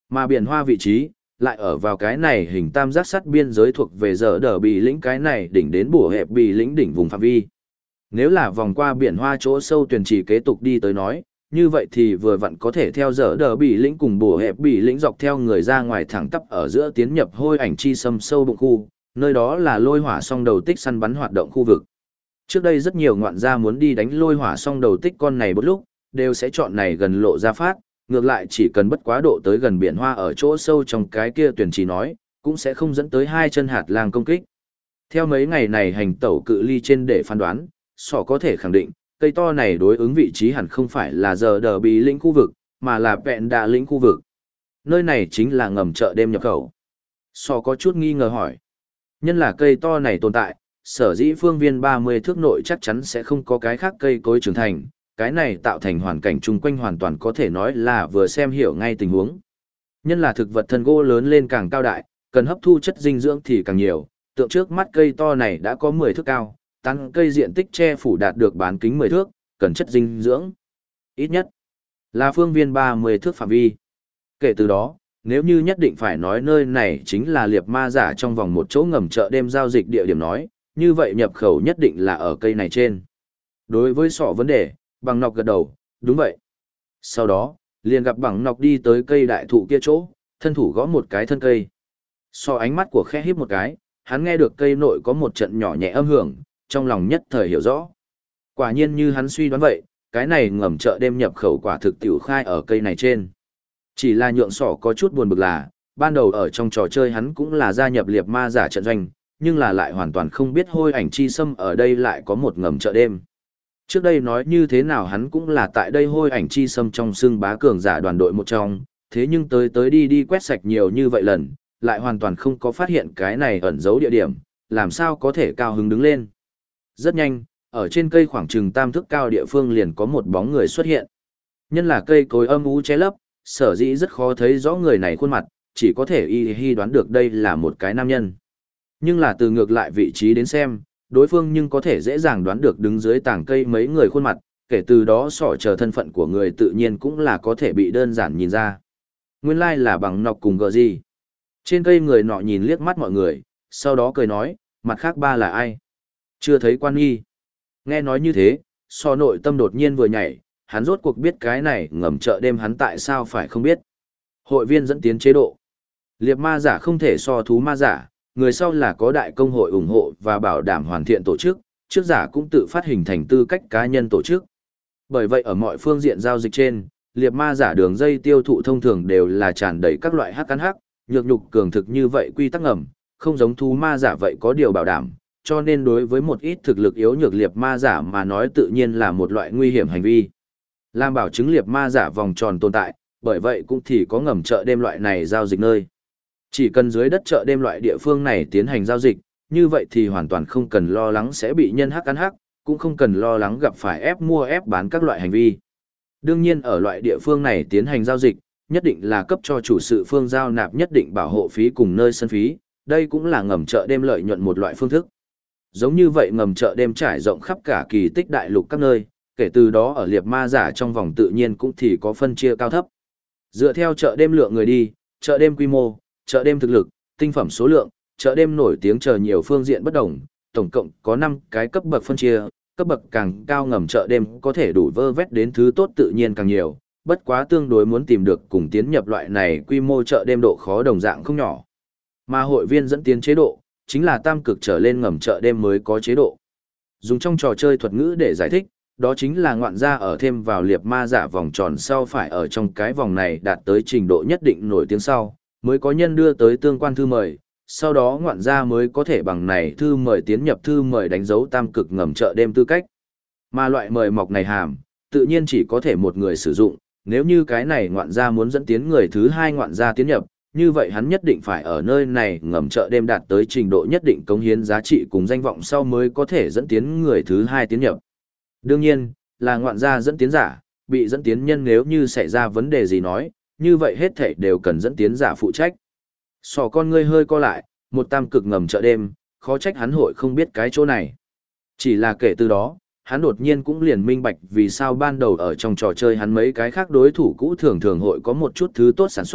Mà biển hoa vị trí, lại ở vào cái này hình tam giác sắt biên giới thuộc về giờ đờ bị lĩnh cái này đỉnh đến bùa hẹp bị lĩnh đỉnh vùng phạm vi. Nếu là vòng qua biển hoa chỗ sâu tuyển chỉ kế tục đi tới nói, như vậy thì vừa vặn có thể theo giờ đờ bị lĩnh cùng bùa hẹp bị lĩnh dọc theo người ra ngoài thẳng tắp ở giữa tiến nhập hôi ảnh chi sâm sâu bụng khu, nơi đó là lôi hỏa song đầu tích săn bắn hoạt động khu vực. Trước đây rất nhiều ngoạn gia muốn đi đánh lôi hỏa song đầu tích con này một lúc, đều sẽ chọn này gần lộ ra phát, ngược lại chỉ cần bất quá độ tới gần biển hoa ở chỗ sâu trong cái kia tuyển chỉ nói, cũng sẽ không dẫn tới hai chân hạt lang công kích. Theo mấy ngày này hành tẩu cự ly trên để phán đoán, sỏ có thể khẳng định, cây to này đối ứng vị trí hẳn không phải là giờ đờ bí lĩnh khu vực, mà là vẹn đạ lĩnh khu vực. Nơi này chính là ngầm chợ đêm nhập khẩu. Sỏ có chút nghi ngờ hỏi. Nhân là cây to này tồn tại, sở dĩ phương viên 30 thước nội chắc chắn sẽ không có cái khác cây cối trưởng thành, cái này tạo thành hoàn cảnh chung quanh hoàn toàn có thể nói là vừa xem hiểu ngay tình huống. Nhân là thực vật thân gỗ lớn lên càng cao đại, cần hấp thu chất dinh dưỡng thì càng nhiều, tượng trước mắt cây to này đã có 10 thước cao, tán cây diện tích che phủ đạt được bán kính 10 thước, cần chất dinh dưỡng. Ít nhất là phương viên 30 thước phạm vi. Kể từ đó, nếu như nhất định phải nói nơi này chính là liệp ma giả trong vòng một chỗ ngầm chợ đêm giao dịch địa điểm nói, như vậy nhập khẩu nhất định là ở cây này trên. Đối với sọ vấn đề, bằng nọc gật đầu, đúng vậy. Sau đó, liền gặp bằng nọc đi tới cây đại thụ kia chỗ, thân thủ gõ một cái thân cây. So ánh mắt của khẽ híp một cái, hắn nghe được cây nội có một trận nhỏ nhẹ âm hưởng, trong lòng nhất thời hiểu rõ. Quả nhiên như hắn suy đoán vậy, cái này ngầm chợ đêm nhập khẩu quả thực tiểu khai ở cây này trên. Chỉ là nhượng sọ có chút buồn bực là, ban đầu ở trong trò chơi hắn cũng là gia nhập liệp ma giả trận doanh, nhưng là lại hoàn toàn không biết hôi ảnh chi sâm ở đây lại có một ngầm chợ đêm. Trước đây nói như thế nào hắn cũng là tại đây hôi ảnh chi sâm trong xương bá cường giả đoàn đội một trong, thế nhưng tới đi quét sạch nhiều như vậy lần, lại hoàn toàn không có phát hiện cái này ẩn giấu địa điểm, làm sao có thể cao hứng đứng lên. Rất nhanh, ở trên cây khoảng chừng tam thước cao địa phương liền có một bóng người xuất hiện. Nhân là cây cối âm u che lấp, sở dĩ rất khó thấy rõ người này khuôn mặt, chỉ có thể y đoán được đây là một cái nam nhân. Nhưng là từ ngược lại vị trí đến xem, đối phương nhưng có thể dễ dàng đoán được đứng dưới tảng cây mấy người khuôn mặt, kể từ đó sỏ chờ thân phận của người tự nhiên cũng là có thể bị đơn giản nhìn ra. Nguyên lai là bằng nọc cùng gờ gì. Trên cây người nọ nhìn liếc mắt mọi người, sau đó cười nói, mặt khác ba là ai? Chưa thấy quan nghi. Nghe nói như thế, so nội tâm đột nhiên vừa nhảy, hắn rốt cuộc biết cái này ngầm chợ đêm hắn tại sao phải không biết. Hội viên dẫn tiến chế độ. Liệp ma giả không thể so thú ma giả, người sau là có đại công hội ủng hộ và bảo đảm hoàn thiện tổ chức, trước giả cũng tự phát hình thành tư cách cá nhân tổ chức. Bởi vậy ở mọi phương diện giao dịch trên, liệp ma giả đường dây tiêu thụ thông thường đều là tràn đầy các loại hắc ăn hắc, nhược nhục cường thực như vậy quy tắc ngầm, không giống thú ma giả vậy có điều bảo đảm, cho nên đối với một ít thực lực yếu nhược liệp ma giả mà nói tự nhiên là một loại nguy hiểm hành vi. Làm bảo chứng liệp ma giả vòng tròn tồn tại, bởi vậy cũng thì có ngầm chợ đêm loại này giao dịch nơi. Chỉ cần dưới đất chợ đêm loại địa phương này tiến hành giao dịch, như vậy thì hoàn toàn không cần lo lắng sẽ bị nhân hắc ăn hắc, cũng không cần lo lắng gặp phải ép mua ép bán các loại hành vi. Đương nhiên ở loại địa phương này tiến hành giao dịch, nhất định là cấp cho chủ sự phương giao nạp nhất định bảo hộ phí cùng nơi sân phí, đây cũng là ngầm chợ đêm lợi nhuận một loại phương thức. Giống như vậy ngầm chợ đêm trải rộng khắp cả kỳ tích đại lục các nơi, kể từ đó ở liệp ma giả trong vòng tự nhiên cũng thì có phân chia cao thấp. Dựa theo chợ đêm lượng người đi, chợ đêm quy mô, chợ đêm thực lực, tinh phẩm số lượng, chợ đêm nổi tiếng chờ nhiều phương diện bất đồng, tổng cộng có 5 cái cấp bậc phân chia, cấp bậc càng cao ngầm chợ đêm có thể đủ vơ vét đến thứ tốt tự nhiên càng nhiều, bất quá tương đối muốn tìm được cùng tiến nhập loại này quy mô chợ đêm độ khó đồng dạng không nhỏ. Mà hội viên dẫn tiến chế độ, chính là tam cực trở lên ngầm chợ đêm mới có chế độ. Dùng trong trò chơi thuật ngữ để giải thích, đó chính là ngoạn gia ở thêm vào liệp ma giả vòng tròn sau phải ở trong cái vòng này đạt tới trình độ nhất định nổi tiếng sau, mới có nhân đưa tới tương quan thư mời, sau đó ngoạn gia mới có thể bằng này thư mời tiến nhập thư mời đánh dấu tam cực ngầm chợ đêm tư cách. Mà loại mời mọc này hàm, tự nhiên chỉ có thể một người sử dụng, nếu như cái này ngoạn gia muốn dẫn tiến người thứ hai ngoạn gia tiến nhập, như vậy hắn nhất định phải ở nơi này ngầm chợ đêm đạt tới trình độ nhất định cống hiến giá trị cùng danh vọng sau mới có thể dẫn tiến người thứ hai tiến nhập. Đương nhiên, là ngoạn gia dẫn tiến giả, bị dẫn tiến nhân nếu như xảy ra vấn đề gì nói, như vậy hết thảy đều cần dẫn tiến giả phụ trách. Sò con ngươi hơi co lại, một tam cực ngầm chợ đêm, khó trách hắn hội không biết cái chỗ này. Chỉ là kể từ đó, hắn đột nhiên cũng liền minh bạch vì sao ban đầu ở trong trò chơi hắn mấy cái khác đối thủ cũ thường thường hội có một chút thứ tốt sản xuất,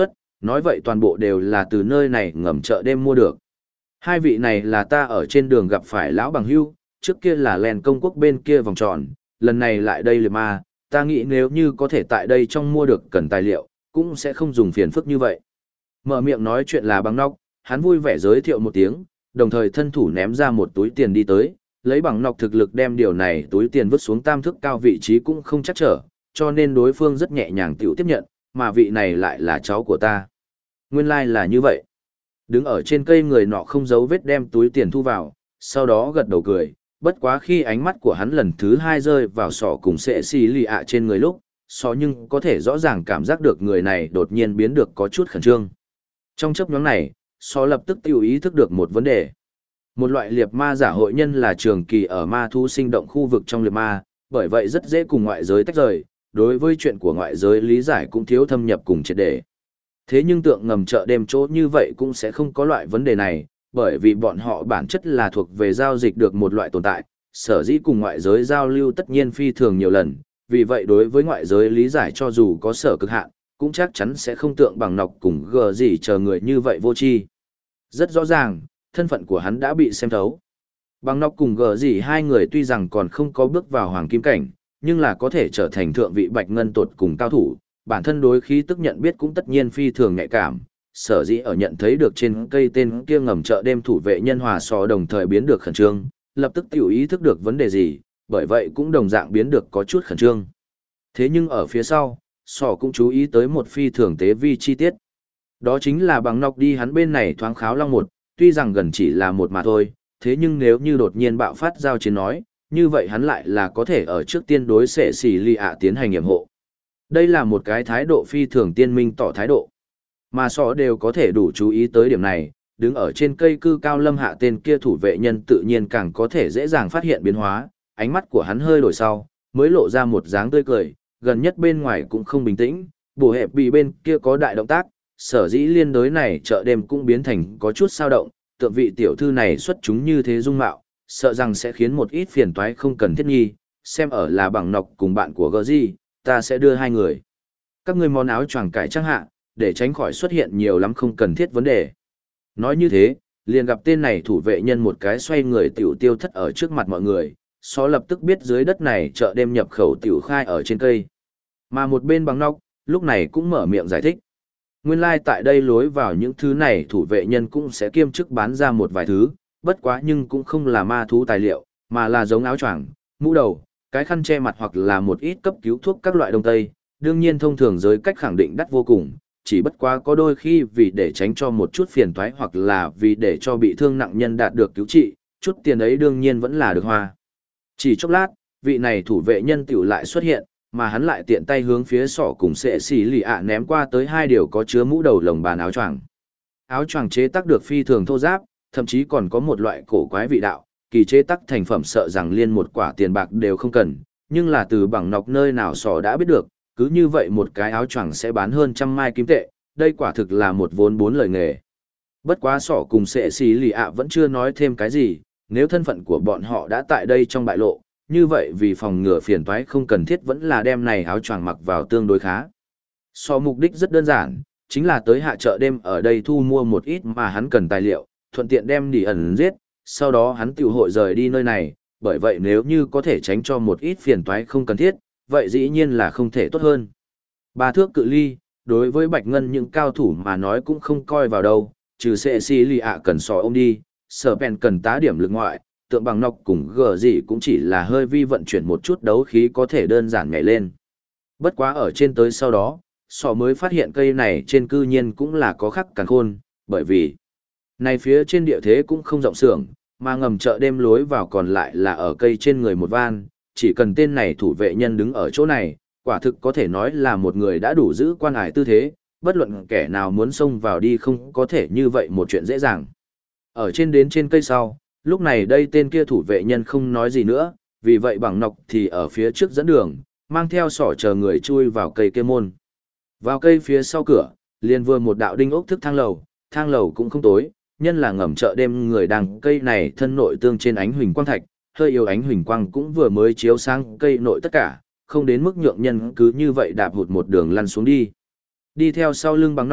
Nói vậy toàn bộ đều là từ nơi này ngầm chợ đêm mua được. Hai vị này là ta ở trên đường gặp phải lão bằng hưu, trước kia là len công quốc bên kia vòng tròn, lần này lại đây liệt ma, ta nghĩ nếu như có thể tại đây trong mua được cần tài liệu, cũng sẽ không dùng phiền phức như vậy. Mở miệng nói chuyện là bằng nóc, hắn vui vẻ giới thiệu một tiếng, đồng thời thân thủ ném ra một túi tiền đi tới, lấy bằng nóc thực lực đem điều này túi tiền vứt xuống tam thức cao vị trí cũng không chắc trở, cho nên đối phương rất nhẹ nhàng tiểu tiếp nhận, mà vị này lại là cháu của ta. Nguyên lai like là như vậy. Đứng ở trên cây người nọ không giấu vết đem túi tiền thu vào, sau đó gật đầu cười, bất quá khi ánh mắt của hắn lần thứ hai rơi vào sọ cùng sệ xì lì ạ trên người lúc, sọ nhưng có thể rõ ràng cảm giác được người này đột nhiên biến được có chút khẩn trương. Trong chấp nhóm này, sọ lập tức tiêu ý thức được một vấn đề. Một loại liệp ma giả hội nhân là trường kỳ ở ma thú sinh động khu vực trong liệp ma, bởi vậy rất dễ cùng ngoại giới tách rời, đối với chuyện của ngoại giới lý giải cũng thiếu thâm nhập cùng triệt để. Thế nhưng tượng ngầm chợ đêm chỗ như vậy cũng sẽ không có loại vấn đề này, bởi vì bọn họ bản chất là thuộc về giao dịch được một loại tồn tại, sở dĩ cùng ngoại giới giao lưu tất nhiên phi thường nhiều lần, vì vậy đối với ngoại giới lý giải cho dù có sở cực hạn, cũng chắc chắn sẽ không tượng bằng nọc cùng gờ gì chờ người như vậy vô tri. Rất rõ ràng, thân phận của hắn đã bị xem thấu. Bằng nọc cùng gờ gì hai người tuy rằng còn không có bước vào hoàng kim cảnh, nhưng là có thể trở thành thượng vị bạch ngân tột cùng cao thủ, bản thân đối khí tức nhận biết cũng tất nhiên phi thường nhạy cảm, sở dĩ ở nhận thấy được trên cây tên kia ngầm chợ đêm thủ vệ nhân hòa sò đồng thời biến được khẩn trương, lập tức tiểu ý thức được vấn đề gì, bởi vậy cũng đồng dạng biến được có chút khẩn trương. Thế nhưng ở phía sau, sò cũng chú ý tới một phi thường tế vi chi tiết. Đó chính là bằng nọc đi hắn bên này thoáng kháo long một, tuy rằng gần chỉ là một mà thôi, thế nhưng nếu như đột nhiên bạo phát giao chiến nói, như vậy hắn lại là có thể ở trước tiên đối sệ xỉ lì ạ tiến hành nghiệm hộ. Đây là một cái thái độ phi thường tiên minh tỏ thái độ. Mà sọ đều có thể đủ chú ý tới điểm này, đứng ở trên cây cư cao lâm hạ tên kia thủ vệ nhân tự nhiên càng có thể dễ dàng phát hiện biến hóa, ánh mắt của hắn hơi đổi sau, mới lộ ra một dáng tươi cười, gần nhất bên ngoài cũng không bình tĩnh, bổ hẹp bị bên kia có đại động tác, sở dĩ liên đối này chợ đêm cũng biến thành có chút sao động, tượng vị tiểu thư này xuất chúng như thế dung mạo, sợ rằng sẽ khiến một ít phiền toái không cần thiết nghi, xem ở là bằng nọc cùng bạn của gờ gì, ta sẽ đưa hai người. Các ngươi món áo choàng cải trang hạ, để tránh khỏi xuất hiện nhiều lắm không cần thiết vấn đề. Nói như thế, liền gặp tên này thủ vệ nhân một cái xoay người tiểu tiêu thất ở trước mặt mọi người, xó lập tức biết dưới đất này chợ đêm nhập khẩu tiểu khai ở trên cây. Mà một bên bằng nóc, lúc này cũng mở miệng giải thích. Nguyên lai like tại đây lối vào những thứ này thủ vệ nhân cũng sẽ kiêm chức bán ra một vài thứ, bất quá nhưng cũng không là ma thú tài liệu, mà là giống áo choàng, mũ đầu, cái khăn che mặt hoặc là một ít cấp cứu thuốc các loại đông tây, đương nhiên thông thường giới cách khẳng định đắt vô cùng, chỉ bất quá có đôi khi vì để tránh cho một chút phiền toái hoặc là vì để cho bị thương nặng nhân đạt được cứu trị, chút tiền ấy đương nhiên vẫn là được hoa. Chỉ chốc lát, vị này thủ vệ nhân tiểu lại xuất hiện, mà hắn lại tiện tay hướng phía sọ cùng sệ xỉ lì ạ ném qua tới hai điều có chứa mũ đầu lồng bàn áo choàng. Áo choàng chế tác được phi thường thô giáp, thậm chí còn có một loại cổ quái vị đạo, kỳ chế tác thành phẩm sợ rằng liên một quả tiền bạc đều không cần, nhưng là từ bằng nọc nơi nào sọ đã biết được, cứ như vậy một cái áo choàng sẽ bán hơn 100 mai kim tệ, đây quả thực là một vốn bốn lời nghề. Bất quá sọ cùng sệ xì lì ạ vẫn chưa nói thêm cái gì, nếu thân phận của bọn họ đã tại đây trong bại lộ, như vậy vì phòng ngừa phiền toái không cần thiết vẫn là đem này áo choàng mặc vào tương đối khá. Sọ mục đích rất đơn giản, chính là tới hạ chợ đêm ở đây thu mua một ít mà hắn cần tài liệu, thuận tiện đem đi ẩn giết, sau đó hắn tiểu hội rời đi nơi này, bởi vậy nếu như có thể tránh cho một ít phiền toái không cần thiết, vậy dĩ nhiên là không thể tốt hơn. Ba thước cự ly, đối với Bạch Ngân những cao thủ mà nói cũng không coi vào đâu, trừ sệ xì lì ạ cần sò ôm đi, sở bèn cần tá điểm lực ngoại, tượng bằng nọc cùng gờ gì cũng chỉ là hơi vi vận chuyển một chút đấu khí có thể đơn giản nhảy lên. Bất quá ở trên tới sau đó, sò mới phát hiện cây này trên cư nhiên cũng là có khắc càn khôn, bởi vì này phía trên địa thế cũng không rộng xưởng, mà ngầm chợ đêm lối vào còn lại là ở cây trên người một van, chỉ cần tên này thủ vệ nhân đứng ở chỗ này, quả thực có thể nói là một người đã đủ giữ quan hải tư thế, bất luận kẻ nào muốn xông vào đi không có thể như vậy một chuyện dễ dàng. Ở trên đến trên cây sau, lúc này đây tên kia thủ vệ nhân không nói gì nữa, vì vậy bằng nọc thì ở phía trước dẫn đường, mang theo sỏ chờ người chui vào cây kia môn. Vào cây phía sau cửa, liền vừa một đạo đinh ốc thức thang lầu cũng không tối, nhân là ngầm chợ đêm người đang cây này thân nội tương trên ánh huỳnh quang thạch, hơi yếu ánh huỳnh quang cũng vừa mới chiếu sang cây nội tất cả, không đến mức nhượng nhân cứ như vậy đạp hụt một đường lăn xuống đi. Đi theo sau lưng bằng nóc,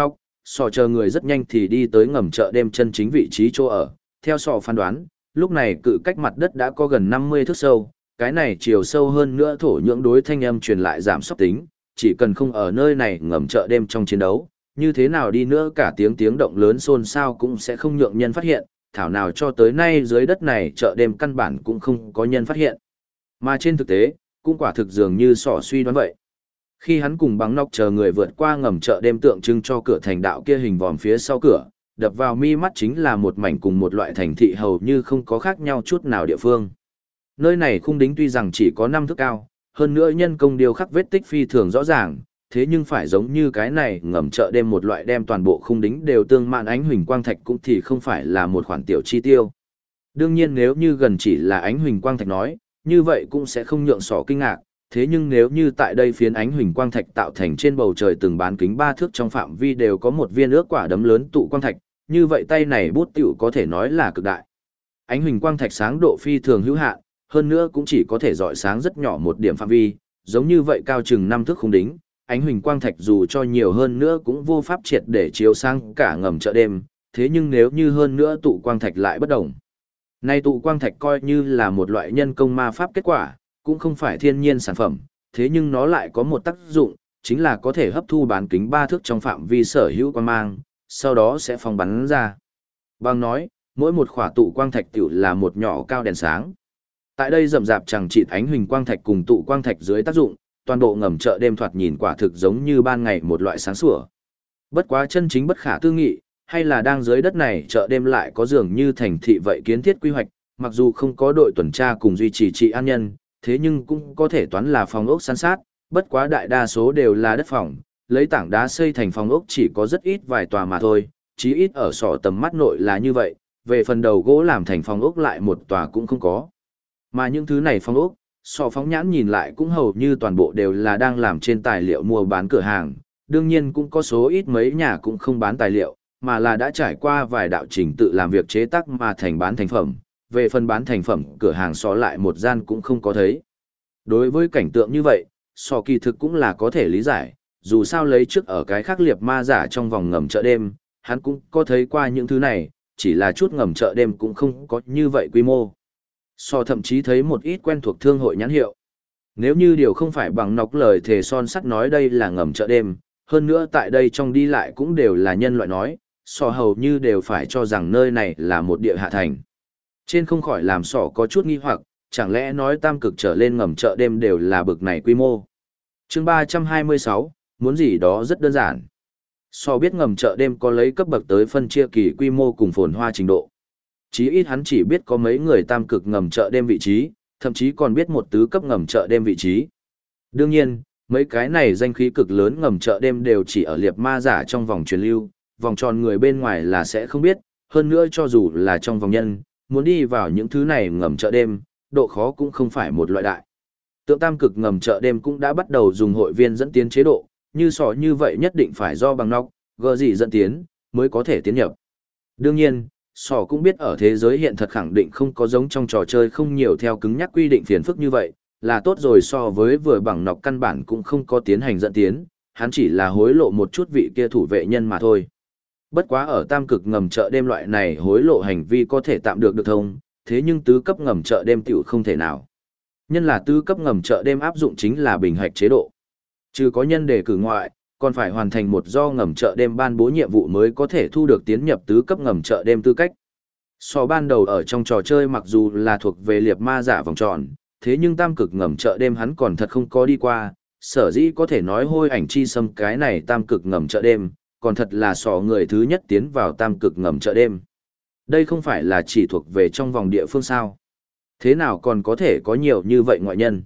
Sò chờ người rất nhanh thì đi tới ngầm chợ đêm chân chính vị trí chỗ ở, theo sò phán đoán, lúc này cự cách mặt đất đã có gần 50 thước sâu, cái này chiều sâu hơn nữa thổ nhưỡng đối thanh âm truyền lại giảm sốc tính, chỉ cần không ở nơi này ngầm chợ đêm trong chiến đấu, như thế nào đi nữa cả tiếng động lớn xôn xao cũng sẽ không nhượng nhân phát hiện, thảo nào cho tới nay dưới đất này chợ đêm căn bản cũng không có nhân phát hiện. Mà trên thực tế, cũng quả thực dường như sỏ suy đoán vậy. Khi hắn cùng Bằng Nọc chờ người vượt qua ngầm chợ đêm tượng trưng cho cửa thành đạo kia hình vòm phía sau cửa, đập vào mi mắt chính là một mảnh cùng một loại thành thị hầu như không có khác nhau chút nào địa phương. Nơi này khung đính tuy rằng chỉ có 5 thước cao, hơn nữa nhân công điêu khắc vết tích phi thường rõ ràng, thế nhưng phải giống như cái này ngầm chợ đêm một loại đem toàn bộ khung đính đều tương mạn ánh huỳnh quang thạch cũng thì không phải là một khoản tiểu chi tiêu. Đương nhiên nếu như gần chỉ là ánh huỳnh quang thạch nói, như vậy cũng sẽ không nhượng sỏ kinh ngạc, thế nhưng nếu như tại đây phiến ánh huỳnh quang thạch tạo thành trên bầu trời từng bán kính 3 thước trong phạm vi đều có một viên ước quả đấm lớn tụ quang thạch, như vậy tay này bút tiểu có thể nói là cực đại. Ánh huỳnh quang thạch sáng độ phi thường hữu hạn, hơn nữa cũng chỉ có thể rọi sáng rất nhỏ một điểm phạm vi, giống như vậy cao chừng 5 thước khung đính, ánh huỳnh quang thạch dù cho nhiều hơn nữa cũng vô pháp triệt để chiếu sang cả ngầm chợ đêm, thế nhưng nếu như hơn nữa tụ quang thạch lại bất đồng. Nay tụ quang thạch coi như là một loại nhân công ma pháp kết quả, cũng không phải thiên nhiên sản phẩm, thế nhưng nó lại có một tác dụng, chính là có thể hấp thu bán kính 3 thước trong phạm vi sở hữu quang mang, sau đó sẽ phóng bắn ra. Bằng nói, mỗi một khỏa tụ quang thạch tiểu là một nhỏ cao đèn sáng. Tại đây rậm rạp chẳng chịt ánh huỳnh quang thạch cùng tụ quang thạch dưới tác dụng, toàn bộ ngầm chợ đêm thoạt nhìn quả thực giống như ban ngày một loại sáng sủa. Bất quá chân chính bất khả tư nghị, hay là đang dưới đất này chợ đêm lại có dường như thành thị vậy kiến thiết quy hoạch, mặc dù không có đội tuần tra cùng duy trì trị an nhân, thế nhưng cũng có thể toán là phòng ốc san sát, bất quá đại đa số đều là đất phòng, lấy tảng đá xây thành phòng ốc chỉ có rất ít vài tòa mà thôi, chí ít ở sọ tầm mắt nội là như vậy, về phần đầu gỗ làm thành phòng ốc lại một tòa cũng không có. Mà những thứ này phòng ốc, sọ phóng nhãn nhìn lại cũng hầu như toàn bộ đều là đang làm trên tài liệu mua bán cửa hàng, đương nhiên cũng có số ít mấy nhà cũng không bán tài liệu, mà là đã trải qua vài đạo trình tự làm việc chế tác mà thành bán thành phẩm, về phần bán thành phẩm cửa hàng sọ lại một gian cũng không có thấy. Đối với cảnh tượng như vậy, sọ kỳ thực cũng là có thể lý giải, dù sao lấy trước ở cái khác liệp ma giả trong vòng ngầm chợ đêm, hắn cũng có thấy qua những thứ này, chỉ là chút ngầm chợ đêm cũng không có như vậy quy mô. Sọ thậm chí thấy một ít quen thuộc thương hội nhãn hiệu. Nếu như điều không phải bằng nọc lời thề son sắt nói đây là ngầm chợ đêm, hơn nữa tại đây trong đi lại cũng đều là nhân loại nói, sọ hầu như đều phải cho rằng nơi này là một địa hạ thành. Trên không khỏi làm sọ có chút nghi hoặc, chẳng lẽ nói tam cực trở lên ngầm chợ đêm đều là bực này quy mô. Chương 326, muốn gì đó rất đơn giản. Sọ biết ngầm chợ đêm có lấy cấp bậc tới phân chia kỳ quy mô cùng phồn hoa trình độ. Chí ít hắn chỉ biết có mấy người tam cực ngầm chợ đêm vị trí, thậm chí còn biết một tứ cấp ngầm chợ đêm vị trí. Đương nhiên, mấy cái này danh khí cực lớn ngầm chợ đêm đều chỉ ở liệp ma giả trong vòng truyền lưu, vòng tròn người bên ngoài là sẽ không biết, hơn nữa cho dù là trong vòng nhân, muốn đi vào những thứ này ngầm chợ đêm, độ khó cũng không phải một loại đại. Tượng tam cực ngầm chợ đêm cũng đã bắt đầu dùng hội viên dẫn tiến chế độ, như sọ như vậy nhất định phải do bằng nóc, gờ gì dẫn tiến, mới có thể tiến nhập. Đương nhiên, sọ cũng biết ở thế giới hiện thật khẳng định không có giống trong trò chơi không nhiều theo cứng nhắc quy định phiền phức như vậy, là tốt rồi so với vừa bằng nọc căn bản cũng không có tiến hành dẫn tiến, hắn chỉ là hối lộ một chút vị kia thủ vệ nhân mà thôi. Bất quá ở tam cực ngầm chợ đêm loại này hối lộ hành vi có thể tạm được thông, thế nhưng tứ cấp ngầm chợ đêm tiểu không thể nào. Nhân là tứ cấp ngầm chợ đêm áp dụng chính là bình hạch chế độ. Trừ có nhân đề cử ngoại, còn phải hoàn thành một do ngầm chợ đêm ban bố nhiệm vụ mới có thể thu được tiến nhập tứ cấp ngầm chợ đêm tư cách. So ban đầu ở trong trò chơi mặc dù là thuộc về liệp ma giả vòng tròn, thế nhưng tam cực ngầm chợ đêm hắn còn thật không có đi qua, sở dĩ có thể nói hôi ảnh chi xâm cái này tam cực ngầm chợ đêm, còn thật là sọ người thứ nhất tiến vào tam cực ngầm chợ đêm. Đây không phải là chỉ thuộc về trong vòng địa phương sao. Thế nào còn có thể có nhiều như vậy ngoại nhân?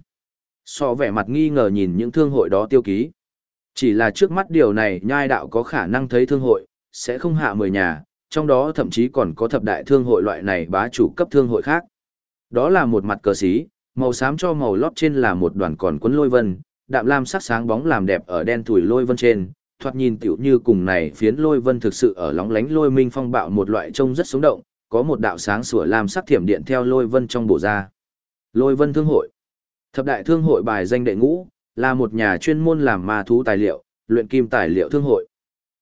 Sọ vẻ mặt nghi ngờ nhìn những thương hội đó tiêu ký. Chỉ là trước mắt điều này nhai đạo có khả năng thấy thương hội, sẽ không hạ 10 nhà, trong đó thậm chí còn có thập đại thương hội loại này bá chủ cấp thương hội khác. Đó là một mặt cờ xí, màu xám cho màu lót trên là một đoàn còn quấn lôi vân, đạm lam sắc sáng bóng làm đẹp ở đen thủi lôi vân trên, thoạt nhìn tiểu như cùng này phiến lôi vân thực sự ở lóng lánh lôi minh phong bạo một loại trông rất sống động, có một đạo sáng sủa lam sắc thiểm điện theo lôi vân trong bổ ra. Lôi vân thương hội. Thập đại thương hội bài danh đệ ngũ, là một nhà chuyên môn làm ma thú tài liệu, luyện kim tài liệu thương hội.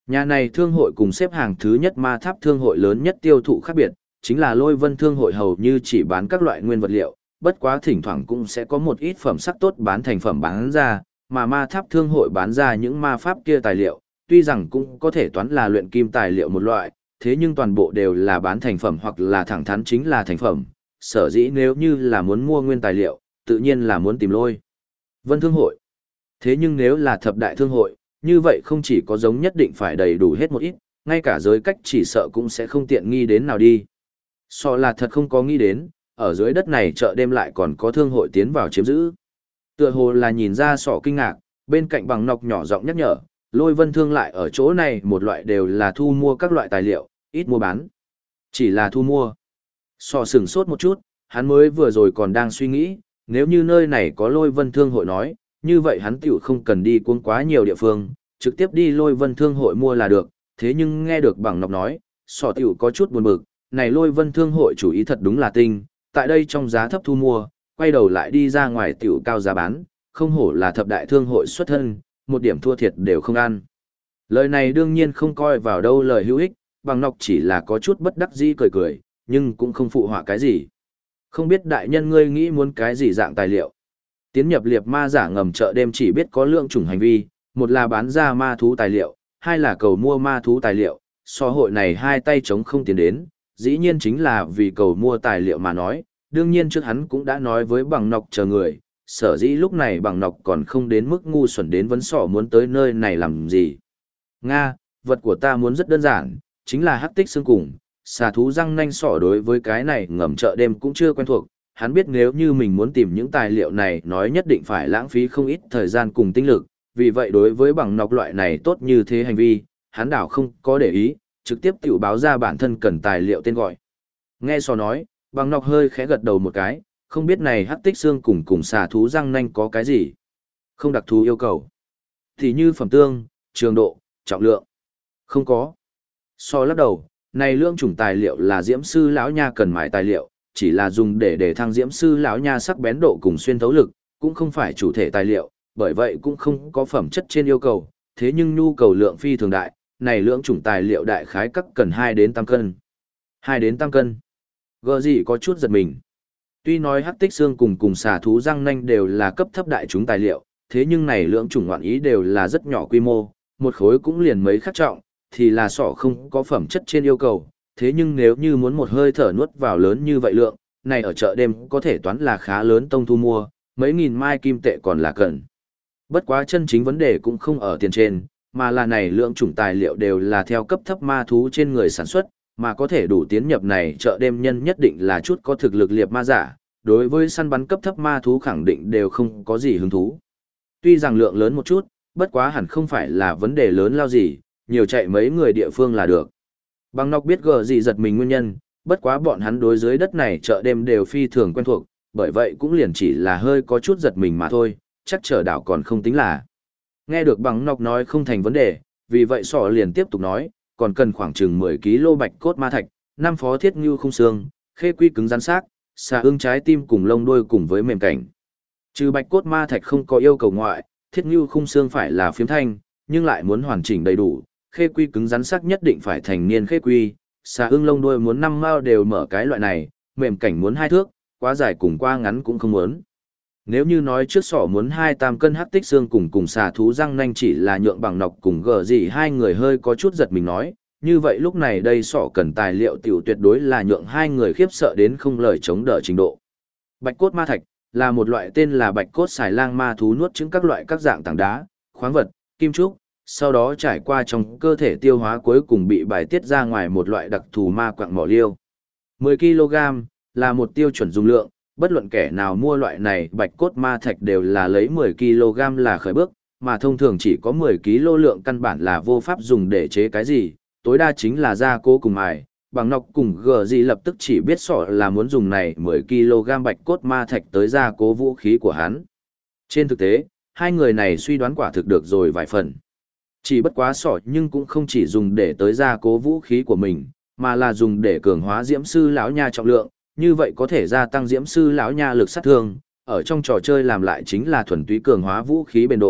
Nhà này thương hội cùng xếp hàng thứ nhất ma tháp thương hội lớn nhất tiêu thụ khác biệt, chính là Lôi Vân thương hội hầu như chỉ bán các loại nguyên vật liệu, bất quá thỉnh thoảng cũng sẽ có một ít phẩm sắc tốt bán thành phẩm bán ra, mà ma tháp thương hội bán ra những ma pháp kia tài liệu, tuy rằng cũng có thể toán là luyện kim tài liệu một loại, thế nhưng toàn bộ đều là bán thành phẩm hoặc là thẳng thắn chính là thành phẩm, sở dĩ nếu như là muốn mua nguyên tài liệu, tự nhiên là muốn tìm Lôi Vân thương hội. Thế nhưng nếu là thập đại thương hội, như vậy không chỉ có giống nhất định phải đầy đủ hết một ít, ngay cả giới cách chỉ sợ cũng sẽ không tiện nghi đến nào đi. So là thật không có nghĩ đến, ở dưới đất này chợ đêm lại còn có thương hội tiến vào chiếm giữ. Tựa hồ là nhìn ra sọ kinh ngạc, bên cạnh bằng nọc nhỏ giọng nhắc nhở, Lôi Vân thương lại ở chỗ này một loại đều là thu mua các loại tài liệu, ít mua bán. Chỉ là thu mua. Sọ sửng sốt một chút, hắn mới vừa rồi còn đang suy nghĩ, nếu như nơi này có Lôi Vân thương hội nói, như vậy hắn tiểu không cần đi cuống quá nhiều địa phương, trực tiếp đi Lôi Vân thương hội mua là được, thế nhưng nghe được bằng nọc nói, sọ tiểu có chút buồn bực, này Lôi Vân thương hội chủ ý thật đúng là tinh, tại đây trong giá thấp thu mua, quay đầu lại đi ra ngoài tiểu cao giá bán, không hổ là thập đại thương hội xuất thân, một điểm thua thiệt đều không ăn. Lời này đương nhiên không coi vào đâu lời hữu ích, bằng nọc chỉ là có chút bất đắc dĩ cười cười, nhưng cũng không phụ họa cái gì. Không biết đại nhân ngươi nghĩ muốn cái gì dạng tài liệu. Tiến nhập liệp ma giả ngầm chợ đêm chỉ biết có lượng chủng hành vi, một là bán ra ma thú tài liệu, hai là cầu mua ma thú tài liệu, so hội này hai tay chống không tiến đến, dĩ nhiên chính là vì cầu mua tài liệu mà nói, đương nhiên trước hắn cũng đã nói với bằng nọc chờ người, sở dĩ lúc này bằng nọc còn không đến mức ngu xuẩn đến vấn sỏ muốn tới nơi này làm gì. Nga, vật của ta muốn rất đơn giản, chính là hắc tích xương cùng, xà thú răng nanh sỏ đối với cái này ngầm chợ đêm cũng chưa quen thuộc, hắn biết nếu như mình muốn tìm những tài liệu này nói nhất định phải lãng phí không ít thời gian cùng tinh lực, vì vậy đối với bằng nọc loại này tốt như thế hành vi, hắn đảo không có để ý, trực tiếp tiểu báo ra bản thân cần tài liệu tên gọi. Nghe sò nói, bằng nọc hơi khẽ gật đầu một cái, không biết này hắc tích xương cùng xà thú răng nanh có cái gì. Không đặc thù yêu cầu. Thì như phẩm tương, trường độ, trọng lượng. Không có. So lắc đầu, này lượng chủng tài liệu là diễm sư lão nha cần mãi tài liệu, chỉ là dùng để thăng diễm sư lão nha sắc bén độ cùng xuyên thấu lực, cũng không phải chủ thể tài liệu, bởi vậy cũng không có phẩm chất trên yêu cầu, thế nhưng nhu cầu lượng phi thường đại, này lượng chủng tài liệu đại khái các cần 2 đến 8 cân. 2 đến 8 cân. Gờ gì có chút giật mình. Tuy nói hắc tích xương cùng xà thú răng nanh đều là cấp thấp đại chúng tài liệu, thế nhưng này lượng chủng ngoạn ý đều là rất nhỏ quy mô, một khối cũng liền mấy khắc trọng, thì là sọ không có phẩm chất trên yêu cầu, thế nhưng nếu như muốn một hơi thở nuốt vào lớn như vậy lượng, này ở chợ đêm có thể toán là khá lớn tông thu mua, mấy nghìn mai kim tệ còn là cần. Bất quá chân chính vấn đề cũng không ở tiền trên, mà là này lượng chủng tài liệu đều là theo cấp thấp ma thú trên người sản xuất, mà có thể đủ tiến nhập này chợ đêm nhân nhất định là chút có thực lực liệp ma giả, đối với săn bắn cấp thấp ma thú khẳng định đều không có gì hứng thú. Tuy rằng lượng lớn một chút, bất quá hẳn không phải là vấn đề lớn lao gì, nhiều chạy mấy người địa phương là được. Bằng nọc biết gờ gì giật mình nguyên nhân, bất quá bọn hắn đối dưới đất này chợ đêm đều phi thường quen thuộc, bởi vậy cũng liền chỉ là hơi có chút giật mình mà thôi, chắc chở đảo còn không tính là. Nghe được bằng nọc nói không thành vấn đề, vì vậy sọ liền tiếp tục nói, còn cần khoảng chừng 10 kg bạch cốt ma thạch, 5 phó thiết ngưu không xương, khê quy cứng rắn xác, xà ương trái tim cùng lông đuôi cùng với mềm cảnh. Trừ bạch cốt ma thạch không có yêu cầu ngoại, thiết ngưu khung xương phải là phiếm thanh, nhưng lại muốn hoàn chỉnh đầy đủ, khê quy cứng rắn sắc nhất định phải thành niên khê quy, xà ương lông đuôi muốn 5 mao đều mở cái loại này, mềm cảnh muốn 2 thước, quá dài cùng quá ngắn cũng không muốn. Nếu như nói trước sỏ muốn 2-3 cân hắc tích xương cùng xà thú răng nanh chỉ là nhượng bằng nọc cùng gờ gì hai người hơi có chút giật mình nói, như vậy lúc này đây sỏ cần tài liệu tiểu tuyệt đối là nhượng hai người khiếp sợ đến không lời chống đỡ trình độ. Bạch cốt ma thạch là một loại tên là bạch cốt xài lang ma thú nuốt chứng các loại các dạng tảng đá, khoáng vật, kim trúc, sau đó trải qua trong cơ thể tiêu hóa cuối cùng bị bài tiết ra ngoài một loại đặc thù ma quặng mỏ liêu. 10 kg là một tiêu chuẩn dung lượng, bất luận kẻ nào mua loại này bạch cốt ma thạch đều là lấy 10 kg là khởi bước, mà thông thường chỉ có 10 kg lượng căn bản là vô pháp dùng để chế cái gì, tối đa chính là gia cố cùng mài. Bằng nọc cùng gờ gì lập tức chỉ biết sọ là muốn dùng này 10 kg bạch cốt ma thạch tới gia cố vũ khí của hắn. Trên thực tế, hai người này suy đoán quả thực được rồi vài phần. Chỉ bất quá sọ nhưng cũng không chỉ dùng để tới gia cố vũ khí của mình, mà là dùng để cường hóa diễm sư lão nha trọng lượng, như vậy có thể gia tăng diễm sư lão nha lực sát thương, ở trong trò chơi làm lại chính là thuần túy cường hóa vũ khí bền độ,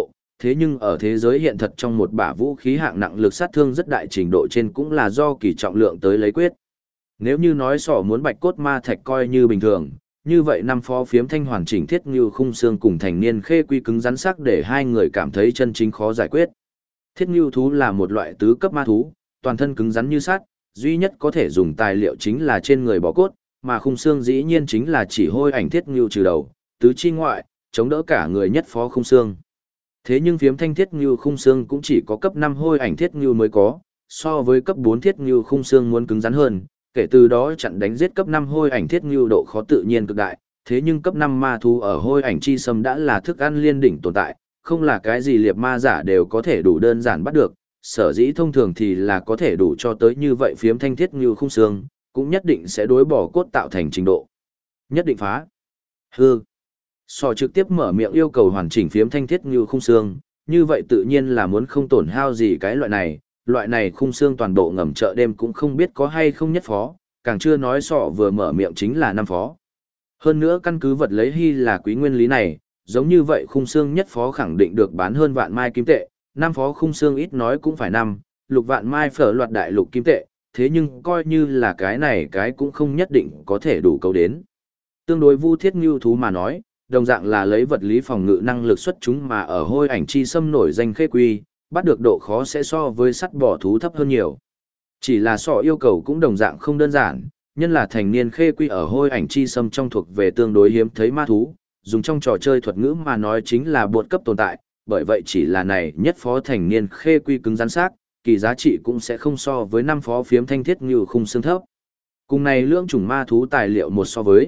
Thế nhưng ở thế giới hiện thật trong một bả vũ khí hạng nặng lực sát thương rất đại trình độ trên cũng là do kỳ trọng lượng tới lấy quyết. Nếu như nói sỏ muốn bạch cốt ma thạch coi như bình thường, như vậy năm phó phiếm thanh hoàn chỉnh thiết như khung xương cùng thành niên khê quy cứng rắn sắc để hai người cảm thấy chân chính khó giải quyết. Thiết như thú là một loại tứ cấp ma thú, toàn thân cứng rắn như sắt, duy nhất có thể dùng tài liệu chính là trên người bò cốt, mà khung xương dĩ nhiên chính là chỉ hôi ảnh thiết như trừ đầu, tứ chi ngoại, chống đỡ cả người nhất phó khung xương. Thế nhưng phiếm thanh thiết như khung xương cũng chỉ có cấp 5 hôi ảnh thiết như mới có, so với cấp 4 thiết như khung xương muốn cứng rắn hơn, kể từ đó chặn đánh giết cấp 5 hôi ảnh thiết như độ khó tự nhiên cực đại, thế nhưng cấp 5 ma thú ở hôi ảnh chi sâm đã là thức ăn liên đỉnh tồn tại, không là cái gì liệp ma giả đều có thể đủ đơn giản bắt được, sở dĩ thông thường thì là có thể đủ cho tới như vậy phiếm thanh thiết như khung xương, cũng nhất định sẽ đối bỏ cốt tạo thành trình độ. Nhất định phá. Hư. Sò trực tiếp mở miệng yêu cầu hoàn chỉnh phiếm thanh thiết như khung xương, như vậy tự nhiên là muốn không tổn hao gì cái loại này khung xương toàn bộ ngầm chợ đêm cũng không biết có hay không nhất phó, càng chưa nói sọ vừa mở miệng chính là 5 phó. Hơn nữa căn cứ vật lấy hy là quý nguyên lý này, giống như vậy khung xương nhất phó khẳng định được bán hơn vạn mai kim tệ, 5 phó khung xương ít nói cũng phải 5, 6 vạn mai phở loạt đại lục kim tệ, thế nhưng coi như là cái này cái cũng không nhất định có thể đủ câu đến. Tương đối vu thiết như thú mà nói, đồng dạng là lấy vật lý phòng ngự năng lực xuất chúng mà ở hôi ảnh chi xâm nổi danh khê quy, bắt được độ khó sẽ so với sắt bò thú thấp hơn nhiều. Chỉ là sọ yêu cầu cũng đồng dạng không đơn giản, nhân là thành niên khê quy ở hôi ảnh chi xâm trong thuộc về tương đối hiếm thấy ma thú, dùng trong trò chơi thuật ngữ mà nói chính là bột cấp tồn tại, bởi vậy chỉ là này nhất phó thành niên khê quy cứng rắn xác, kỳ giá trị cũng sẽ không so với 5 phó phiếm thanh thiết như khung xương thấp. Cùng này lưỡng chủng ma thú tài liệu một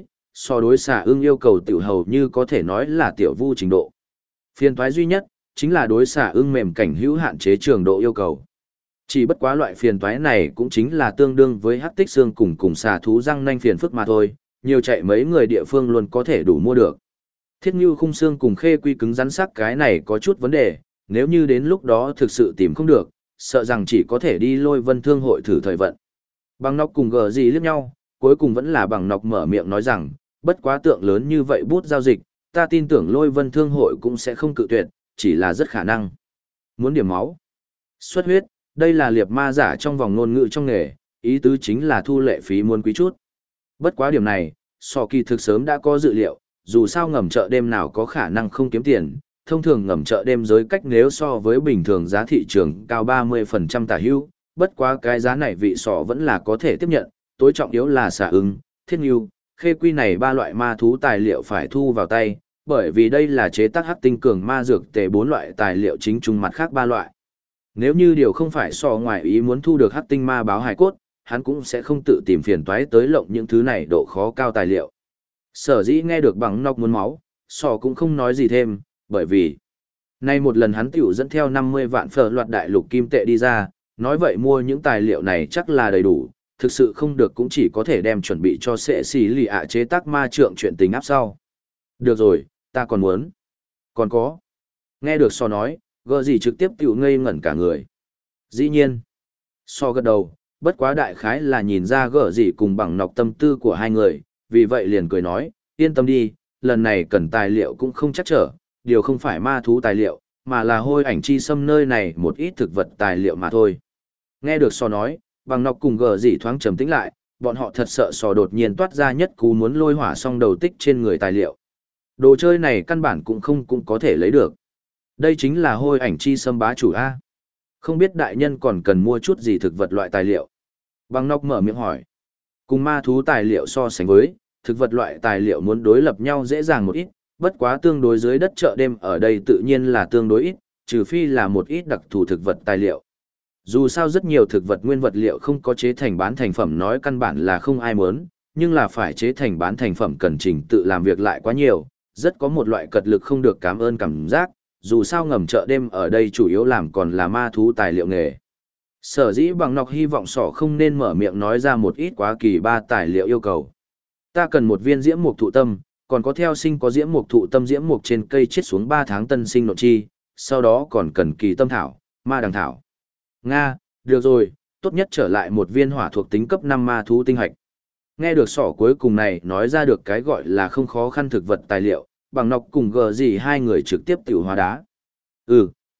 so đối xà ưng yêu cầu tiểu hầu như có thể nói là tiểu vu trình độ. Phiên toái duy nhất, chính là đối xà ưng mềm cảnh hữu hạn chế trường độ yêu cầu. Chỉ bất quá loại phiền toái này cũng chính là tương đương với hắc tích xương cùng xà thú răng nanh phiền phức mà thôi, nhiều chạy mấy người địa phương luôn có thể đủ mua được. Thiết như khung xương cùng khê quy cứng rắn sắc cái này có chút vấn đề, nếu như đến lúc đó thực sự tìm không được, sợ rằng chỉ có thể đi Lôi Vân Thương hội thử thời vận. Bằng nọc cùng gờ gì liếc nhau, cuối cùng vẫn là bằng nọc mở miệng nói rằng, bất quá tượng lớn như vậy bút giao dịch, ta tin tưởng Lôi Vân Thương hội cũng sẽ không cự tuyệt, chỉ là rất khả năng. Muốn điểm máu, xuất huyết, đây là liệp ma giả trong vòng ngôn ngữ trong nghề, ý tứ chính là thu lệ phí muốn quý chút. Bất quá điểm này, Sò kỳ thực sớm đã có dự liệu, dù sao ngầm chợ đêm nào có khả năng không kiếm tiền, thông thường ngầm chợ đêm giới cách nếu so với bình thường giá thị trường cao 30% tả hữu, bất quá cái giá này vị Sò vẫn là có thể tiếp nhận, tối trọng yếu là xà ưng, thiết nghiêu, khê quy này ba loại ma thú tài liệu phải thu vào tay, bởi vì đây là chế tác hắc tinh cường ma dược tề 4 loại tài liệu chính chung mặt khác 3 loại. Nếu như điều không phải Sò ngoài ý muốn thu được hắc tinh ma báo hài cốt, hắn cũng sẽ không tự tìm phiền toái tới lộng những thứ này độ khó cao tài liệu. Sở dĩ nghe được bằng nọc muốn máu, Sò cũng không nói gì thêm, bởi vì nay một lần hắn tiểu dẫn theo 50 vạn phở loạt đại lục kim tệ đi ra, nói vậy mua những tài liệu này chắc là đầy đủ, thực sự không được cũng chỉ có thể đem chuẩn bị cho sệ xì lì ạ chế tác ma trượng chuyện tình áp sau. Được rồi, ta còn muốn. Còn có. Nghe được Sò nói, gờ gì trực tiếp tiểu ngây ngẩn cả người. Dĩ nhiên. Sò gật đầu, bất quá đại khái là nhìn ra gờ gì cùng bằng nọc tâm tư của hai người, vì vậy liền cười nói, yên tâm đi, lần này cần tài liệu cũng không chắc trở, điều không phải ma thú tài liệu, mà là hôi ảnh chi xâm nơi này một ít thực vật tài liệu mà thôi. Nghe được Sò nói, bằng nọc cùng gờ gì thoáng trầm tĩnh lại, bọn họ thật sợ Sò đột nhiên toát ra nhất cú muốn lôi hỏa xong đầu tích trên người tài liệu. Đồ chơi này căn bản cũng có thể lấy được. Đây chính là hôi ảnh chi xâm bá chủ A. Không biết đại nhân còn cần mua chút gì thực vật loại tài liệu. Bằng nọc mở miệng hỏi. Cùng ma thú tài liệu so sánh với, thực vật loại tài liệu muốn đối lập nhau dễ dàng một ít, bất quá tương đối dưới đất chợ đêm ở đây tự nhiên là tương đối ít, trừ phi là một ít đặc thù thực vật tài liệu. Dù sao rất nhiều thực vật nguyên vật liệu không có chế thành bán thành phẩm nói căn bản là không ai muốn, nhưng là phải chế thành bán thành phẩm cần trình tự làm việc lại quá nhiều, rất có một loại cật lực không được cảm ơn cảm giác, dù sao ngầm chợ đêm ở đây chủ yếu làm còn là ma thú tài liệu nghề. Sở dĩ bằng nọc hy vọng Sỏ không nên mở miệng nói ra một ít quá kỳ ba tài liệu yêu cầu. Ta cần một viên diễm mục thụ tâm, còn có theo sinh có diễm mục thụ tâm diễm mục trên cây chết xuống 3 tháng tân sinh nộn chi, sau đó còn cần kỳ tâm thảo, ma đằng thảo. Nga, được rồi, tốt nhất trở lại một viên hỏa thuộc tính cấp 5 ma thú tinh hạch. Nghe được Sỏ cuối cùng này nói ra được cái gọi là không khó khăn thực vật tài liệu, bằng nọc cùng gờ gì hai người trực tiếp tiểu hóa đá.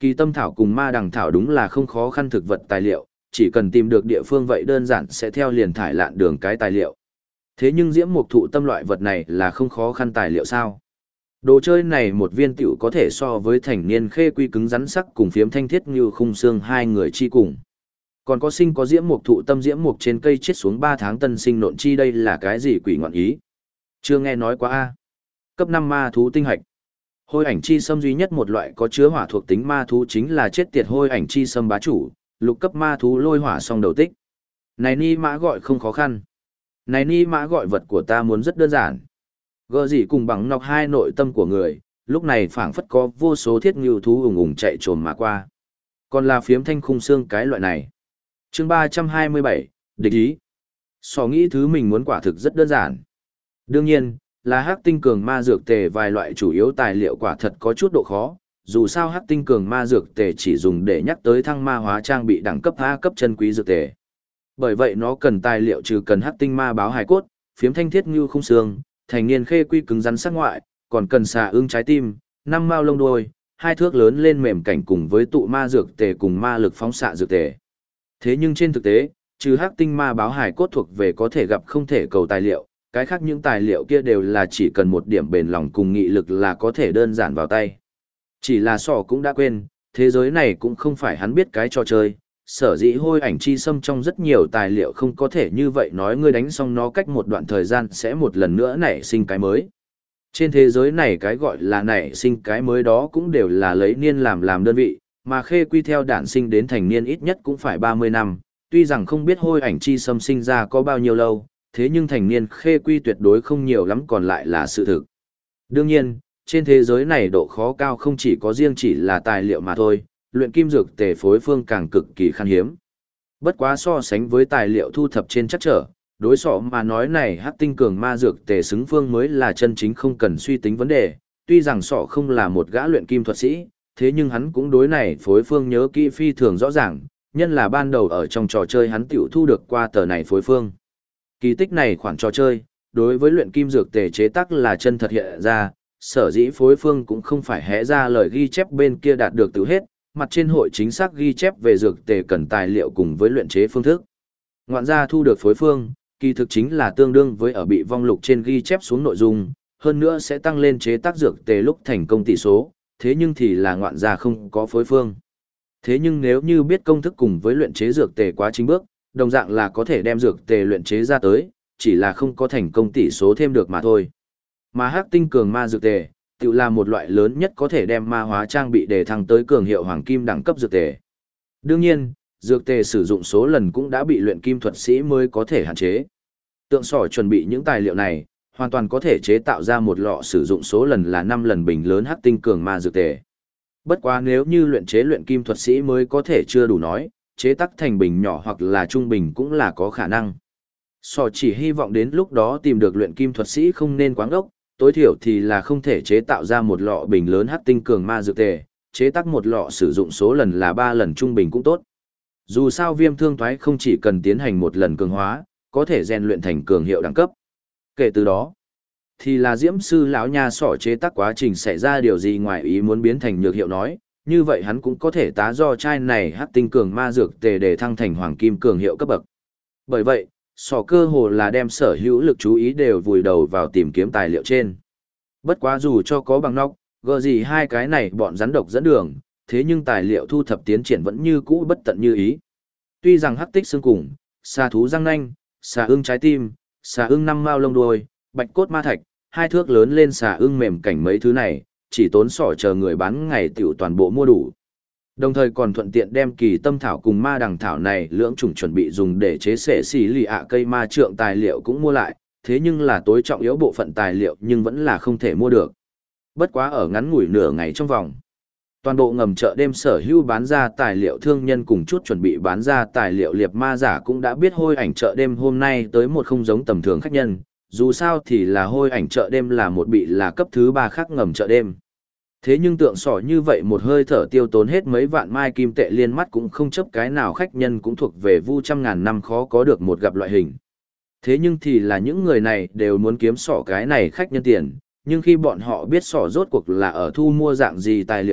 Kỳ tâm thảo cùng ma đằng thảo đúng là không khó khăn thực vật tài liệu, chỉ cần tìm được địa phương vậy đơn giản sẽ theo liền thải lạn đường cái tài liệu. Thế nhưng diễm mục thụ tâm loại vật này là không khó khăn tài liệu sao? Đồ chơi này một viên tiểu có thể so với thành niên khê quy cứng rắn sắc cùng phiếm thanh thiết như khung xương hai người chi cùng. Còn có sinh có diễm mục thụ tâm diễm mục trên cây chết xuống 3 tháng tân sinh nộn chi, đây là cái gì quỷ ngọn ý? Chưa nghe nói quá a. Cấp 5 ma thú tinh hạch. Hôi ảnh chi sâm duy nhất một loại có chứa hỏa thuộc tính ma thú chính là chết tiệt hôi ảnh chi sâm bá chủ, lục cấp ma thú lôi hỏa song đầu tích. Này ni mã gọi không khó khăn. Này ni mã gọi vật của ta muốn rất đơn giản. Gờ gì cùng bằng nọc hai nội tâm của người, lúc này phảng phất có vô số thiết ngưu thú ùng ùng chạy trồm mà qua. Còn là phiếm thanh khung xương cái loại này. Chương 327, địch ý. So nghĩ thứ mình muốn quả thực rất đơn giản. Đương nhiên, là hắc tinh cường ma dược tề vài loại chủ yếu tài liệu quả thật có chút độ khó, dù sao hắc tinh cường ma dược tề chỉ dùng để nhắc tới thăng ma hóa trang bị đẳng cấp A cấp chân quý dược tề. Bởi vậy nó cần tài liệu trừ cần hắc tinh ma báo hài cốt, phiếm thanh thiết ngưu không xương, thành niên khê quy cứng rắn sắc ngoại, còn cần xà ương trái tim, 5 mao lông đuôi, 2 thước lớn lên mềm cảnh cùng với tụ ma dược tề cùng ma lực phóng xạ dược tề. Thế nhưng trên thực tế, trừ hắc tinh ma báo hài cốt thuộc về có thể gặp không thể cầu tài liệu, cái khác những tài liệu kia đều là chỉ cần một điểm bền lòng cùng nghị lực là có thể đơn giản vào tay. Chỉ là sỏ cũng đã quên, thế giới này cũng không phải hắn biết cái trò chơi, sở dĩ hôi ảnh chi xâm trong rất nhiều tài liệu không có thể như vậy nói ngươi đánh xong nó cách một đoạn thời gian sẽ một lần nữa nảy sinh cái mới. Trên thế giới này cái gọi là nảy sinh cái mới đó cũng đều là lấy niên làm đơn vị, mà khê quy theo đản sinh đến thành niên ít nhất cũng phải 30 năm, tuy rằng không biết hôi ảnh chi xâm sinh ra có bao nhiêu lâu, thế nhưng thành niên khê quy tuyệt đối không nhiều lắm còn lại là sự thực. Đương nhiên, trên thế giới này độ khó cao không chỉ có riêng chỉ là tài liệu mà thôi, luyện kim dược tề phối phương càng cực kỳ khan hiếm. Bất quá so sánh với tài liệu thu thập trên chắc trở, đối sọ mà nói này hắc tinh cường ma dược tề xứng phương mới là chân chính không cần suy tính vấn đề, tuy rằng sọ không là một gã luyện kim thuật sĩ, thế nhưng hắn cũng đối này phối phương nhớ kỹ phi thường rõ ràng, nhân là ban đầu ở trong trò chơi hắn tiểu thu được qua tờ này phối phương. Kỳ tích này khoản trò chơi, đối với luyện kim dược tề chế tác là chân thật hiện ra, sở dĩ phối phương cũng không phải hé ra lời ghi chép bên kia đạt được từ hết, mặt trên hội chính xác ghi chép về dược tề cần tài liệu cùng với luyện chế phương thức. Ngoạn gia thu được phối phương, kỳ thực chính là tương đương với ở bị vong lục trên ghi chép xuống nội dung, hơn nữa sẽ tăng lên chế tác dược tề lúc thành công tỷ số, thế nhưng thì là ngoạn gia không có phối phương. Thế nhưng nếu như biết công thức cùng với luyện chế dược tề quá trình bước, đồng dạng là có thể đem dược tề luyện chế ra tới, chỉ là không có thành công tỷ số thêm được mà thôi. Mà hắc tinh cường ma dược tề, tự là một loại lớn nhất có thể đem ma hóa trang bị để thăng tới cường hiệu hoàng kim đẳng cấp dược tề. Đương nhiên, dược tề sử dụng số lần cũng đã bị luyện kim thuật sĩ mới có thể hạn chế. Tượng sỏi chuẩn bị những tài liệu này, hoàn toàn có thể chế tạo ra một lọ sử dụng số lần là 5 lần bình lớn hắc tinh cường ma dược tề. Bất quá nếu như luyện chế luyện kim thuật sĩ mới có thể chưa đủ nói, chế tác thành bình nhỏ hoặc là trung bình cũng là có khả năng. Sò chỉ hy vọng đến lúc đó tìm được luyện kim thuật sĩ không nên quáng ốc, tối thiểu thì là không thể chế tạo ra một lọ bình lớn hắc tinh cường ma dược tề, chế tác một lọ sử dụng số lần là 3 lần trung bình cũng tốt. Dù sao viêm thương thoái không chỉ cần tiến hành một lần cường hóa, có thể rèn luyện thành cường hiệu đẳng cấp. Kể từ đó, thì là diễm sư lão nha sỏ chế tác quá trình xảy ra điều gì ngoài ý muốn biến thành nhược hiệu nói, như vậy hắn cũng có thể tá do chai này hắc tinh cường ma dược tề để thăng thành hoàng kim cường hiệu cấp bậc. Bởi vậy, sỏ cơ hồ là đem sở hữu lực chú ý đều vùi đầu vào tìm kiếm tài liệu trên. Bất quá dù cho có bằng nóc, gờ gì hai cái này bọn rắn độc dẫn đường, thế nhưng tài liệu thu thập tiến triển vẫn như cũ bất tận như ý. Tuy rằng hắc tích xương cùng, xà thú răng nanh, xà ưng trái tim, xà ưng 5 mao lông đuôi, bạch cốt ma thạch, 2 thước lớn lên xà ưng mềm cảnh mấy thứ này, chỉ tốn sỏ chờ người bán ngày tiểu toàn bộ mua đủ. Đồng thời còn thuận tiện đem kỳ tâm thảo cùng ma đằng thảo này lưỡng chủng chuẩn bị dùng để chế xệ xỉ lì ạ cây ma trượng tài liệu cũng mua lại, thế nhưng là tối trọng yếu bộ phận tài liệu nhưng vẫn là không thể mua được. Bất quá ở ngắn ngủi nửa ngày trong vòng, toàn bộ ngầm chợ đêm sở hữu bán ra tài liệu thương nhân cùng chút chuẩn bị bán ra tài liệu liệp ma giả cũng đã biết hôi ảnh chợ đêm hôm nay tới một không giống tầm thường khách nhân, dù sao thì là hôi ảnh chợ đêm là một bị là cấp thứ 3 khác ngầm chợ đêm. Thế nhưng tượng sỏ như vậy một hơi thở tiêu tốn hết mấy vạn mai kim tệ liên mắt cũng không chấp cái nào khách nhân cũng thuộc về vu trăm ngàn năm khó có được một gặp loại hình. Thế nhưng thì là những người này đều muốn kiếm sỏ cái này khách nhân tiền, nhưng khi bọn họ biết sỏ rốt cuộc là ở thu mua dạng gì tài liệu lúc,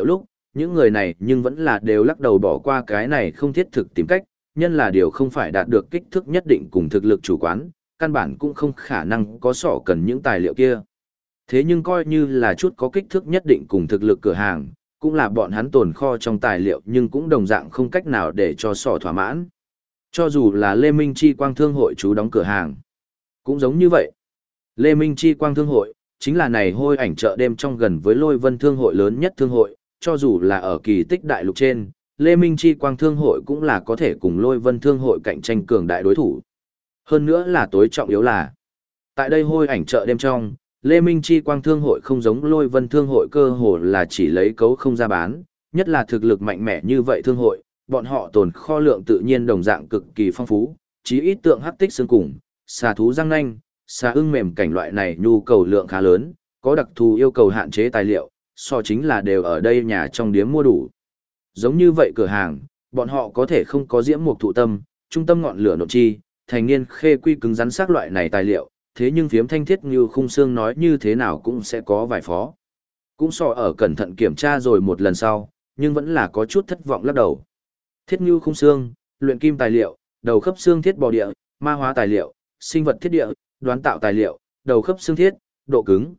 những người này nhưng vẫn là đều lắc đầu bỏ qua cái này không thiết thực tìm cách, nhân là điều không phải đạt được kích thước nhất định cùng thực lực chủ quán, căn bản cũng không khả năng có sỏ cần những tài liệu kia. Thế nhưng coi như là chút có kích thước nhất định cùng thực lực cửa hàng, cũng là bọn hắn tồn kho trong tài liệu nhưng cũng đồng dạng không cách nào để cho sỏ thỏa mãn. Cho dù là Lê Minh Chi Quang Thương hội chú đóng cửa hàng, cũng giống như vậy. Lê Minh Chi Quang Thương hội, chính là này hôi ảnh chợ đêm trong gần với Lôi Vân Thương hội lớn nhất thương hội, cho dù là ở kỳ tích đại lục trên, Lê Minh Chi Quang Thương hội cũng là có thể cùng Lôi Vân Thương hội cạnh tranh cường đại đối thủ. Hơn nữa là tối trọng yếu là, tại đây hôi ảnh chợ đêm trong, Lê Minh Chi Quang Thương hội không giống Lôi Vân Thương hội cơ hồ là chỉ lấy cấu không ra bán, nhất là thực lực mạnh mẽ như vậy thương hội, bọn họ tồn kho lượng tự nhiên đồng dạng cực kỳ phong phú, chí ít tượng hắc tích xương cùng, xà thú răng nanh, xà ưng mềm cảnh loại này nhu cầu lượng khá lớn, có đặc thù yêu cầu hạn chế tài liệu, so chính là đều ở đây nhà trong điếm mua đủ. Giống như vậy cửa hàng, bọn họ có thể không có diễm mục thụ tâm, trung tâm ngọn lửa nộ chi, thành niên khê quy cứng rắn xác loại này tài liệu, thế nhưng phiếm thanh thiết như khung xương nói như thế nào cũng sẽ có vài phó. Cũng so ở cẩn thận kiểm tra rồi một lần sau, nhưng vẫn là có chút thất vọng lắc đầu. Thiết như khung xương, luyện kim tài liệu, đầu khớp xương thiết bò địa, ma hóa tài liệu, sinh vật thiết địa, đoán tạo tài liệu, đầu khớp xương thiết, độ cứng,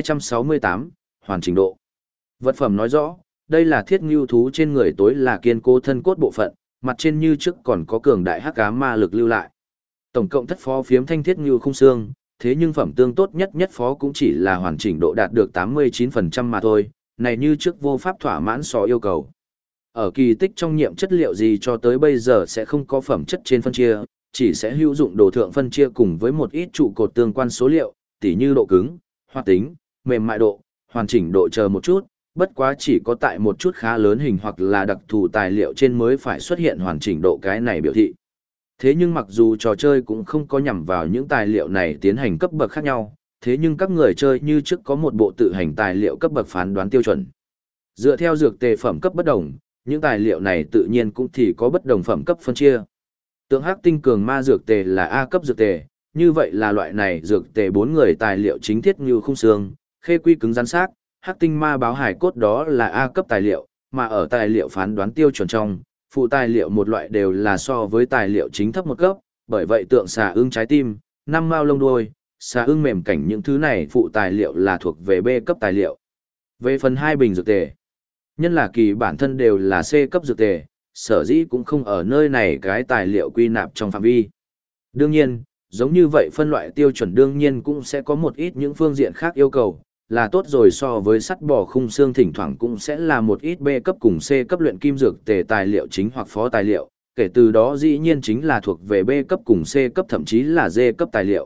268, hoàn chỉnh độ. Vật phẩm nói rõ, đây là thiết ngưu thú trên người tối là kiên cố thân cốt bộ phận, mặt trên như trước còn có cường đại hắc ám ma lực lưu lại. Tổng cộng thất phó phiếm thanh thiết ngưu khung xương, thế nhưng phẩm tương tốt nhất nhất phó cũng chỉ là hoàn chỉnh độ đạt được 89% mà thôi, này như trước vô pháp thỏa mãn so yêu cầu. Ở kỳ tích trong nhiệm chất liệu gì cho tới bây giờ sẽ không có phẩm chất trên phân chia, chỉ sẽ hữu dụng đồ thượng phân chia cùng với một ít trụ cột tương quan số liệu, tỉ như độ cứng, hoạt tính, mềm mại độ, hoàn chỉnh độ chờ một chút, bất quá chỉ có tại một chút khá lớn hình hoặc là đặc thù tài liệu trên mới phải xuất hiện hoàn chỉnh độ cái này biểu thị. Thế nhưng mặc dù trò chơi cũng không có nhằm vào những tài liệu này tiến hành cấp bậc khác nhau, thế nhưng các người chơi như trước có một bộ tự hành tài liệu cấp bậc phán đoán tiêu chuẩn. Dựa theo dược tề phẩm cấp bất đồng, những tài liệu này tự nhiên cũng thì có bất đồng phẩm cấp phân chia. Tượng hắc tinh cường ma dược tề là A cấp dược tề, như vậy là loại này dược tề 4 người tài liệu chính thiết như khung xương, khê quy cứng rắn xác, hắc tinh ma báo hải cốt đó là A cấp tài liệu, mà ở tài liệu phán đoán tiêu chuẩn trong, phụ tài liệu một loại đều là so với tài liệu chính thấp một cấp, bởi vậy tượng xà ưng trái tim, 5 mao lông đuôi, xà ưng mềm cảnh những thứ này phụ tài liệu là thuộc về B cấp tài liệu. Về phần 2 bình dược tề, nhân là kỳ bản thân đều là C cấp dược tề, sở dĩ cũng không ở nơi này cái tài liệu quy nạp trong phạm vi. Đương nhiên, giống như vậy phân loại tiêu chuẩn đương nhiên cũng sẽ có một ít những phương diện khác yêu cầu, là tốt rồi so với sắt bò khung xương thỉnh thoảng cũng sẽ là một ít B cấp cùng C cấp luyện kim dược tề tài liệu chính hoặc phó tài liệu, kể từ đó dĩ nhiên chính là thuộc về B cấp cùng C cấp thậm chí là D cấp tài liệu.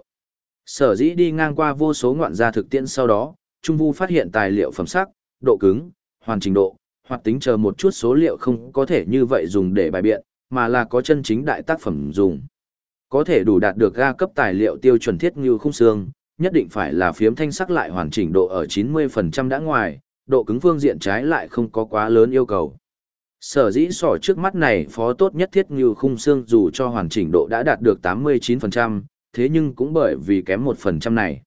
Sở dĩ đi ngang qua vô số ngoạn gia thực tiễn sau đó, Trung Vu phát hiện tài liệu phẩm sắc, độ cứng, hoàn chỉnh độ, hoặc tính chờ một chút số liệu không có thể như vậy dùng để bài biện, mà là có chân chính đại tác phẩm dùng. Có thể đủ đạt được A cấp tài liệu tiêu chuẩn thiết như khung xương, nhất định phải là phiếm thanh sắc lại hoàn chỉnh độ ở 90% đã ngoài, độ cứng phương diện trái lại không có quá lớn yêu cầu. Sở dĩ sỏ trước mắt này phó tốt nhất thiết như khung xương dù cho hoàn chỉnh độ đã đạt được 89%, thế nhưng cũng bởi vì kém 1% này.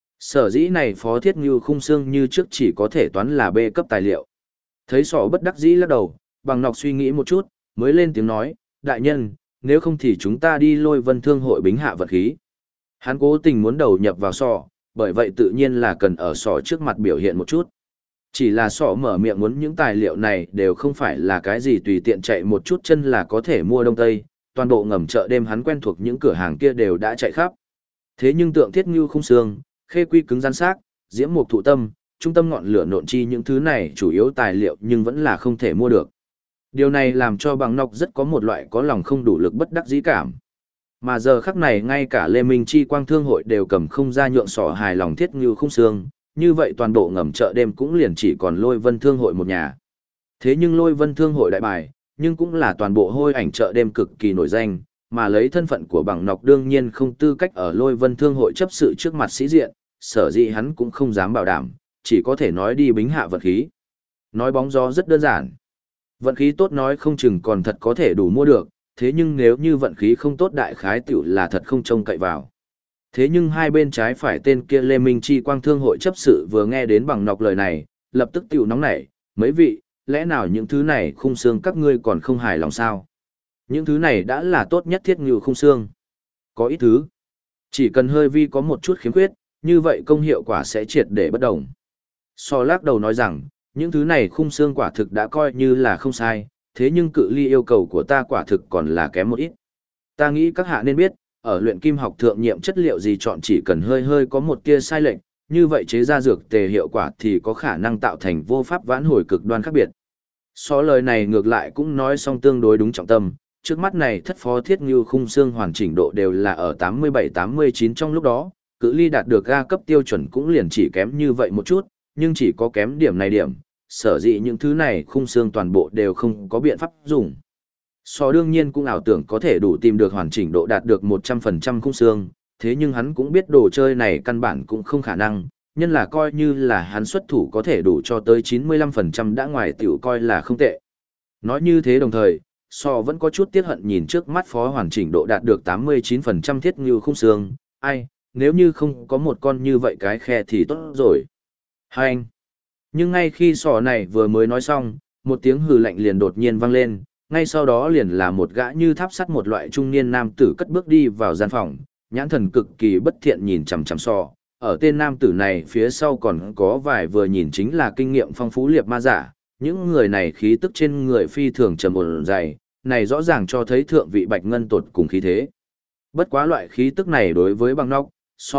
Sở dĩ này phó thiết như khung xương như trước chỉ có thể toán là B cấp tài liệu. Thấy sỏ bất đắc dĩ lắc đầu, bằng nọc suy nghĩ một chút, mới lên tiếng nói, đại nhân, nếu không thì chúng ta đi Lôi Vân Thương hội bính hạ vật khí. Hắn cố tình muốn đầu nhập vào sỏ, bởi vậy tự nhiên là cần ở sỏ trước mặt biểu hiện một chút. Chỉ là sỏ mở miệng muốn những tài liệu này đều không phải là cái gì tùy tiện chạy một chút chân là có thể mua đông tây, toàn bộ ngầm chợ đêm hắn quen thuộc những cửa hàng kia đều đã chạy khắp. Thế nhưng tượng thiết ngưu không xương, khê quy cứng rắn xác, diễm mục thụ tâm, trung tâm ngọn lửa nộn chi những thứ này chủ yếu tài liệu nhưng vẫn là không thể mua được. Điều này làm cho bằng nọc rất có một loại có lòng không đủ lực bất đắc dĩ cảm. Mà giờ khắc này ngay cả Lê Minh Chi Quang Thương hội đều cầm không ra nhượng sỏ hài lòng thiết như không xương, như vậy toàn bộ ngầm chợ đêm cũng liền chỉ còn Lôi Vân Thương hội một nhà. Thế nhưng Lôi Vân Thương hội đại bài, nhưng cũng là toàn bộ hôi ảnh chợ đêm cực kỳ nổi danh, mà lấy thân phận của bằng nọc đương nhiên không tư cách ở Lôi Vân Thương hội chấp sự trước mặt sĩ diện, sở dĩ hắn cũng không dám bảo đảm, chỉ có thể nói đi bính hạ vận khí. Nói bóng gió rất đơn giản. Vận khí tốt nói không chừng còn thật có thể đủ mua được, thế nhưng nếu như vận khí không tốt đại khái tiểu là thật không trông cậy vào. Thế nhưng hai bên trái phải tên kia Lê Minh Chi Quang Thương hội chấp sự vừa nghe đến bằng nọc lời này, lập tức tiểu nóng nảy, mấy vị, lẽ nào những thứ này khung xương các ngươi còn không hài lòng sao? Những thứ này đã là tốt nhất thiết ngự khung xương. Có ít thứ, chỉ cần hơi vi có một chút khiếm khuyết, như vậy công hiệu quả sẽ triệt để bất đồng. So lắc đầu nói rằng, những thứ này khung xương quả thực đã coi như là không sai, thế nhưng cự ly yêu cầu của ta quả thực còn là kém một ít. Ta nghĩ các hạ nên biết, ở luyện kim học thượng nhiệm chất liệu gì chọn chỉ cần hơi hơi có một tia sai lệch, như vậy chế ra dược tề hiệu quả thì có khả năng tạo thành vô pháp vãn hồi cực đoan khác biệt. So lời này ngược lại cũng nói xong tương đối đúng trọng tâm, trước mắt này thất phó thiết ngưu khung xương hoàn chỉnh độ đều là ở 87-89 trong lúc đó, cự ly đạt được A cấp tiêu chuẩn cũng liền chỉ kém như vậy một chút, nhưng chỉ có kém điểm này điểm, sở dĩ những thứ này khung xương toàn bộ đều không có biện pháp dùng. So đương nhiên cũng ảo tưởng có thể đủ tìm được hoàn chỉnh độ đạt được 100% khung xương, thế nhưng hắn cũng biết đồ chơi này căn bản cũng không khả năng, nhân là coi như là hắn xuất thủ có thể đủ cho tới 95% đã ngoài tiểu coi là không tệ. Nói như thế đồng thời, So vẫn có chút tiếc hận nhìn trước mắt phó hoàn chỉnh độ đạt được 89% thiết ngưu khung xương, ai, nếu như không có một con như vậy cái khe thì tốt rồi. Hai anh. Nhưng ngay khi sò này vừa mới nói xong, một tiếng hừ lạnh liền đột nhiên vang lên, ngay sau đó liền là một gã như tháp sắt một loại trung niên nam tử cất bước đi vào gian phòng, nhãn thần cực kỳ bất thiện nhìn chằm chằm sò. Ở tên nam tử này phía sau còn có vài vừa nhìn chính là kinh nghiệm phong phú liệt ma giả, những người này khí tức trên người phi thường trầm ổn dày, này rõ ràng cho thấy thượng vị bạch ngân tột cùng khí thế. Bất quá loại khí tức này đối với bằng nóc,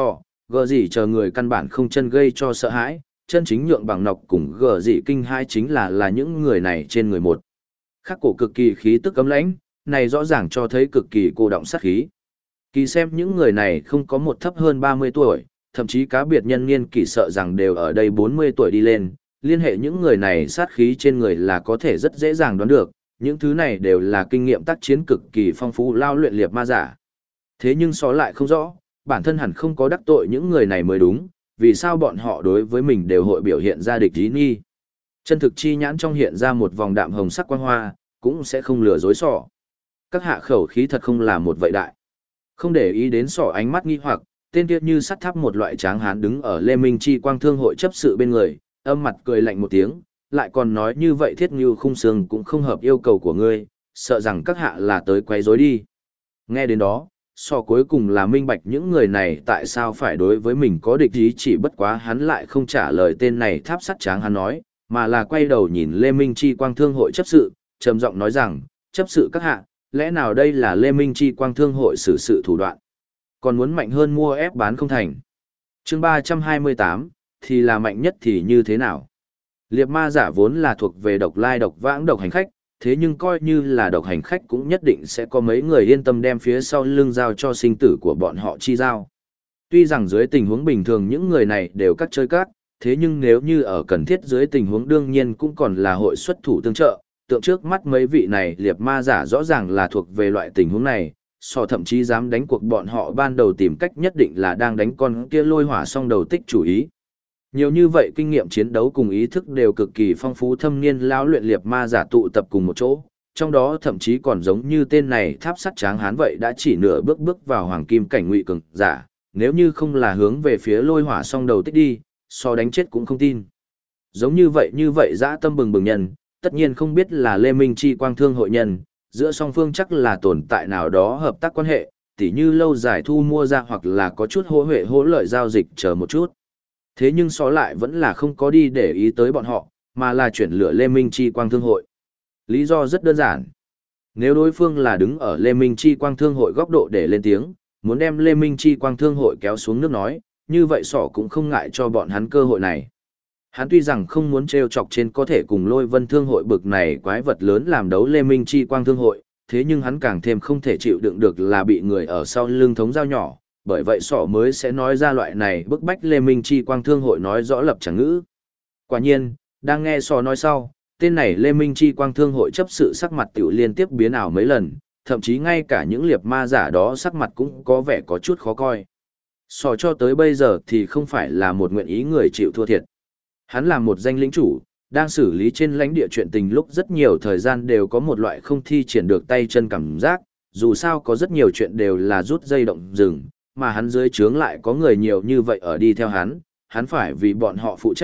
gờ gì chờ người căn bản không chân gây cho sợ hãi, chân chính nhượng bằng nọc cùng gờ gì kinh hai chính là những người này trên người một. Khắc cổ cực kỳ khí tức cấm lãnh, này rõ ràng cho thấy cực kỳ cô động sát khí. Kỳ xem những người này không có một thấp hơn 30 tuổi, thậm chí cá biệt nhân niên kỳ sợ rằng đều ở đây 40 tuổi đi lên, liên hệ những người này sát khí trên người là có thể rất dễ dàng đoán được, những thứ này đều là kinh nghiệm tác chiến cực kỳ phong phú lao luyện liệt ma giả. Thế nhưng so lại không rõ, bản thân hẳn không có đắc tội những người này mới đúng, vì sao bọn họ đối với mình đều hội biểu hiện ra địch ý nghi. Chân thực chi nhãn trong hiện ra một vòng đạm hồng sắc quang hoa, cũng sẽ không lừa dối sỏ. Các hạ khẩu khí thật không là một vậy đại. Không để ý đến sỏ ánh mắt nghi hoặc, tên kia như sắt tháp một loại tráng hán đứng ở Lê Minh Chi Quang Thương hội chấp sự bên người, âm mặt cười lạnh một tiếng, lại còn nói như vậy thiết như khung xương cũng không hợp yêu cầu của ngươi, sợ rằng các hạ là tới quấy rối đi. Nghe đến đó, so cuối cùng là minh bạch những người này tại sao phải đối với mình có địch ý, chỉ bất quá hắn lại không trả lời tên này tháp sắt tráng hắn nói, mà là quay đầu nhìn Lê Minh Chi Quang Thương hội chấp sự, trầm giọng nói rằng, chấp sự các hạ, lẽ nào đây là Lê Minh Chi Quang Thương hội xử sự thủ đoạn, còn muốn mạnh hơn mua ép bán không thành. Chương 328, thì là mạnh nhất thì như thế nào? Liệt ma giả vốn là thuộc về độc lai độc vãng độc hành khách, thế nhưng coi như là độc hành khách cũng nhất định sẽ có mấy người yên tâm đem phía sau lưng giao cho sinh tử của bọn họ chi giao. Tuy rằng dưới tình huống bình thường những người này đều cắt chơi cát, thế nhưng nếu như ở cần thiết dưới tình huống đương nhiên cũng còn là hội xuất thủ tương trợ, tượng trước mắt mấy vị này liệt ma giả rõ ràng là thuộc về loại tình huống này, so thậm chí dám đánh cuộc bọn họ ban đầu tìm cách nhất định là đang đánh con kia lôi hỏa song đầu tích chủ ý. Nhiều như vậy kinh nghiệm chiến đấu cùng ý thức đều cực kỳ phong phú thâm niên lão luyện liệt ma giả tụ tập cùng một chỗ, trong đó thậm chí còn giống như tên này tháp sắt tráng hán vậy đã chỉ nửa bước bước vào hoàng kim cảnh ngụy cường giả, nếu như không là hướng về phía lôi hỏa song đầu tích đi, so đánh chết cũng không tin. Giống như vậy dã tâm bừng bừng nhân, tất nhiên không biết là Lê Minh Chi Quang Thương hội nhân, giữa song phương chắc là tồn tại nào đó hợp tác quan hệ, tỉ như lâu dài thu mua ra hoặc là có chút hỗ huệ hỗ lợi giao dịch chờ một chút. Thế nhưng so lại vẫn là không có đi để ý tới bọn họ, mà là chuyển lựa Lê Minh Chi Quang Thương hội. Lý do rất đơn giản. Nếu đối phương là đứng ở Lê Minh Chi Quang Thương hội góc độ để lên tiếng, muốn đem Lê Minh Chi Quang Thương hội kéo xuống nước nói, như vậy sỏ cũng không ngại cho bọn hắn cơ hội này. Hắn tuy rằng không muốn trêu chọc trên có thể cùng Lôi Vân Thương hội bực này quái vật lớn làm đấu Lê Minh Chi Quang Thương hội, thế nhưng hắn càng thêm không thể chịu đựng được là bị người ở sau lưng thống dao nhỏ, bởi vậy sỏ mới sẽ nói ra loại này bức bách Lê Minh Chi Quang Thương hội nói rõ lập chẳng ngữ. Quả nhiên, đang nghe sỏ nói sau, tên này Lê Minh Chi Quang Thương hội chấp sự sắc mặt tiểu liên tiếp biến ảo mấy lần, thậm chí ngay cả những liệt ma giả đó sắc mặt cũng có vẻ có chút khó coi. Sỏ cho tới bây giờ thì không phải là một nguyện ý người chịu thua thiệt. Hắn là một danh lĩnh chủ, đang xử lý trên lãnh địa chuyện tình lúc rất nhiều thời gian đều có một loại không thi triển được tay chân cảm giác, dù sao có rất nhiều chuyện đều là rút dây động rừng, mà hắn dưới trướng lại có người nhiều như vậy ở đi theo hắn phải vì bọn họ phụ trách,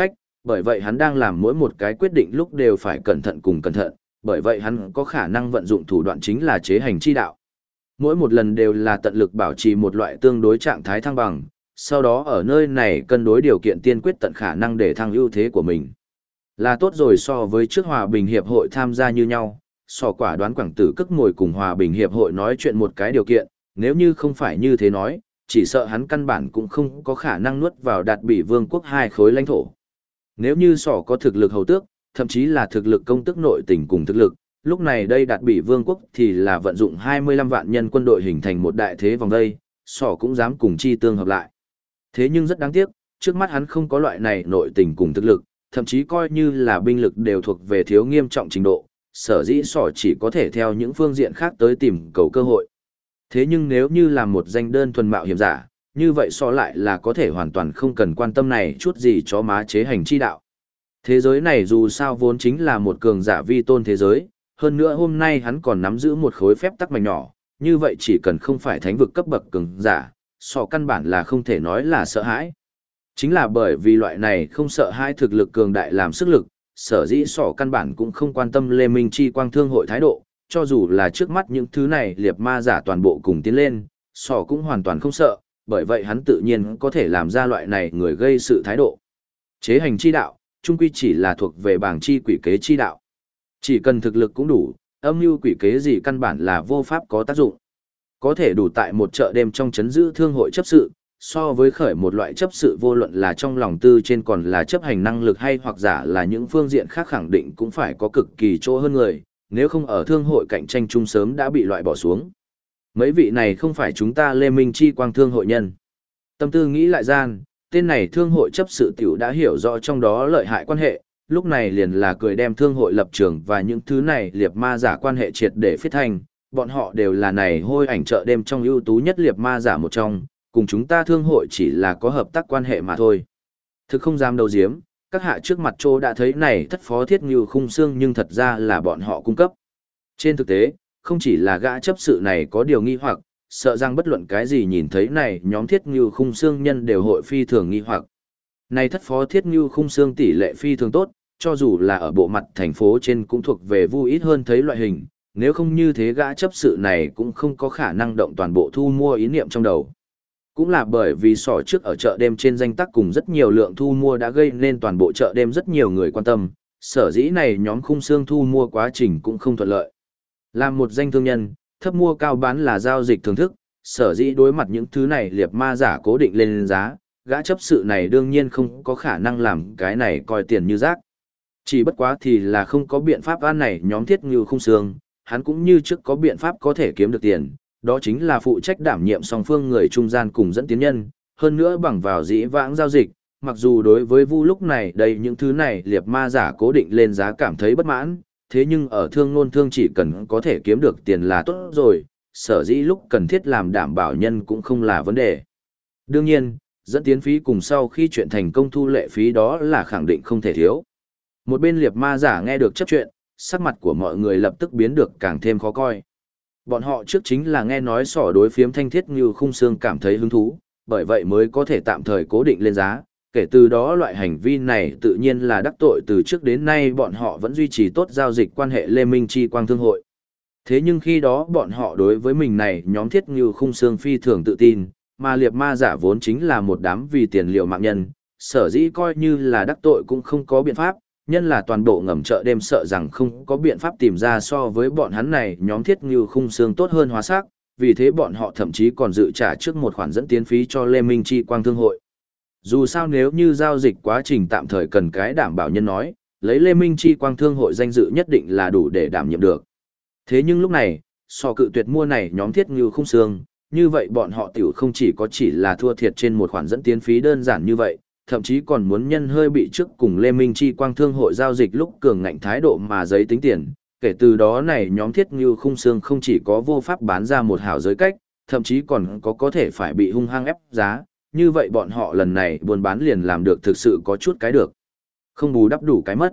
Bởi vậy hắn đang làm mỗi một cái quyết định lúc đều phải cẩn thận cùng cẩn thận, bởi vậy hắn có khả năng vận dụng thủ đoạn chính là chế hành chi đạo. Mỗi một lần đều là tận lực bảo trì một loại tương đối trạng thái thăng bằng, sau đó ở nơi này cân đối điều kiện tiên quyết tận khả năng để thăng ưu thế của mình. Là tốt rồi so với trước Hòa Bình Hiệp hội tham gia như nhau, so quả đoán Quảng Tử Cức ngồi cùng Hòa Bình Hiệp hội nói chuyện một cái điều kiện, nếu như không phải như thế nói, chỉ sợ hắn căn bản cũng không có khả năng nuốt vào Đạt Bỉ Vương quốc 2 khối lãnh thổ. Nếu như sỏ có thực lực hầu tước, thậm chí là thực lực công tước nội tình cùng thực lực, lúc này đây Đạt Bỉ Vương quốc thì là vận dụng 25 vạn nhân quân đội hình thành một đại thế vòng đây, sỏ cũng dám cùng chi tương hợp lại. Thế nhưng rất đáng tiếc, trước mắt hắn không có loại này nội tình cùng thực lực, thậm chí coi như là binh lực đều thuộc về thiếu nghiêm trọng trình độ, sở dĩ sỏ chỉ có thể theo những phương diện khác tới tìm cầu cơ hội. Thế nhưng nếu như là một danh đơn thuần mạo hiểm giả, như vậy so lại là có thể hoàn toàn không cần quan tâm này chút gì cho má chế hành chi đạo. Thế giới này dù sao vốn chính là một cường giả vi tôn thế giới, hơn nữa hôm nay hắn còn nắm giữ một khối phép tắc mảnh nhỏ, như vậy chỉ cần không phải thánh vực cấp bậc cường giả, so căn bản là không thể nói là sợ hãi. Chính là bởi vì loại này không sợ hãi thực lực cường đại làm sức lực, sở dĩ sỏ căn bản cũng không quan tâm Lê Minh Chi Quang Thương hội thái độ, cho dù là trước mắt những thứ này liệt ma giả toàn bộ cùng tiến lên, sỏ cũng hoàn toàn không sợ, bởi vậy hắn tự nhiên có thể làm ra loại này người gây sự thái độ. Chế hành chi đạo, chung quy chỉ là thuộc về bảng chi quỷ kế chi đạo. Chỉ cần thực lực cũng đủ, âm mưu quỷ kế gì căn bản là vô pháp có tác dụng. Có thể đủ tại một chợ đêm trong chấn giữ thương hội chấp sự, so với khởi một loại chấp sự vô luận là trong lòng tư trên còn là chấp hành năng lực hay hoặc giả là những phương diện khác khẳng định cũng phải có cực kỳ chỗ hơn người, nếu không ở thương hội cạnh tranh chung sớm đã bị loại bỏ xuống. Mấy vị này không phải chúng ta Lê Minh Chi Quang thương hội nhân. Tâm tư nghĩ lại gian, tên này thương hội chấp sự tiểu đã hiểu rõ trong đó lợi hại quan hệ, lúc này liền là cười đem thương hội lập trường và những thứ này liệt ma giả quan hệ triệt để phiết thành, bọn họ đều là này hôi ảnh chợ đêm trong ưu tú nhất liệt ma giả một trong, cùng chúng ta thương hội chỉ là có hợp tác quan hệ mà thôi. Thực không dám đầu diếm, các hạ trước mặt trô đã thấy này thất phó thiết như khung xương nhưng thật ra là bọn họ cung cấp. Trên thực tế, không chỉ là gã chấp sự này có điều nghi hoặc, sợ rằng bất luận cái gì nhìn thấy này nhóm thiết như khung xương nhân đều hội phi thường nghi hoặc. Này thất phó thiết như khung xương tỷ lệ phi thường tốt, cho dù là ở bộ mặt thành phố trên cũng thuộc về vui ít hơn thấy loại hình, nếu không như thế gã chấp sự này cũng không có khả năng động toàn bộ thu mua ý niệm trong đầu. Cũng là bởi vì sỏ trước ở chợ đêm trên danh tắc cùng rất nhiều lượng thu mua đã gây nên toàn bộ chợ đêm rất nhiều người quan tâm, sở dĩ này nhóm khung xương thu mua quá trình cũng không thuận lợi. Làm một danh thương nhân, thấp mua cao bán là giao dịch thường thức, sở dĩ đối mặt những thứ này liệt ma giả cố định lên giá, gã chấp sự này đương nhiên không có khả năng làm cái này coi tiền như rác. Chỉ bất quá thì là không có biện pháp an này nhóm thiết như khung xương, hắn cũng như trước có biện pháp có thể kiếm được tiền, đó chính là phụ trách đảm nhiệm song phương người trung gian cùng dẫn tiến nhân, hơn nữa bằng vào dĩ vãng giao dịch, mặc dù đối với Vu lúc này đây những thứ này liệt ma giả cố định lên giá cảm thấy bất mãn, thế nhưng ở thương ngôn thương chỉ cần có thể kiếm được tiền là tốt rồi, sở dĩ lúc cần thiết làm đảm bảo nhân cũng không là vấn đề. Đương nhiên, dẫn tiến phí cùng sau khi chuyện thành công thu lệ phí đó là khẳng định không thể thiếu. Một bên liệt ma giả nghe được chấp chuyện, sắc mặt của mọi người lập tức biến được càng thêm khó coi. Bọn họ trước chính là nghe nói sỏ đối phiếm thanh thiết như khung xương cảm thấy hứng thú, bởi vậy mới có thể tạm thời cố định lên giá. Kể từ đó loại hành vi này tự nhiên là đắc tội từ trước đến nay bọn họ vẫn duy trì tốt giao dịch quan hệ Lê Minh Chi Quang Thương hội. Thế nhưng khi đó bọn họ đối với mình này nhóm thiết như khung xương phi thường tự tin, mà liệt ma giả vốn chính là một đám vì tiền liệu mạng nhân, sở dĩ coi như là đắc tội cũng không có biện pháp, nhân là toàn bộ ngầm chợ đêm sợ rằng không có biện pháp tìm ra so với bọn hắn này nhóm thiết như khung xương tốt hơn hóa sắc, vì thế bọn họ thậm chí còn dự trả trước một khoản dẫn tiến phí cho Lê Minh Chi Quang Thương hội. Dù sao nếu như giao dịch quá trình tạm thời cần cái đảm bảo nhân nói, lấy Lê Minh Chi Quang Thương hội danh dự nhất định là đủ để đảm nhiệm được. Thế nhưng lúc này, so cự tuyệt mua này nhóm thiết như khung xương, như vậy bọn họ tiểu không chỉ là thua thiệt trên một khoản dẫn tiến phí đơn giản như vậy, thậm chí còn muốn nhân hơi bị trước cùng Lê Minh Chi Quang Thương hội giao dịch lúc cường ngạnh thái độ mà giấy tính tiền, kể từ đó này nhóm thiết như khung xương không chỉ có vô pháp bán ra một hảo giới cách, thậm chí còn có thể phải bị hung hăng ép giá, như vậy bọn họ lần này buôn bán liền làm được thực sự có chút cái được, không bù đắp đủ cái mất.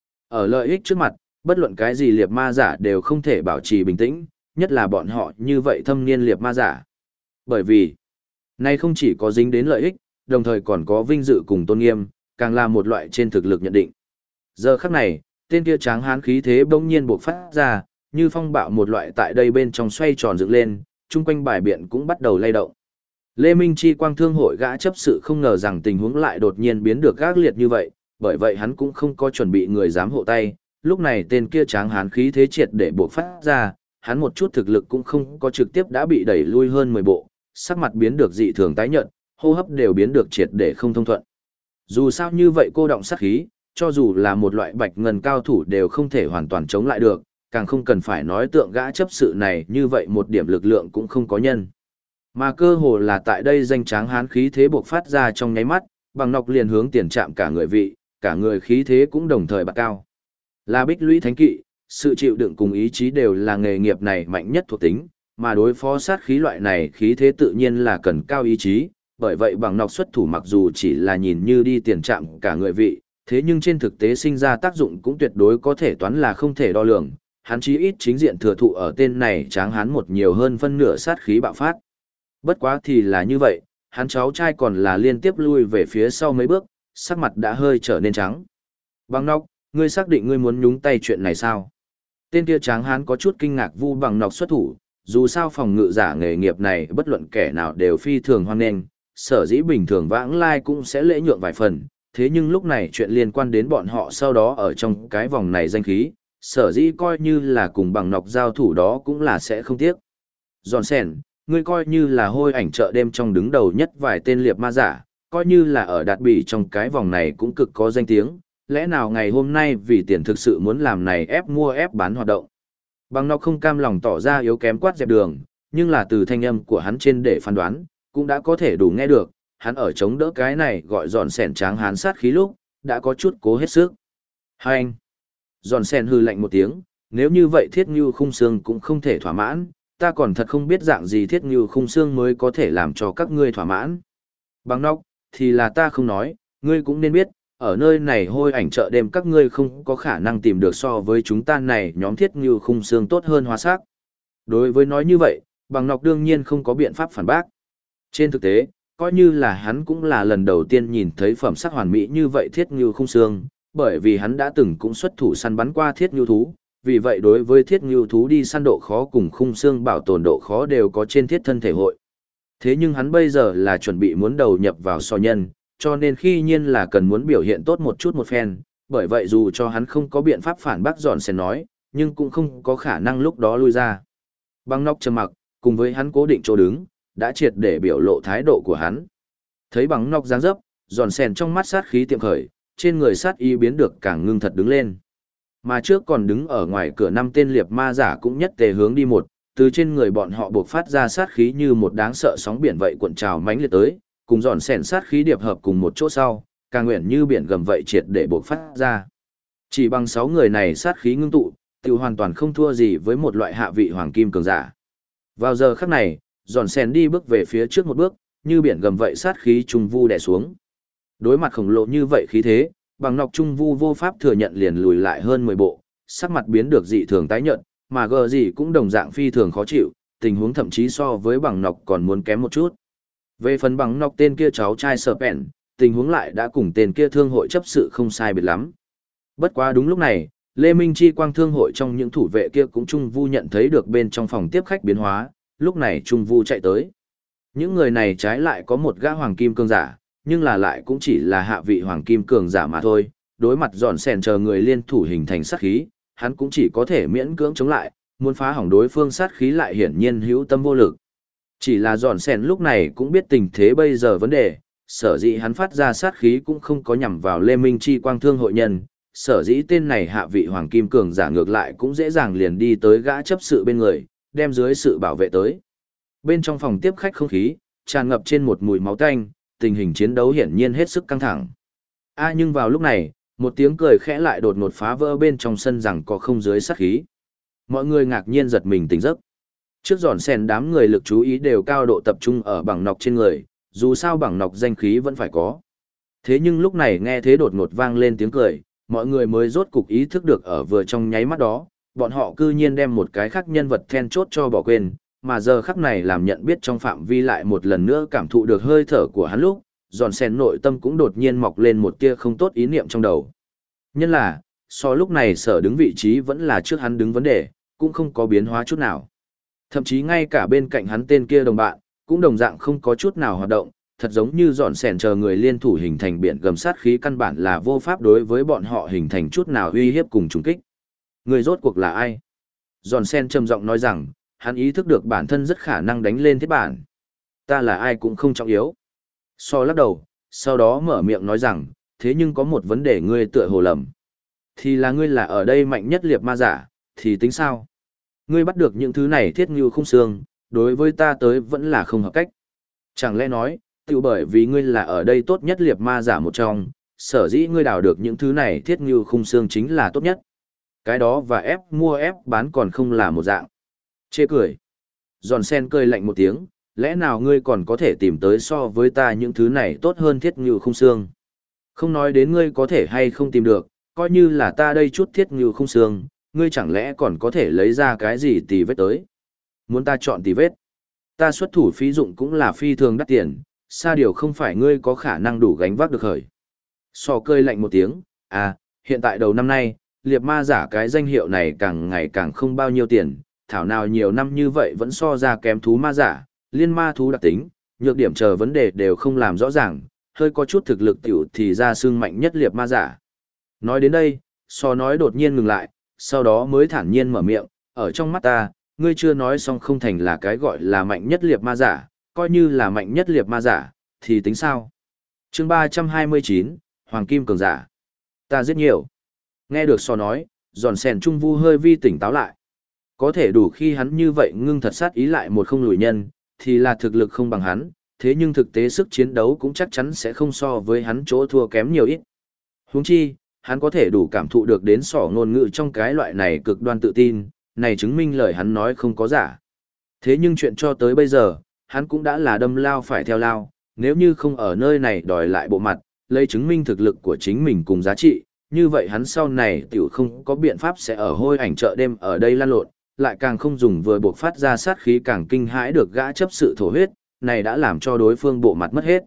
Ở lợi ích trước mặt, bất luận cái gì liệt ma giả đều không thể bảo trì bình tĩnh, nhất là bọn họ như vậy thâm niên liệt ma giả. Bởi vì, này không chỉ có dính đến lợi ích, đồng thời còn có vinh dự cùng tôn nghiêm, càng là một loại trên thực lực nhận định. Giờ khắc này, tên kia tráng hán khí thế bỗng nhiên bộc phát ra, như phong bạo một loại tại đây bên trong xoay tròn dựng lên, chung quanh bài biện cũng bắt đầu lay động. Lê Minh Chi quang thương hội gã chấp sự không ngờ rằng tình huống lại đột nhiên biến được gác liệt như vậy, bởi vậy hắn cũng không có chuẩn bị người dám hộ tay, lúc này tên kia tráng hán khí thế triệt để bộc phát ra, hắn một chút thực lực cũng không có trực tiếp đã bị đẩy lui hơn 10 bộ, sắc mặt biến được dị thường tái nhợt, hô hấp đều biến được triệt để không thông thuận. Dù sao như vậy cô động sát khí, cho dù là một loại bạch ngân cao thủ đều không thể hoàn toàn chống lại được, càng không cần phải nói tượng gã chấp sự này như vậy một điểm lực lượng cũng không có nhân. Mà cơ hồ là tại đây danh tráng hán khí thế bộc phát ra trong nháy mắt, bằng nọc liền hướng tiền chạm cả người vị, cả người khí thế cũng đồng thời bạc cao. Là bích lũy thánh kỵ, sự chịu đựng cùng ý chí đều là nghề nghiệp này mạnh nhất thuộc tính, mà đối phó sát khí loại này khí thế tự nhiên là cần cao ý chí, bởi vậy bằng nọc xuất thủ mặc dù chỉ là nhìn như đi tiền chạm cả người vị, thế nhưng trên thực tế sinh ra tác dụng cũng tuyệt đối có thể toán là không thể đo lường, hắn chí ít chính diện thừa thụ ở tên này tráng hán một nhiều hơn phân nửa sát khí bạo phát. Bất quá thì là như vậy, hắn cháu trai còn là liên tiếp lui về phía sau mấy bước, sắc mặt đã hơi trở nên trắng. Bằng nọc, ngươi xác định ngươi muốn nhúng tay chuyện này sao? Tên kia tráng hán có chút kinh ngạc vu bằng nọc xuất thủ, dù sao phòng ngự giả nghề nghiệp này bất luận kẻ nào đều phi thường hoan nghênh, sở dĩ bình thường vãng lai cũng sẽ lễ nhượng vài phần, thế nhưng lúc này chuyện liên quan đến bọn họ sau đó ở trong cái vòng này danh khí, sở dĩ coi như là cùng bằng nọc giao thủ đó cũng là sẽ không tiếc. Giòn sèn, ngươi coi như là hôi ảnh chợ đêm trong đứng đầu nhất vài tên liệp ma giả, coi như là ở đạt bỉ trong cái vòng này cũng cực có danh tiếng, lẽ nào ngày hôm nay vì tiền thực sự muốn làm này ép mua ép bán hoạt động. Bằng nọc không cam lòng tỏ ra yếu kém quát dẹp đường, nhưng là từ thanh âm của hắn trên để phán đoán, cũng đã có thể đủ nghe được, hắn ở chống đỡ cái này gọi giòn sèn tráng hán sát khí lúc, đã có chút cố hết sức. Hai anh, giòn sèn hư lạnh một tiếng, nếu như vậy thiết như khung xương cũng không thể thỏa mãn, ta còn thật không biết dạng gì thiết như khung xương mới có thể làm cho các ngươi thỏa mãn. Bằng nóc, thì là ta không nói, ngươi cũng nên biết, ở nơi này hôi ảnh chợ đêm các ngươi không có khả năng tìm được so với chúng ta này nhóm thiết như khung xương tốt hơn hóa sắc. Đối với nói như vậy, bằng nọc đương nhiên không có biện pháp phản bác. Trên thực tế, coi như là hắn cũng là lần đầu tiên nhìn thấy phẩm sắc hoàn mỹ như vậy thiết như khung xương, bởi vì hắn đã từng cũng xuất thủ săn bắn qua thiết như thú, vì vậy đối với thiết như thú đi săn độ khó cùng khung xương bảo tồn độ khó đều có trên thiết thân thể hội. Thế nhưng hắn bây giờ là chuẩn bị muốn đầu nhập vào so nhân, cho nên khi nhiên là cần muốn biểu hiện tốt một chút một phen, bởi vậy dù cho hắn không có biện pháp phản bác dọn sen nói, nhưng cũng không có khả năng lúc đó lui ra. Băng nóc trầm mặc, cùng với hắn cố định chỗ đứng, đã triệt để biểu lộ thái độ của hắn. Thấy bằng nóc dáng dấp, giòn sèn trong mắt sát khí tiệm khởi, trên người sát y biến được càng ngưng thật đứng lên. Mà trước còn đứng ở ngoài cửa 5 tên liệp ma giả cũng nhất tề hướng đi một, từ trên người bọn họ buộc phát ra sát khí như một đáng sợ sóng biển vậy cuộn trào mãnh liệt tới, cùng giòn sèn sát khí điệp hợp cùng một chỗ sau, càng nguyện như biển gầm vậy triệt để buộc phát ra. Chỉ bằng 6 người này sát khí ngưng tụ, tiêu hoàn toàn không thua gì với một loại hạ vị hoàng kim cường giả. Vào giờ khắc này, giòn sèn đi bước về phía trước một bước, như biển gầm vậy sát khí trung vu đè xuống. Đối mặt khổng lồ như vậy khí thế, bằng nọc trung vu vô pháp thừa nhận liền lùi lại hơn 10 bộ, sắc mặt biến được dị thường tái nhợt, mà gờ gì cũng đồng dạng phi thường khó chịu, tình huống thậm chí so với bằng nọc còn muốn kém một chút. Về phần bằng nọc tên kia cháu trai sợ bẹn, tình huống lại đã cùng tên kia thương hội chấp sự không sai biệt lắm. Bất quá đúng lúc này, Lê Minh Chi quang thương hội trong những thủ vệ kia cũng trung vu nhận thấy được bên trong phòng tiếp khách biến hóa, lúc này trung vu chạy tới. Những người này trái lại có một gã hoàng kim cường giả, nhưng là lại cũng chỉ là hạ vị hoàng kim cường giả mà thôi, đối mặt giòn sèn chờ người liên thủ hình thành sát khí, hắn cũng chỉ có thể miễn cưỡng chống lại, muốn phá hỏng đối phương sát khí lại hiển nhiên hữu tâm vô lực. Chỉ là giòn sèn lúc này cũng biết tình thế bây giờ vấn đề, sở dĩ hắn phát ra sát khí cũng không có nhằm vào Lê Minh Chi quang thương hội nhân, sở dĩ tên này hạ vị hoàng kim cường giả ngược lại cũng dễ dàng liền đi tới gã chấp sự bên người, đem dưới sự bảo vệ tới. Bên trong phòng tiếp khách không khí, tràn ngập trên một mùi máu tanh, tình hình chiến đấu hiển nhiên hết sức căng thẳng. Nhưng vào lúc này, một tiếng cười khẽ lại đột ngột phá vỡ bên trong sân rằng có không dưới sát khí. Mọi người ngạc nhiên giật mình tỉnh giấc. Trước giòn sèn đám người lực chú ý đều cao độ tập trung ở bằng nọc trên người, dù sao bằng nọc danh khí vẫn phải có. Thế nhưng lúc này nghe thế đột ngột vang lên tiếng cười, mọi người mới rốt cục ý thức được ở vừa trong nháy mắt đó, bọn họ cư nhiên đem một cái khác nhân vật then chốt cho bỏ quên, mà giờ khắc này làm nhận biết trong phạm vi lại một lần nữa cảm thụ được hơi thở của hắn lúc, giòn sen nội tâm cũng đột nhiên mọc lên một tia không tốt ý niệm trong đầu. Nhân là, so lúc này sở đứng vị trí vẫn là trước hắn đứng vấn đề, cũng không có biến hóa chút nào. Thậm chí ngay cả bên cạnh hắn tên kia đồng bạn, cũng đồng dạng không có chút nào hoạt động, thật giống như dọn sẻn chờ người liên thủ hình thành biển gầm sát khí căn bản là vô pháp đối với bọn họ hình thành chút nào uy hiếp cùng trùng kích. Người rốt cuộc là ai? Dọn sen trầm giọng nói rằng, hắn ý thức được bản thân rất khả năng đánh lên thiết bản. Ta là ai cũng không trọng yếu. So lắc đầu, sau đó mở miệng nói rằng, thế nhưng có một vấn đề ngươi tựa hồ lầm. Thì là ngươi là ở đây mạnh nhất liệt ma giả, thì tính sao? Ngươi bắt được những thứ này thiết như không xương, đối với ta tới vẫn là không hợp cách. Chẳng lẽ nói, tự bởi vì ngươi là ở đây tốt nhất liệt ma giả một trong, sở dĩ ngươi đào được những thứ này thiết như khung xương chính là tốt nhất. Cái đó và ép mua ép bán còn không là một dạng. Chê cười. Giòn sen cười lạnh một tiếng, lẽ nào ngươi còn có thể tìm tới so với ta những thứ này tốt hơn thiết như khung xương. Không nói đến ngươi có thể hay không tìm được, coi như là ta đây chút thiết như khung xương, ngươi chẳng lẽ còn có thể lấy ra cái gì tì vết tới. Muốn ta chọn tì vết. Ta xuất thủ phí dụng cũng là phi thường đắt tiền, xa điều không phải ngươi có khả năng đủ gánh vác được khởi. So cười lạnh một tiếng, hiện tại đầu năm nay, liệt ma giả cái danh hiệu này càng ngày càng không bao nhiêu tiền, thảo nào nhiều năm như vậy vẫn so ra kém thú ma giả, liên ma thú đặc tính, nhược điểm chờ vấn đề đều không làm rõ ràng, hơi có chút thực lực tiểu thì ra xương mạnh nhất liệt ma giả. Nói đến đây, so nói đột nhiên ngừng lại, sau đó mới thản nhiên mở miệng, ở trong mắt ta, ngươi chưa nói xong không thành là cái gọi là mạnh nhất liệt ma giả, coi như là mạnh nhất liệt ma giả, thì tính sao? Chương 329, Hoàng Kim Cường Giả. Ta giết nhiều. Nghe được so nói, giòn sèn trung vu hơi vi tỉnh táo lại. Có thể đủ khi hắn như vậy ngưng thật sát ý lại một không lùi nhân, thì là thực lực không bằng hắn, thế nhưng thực tế sức chiến đấu cũng chắc chắn sẽ không so với hắn chỗ thua kém nhiều ít. Huống chi, hắn có thể đủ cảm thụ được đến sỏ ngôn ngữ trong cái loại này cực đoan tự tin, này chứng minh lời hắn nói không có giả. Thế nhưng chuyện cho tới bây giờ, hắn cũng đã là đâm lao phải theo lao, nếu như không ở nơi này đòi lại bộ mặt, lấy chứng minh thực lực của chính mình cùng giá trị, như vậy hắn sau này tiểu không có biện pháp sẽ ở hôi ảnh chợ đêm ở đây lan lộn, lại càng không dùng vừa buộc phát ra sát khí càng kinh hãi được gã chấp sự thổ huyết, này đã làm cho đối phương bộ mặt mất hết.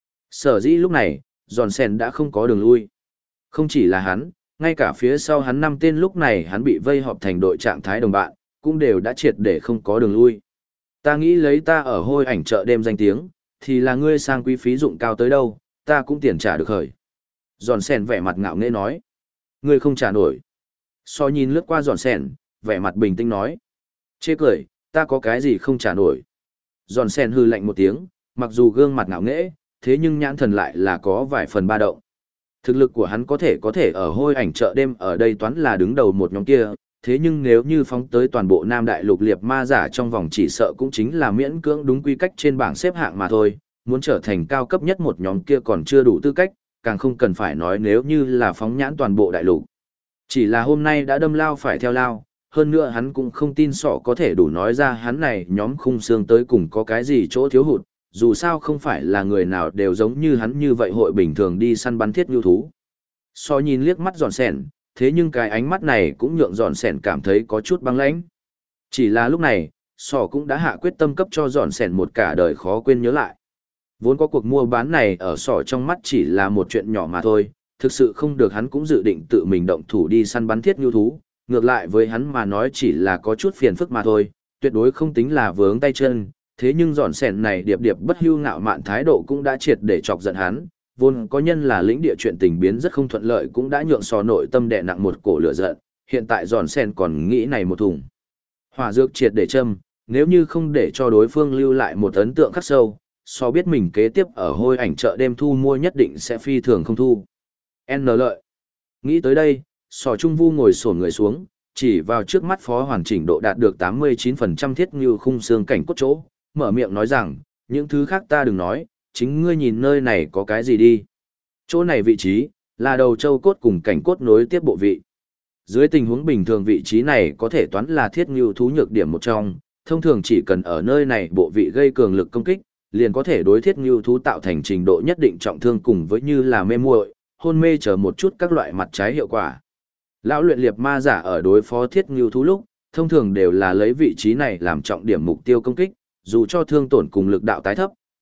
Sở dĩ lúc này, giòn sen đã không có đường lui. Không chỉ là hắn, ngay cả phía sau hắn 5 tên lúc này hắn bị vây họp thành đội trạng thái đồng bạn, cũng đều đã triệt để không có đường lui. Ta nghĩ lấy ta ở hôi ảnh chợ đêm danh tiếng, thì là ngươi sang quý phí dụng cao tới đâu, ta cũng tiền trả được khởi. Giòn sen vẻ mặt ngạo nghễ nói. Ngươi không trả nổi. So nhìn lướt qua giòn sen, vẻ mặt bình tĩnh nói. Chê cười, ta có cái gì không trả nổi. Giòn sen hư lạnh một tiếng, mặc dù gương mặt ngạo nghễ, thế nhưng nhãn thần lại là có vài phần ba động. Thực lực của hắn có thể ở hôi ảnh chợ đêm ở đây toán là đứng đầu một nhóm kia, thế nhưng nếu như phóng tới toàn bộ Nam Đại Lục liệt ma giả trong vòng chỉ sợ cũng chính là miễn cưỡng đúng quy cách trên bảng xếp hạng mà thôi, muốn trở thành cao cấp nhất một nhóm kia còn chưa đủ tư cách, càng không cần phải nói nếu như là phóng nhãn toàn bộ đại lục. Chỉ là hôm nay đã đâm lao phải theo lao, hơn nữa hắn cũng không tin sọ có thể đủ nói ra hắn này nhóm khung xương tới cùng có cái gì chỗ thiếu hụt, dù sao không phải là người nào đều giống như hắn như vậy hội bình thường đi săn bắn thiết nhu thú. So nhìn liếc mắt giòn sẻn, thế nhưng cái ánh mắt này cũng nhượng giòn sẻn cảm thấy có chút băng lãnh. Chỉ là lúc này, sọ cũng đã hạ quyết tâm cấp cho giòn sẻn một cả đời khó quên nhớ lại. Vốn có cuộc mua bán này ở sọ trong mắt chỉ là một chuyện nhỏ mà thôi, thực sự không được hắn cũng dự định tự mình động thủ đi săn bắn thiết nhu thú, ngược lại với hắn mà nói chỉ là có chút phiền phức mà thôi, tuyệt đối không tính là vướng tay chân, thế nhưng giòn sẻn này điệp điệp bất hưu ngạo mạn thái độ cũng đã triệt để chọc giận hắn, vốn có nhân là lĩnh địa chuyện tình biến rất không thuận lợi cũng đã nhượng sò nội tâm đè nặng một cổ lửa giận, hiện tại giòn sẻn còn nghĩ này một thùng. Hỏa dược triệt để châm, nếu như không để cho đối phương lưu lại một ấn tượng khắc sâu, so biết mình kế tiếp ở hôi ảnh chợ đêm thu mua nhất định sẽ phi thường không thu. N lợi. Nghĩ tới đây, sò trung vu ngồi xổm người xuống, chỉ vào trước mắt phó hoàn chỉnh độ đạt được 89% thiết như khung xương cảnh cốt chỗ, mở miệng nói rằng, những thứ khác ta đừng nói, chính ngươi nhìn nơi này có cái gì đi. Chỗ này vị trí, là đầu châu cốt cùng cảnh cốt nối tiếp bộ vị. Dưới tình huống bình thường vị trí này có thể toán là thiết như thú nhược điểm một trong, thông thường chỉ cần ở nơi này bộ vị gây cường lực công kích, liền có thể đối thiết như thú tạo thành trình độ nhất định trọng thương cùng với như là mê muội, hôn mê chờ một chút các loại mặt trái hiệu quả. Lão luyện liệt ma giả ở đối phó thiết như thú lúc, thông thường đều là lấy vị trí này làm trọng điểm mục tiêu công kích, dù cho thương tổn cùng lực đạo tái thấp,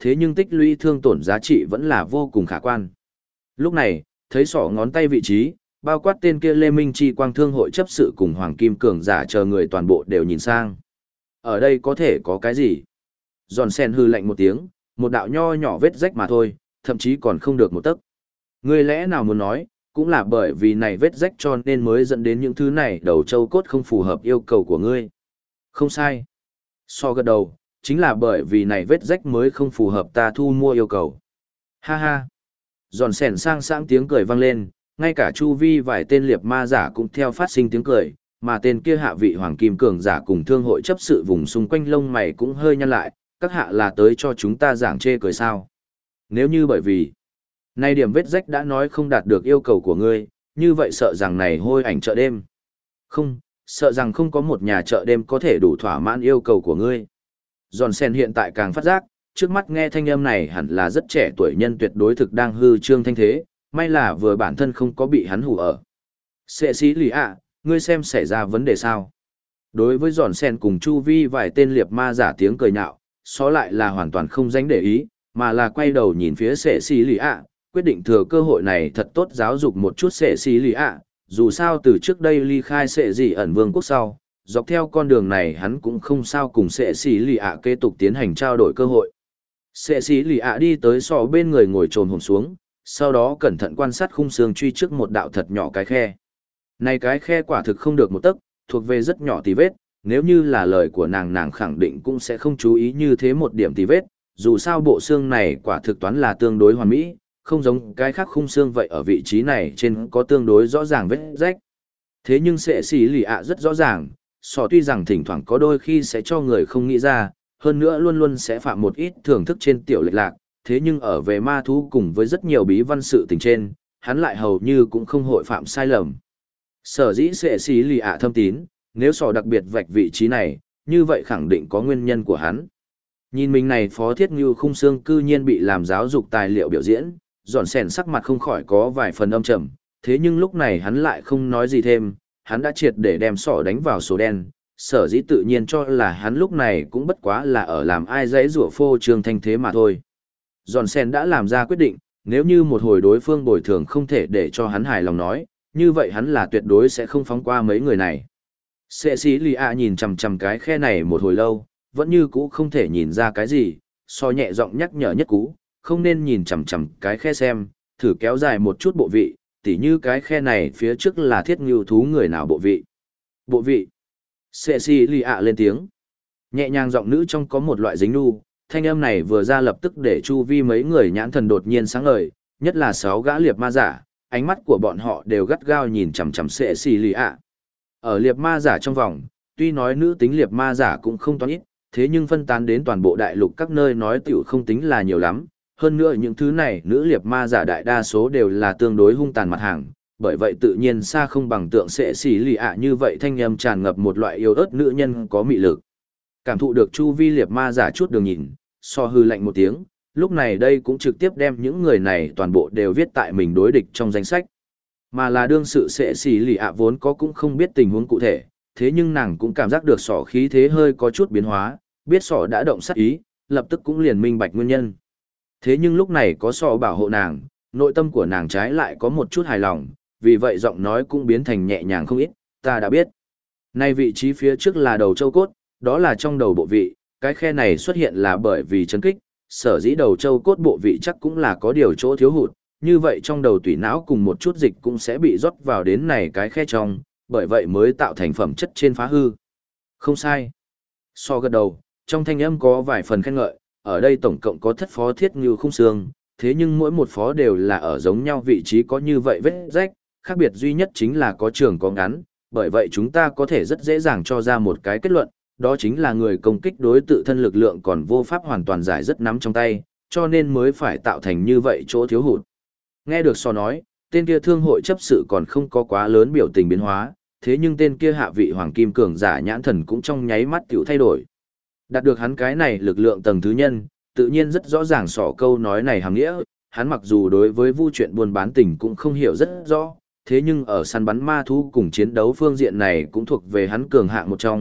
thế nhưng tích lũy thương tổn giá trị vẫn là vô cùng khả quan. Lúc này, thấy sỏ ngón tay vị trí, bao quát tên kia Lê Minh Chi quang thương hội chấp sự cùng Hoàng Kim Cường giả chờ người toàn bộ đều nhìn sang. Ở đây có thể có cái gì? Giòn sen hư lạnh một tiếng, một đạo nho nhỏ vết rách mà thôi, thậm chí còn không được một tấc. Ngươi lẽ nào muốn nói, cũng là bởi vì này vết rách cho nên mới dẫn đến những thứ này đầu châu cốt không phù hợp yêu cầu của ngươi. Không sai. So gật đầu, chính là bởi vì này vết rách mới không phù hợp ta thu mua yêu cầu. Ha ha. Giòn sẻn sang sáng tiếng cười vang lên, ngay cả chu vi vài tên liệp ma giả cũng theo phát sinh tiếng cười, mà tên kia hạ vị hoàng kim cường giả cùng thương hội chấp sự vùng xung quanh lông mày cũng hơi nhăn lại, các hạ là tới cho chúng ta giảng chê cười sao. Nếu như bởi vì nay điểm vết rách đã nói không đạt được yêu cầu của ngươi, như vậy sợ rằng này hôi ảnh chợ đêm. Không, sợ rằng không có một nhà chợ đêm có thể đủ thỏa mãn yêu cầu của ngươi. Giòn sen hiện tại càng phát giác, trước mắt nghe thanh âm này hẳn là rất trẻ tuổi nhân tuyệt đối thực đang hư trương thanh thế, may là vừa bản thân không có bị hắn hù ở. Sệ sĩ lì ạ, ngươi xem xảy ra vấn đề sao? Đối với giòn sen cùng chu vi vài tên liệp ma giả tiếng cười nhạo, xó lại là hoàn toàn không dánh để ý, mà là quay đầu nhìn phía sệ sĩ lì ạ, quyết định thừa cơ hội này thật tốt giáo dục một chút sệ sĩ lì ạ, dù sao từ trước đây ly khai sệ dị ẩn vương quốc sau, dọc theo con đường này hắn cũng không sao cùng sệ sĩ lì ạ kế tục tiến hành trao đổi cơ hội. Sệ sĩ lì ạ đi tới sọ bên người ngồi trồm hổm xuống, sau đó cẩn thận quan sát khung xương truy trước một đạo thật nhỏ cái khe. Này cái khe quả thực không được một tấc, thuộc về rất nhỏ tì vết, nếu như là lời của nàng khẳng định cũng sẽ không chú ý như thế một điểm tì vết, dù sao bộ xương này quả thực toán là tương đối hoàn mỹ, không giống cái khác khung xương vậy ở vị trí này trên có tương đối rõ ràng vết rách. Thế nhưng sệ sĩ lì ạ rất rõ ràng, sọ tuy rằng thỉnh thoảng có đôi khi sẽ cho người không nghĩ ra, hơn nữa luôn luôn sẽ phạm một ít thưởng thức trên tiểu lệch lạc, thế nhưng ở về ma thú cùng với rất nhiều bí văn sự tình trên, hắn lại hầu như cũng không hội phạm sai lầm. Sở dĩ sệ sĩ lì ạ thâm tín, nếu sọ đặc biệt vạch vị trí này, như vậy khẳng định có nguyên nhân của hắn. Nhìn mình này phó thiết như khung xương cư nhiên bị làm giáo dục tài liệu biểu diễn, giòn sèn sắc mặt không khỏi có vài phần âm trầm, thế nhưng lúc này hắn lại không nói gì thêm, hắn đã triệt để đem sọ đánh vào số đen, sở dĩ tự nhiên cho là hắn lúc này cũng bất quá là ở làm ai dãy rủa phô trương thanh thế mà thôi. Giòn sen đã làm ra quyết định, nếu như một hồi đối phương bồi thường không thể để cho hắn hài lòng nói, như vậy hắn là tuyệt đối sẽ không phóng qua mấy người này. Sệ sĩ lì ạ nhìn chằm chằm cái khe này một hồi lâu, vẫn như cũ không thể nhìn ra cái gì, so nhẹ giọng nhắc nhở nhất cú, không nên nhìn chằm chằm cái khe xem, thử kéo dài một chút bộ vị, tỉ như cái khe này phía trước là thiết ngưu thú người nào bộ vị. Bộ vị. Sệ sĩ lì ạ lên tiếng. Nhẹ nhàng giọng nữ trong có một loại dính nu, thanh âm này vừa ra lập tức để chu vi mấy người nhãn thần đột nhiên sáng ngời, nhất là 6 gã liệp ma giả, ánh mắt của bọn họ đều gắt gao nhìn chằm chằm sệ sĩ lì ạ. Ở liệp ma giả trong vòng, tuy nói nữ tính liệp ma giả cũng không toán ít, thế nhưng phân tán đến toàn bộ đại lục các nơi nói tiểu không tính là nhiều lắm. Hơn nữa những thứ này nữ liệp ma giả đại đa số đều là tương đối hung tàn mặt hàng, bởi vậy tự nhiên xa không bằng tượng sệ xỉ lì ạ như vậy thanh âm tràn ngập một loại yếu ớt nữ nhân có mị lực. Cảm thụ được chu vi liệp ma giả chút đường nhìn, so hư lạnh một tiếng, lúc này đây cũng trực tiếp đem những người này toàn bộ đều viết tại mình đối địch trong danh sách. Mà là đương sự sệ xỉ lì ạ vốn có cũng không biết tình huống cụ thể, thế nhưng nàng cũng cảm giác được sỏ khí thế hơi có chút biến hóa, biết sỏ đã động sát ý, lập tức cũng liền minh bạch nguyên nhân. Thế nhưng lúc này có sọ bảo hộ nàng, nội tâm của nàng trái lại có một chút hài lòng, vì vậy giọng nói cũng biến thành nhẹ nhàng không ít, ta đã biết. Nay vị trí phía trước là đầu châu cốt, đó là trong đầu bộ vị, cái khe này xuất hiện là bởi vì chấn kích, sở dĩ đầu châu cốt bộ vị chắc cũng là có điều chỗ thiếu hụt, như vậy trong đầu tủy não cùng một chút dịch cũng sẽ bị rót vào đến này cái khe trong, bởi vậy mới tạo thành phẩm chất trên phá hư. Không sai. So gật đầu, trong thanh âm có vài phần khen ngợi, ở đây tổng cộng có thất phó thiết như khung xương, thế nhưng mỗi một phó đều là ở giống nhau vị trí có như vậy vết rách, khác biệt duy nhất chính là có trường có ngắn, bởi vậy chúng ta có thể rất dễ dàng cho ra một cái kết luận, đó chính là người công kích đối tự thân lực lượng còn vô pháp hoàn toàn giải rất nắm trong tay, cho nên mới phải tạo thành như vậy chỗ thiếu hụt. Nghe được so nói, tên kia thương hội chấp sự còn không có quá lớn biểu tình biến hóa, thế nhưng tên kia hạ vị hoàng kim cường giả nhãn thần cũng trong nháy mắt tiểu thay đổi. Đạt được hắn cái này lực lượng tầng thứ nhân, tự nhiên rất rõ ràng sỏ câu nói này hàm nghĩa, hắn mặc dù đối với vu chuyện buôn bán tình cũng không hiểu rất rõ, thế nhưng ở săn bắn ma thú cùng chiến đấu phương diện này cũng thuộc về hắn cường hạng một trong,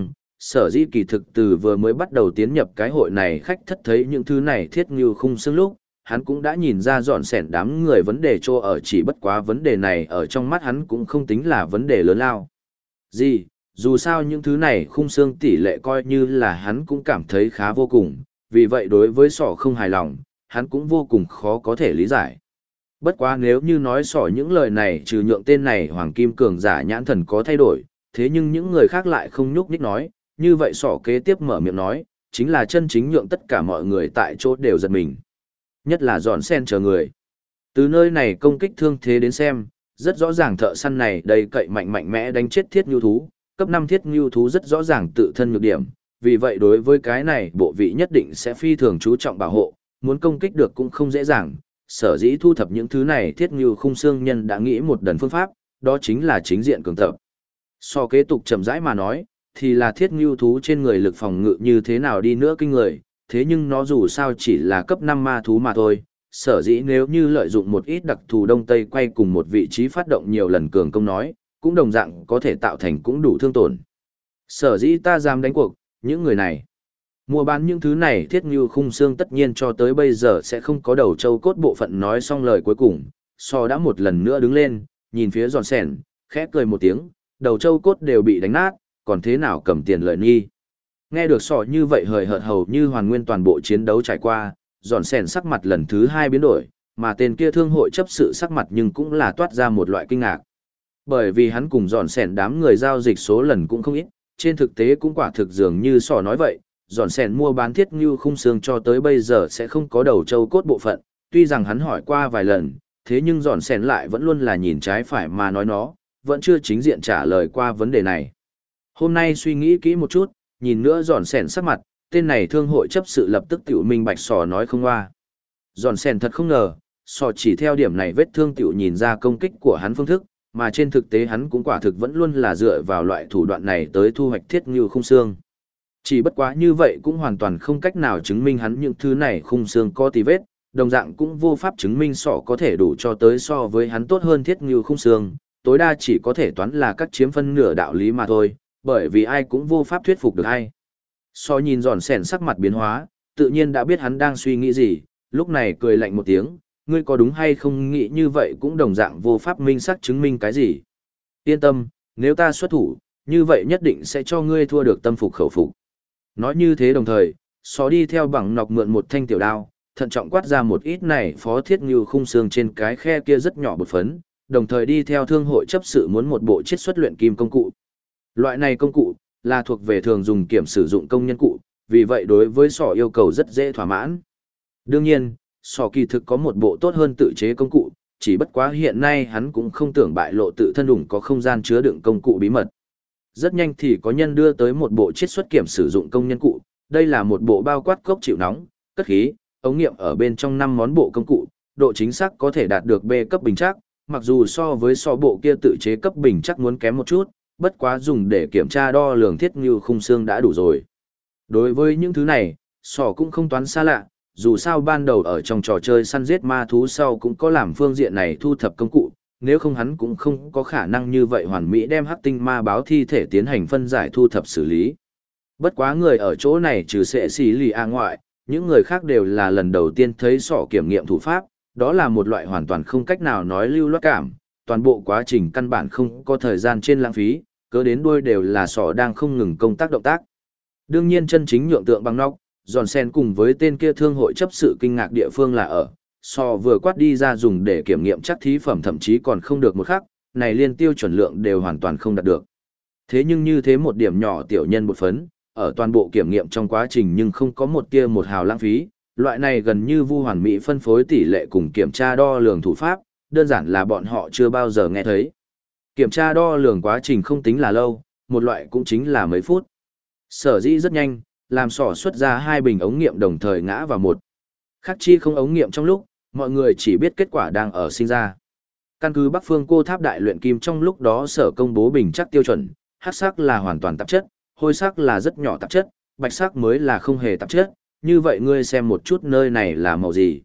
Sở dĩ kỳ thực từ vừa mới bắt đầu tiến nhập cái hội này khách thất thấy những thứ này thiết như khung xương lúc, hắn cũng đã nhìn ra dọn sẻn đám người vấn đề trô ở, chỉ bất quá vấn đề này ở trong mắt hắn cũng không tính là vấn đề lớn lao. Gì, dù sao những thứ này khung xương tỷ lệ coi như là hắn cũng cảm thấy khá vô cùng, vì vậy đối với sỏ không hài lòng, hắn cũng vô cùng khó có thể lý giải. Bất quá nếu như nói sỏ những lời này trừ nhượng tên này Hoàng Kim Cường giả nhãn thần có thay đổi, thế nhưng những người khác lại không nhúc nhích nói, như vậy sỏ kế tiếp mở miệng nói, chính là chân chính nhượng tất cả mọi người tại chỗ đều giật mình. Nhất là dọn sen chờ người. Từ nơi này công kích thương thế đến xem, rất rõ ràng thợ săn này đầy cậy mạnh mạnh mẽ đánh chết thiết ngưu thú, cấp 5 thiết ngưu thú rất rõ ràng tự thân nhược điểm, vì vậy đối với cái này bộ vị nhất định sẽ phi thường chú trọng bảo hộ, muốn công kích được cũng không dễ dàng. Sở dĩ thu thập những thứ này thiết ngưu khung xương nhân đã nghĩ một đần phương pháp, đó chính là chính diện cường tập. So kế tục chậm rãi mà nói, thì là thiết ngưu thú trên người lực phòng ngự như thế nào đi nữa kinh người, thế nhưng nó dù sao chỉ là cấp 5 ma thú mà thôi, sở dĩ nếu như lợi dụng một ít đặc thù đông tây quay cùng một vị trí phát động nhiều lần cường công nói, cũng đồng dạng có thể tạo thành cũng đủ thương tổn. Sở dĩ ta dám đánh cuộc, những người này mua bán những thứ này thiết ngưu khung xương tất nhiên cho tới bây giờ sẽ không có đầu châu cốt bộ phận. Nói xong lời cuối cùng, so đã một lần nữa đứng lên, nhìn phía giòn sẻn, khẽ cười một tiếng, đầu châu cốt đều bị đánh nát, còn thế nào cầm tiền lợi nghi. Nghe được sọ như vậy hời hợt hầu như hoàn nguyên toàn bộ chiến đấu trải qua, giòn sẻn sắc mặt lần thứ 2 biến đổi, mà tên kia thương hội chấp sự sắc mặt nhưng cũng là toát ra một loại kinh ngạc. Bởi vì hắn cùng giòn sẻn đám người giao dịch số lần cũng không ít, trên thực tế cũng quả thực dường như sọ nói vậy, giòn sẻn mua bán thiết như khung xương cho tới bây giờ sẽ không có đầu châu cốt bộ phận, tuy rằng hắn hỏi qua vài lần, thế nhưng giòn sẻn lại vẫn luôn là nhìn trái phải mà nói nó, vẫn chưa chính diện trả lời qua vấn đề này. Hôm nay suy nghĩ kỹ một chút, nhìn nữa giòn sẻn sắc mặt, tên này thương hội chấp sự lập tức tiểu minh bạch sò nói không hoa. Giòn sẻn thật không ngờ, sò chỉ theo điểm này vết thương tiểu nhìn ra công kích của hắn phương thức, mà trên thực tế hắn cũng quả thực vẫn luôn là dựa vào loại thủ đoạn này tới thu hoạch thiết như khung xương. Chỉ bất quá như vậy cũng hoàn toàn không cách nào chứng minh hắn những thứ này khung xương có tì vết, đồng dạng cũng vô pháp chứng minh sọ có thể đủ cho tới so với hắn tốt hơn thiết như khung xương, tối đa chỉ có thể toán là các chiếm phân nửa đạo lý mà thôi, bởi vì ai cũng vô pháp thuyết phục được ai. So nhìn giòn sẻn sắc mặt biến hóa, tự nhiên đã biết hắn đang suy nghĩ gì, lúc này cười lạnh một tiếng, ngươi có đúng hay không nghĩ như vậy cũng đồng dạng vô pháp minh xác chứng minh cái gì. Yên tâm, nếu ta xuất thủ, như vậy nhất định sẽ cho ngươi thua được tâm phục khẩu phục. Nói như thế đồng thời, so đi theo bằng nọc mượn một thanh tiểu đao, thận trọng quát ra một ít này phó thiết như khung xương trên cái khe kia rất nhỏ bột phấn, đồng thời đi theo thương hội chấp sự muốn một bộ chiết xuất luyện kim công cụ. Loại này công cụ là thuộc về thường dùng kiểm sử dụng công nhân cụ, vì vậy đối với sỏ yêu cầu rất dễ thỏa mãn. Đương nhiên, sỏ kỳ thực có một bộ tốt hơn tự chế công cụ, chỉ bất quá hiện nay hắn cũng không tưởng bại lộ tự thân đủng có không gian chứa đựng công cụ bí mật. Rất nhanh thì có nhân đưa tới một bộ chiết xuất kiểm sử dụng công nhân cụ, đây là một bộ bao quát cốc chịu nóng, cất khí, ống nghiệm ở bên trong 5 món bộ công cụ, độ chính xác có thể đạt được B cấp bình chắc, mặc dù so với bộ kia tự chế cấp bình chắc muốn kém một chút, bất quá dùng để kiểm tra đo lường thiết như khung xương đã đủ rồi. Đối với những thứ này, sỏ cũng không toán xa lạ, dù sao ban đầu ở trong trò chơi săn giết ma thú sau cũng có làm phương diện này thu thập công cụ, nếu không hắn cũng không có khả năng như vậy hoàn mỹ đem hắc tinh ma báo thi thể tiến hành phân giải thu thập xử lý. Bất quá người ở chỗ này trừ sẽ xì lì a ngoại, những người khác đều là lần đầu tiên thấy sỏ kiểm nghiệm thủ pháp, đó là một loại hoàn toàn không cách nào nói lưu loát cảm, toàn bộ quá trình căn bản không có thời gian trên lãng phí, cớ đến đuôi đều là sỏ đang không ngừng công tác động tác. Đương nhiên chân chính nhượng tượng bằng nóc, giòn sen cùng với tên kia thương hội chấp sự kinh ngạc địa phương là ở, sò vừa quát đi ra dùng để kiểm nghiệm chắc thí phẩm thậm chí còn không được một khắc, này liên tiêu chuẩn lượng đều hoàn toàn không đạt được. Thế nhưng như thế một điểm nhỏ tiểu nhân bột phấn, ở toàn bộ kiểm nghiệm trong quá trình nhưng không có một tia một hào lãng phí, loại này gần như vu hoàn mỹ phân phối tỷ lệ cùng kiểm tra đo lường thủ pháp, đơn giản là bọn họ chưa bao giờ nghe thấy. Kiểm tra đo lường quá trình không tính là lâu, một loại cũng chính là mấy phút. Sở dĩ rất nhanh, làm sỏ xuất ra 2 bình ống nghiệm đồng thời ngã vào một. Khắc chi không ống nghiệm trong lúc, mọi người chỉ biết kết quả đang ở sinh ra. Căn cứ Bắc Phương Cô Tháp Đại luyện kim trong lúc đó sở công bố bình chắc tiêu chuẩn, hắc sắc là hoàn toàn tạp chất, hôi sắc là rất nhỏ tạp chất, bạch sắc mới là không hề tạp chất, như vậy ngươi xem một chút nơi này là màu gì.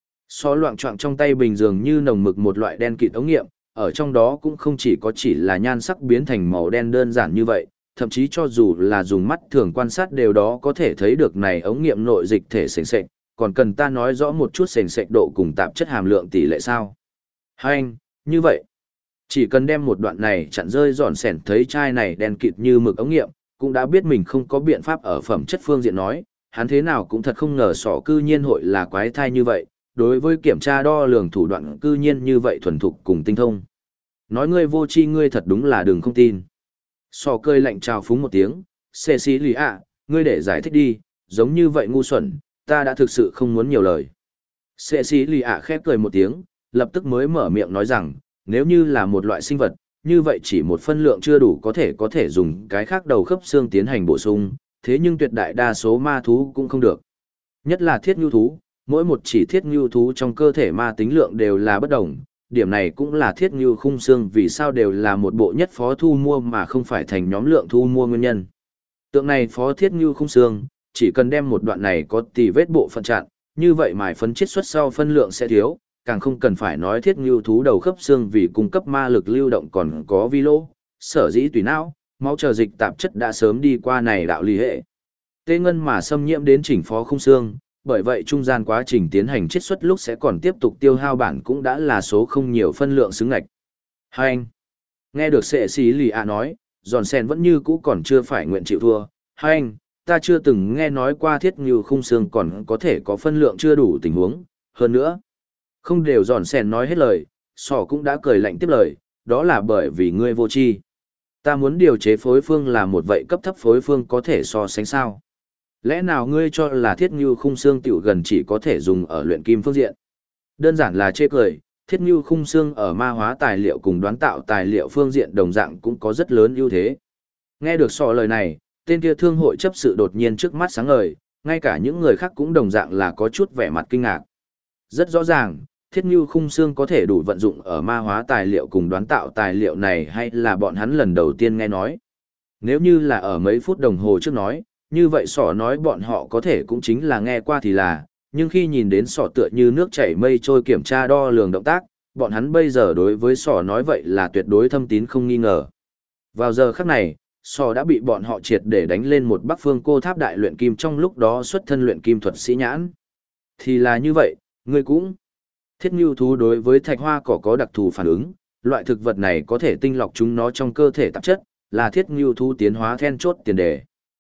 So loạn trọng trong tay bình dường như nồng mực một loại đen kịt ống nghiệm, ở trong đó cũng không chỉ là nhan sắc biến thành màu đen đơn giản như vậy, thậm chí cho dù là dùng mắt thường quan sát đều đó có thể thấy được này ống nghiệm nội dịch thể sền sệt, còn cần ta nói rõ một chút sền sệt độ cùng tạp chất hàm lượng tỷ lệ sao? Anh, như vậy, chỉ cần đem một đoạn này chặn rơi giòn sẻn thấy chai này đen kịt như mực ống nghiệm, cũng đã biết mình không có biện pháp ở phẩm chất phương diện nói, hắn thế nào cũng thật không ngờ sỏ cư nhiên hội là quái thai như vậy, đối với kiểm tra đo lường thủ đoạn cư nhiên như vậy thuần thục cùng tinh thông. Nói ngươi vô tri ngươi thật đúng là đừng không tin. Sỏ cơi lạnh trào phúng một tiếng, xê xí lì ạ, ngươi để giải thích đi, giống như vậy ngu xuẩn, ta đã thực sự không muốn nhiều lời. Xê xí lì ạ khép cười một tiếng, lập tức mới mở miệng nói rằng, nếu như là một loại sinh vật, như vậy chỉ một phân lượng chưa đủ có thể dùng cái khác đầu khớp xương tiến hành bổ sung, thế nhưng tuyệt đại đa số ma thú cũng không được. Nhất là thiết ngưu thú, mỗi một chỉ thiết ngưu thú trong cơ thể ma tính lượng đều là bất đồng, điểm này cũng là thiết ngưu khung xương vì sao đều là một bộ nhất phó thu mua mà không phải thành nhóm lượng thu mua nguyên nhân. Tượng này phó thiết ngưu khung xương, chỉ cần đem một đoạn này có tì vết bộ phận chặn, như vậy mài phấn chiết xuất sau phân lượng sẽ thiếu, càng không cần phải nói thiết ngưu thú đầu khớp xương vì cung cấp ma lực lưu động còn có vi lô, sở dĩ tùy não, máu chờ dịch tạp chất đã sớm đi qua này đạo lý hệ. Tê ngân mà xâm nhiễm đến chỉnh phó khung xương, bởi vậy trung gian quá trình tiến hành chiết xuất lúc sẽ còn tiếp tục tiêu hao bản cũng đã là số không nhiều phân lượng xứng ngạch. Hai anh, nghe được sệ xí lì ạ nói, giòn sen vẫn như cũ còn chưa phải nguyện chịu thua. Hai anh, ta chưa từng nghe nói qua thiết ngưu khung xương còn có thể có phân lượng chưa đủ tình huống, hơn nữa. Không đều giòn sen nói hết lời, sỏ cũng đã cười lạnh tiếp lời, đó là bởi vì ngươi vô tri. Ta muốn điều chế phối phương là một vậy cấp thấp phối phương có thể so sánh sao. Lẽ nào ngươi cho là thiết ngưu khung xương tiểu gần chỉ có thể dùng ở luyện kim phương diện? Đơn giản là chê cười, thiết ngưu khung xương ở ma hóa tài liệu cùng đoán tạo tài liệu phương diện đồng dạng cũng có rất lớn ưu thế. Nghe được sọ lời này, tên kia thương hội chấp sự đột nhiên trước mắt sáng ngời, ngay cả những người khác cũng đồng dạng là có chút vẻ mặt kinh ngạc. Rất rõ ràng, thiết ngưu khung xương có thể đủ vận dụng ở ma hóa tài liệu cùng đoán tạo tài liệu này hay là bọn hắn lần đầu tiên nghe nói. Nếu như là ở mấy phút đồng hồ trước nói, như vậy sỏ nói bọn họ có thể cũng chính là nghe qua thì là, nhưng khi nhìn đến sỏ tựa như nước chảy mây trôi kiểm tra đo lường động tác, bọn hắn bây giờ đối với sỏ nói vậy là tuyệt đối thâm tín không nghi ngờ. Vào giờ khắc này, sỏ đã bị bọn họ triệt để đánh lên một bắc phương cô tháp đại luyện kim trong lúc đó xuất thân luyện kim thuật sĩ nhãn. Thì là như vậy, ngươi cũng thiết ngưu thú đối với thạch hoa cỏ có đặc thù phản ứng, loại thực vật này có thể tinh lọc chúng nó trong cơ thể tạp chất, là thiết ngưu thú tiến hóa then chốt tiền đề.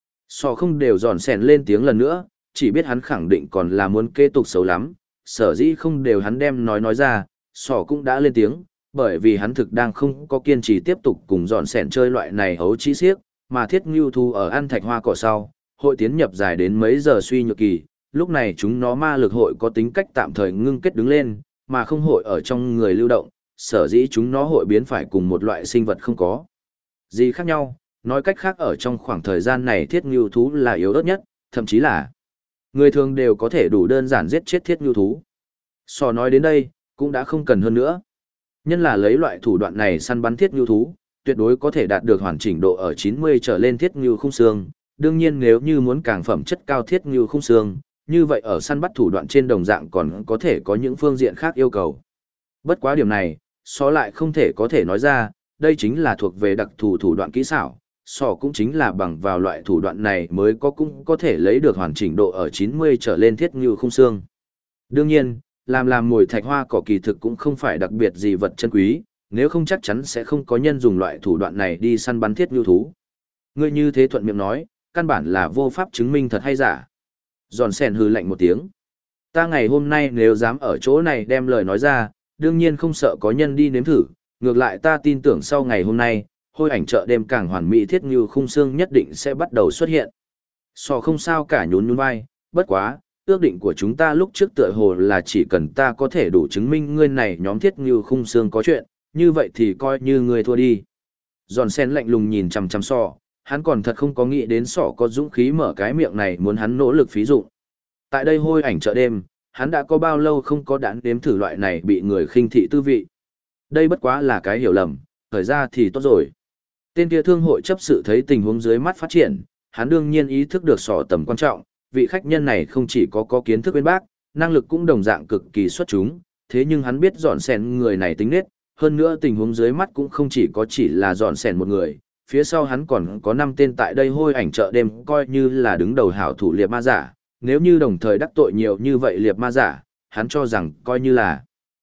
Sò không đều giòn sèn lên tiếng lần nữa, chỉ biết hắn khẳng định còn là muốn kế tục xấu lắm, sở dĩ không đều hắn đem nói ra, sò cũng đã lên tiếng, bởi vì hắn thực đang không có kiên trì tiếp tục cùng giòn sèn chơi loại này hấu trí xiếc, mà thiết ngưu thú ở ăn thạch hoa cỏ sau, hội tiến nhập dài đến mấy giờ suy nhược kỳ, lúc này chúng nó ma lực hội có tính cách tạm thời ngưng kết đứng lên, mà không hội ở trong người lưu động, sở dĩ chúng nó hội biến phải cùng một loại sinh vật không có gì khác nhau. Nói cách khác ở trong khoảng thời gian này thiết ngưu thú là yếu ớt nhất, thậm chí là người thường đều có thể đủ đơn giản giết chết thiết ngưu thú. Sò nói đến đây, cũng đã không cần hơn nữa. Nhân là lấy loại thủ đoạn này săn bắn thiết ngưu thú, tuyệt đối có thể đạt được hoàn chỉnh độ ở 90 trở lên thiết ngưu khung xương. Đương nhiên nếu như muốn càng phẩm chất cao thiết ngưu khung xương, như vậy ở săn bắt thủ đoạn trên đồng dạng còn có thể có những phương diện khác yêu cầu. Bất quá điểm này, sò lại không thể có thể nói ra, đây chính là thuộc về đặc thù thủ đoạn kỹ xảo. Sò cũng chính là bằng vào loại thủ đoạn này mới cũng có thể lấy được hoàn chỉnh độ ở 90 trở lên thiết ngưu khung xương. Đương nhiên, làm mồi thạch hoa cỏ kỳ thực cũng không phải đặc biệt gì vật chân quý, nếu không chắc chắn sẽ không có nhân dùng loại thủ đoạn này đi săn bắn thiết ngưu thú. Ngươi như thế thuận miệng nói, căn bản là vô pháp chứng minh thật hay giả. Giòn sèn hừ lạnh một tiếng. Ta ngày hôm nay nếu dám ở chỗ này đem lời nói ra, đương nhiên không sợ có nhân đi nếm thử, ngược lại ta tin tưởng sau ngày hôm nay, hôi ảnh chợ đêm càng hoàn mỹ thiết như khung xương nhất định sẽ bắt đầu xuất hiện. Sò không sao cả nhún vai, bất quá, ước định của chúng ta lúc trước tựa hồ là chỉ cần ta có thể đủ chứng minh ngươi này nhóm thiết như khung xương có chuyện, như vậy thì coi như ngươi thua đi. Giòn sen lạnh lùng nhìn chằm chằm sò, hắn còn thật không có nghĩ đến sọ có dũng khí mở cái miệng này muốn hắn nỗ lực phí dụng. Tại đây hôi ảnh chợ đêm, hắn đã có bao lâu không có đán đếm thử loại này bị người khinh thị tư vị. Đây bất quá là cái hiểu lầm, thời ra thì tốt rồi. Tên kia thương hội chấp sự thấy tình huống dưới mắt phát triển, hắn đương nhiên ý thức được sọ tầm quan trọng, vị khách nhân này không chỉ có kiến thức bên bác, năng lực cũng đồng dạng cực kỳ xuất chúng, thế nhưng hắn biết dọn sèn người này tính nết, hơn nữa tình huống dưới mắt cũng không chỉ là dọn sèn một người, phía sau hắn còn có 5 tên tại đây hôi ảnh chợ đêm coi như là đứng đầu hảo thủ liệp ma giả, nếu như đồng thời đắc tội nhiều như vậy liệp ma giả, hắn cho rằng coi như là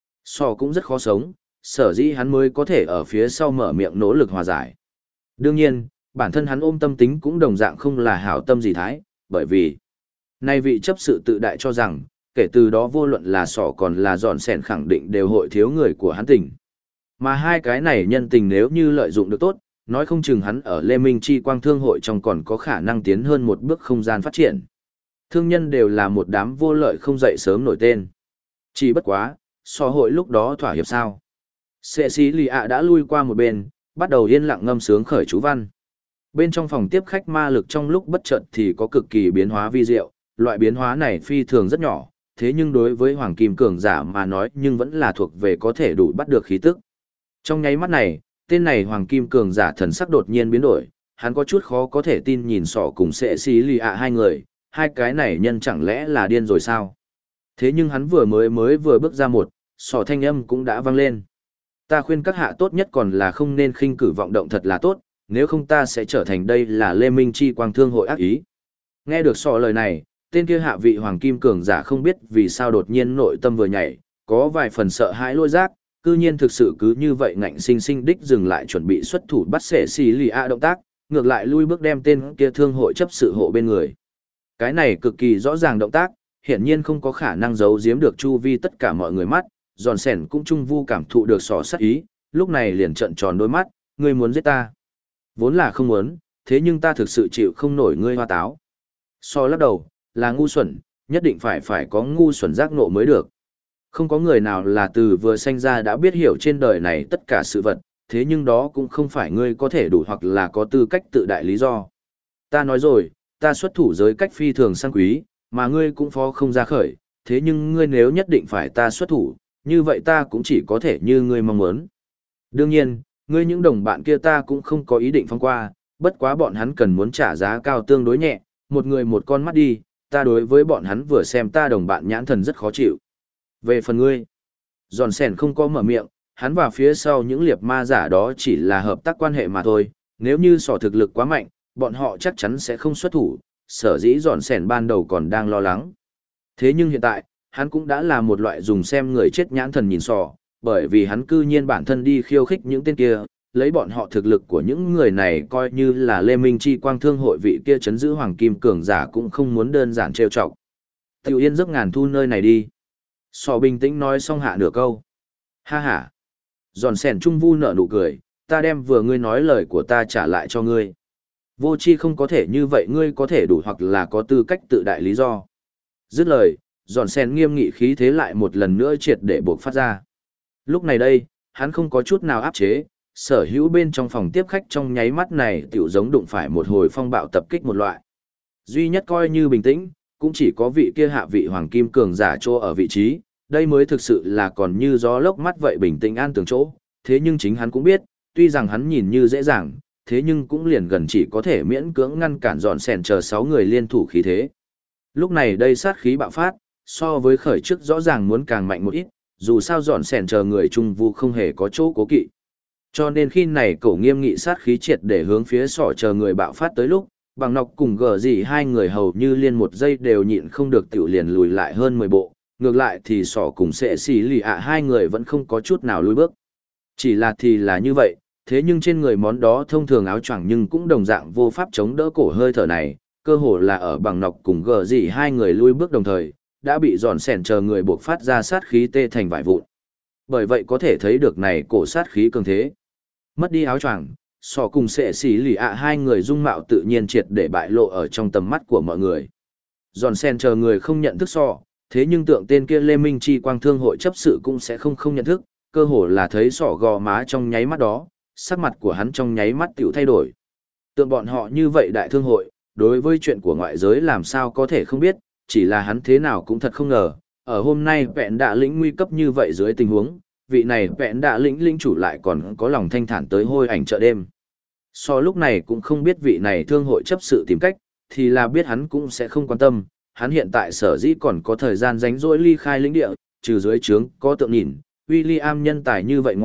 so cũng rất khó sống, sở dĩ hắn mới có thể ở phía sau mở miệng nỗ lực hòa giải. Đương nhiên, bản thân hắn ôm tâm tính cũng đồng dạng không là hảo tâm gì thái, bởi vì nay vị chấp sự tự đại cho rằng, kể từ đó vô luận là sỏ còn là dọn sẻn khẳng định đều hội thiếu người của hắn tình. Mà hai cái này nhân tình nếu như lợi dụng được tốt, nói không chừng hắn ở Lê Minh Chi Quang Thương hội trong còn có khả năng tiến hơn một bước không gian phát triển. Thương nhân đều là một đám vô lợi không dậy sớm nổi tên. Chỉ bất quá, so hội lúc đó thỏa hiệp sao. Sệ sĩ lì ạ đã lui qua một bên, bắt đầu yên lặng ngâm sướng khởi chú văn. Bên trong phòng tiếp khách ma lực trong lúc bất chợt thì có cực kỳ biến hóa vi diệu, loại biến hóa này phi thường rất nhỏ, thế nhưng đối với Hoàng Kim Cường giả mà nói nhưng vẫn là thuộc về có thể đủ bắt được khí tức. Trong nháy mắt này, tên này Hoàng Kim Cường giả thần sắc đột nhiên biến đổi, hắn có chút khó có thể tin nhìn sọ cùng sệ xí lì ạ hai người, hai cái này nhân chẳng lẽ là điên rồi sao? Thế nhưng hắn vừa bước ra một, sọ thanh âm cũng đã vang lên. Ta khuyên các hạ tốt nhất còn là không nên khinh cử vọng động thật là tốt, nếu không ta sẽ trở thành đây là Lê Minh Chi Quang Thương hội ác ý. Nghe được sọ lời này, tên kia hạ vị Hoàng Kim Cường giả không biết vì sao đột nhiên nội tâm vừa nhảy, có vài phần sợ hãi lôi giác, cư nhiên thực sự cứ như vậy ngạnh sinh sinh đích dừng lại chuẩn bị xuất thủ bắt sệ xì lì a động tác, ngược lại lui bước đem tên kia thương hội chấp sự hộ bên người. Cái này cực kỳ rõ ràng động tác, hiển nhiên không có khả năng giấu giếm được chu vi tất cả mọi người mắt, giòn sẻn cũng trung vu cảm thụ được sỏ sát ý, lúc này liền trợn tròn đôi mắt, ngươi muốn giết ta. Vốn là không muốn, thế nhưng ta thực sự chịu không nổi ngươi hoa táo. So lắc đầu, là ngu xuẩn, nhất định phải có ngu xuẩn giác nộ mới được. Không có người nào là từ vừa sanh ra đã biết hiểu trên đời này tất cả sự vật, thế nhưng đó cũng không phải ngươi có thể đủ hoặc là có tư cách tự đại lý do. Ta nói rồi, ta xuất thủ giới cách phi thường sang quý, mà ngươi cũng phó không ra khởi, thế nhưng ngươi nếu nhất định phải ta xuất thủ, như vậy ta cũng chỉ có thể như ngươi mong muốn. Đương nhiên, ngươi những đồng bạn kia ta cũng không có ý định phong qua, bất quá bọn hắn cần muốn trả giá cao tương đối nhẹ, một người một con mắt đi, ta đối với bọn hắn vừa xem ta đồng bạn nhãn thần rất khó chịu. Về phần ngươi, giòn sèn không có mở miệng, hắn và phía sau những liệp ma giả đó chỉ là hợp tác quan hệ mà thôi, nếu như sỏ thực lực quá mạnh, bọn họ chắc chắn sẽ không xuất thủ, sở dĩ giòn sèn ban đầu còn đang lo lắng. Thế nhưng hiện tại, hắn cũng đã là một loại dùng xem người chết nhãn thần nhìn sỏ, bởi vì hắn cư nhiên bản thân đi khiêu khích những tên kia, lấy bọn họ thực lực của những người này coi như là Lê Minh Chi Quang Thương hội vị kia chấn giữ Hoàng Kim Cường giả cũng không muốn đơn giản trêu chọc. Tiểu yên giấc ngàn thu nơi này đi. Sò bình tĩnh nói xong hạ nửa câu. Ha ha. Giòn sèn trung vu nở nụ cười, ta đem vừa ngươi nói lời của ta trả lại cho ngươi. Vô chi không có thể như vậy ngươi có thể đủ hoặc là có tư cách tự đại lý do. Dứt lời, giòn sèn nghiêm nghị khí thế lại một lần nữa triệt để buộc phát ra. Lúc này đây, hắn không có chút nào áp chế, sở hữu bên trong phòng tiếp khách trong nháy mắt này tiểu giống đụng phải một hồi phong bạo tập kích một loại. Duy nhất coi như bình tĩnh, cũng chỉ có vị kia hạ vị Hoàng Kim Cường giả chỗ ở vị trí, đây mới thực sự là còn như gió lốc mắt vậy bình tĩnh an tường chỗ, thế nhưng chính hắn cũng biết, tuy rằng hắn nhìn như dễ dàng, thế nhưng cũng liền gần chỉ có thể miễn cưỡng ngăn cản dọn sèn chờ 6 người liên thủ khí thế. Lúc này đây sát khí bạo phát, so với khởi trước rõ ràng muốn càng mạnh một ít, dù sao dọn sèn chờ người trung vu không hề có chỗ cố kỵ. Cho nên khi này cổ nghiêm nghị sát khí triệt để hướng phía sỏ chờ người bạo phát tới lúc, bằng nọc cùng gờ gì hai người hầu như liên một giây đều nhịn không được tiểu liền lùi lại hơn 10 bộ, ngược lại thì sỏ cùng sệ xì lì ạ hai người vẫn không có chút nào lùi bước. Chỉ là thì là như vậy, thế nhưng trên người món đó thông thường áo choàng nhưng cũng đồng dạng vô pháp chống đỡ cổ hơi thở này, cơ hồ là ở bằng nọc cùng gờ gì hai người lùi bước đồng thời, đã bị giòn sẻn chờ người buộc phát ra sát khí tê thành vải vụn. Bởi vậy có thể thấy được này cổ sát khí cường thế. Mất đi áo choàng, sọ cùng sệ xỉ lì ạ hai người dung mạo tự nhiên triệt để bại lộ ở trong tầm mắt của mọi người. Giòn sen chờ người không nhận thức sọ, thế nhưng tượng tên kia Lê Minh Chi Quang Thương hội chấp sự cũng sẽ không nhận thức, cơ hồ là thấy sọ gò má trong nháy mắt đó, sắc mặt của hắn trong nháy mắt tiểu thay đổi. Tượng bọn họ như vậy đại thương hội, đối với chuyện của ngoại giới làm sao có thể không biết, chỉ là hắn thế nào cũng thật không ngờ, ở hôm nay vẹn đạ lĩnh nguy cấp như vậy dưới tình huống, vị này vẹn đạ lĩnh chủ lại còn có lòng thanh thản tới hôi ảnh chợ đêm. So lúc này cũng không biết vị này thương hội chấp sự tìm cách, thì là biết hắn cũng sẽ không quan tâm, hắn hiện tại sở dĩ còn có thời gian rảnh rỗi ly khai lĩnh địa, trừ dưới trướng có tượng nhìn, William nhân tài như vậy ngoại,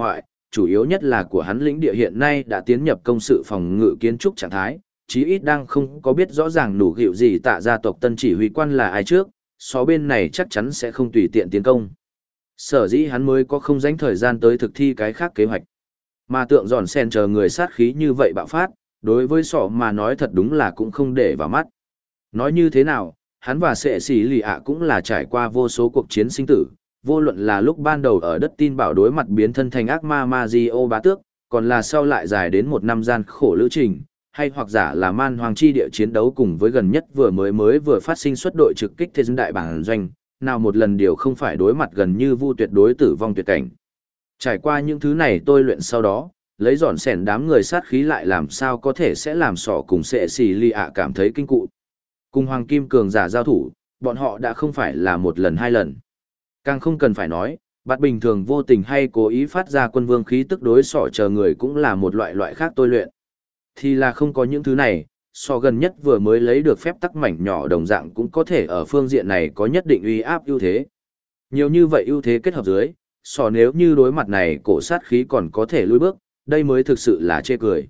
chủ yếu nhất là của hắn lĩnh địa hiện nay đã tiến nhập công sự phòng ngự kiến trúc trạng thái, chí ít đang không có biết rõ ràng nủ gịu gì tạ gia tộc tân chỉ huy quan là ai trước, so bên này chắc chắn sẽ không tùy tiện tiến công. Sở dĩ hắn mới có không dành thời gian tới thực thi cái khác kế hoạch. Mà tượng giòn sen chờ người sát khí như vậy bạo phát, đối với sọ mà nói thật đúng là cũng không để vào mắt. Nói như thế nào, hắn và sệ xỉ lì ạ cũng là trải qua vô số cuộc chiến sinh tử, vô luận là lúc ban đầu ở đất tin bảo đối mặt biến thân thành ác ma Mazio bá tước, còn là sau lại dài đến một năm gian khổ lữ trình, hay hoặc giả là man hoàng chi địa chiến đấu cùng với gần nhất vừa phát sinh xuất đội trực kích thế dân đại bản doanh, nào một lần điều không phải đối mặt gần như vu tuyệt đối tử vong tuyệt cảnh. Trải qua những thứ này tôi luyện sau đó, lấy dọn sẻn đám người sát khí lại làm sao có thể sẽ làm sọ cùng sệ xì lì ạ cảm thấy kinh cụ. Cùng Hoàng Kim Cường giả giao thủ, bọn họ đã không phải là một lần hai lần. Càng không cần phải nói, bắt bình thường vô tình hay cố ý phát ra quân vương khí tức đối sọ chờ người cũng là một loại khác tôi luyện. Thì là không có những thứ này, sọ gần nhất vừa mới lấy được phép tắc mảnh nhỏ đồng dạng cũng có thể ở phương diện này có nhất định uy áp ưu thế. Nhiều như vậy ưu thế kết hợp dưới, sọ nếu như đối mặt này cổ sát khí còn có thể lùi bước, đây mới thực sự là chê cười.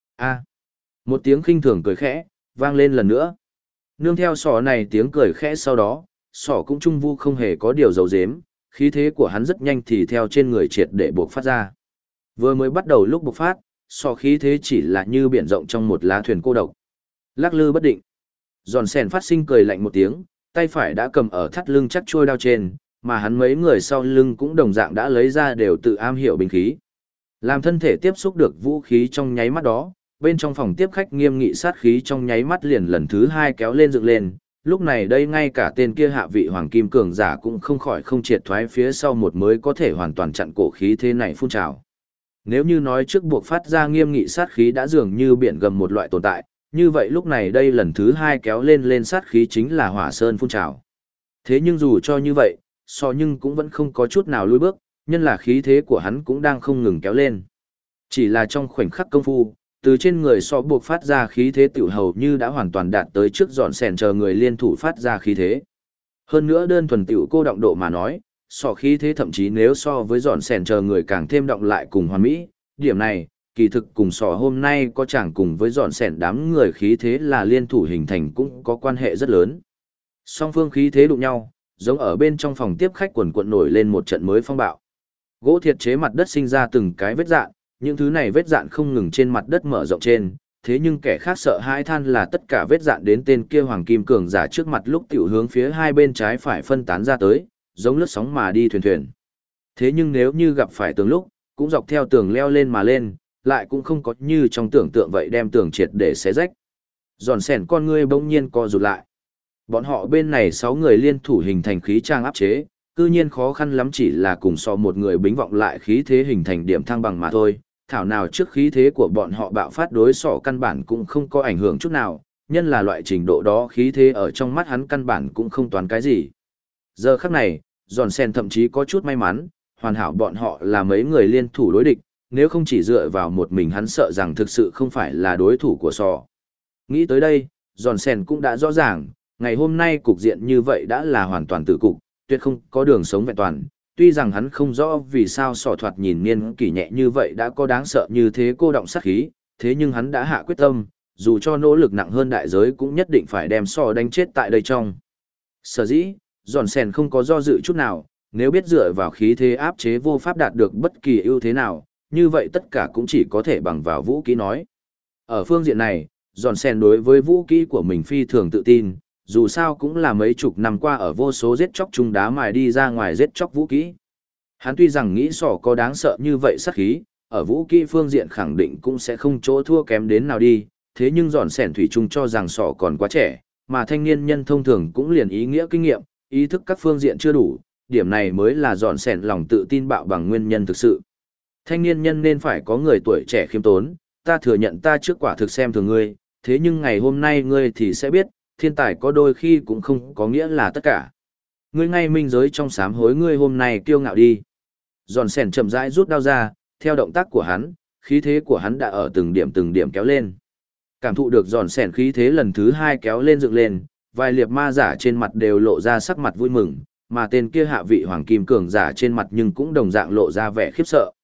Một tiếng khinh thường cười khẽ, vang lên lần nữa. Nương theo sọ này tiếng cười khẽ sau đó, sọ cũng trung vu không hề có điều giấu giếm, khí thế của hắn rất nhanh thì theo trên người triệt để buộc phát ra. Vừa mới bắt đầu lúc buộc phát, sọ khí thế chỉ là như biển rộng trong một lá thuyền cô độc. Lắc lư bất định. Giòn sèn phát sinh cười lạnh một tiếng, tay phải đã cầm ở thắt lưng chắc chuôi đao trên, mà hắn mấy người sau lưng cũng đồng dạng đã lấy ra đều tự am hiểu binh khí. Làm thân thể tiếp xúc được vũ khí trong nháy mắt đó, bên trong phòng tiếp khách nghiêm nghị sát khí trong nháy mắt liền lần thứ hai kéo lên dựng lên, lúc này đây ngay cả tên kia hạ vị hoàng kim cường giả cũng không khỏi không triệt thoái phía sau một mới có thể hoàn toàn chặn cổ khí thế này phun trào. Nếu như nói trước buộc phát ra nghiêm nghị sát khí đã dường như biển gầm một loại tồn tại, như vậy lúc này đây lần thứ hai kéo lên sát khí chính là hỏa sơn phun trào. Thế nhưng dù cho như vậy, nhưng cũng vẫn không có chút nào lùi bước, nhân là khí thế của hắn cũng đang không ngừng kéo lên. Chỉ là trong khoảnh khắc công phu, từ trên người buộc phát ra khí thế tiểu hầu như đã hoàn toàn đạt tới trước dọn sèn chờ người liên thủ phát ra khí thế. Hơn nữa đơn thuần tiểu cô động độ mà nói, khí thế thậm chí nếu so với dọn sèn chờ người càng thêm động lại cùng hoàn mỹ, điểm này, kỳ thực cùng hôm nay có chẳng cùng với dọn sèn đám người khí thế là liên thủ hình thành cũng có quan hệ rất lớn. Song phương khí thế đụng nhau, giống ở bên trong phòng tiếp khách quần quận nổi lên một trận mới phong bạo. Gỗ thiệt chế mặt đất sinh ra từng cái vết dạn, những thứ này vết dạn không ngừng trên mặt đất mở rộng trên, thế nhưng kẻ khác sợ hãi than là tất cả vết dạn đến tên kia hoàng kim cường giả trước mặt lúc tiểu hướng phía hai bên trái phải phân tán ra tới, giống lướt sóng mà đi thuyền thuyền. Thế nhưng nếu như gặp phải tường lúc, cũng dọc theo tường leo lên mà lên, lại cũng không có như trong tưởng tượng vậy đem tường triệt để xé rách. Giòn sẻn con ngươi bỗng nhiên co rụt lại. Bọn họ bên này 6 người liên thủ hình thành khí trang áp chế, cư nhiên khó khăn lắm chỉ là cùng một người bính vọng lại khí thế hình thành điểm thăng bằng mà thôi. Thảo nào trước khí thế của bọn họ bạo phát đối căn bản cũng không có ảnh hưởng chút nào, nhân là loại trình độ đó khí thế ở trong mắt hắn căn bản cũng không toán cái gì. Giờ khắc này, giòn sen thậm chí có chút may mắn, hoàn hảo bọn họ là mấy người liên thủ đối địch, nếu không chỉ dựa vào một mình hắn sợ rằng thực sự không phải là đối thủ của Nghĩ tới đây, giòn sen cũng đã rõ ràng, ngày hôm nay cục diện như vậy đã là hoàn toàn tử cục, tuyệt không có đường sống vẹn toàn. Tuy rằng hắn không rõ vì sao thoạt nhìn niên kỷ nhẹ như vậy đã có đáng sợ như thế cô động sát khí, thế nhưng hắn đã hạ quyết tâm, dù cho nỗ lực nặng hơn đại giới cũng nhất định phải đem đánh chết tại đây trong. Sở dĩ, giòn sen không có do dự chút nào, nếu biết dựa vào khí thế áp chế vô pháp đạt được bất kỳ ưu thế nào, như vậy tất cả cũng chỉ có thể bằng vào vũ khí nói. Ở phương diện này, giòn sen đối với vũ khí của mình phi thường tự tin, dù sao cũng là mấy chục năm qua ở vô số giết chóc chung đá mài đi ra ngoài giết chóc vũ khí. Hắn tuy rằng nghĩ có đáng sợ như vậy sát khí, ở vũ khí phương diện khẳng định cũng sẽ không chỗ thua kém đến nào đi, thế nhưng giòn sẻn thủy chung cho rằng còn quá trẻ, mà thanh niên nhân thông thường cũng liền ý nghĩa kinh nghiệm, ý thức các phương diện chưa đủ, điểm này mới là giòn sẻn lòng tự tin bạo bằng nguyên nhân thực sự. Thanh niên nhân nên phải có người tuổi trẻ khiêm tốn, ta thừa nhận ta trước quả thực xem thường ngươi, thế nhưng ngày hôm nay ngươi thì sẽ biết, thiên tài có đôi khi cũng không có nghĩa là tất cả. Ngươi ngay minh giới trong sám hối ngươi hôm nay kiêu ngạo đi. Giòn sẻn chậm rãi rút đao ra, theo động tác của hắn, khí thế của hắn đã ở từng điểm kéo lên. Cảm thụ được giòn sẻn khí thế lần thứ 2 kéo lên dựng lên, vài liệp ma giả trên mặt đều lộ ra sắc mặt vui mừng, mà tên kia hạ vị hoàng kim cường giả trên mặt nhưng cũng đồng dạng lộ ra vẻ khiếp sợ.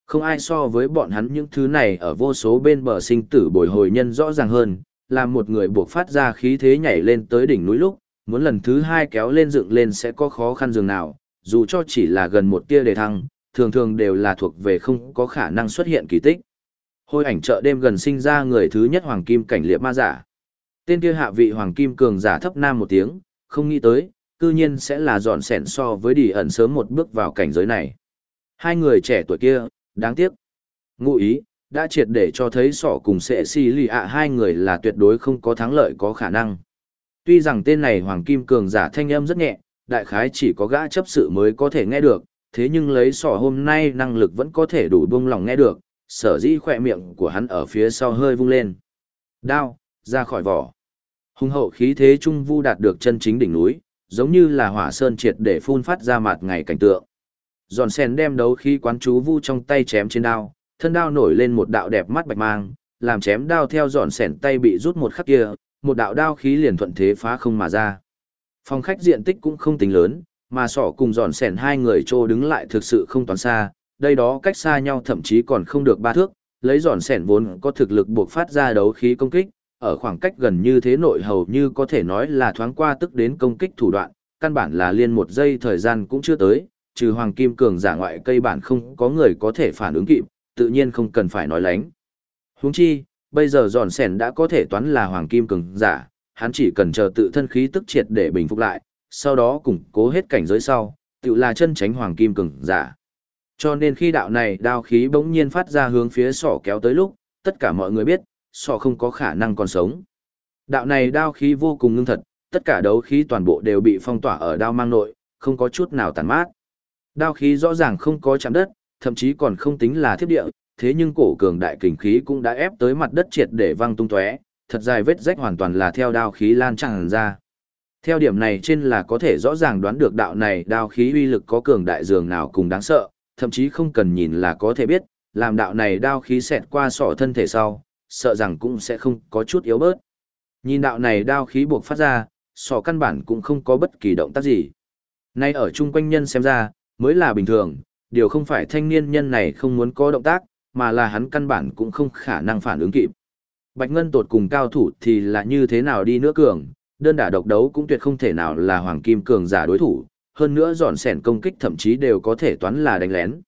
Không ai so với bọn hắn những thứ này ở vô số bên bờ sinh tử bồi hồi nhân rõ ràng hơn, làm một người buộc phát ra khí thế nhảy lên tới đỉnh núi lúc, muốn lần thứ hai kéo lên dựng lên sẽ có khó khăn dường nào, dù cho chỉ là gần một tia đề thăng, thường thường đều là thuộc về không có khả năng xuất hiện kỳ tích. Hôi ảnh chợ đêm gần sinh ra người thứ nhất hoàng kim cảnh liệt ma giả. Tên kia hạ vị hoàng kim cường giả thấp nam một tiếng, không nghĩ tới, cư nhiên sẽ là dọn sẻn so với đi ẩn sớm một bước vào cảnh giới này. Hai người trẻ tuổi kia, đáng tiếc. Ngụ ý, đã triệt để cho thấy sỏ cùng sẽ xì lì ạ hai người là tuyệt đối không có thắng lợi có khả năng. Tuy rằng tên này hoàng kim cường giả thanh âm rất nhẹ, đại khái chỉ có gã chấp sự mới có thể nghe được, thế nhưng lấy sỏ hôm nay năng lực vẫn có thể đủ buông lòng nghe được, sở dĩ khỏe miệng của hắn ở phía sau hơi vung lên. Đao, ra khỏi vỏ. Hùng hậu khí thế trung vu đạt được chân chính đỉnh núi, giống như là hỏa sơn triệt để phun phát ra mặt ngày cảnh tượng. Giòn sen đem đấu khí quán chú vu trong tay chém trên đao, thân đao nổi lên một đạo đẹp mắt bạch mang, làm chém đao theo giòn sẻn tay bị rút một khắc kia, một đạo đao khí liền thuận thế phá không mà ra. Phòng khách diện tích cũng không tính lớn, mà sỏ cùng giòn sẻn hai người trô đứng lại thực sự không toán xa, đây đó cách xa nhau thậm chí còn không được 3 thước, lấy giòn sẻn vốn có thực lực buộc phát ra đấu khí công kích, ở khoảng cách gần như thế nội hầu như có thể nói là thoáng qua tức đến công kích thủ đoạn, căn bản là liên một giây thời gian cũng chưa tới, trừ hoàng kim cường giả ngoại cây bản không có người có thể phản ứng kịp, tự nhiên không cần phải nói lánh. Huống chi, bây giờ giòn sẻn đã có thể toán là hoàng kim cường giả, hắn chỉ cần chờ tự thân khí tức triệt để bình phục lại, sau đó củng cố hết cảnh giới sau, tự là chân tránh hoàng kim cường giả. Cho nên khi đạo này đao khí bỗng nhiên phát ra hướng phía sỏ kéo tới lúc, tất cả mọi người biết, sỏ không có khả năng còn sống. Đạo này đao khí vô cùng ngưng thật, tất cả đấu khí toàn bộ đều bị phong tỏa ở đao mang nội, không có chút nào tàn mát. Đao khí rõ ràng không có chạm đất, thậm chí còn không tính là thiếp địa, thế nhưng cổ cường đại kình khí cũng đã ép tới mặt đất triệt để văng tung tóe, thật dài vết rách hoàn toàn là theo đao khí lan tràn ra. Theo điểm này trên là có thể rõ ràng đoán được đạo này đao khí uy lực có cường đại dường nào cùng đáng sợ, thậm chí không cần nhìn là có thể biết, làm đạo này đao khí xẹt qua sọ thân thể sau, sợ rằng cũng sẽ không có chút yếu bớt. Nhìn đạo này đao khí buộc phát ra, sọ căn bản cũng không có bất kỳ động tác gì. Nay ở chung quanh nhân xem ra, mới là bình thường, điều không phải thanh niên nhân này không muốn có động tác, mà là hắn căn bản cũng không khả năng phản ứng kịp. Bạch Ngân tột cùng cao thủ thì là như thế nào đi nữa cường, đơn đả độc đấu cũng tuyệt không thể nào là hoàng kim cường giả đối thủ, hơn nữa dọn sẻn công kích thậm chí đều có thể toán là đánh lén.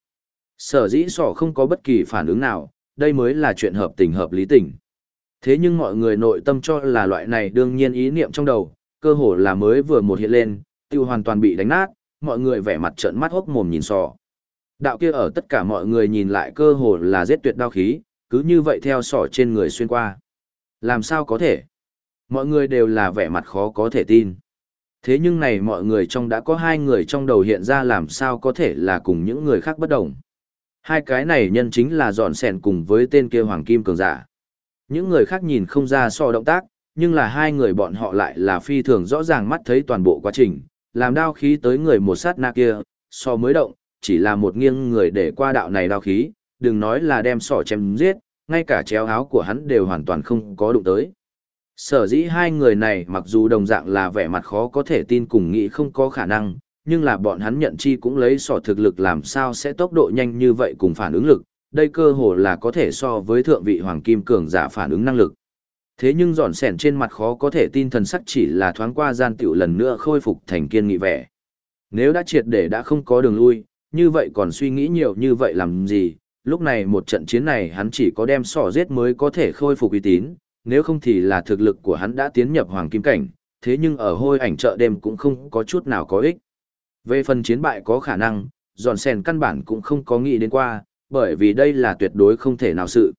Sở dĩ sỏ không có bất kỳ phản ứng nào, đây mới là chuyện hợp tình hợp lý tình. Thế nhưng mọi người nội tâm cho là loại này đương nhiên ý niệm trong đầu, cơ hồ là mới vừa một hiện lên, tiêu hoàn toàn bị đánh nát, mọi người vẻ mặt trợn mắt hốc mồm nhìn sỏ. Đạo kia ở tất cả mọi người nhìn lại cơ hồ là giết tuyệt đao khí, cứ như vậy theo sỏ trên người xuyên qua. Làm sao có thể? Mọi người đều là vẻ mặt khó có thể tin. Thế nhưng này mọi người trong đã có hai người trong đầu hiện ra làm sao có thể là cùng những người khác bất đồng. Hai cái này nhân chính là dọn sẻn cùng với tên kia hoàng kim cường giả. Những người khác nhìn không ra so động tác, nhưng là hai người bọn họ lại là phi thường rõ ràng mắt thấy toàn bộ quá trình, làm đao khí tới người một sát na kia, so mới động, chỉ là một nghiêng người để qua đạo này đao khí, đừng nói là đem sỏ chém giết, ngay cả chéo áo của hắn đều hoàn toàn không có đụng tới. Sở dĩ hai người này mặc dù đồng dạng là vẻ mặt khó có thể tin cùng nghĩ không có khả năng, nhưng là bọn hắn nhận chi cũng lấy sỏ thực lực làm sao sẽ tốc độ nhanh như vậy cùng phản ứng lực, đây cơ hồ là có thể so với thượng vị hoàng kim cường giả phản ứng năng lực. Thế nhưng dọn sẻn trên mặt khó có thể tin thần sắc chỉ là thoáng qua gian tiểu lần nữa khôi phục thành kiên nghị vẻ. Nếu đã triệt để đã không có đường lui, như vậy còn suy nghĩ nhiều như vậy làm gì, lúc này một trận chiến này hắn chỉ có đem sỏ giết mới có thể khôi phục uy tín, nếu không thì là thực lực của hắn đã tiến nhập hoàng kim cảnh, thế nhưng ở hôi ảnh chợ đêm cũng không có chút nào có ích. Về phần chiến bại có khả năng, dọn sẻn căn bản cũng không có nghĩ đến qua, bởi vì đây là tuyệt đối không thể nào sự.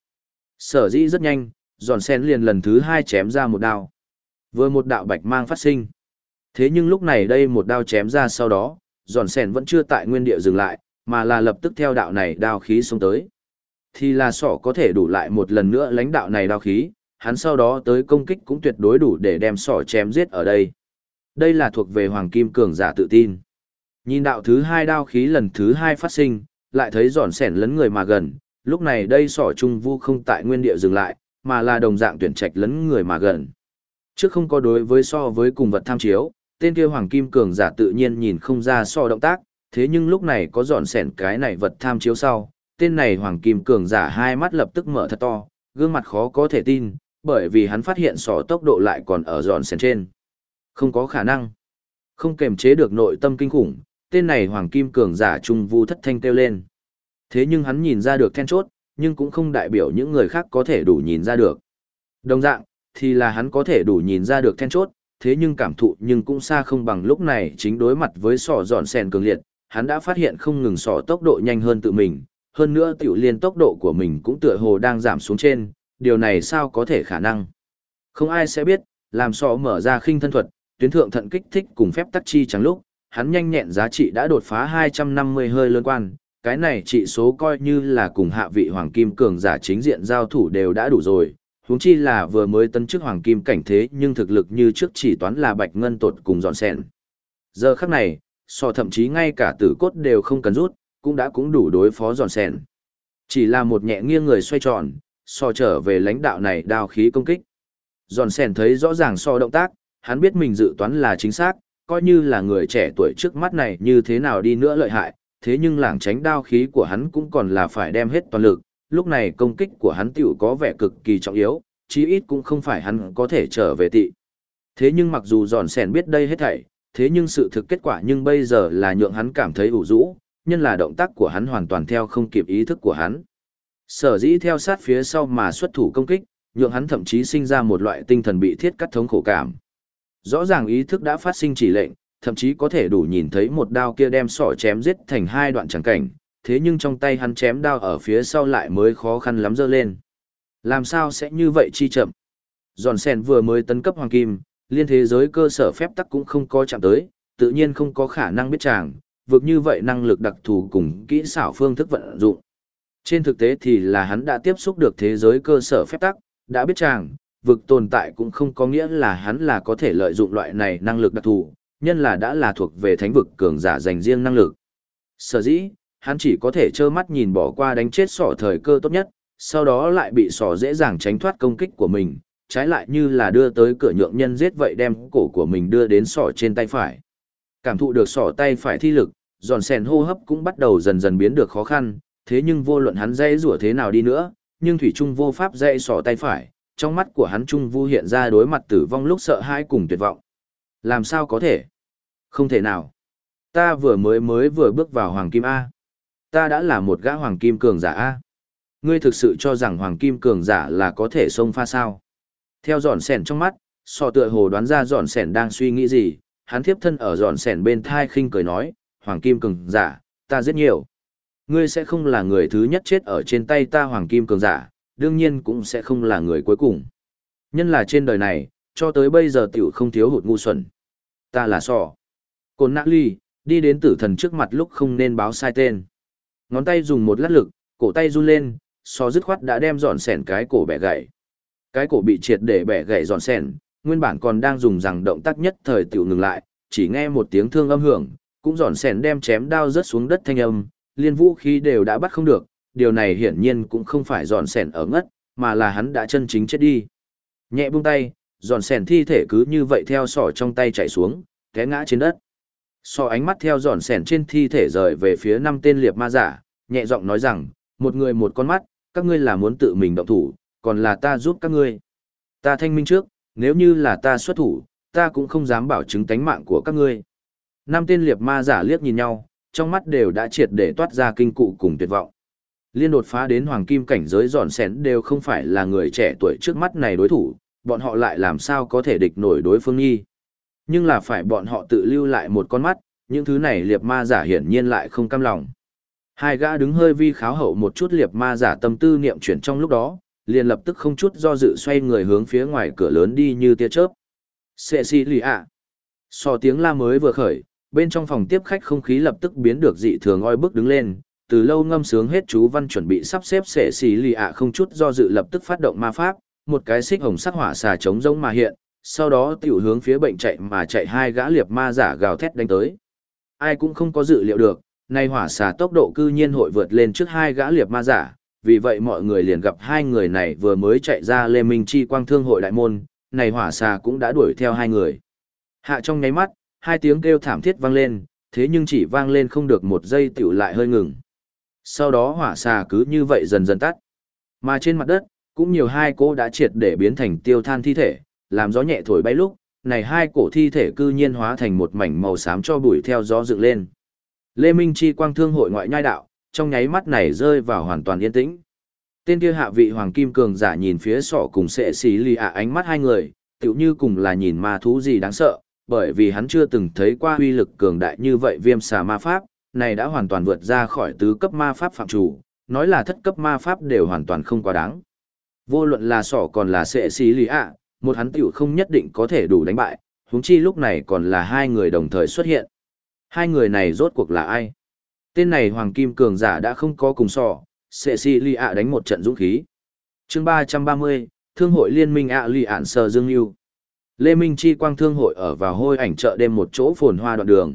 Sở dĩ rất nhanh, dọn sẻn liền lần thứ hai chém ra một đao. Vừa một đạo bạch mang phát sinh. Thế nhưng lúc này đây một đao chém ra sau đó, dọn sẻn vẫn chưa tại nguyên địa dừng lại, mà là lập tức theo đạo này đao khí xông tới. Thì là sỏ có thể đủ lại một lần nữa lãnh đạo này đao khí, hắn sau đó tới công kích cũng tuyệt đối đủ để đem sỏ chém giết ở đây. Đây là thuộc về hoàng kim cường giả tự tin. Nhìn đạo thứ hai đao khí lần thứ hai phát sinh, lại thấy dọn sẻn lấn người mà gần, lúc này đây sỏ trung vu không tại nguyên địa dừng lại, mà là đồng dạng tuyển trạch lấn người mà gần. Trước không có đối với so với cùng vật tham chiếu, tên kia hoàng kim cường giả tự nhiên nhìn không ra so động tác, thế nhưng lúc này có dọn sẻn cái này vật tham chiếu sau, tên này hoàng kim cường giả hai mắt lập tức mở thật to, gương mặt khó có thể tin, bởi vì hắn phát hiện sỏ tốc độ lại còn ở giòn sen trên. Không có khả năng. Không kềm chế được nội tâm kinh khủng, tên này hoàng kim cường giả trung vu thất thanh kêu lên. Thế nhưng hắn nhìn ra được then chốt, nhưng cũng không đại biểu những người khác có thể đủ nhìn ra được. Đồng dạng, thì là hắn có thể đủ nhìn ra được then chốt, thế nhưng cảm thụ nhưng cũng xa không bằng lúc này chính đối mặt với sỏ giòn sen cường liệt, hắn đã phát hiện không ngừng sỏ tốc độ nhanh hơn tự mình, hơn nữa tiểu liên tốc độ của mình cũng tựa hồ đang giảm xuống trên, điều này sao có thể khả năng. Không ai sẽ biết, làm sỏ mở ra khinh thân thuật, tuyến thượng thận kích thích cùng phép tắc chi chẳng lúc, hắn nhanh nhẹn giá trị đã đột phá 250 hơi lớn quan, cái này trị số coi như là cùng hạ vị hoàng kim cường giả chính diện giao thủ đều đã đủ rồi, huống chi là vừa mới tấn chức hoàng kim cảnh thế nhưng thực lực như trước chỉ toán là bạch ngân tột cùng dọn sẹn. Giờ khắc này, sọ thậm chí ngay cả tử cốt đều không cần rút, cũng đủ đối phó dọn sẹn. Chỉ là một nhẹ nghiêng người xoay tròn, sọ trở về lãnh đạo này đao khí công kích. Dọn sẹn thấy rõ ràng sọ động tác, hắn biết mình dự toán là chính xác, coi như là người trẻ tuổi trước mắt này như thế nào đi nữa lợi hại, thế nhưng lảng tránh đao khí của hắn cũng còn là phải đem hết toàn lực, lúc này công kích của hắn tiểu có vẻ cực kỳ trọng yếu, chí ít cũng không phải hắn có thể trở về tị. Thế nhưng mặc dù giòn sèn biết đây hết thảy, thế nhưng sự thực kết quả nhưng bây giờ là nhượng hắn cảm thấy ủ rũ, nhân là động tác của hắn hoàn toàn theo không kịp ý thức của hắn. Sở dĩ theo sát phía sau mà xuất thủ công kích, nhượng hắn thậm chí sinh ra một loại tinh thần bị thiết cắt thống khổ cảm. Rõ ràng ý thức đã phát sinh chỉ lệnh, thậm chí có thể đủ nhìn thấy một đao kia đem sọ chém giết thành hai đoạn chẳng cảnh, thế nhưng trong tay hắn chém đao ở phía sau lại mới khó khăn lắm giơ lên. Làm sao sẽ như vậy chi chậm? Giòn sen vừa mới tấn cấp hoàng kim, liên thế giới cơ sở phép tắc cũng không có chạm tới, tự nhiên không có khả năng biết chàng, vực như vậy năng lực đặc thù cùng kỹ xảo phương thức vận dụng. Trên thực tế thì là hắn đã tiếp xúc được thế giới cơ sở phép tắc, đã biết chàng, vực tồn tại cũng không có nghĩa là hắn là có thể lợi dụng loại này năng lực đặc thù, nhân là đã là thuộc về thánh vực cường giả dành riêng năng lực. Sở dĩ, hắn chỉ có thể trơ mắt nhìn bỏ qua đánh chết sỏ thời cơ tốt nhất, sau đó lại bị sỏ dễ dàng tránh thoát công kích của mình, trái lại như là đưa tới cửa nhượng nhân giết vậy đem cổ của mình đưa đến sỏ trên tay phải. Cảm thụ được sỏ tay phải thi lực, giòn sèn hô hấp cũng bắt đầu dần dần biến được khó khăn, thế nhưng vô luận hắn dây rủa thế nào đi nữa, nhưng thủy trung vô pháp dây sỏ tay phải, trong mắt của hắn trung vu hiện ra đối mặt tử vong lúc sợ hãi cùng tuyệt vọng. Làm sao có thể? Không thể nào. Ta vừa bước vào hoàng kim A. Ta đã là một gã hoàng kim cường giả A. Ngươi thực sự cho rằng hoàng kim cường giả là có thể xông pha sao? Theo giòn sèn trong mắt, sọ tựa hồ đoán ra giòn sèn đang suy nghĩ gì, hắn thiếp thân ở giòn sèn bên thai khinh cười nói, hoàng kim cường giả, ta giết nhiều. Ngươi sẽ không là người thứ nhất chết ở trên tay ta hoàng kim cường giả, đương nhiên cũng sẽ không là người cuối cùng. Nhân là trên đời này, cho tới bây giờ tiểu không thiếu hụt ngu xuẩn. Ta là sọ. Côn nã ly, đi đến tử thần trước mặt lúc không nên báo sai tên. Ngón tay dùng một lát lực, cổ tay run lên, sọ dứt khoát đã đem giòn sèn cái cổ bẻ gãy. Cái cổ bị triệt để bẻ gãy giòn sèn, nguyên bản còn đang dùng rằng động tác nhất thời tiểu ngừng lại, chỉ nghe một tiếng thương âm hưởng, cũng giòn sèn đem chém đao rớt xuống đất thanh âm, liên vũ khí đều đã bắt không được, điều này hiển nhiên cũng không phải giòn sèn ở ngất, mà là hắn đã chân chính chết đi. Nhẹ buông tay, giòn sèn thi thể cứ như vậy theo sọ trong tay chạy xuống, té ngã trên đất. Sọ ánh mắt theo giòn sèn trên thi thể rời về phía 5 tên liệp ma giả, nhẹ giọng nói rằng, một người một con mắt, các ngươi là muốn tự mình động thủ, còn là ta giúp các ngươi. Ta thanh minh trước, nếu như là ta xuất thủ, ta cũng không dám bảo chứng tánh mạng của các ngươi. 5 tên liệp ma giả liếc nhìn nhau, trong mắt đều đã triệt để toát ra kinh cụ cùng tuyệt vọng. Liên đột phá đến hoàng kim cảnh giới giòn sèn đều không phải là người trẻ tuổi trước mắt này đối thủ, bọn họ lại làm sao có thể địch nổi đối phương nghi. Nhưng là phải bọn họ tự lưu lại một con mắt, những thứ này liệp ma giả hiển nhiên lại không cam lòng. Hai gã đứng hơi vi kháo hậu một chút liệp ma giả tâm tư niệm chuyển trong lúc đó, liền lập tức không chút do dự xoay người hướng phía ngoài cửa lớn đi như tia chớp. Sệ xì lì ạ. So tiếng la mới vừa khởi, bên trong phòng tiếp khách không khí lập tức biến được dị thường oi bức đứng lên, từ lâu ngâm sướng hết chú văn chuẩn bị sắp xếp sệ xì lì ạ không chút do dự lập tức phát động ma pháp, một cái xích hồng sắc hỏa xà trống rỗng mà hiện, sau đó tiểu hướng phía bệnh chạy mà chạy hai gã liệp ma giả gào thét đánh tới. Ai cũng không có dự liệu được, nay hỏa xà tốc độ cư nhiên hội vượt lên trước hai gã liệp ma giả, vì vậy mọi người liền gặp hai người này vừa mới chạy ra Lê Minh Chi Quang Thương hội đại môn, này hỏa xà cũng đã đuổi theo hai người. Hạ trong nháy mắt, hai tiếng kêu thảm thiết vang lên, thế nhưng chỉ vang lên không được một giây tiểu lại hơi ngừng. Sau đó hỏa xà cứ như vậy dần dần tắt. Mà trên mặt đất, cũng nhiều hai cỗ đã triệt để biến thành tiêu than thi thể, làm gió nhẹ thổi bay lúc, này hai cổ thi thể cư nhiên hóa thành một mảnh màu xám cho bụi theo gió dựng lên. Lê Minh Chi quang thương hội ngoại nhai đạo, trong nháy mắt này rơi vào hoàn toàn yên tĩnh. Tên kia hạ vị hoàng kim cường giả nhìn phía sọ cùng sệ xí lì ạ ánh mắt hai người, tựu như cùng là nhìn ma thú gì đáng sợ, bởi vì hắn chưa từng thấy qua uy lực cường đại như vậy viêm xà ma pháp, này đã hoàn toàn vượt ra khỏi tứ cấp ma pháp phạm chủ, nói là thất cấp ma pháp đều hoàn toàn không quá đáng. Vô luận là sọ còn là sệ xí lì ạ, một hắn tiểu không nhất định có thể đủ đánh bại, huống chi lúc này còn là hai người đồng thời xuất hiện. Hai người này rốt cuộc là ai? Tên này hoàng kim cường giả đã không có cùng sọ, sệ xí lì ạ đánh một trận dũng khí. Chương 330, Thương hội Liên minh ạ lì ạn sờ dương yêu. Lê Minh Chi quang thương hội ở vào hôi ảnh chợ đêm một chỗ phồn hoa đoạn đường.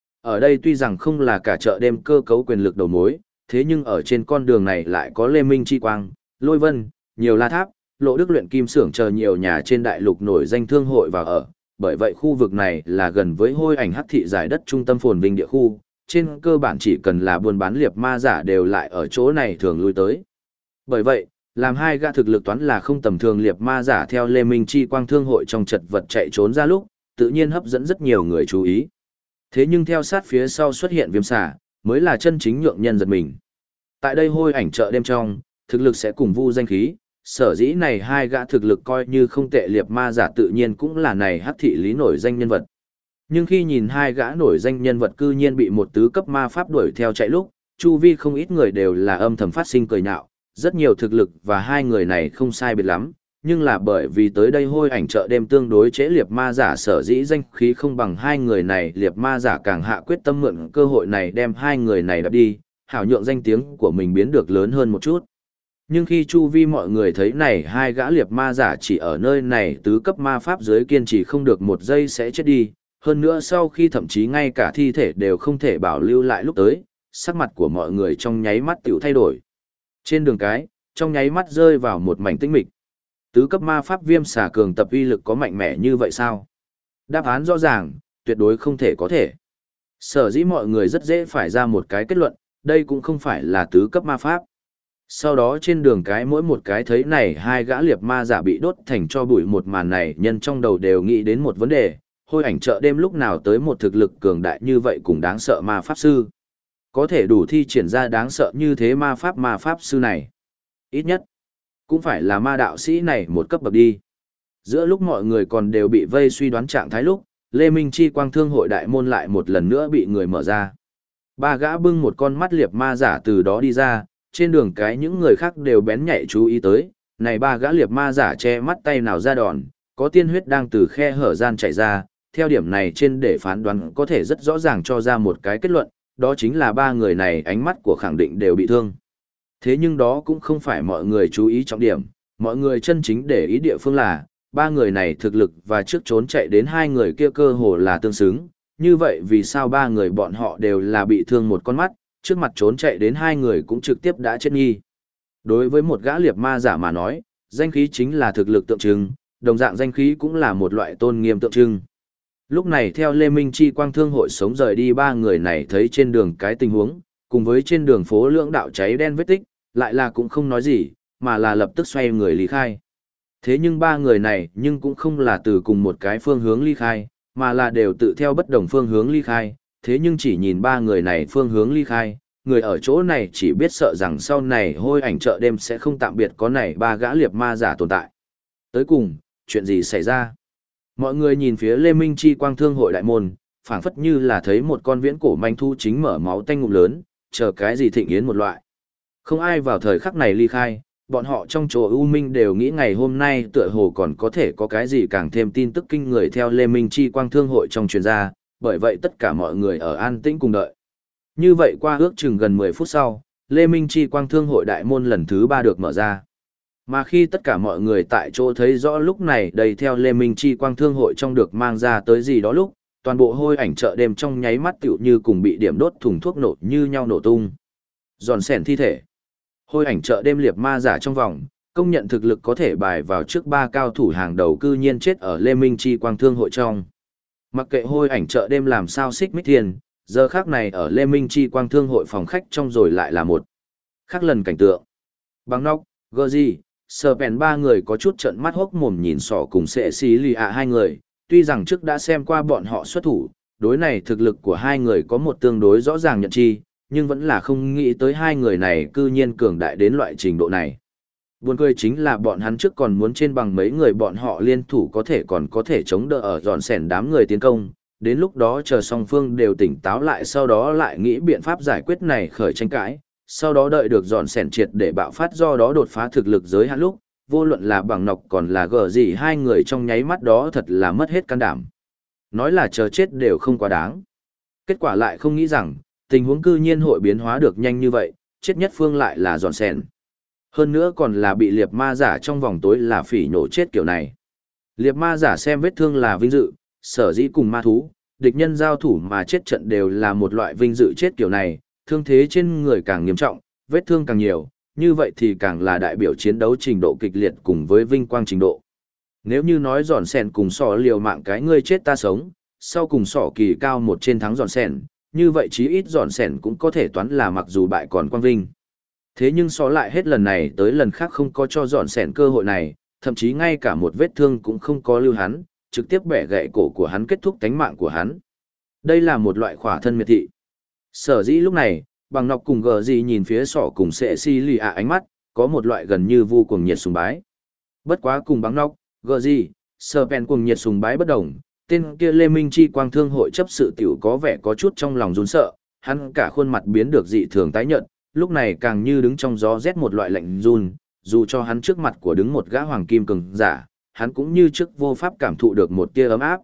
Ở đây tuy rằng không là cả chợ đêm cơ cấu quyền lực đầu mối, thế nhưng ở trên con đường này lại có Lê Minh Chi quang, Lôi Vân, nhiều la tháp, Lộ Đức luyện kim xưởng chờ nhiều nhà trên đại lục nổi danh thương hội vào ở. Bởi vậy khu vực này là gần với hôi ảnh hắc thị giải đất trung tâm phồn vinh địa khu, trên cơ bản chỉ cần là buôn bán liệp ma giả đều lại ở chỗ này thường lui tới. Bởi vậy, làm hai gã thực lực toán là không tầm thường liệp ma giả theo Lê Minh Chi quang thương hội trong chật vật chạy trốn ra lúc, tự nhiên hấp dẫn rất nhiều người chú ý. Thế nhưng theo sát phía sau xuất hiện viêm xà, mới là chân chính nhượng nhân giật mình. Tại đây hôi ảnh chợ đêm trong, thực lực sẽ cùng vu danh khí, sở dĩ này hai gã thực lực coi như không tệ liệp ma giả tự nhiên cũng là này hắc thị lý nổi danh nhân vật. Nhưng khi nhìn hai gã nổi danh nhân vật cư nhiên bị một tứ cấp ma pháp đuổi theo chạy lúc, chu vi không ít người đều là âm thầm phát sinh cười nhạo, rất nhiều thực lực và hai người này không sai biệt lắm, nhưng là bởi vì tới đây hôi ảnh chợ đêm tương đối chế liệp ma giả sở dĩ danh khí không bằng hai người này, liệp ma giả càng hạ quyết tâm mượn cơ hội này đem hai người này đập đi, hảo nhượng danh tiếng của mình biến được lớn hơn một chút. Nhưng khi chu vi mọi người thấy này hai gã liệp ma giả chỉ ở nơi này tứ cấp ma pháp dưới kiên trì không được một giây sẽ chết đi, hơn nữa sau khi thậm chí ngay cả thi thể đều không thể bảo lưu lại lúc tới, sắc mặt của mọi người trong nháy mắt tiểu thay đổi. Trên đường cái, trong nháy mắt rơi vào một mảnh tĩnh mịch. Tứ cấp ma pháp viêm xà cường tập uy lực có mạnh mẽ như vậy sao? Đáp án rõ ràng, tuyệt đối không thể có thể. Sở dĩ mọi người rất dễ phải ra một cái kết luận, đây cũng không phải là tứ cấp ma pháp. Sau đó trên đường cái mỗi một cái thấy này hai gã liệp ma giả bị đốt thành cho bụi một màn này nhân trong đầu đều nghĩ đến một vấn đề, hôi ảnh chợ đêm lúc nào tới một thực lực cường đại như vậy cũng đáng sợ ma pháp sư. Có thể đủ thi triển ra đáng sợ như thế ma pháp sư này. Ít nhất, cũng phải là ma đạo sĩ này một cấp bậc đi. Giữa lúc mọi người còn đều bị vây suy đoán trạng thái lúc, Lê Minh Chi quang thương hội đại môn lại một lần nữa bị người mở ra. Ba gã bưng một con mắt liệp ma giả từ đó đi ra, trên đường cái những người khác đều bén nhạy chú ý tới, này ba gã liệp ma giả che mắt tay nào ra đòn, có tiên huyết đang từ khe hở gian chảy ra, theo điểm này trên để phán đoán có thể rất rõ ràng cho ra một cái kết luận, đó chính là ba người này ánh mắt của khẳng định đều bị thương. Thế nhưng đó cũng không phải mọi người chú ý trọng điểm, mọi người chân chính để ý địa phương là, ba người này thực lực và trước trốn chạy đến hai người kia cơ hồ là tương xứng, như vậy vì sao ba người bọn họ đều là bị thương một con mắt, trước mặt trốn chạy đến hai người cũng trực tiếp đã chết nghi. Đối với một gã liệp ma giả mà nói, danh khí chính là thực lực tượng trưng, đồng dạng danh khí cũng là một loại tôn nghiêm tượng trưng. Lúc này theo Lê Minh Chi quang thương hội sống rời đi ba người này thấy trên đường cái tình huống, cùng với trên đường phố lưỡng đạo cháy đen vết tích, lại là cũng không nói gì, mà là lập tức xoay người ly khai. Thế nhưng ba người này nhưng cũng không là từ cùng một cái phương hướng ly khai, mà là đều tự theo bất đồng phương hướng ly khai, thế nhưng chỉ nhìn ba người này phương hướng ly khai, người ở chỗ này chỉ biết sợ rằng sau này hôi ảnh chợ đêm sẽ không tạm biệt có này ba gã liệp ma giả tồn tại. Tới cùng, chuyện gì xảy ra? Mọi người nhìn phía Lê Minh Chi quang thương hội đại môn, phảng phất như là thấy một con viễn cổ manh thu chính mở máu tanh ngụm lớn, chờ cái gì thịnh yến một loại. Không ai vào thời khắc này ly khai, bọn họ trong chỗ U Minh đều nghĩ ngày hôm nay tựa hồ còn có thể có cái gì càng thêm tin tức kinh người theo Lê Minh Chi quang thương hội trong truyền ra, bởi vậy tất cả mọi người ở an tĩnh cùng đợi. Như vậy qua ước chừng gần 10 phút sau, Lê Minh Chi quang thương hội đại môn lần thứ 3 được mở ra. Mà khi tất cả mọi người tại chỗ thấy rõ lúc này đầy theo Lê Minh Chi quang thương hội trong được mang ra tới gì đó lúc, toàn bộ hôi ảnh chợ đêm trong nháy mắt tựu như cùng bị điểm đốt thùng thuốc nổ như nhau nổ tung. Giòn xẻn thi thể. Hôi ảnh chợ đêm liệp ma giả trong vòng, công nhận thực lực có thể bài vào trước ba cao thủ hàng đầu cư nhiên chết ở Lê Minh Chi quang thương hội trong. Mặc kệ hôi ảnh chợ đêm làm sao xích mích thiên, giờ khác này ở Lê Minh Chi quang thương hội phòng khách trong rồi lại là một Khác lần cảnh tượng. Bằng nóc, gơ gì, sờ bèn ba người có chút trận mắt hốc mồm nhìn sỏ cùng sệ xí lì ạ hai người, tuy rằng trước đã xem qua bọn họ xuất thủ, đối này thực lực của hai người có một tương đối rõ ràng nhận chi, nhưng vẫn là không nghĩ tới hai người này cư nhiên cường đại đến loại trình độ này. Buồn cười chính là bọn hắn trước còn muốn trên bằng mấy người bọn họ liên thủ còn có thể chống đỡ ở dọn sẻn đám người tiến công, đến lúc đó chờ song phương đều tỉnh táo lại sau đó lại nghĩ biện pháp giải quyết này khởi tranh cãi, sau đó đợi được dọn sẻn triệt để bạo phát do đó đột phá thực lực giới hạn lúc, vô luận là bằng nọc còn là gờ gì hai người trong nháy mắt đó thật là mất hết can đảm. Nói là chờ chết đều không quá đáng. Kết quả lại không nghĩ rằng, tình huống cư nhiên hội biến hóa được nhanh như vậy, chết nhất phương lại là dọn sẻn. Hơn nữa còn là bị liệt ma giả trong vòng tối là phỉ nhổ chết kiểu này. Liệt ma giả xem vết thương là vinh dự, sở dĩ cùng ma thú, địch nhân giao thủ mà chết trận đều là một loại vinh dự chết kiểu này, thương thế trên người càng nghiêm trọng, vết thương càng nhiều, như vậy thì càng là đại biểu chiến đấu trình độ kịch liệt cùng với vinh quang trình độ. Nếu như nói giòn sèn cùng sỏ liều mạng cái ngươi chết ta sống, sau cùng sỏ kỳ cao một trên thắng giòn sèn, như vậy chí ít giòn sèn cũng có thể toán là mặc dù bại còn quang vinh. Thế nhưng so lại hết lần này tới lần khác không có cho giòn sèn cơ hội này, thậm chí ngay cả một vết thương cũng không có lưu hắn, trực tiếp bẻ gãy cổ của hắn kết thúc tánh mạng của hắn. Đây là một loại khỏa thân miệt thị. Sở dĩ lúc này, bằng nọc cùng gờ gì nhìn phía sỏ cùng sệ si lì ạ ánh mắt, có một loại gần như vô cùng nhiệt sùng bái. Bất quá cùng bằng nọc, gờ gì, sờ bèn cùng nhiệt sùng bái bất đồng, tên kia Lê Minh Chi Quang Thương hội chấp sự tiểu có vẻ có chút trong lòng run sợ, hắn cả khuôn mặt biến được dị thường tái nhợt, lúc này càng như đứng trong gió rét một loại lạnh run, dù cho hắn trước mặt của đứng một gã hoàng kim cường giả, hắn cũng như trước vô pháp cảm thụ được một tia ấm áp.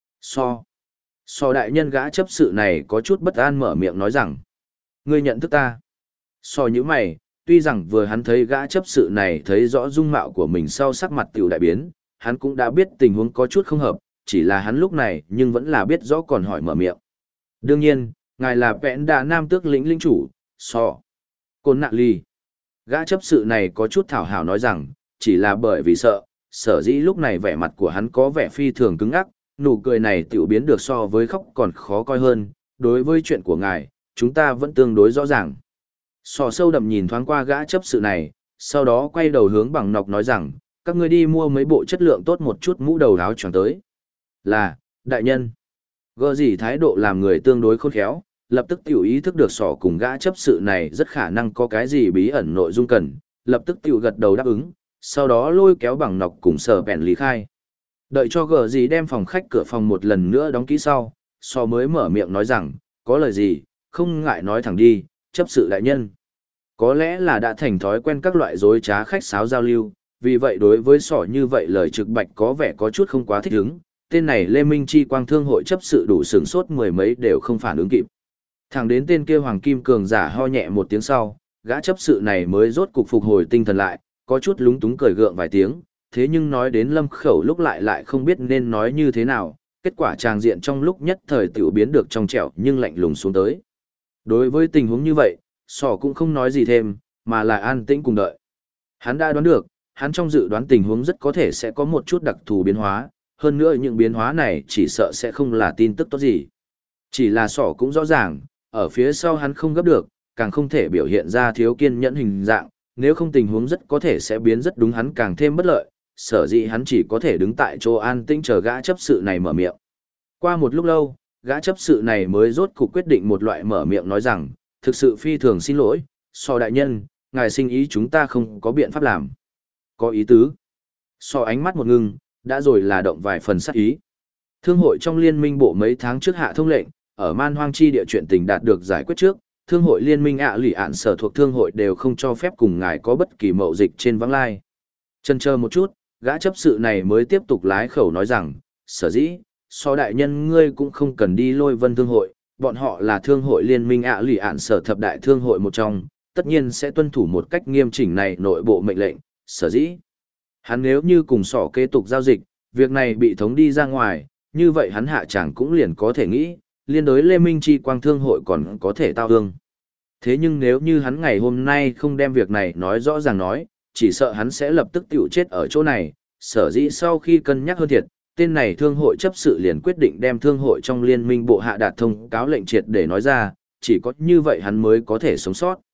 So đại nhân gã chấp sự này có chút bất an mở miệng nói rằng, ngươi nhận thức ta. So như mày, tuy rằng vừa hắn thấy gã chấp sự này thấy rõ dung mạo của mình sau sắc mặt tiểu đại biến, hắn cũng đã biết tình huống có chút không hợp, chỉ là hắn lúc này nhưng vẫn là biết rõ còn hỏi mở miệng. Đương nhiên, ngài là vẹn đà nam tước lĩnh lĩnh chủ, so. Côn nạ ly. Gã chấp sự này có chút thảo hào nói rằng, chỉ là bởi vì sợ, sở dĩ lúc này vẻ mặt của hắn có vẻ phi thường cứng ắc, nụ cười này tiểu biến được so với khóc còn khó coi hơn, đối với chuyện của ngài, chúng ta vẫn tương đối rõ ràng. Sò sâu đậm nhìn thoáng qua gã chấp sự này, sau đó quay đầu hướng bằng nọc nói rằng, các ngươi đi mua mấy bộ chất lượng tốt một chút mũ đầu áo choàng tới. Là, đại nhân. Gơ gì thái độ làm người tương đối khôn khéo, lập tức tiểu ý thức được sỏ cùng gã chấp sự này rất khả năng có cái gì bí ẩn nội dung cần, lập tức tiểu gật đầu đáp ứng, sau đó lôi kéo bằng nọc cùng sờ bèn lý khai. Đợi cho gờ gì đem phòng khách cửa phòng một lần nữa đóng kỹ sau, sò mới mở miệng nói rằng, có lời gì, không ngại nói thẳng đi, chấp sự đại nhân. Có lẽ là đã thành thói quen các loại dối trá khách sáo giao lưu, vì vậy đối với sỏ như vậy lời trực bạch có vẻ có chút không quá thích ứng, tên này Lê Minh Chi Quang Thương hội chấp sự đủ sửng sốt mười mấy đều không phản ứng kịp. Thẳng đến tên kia Hoàng Kim Cường giả ho nhẹ một tiếng sau, gã chấp sự này mới rốt cục phục hồi tinh thần lại, có chút lúng túng cười gượng vài tiếng, thế nhưng nói đến Lâm Khẩu lúc lại không biết nên nói như thế nào, kết quả tràng diện trong lúc nhất thời tiểu biến được trong trẻo nhưng lạnh lùng xuống tới. Đối với tình huống như vậy, sỏ cũng không nói gì thêm, mà là an tĩnh cùng đợi. Hắn đã đoán được, hắn trong dự đoán tình huống rất có thể sẽ có một chút đặc thù biến hóa, hơn nữa những biến hóa này chỉ sợ sẽ không là tin tức tốt gì. Chỉ là sỏ cũng rõ ràng, ở phía sau hắn không gấp được, càng không thể biểu hiện ra thiếu kiên nhẫn hình dạng, nếu không tình huống rất có thể sẽ biến rất đúng hắn càng thêm bất lợi, sở dĩ hắn chỉ có thể đứng tại chỗ an tĩnh chờ gã chấp sự này mở miệng. Qua một lúc lâu, gã chấp sự này mới rốt cuộc quyết định một loại mở miệng nói rằng, thực sự phi thường xin lỗi, so đại nhân, ngài sinh ý chúng ta không có biện pháp làm. Có ý tứ. So ánh mắt một ngưng, đã rồi là động vài phần sát ý. Thương hội trong liên minh bộ mấy tháng trước hạ thông lệnh, ở man hoang chi địa chuyện tình đạt được giải quyết trước, thương hội liên minh lì ạn sở thuộc thương hội đều không cho phép cùng ngài có bất kỳ mậu dịch trên vắng lai. Chần chờ một chút, gã chấp sự này mới tiếp tục lái khẩu nói rằng, sở dĩ, so đại nhân ngươi cũng không cần đi lôi vân thương hội, bọn họ là thương hội liên minh lì ạn sở thập đại thương hội một trong, tất nhiên sẽ tuân thủ một cách nghiêm chỉnh này nội bộ mệnh lệnh, sở dĩ. Hắn nếu như cùng sỏ kế tục giao dịch, việc này bị thống đi ra ngoài, như vậy hắn hạ chẳng cũng liền có thể nghĩ, liên đối Lê Minh Chi Quang Thương hội còn có thể tao hương. Thế nhưng nếu như hắn ngày hôm nay không đem việc này nói rõ ràng nói, chỉ sợ hắn sẽ lập tức tiểu chết ở chỗ này, sở dĩ sau khi cân nhắc hơn thiệt, tên này thương hội chấp sự liền quyết định đem thương hội trong liên minh bộ hạ đạt thông cáo lệnh triệt để nói ra, chỉ có như vậy hắn mới có thể sống sót.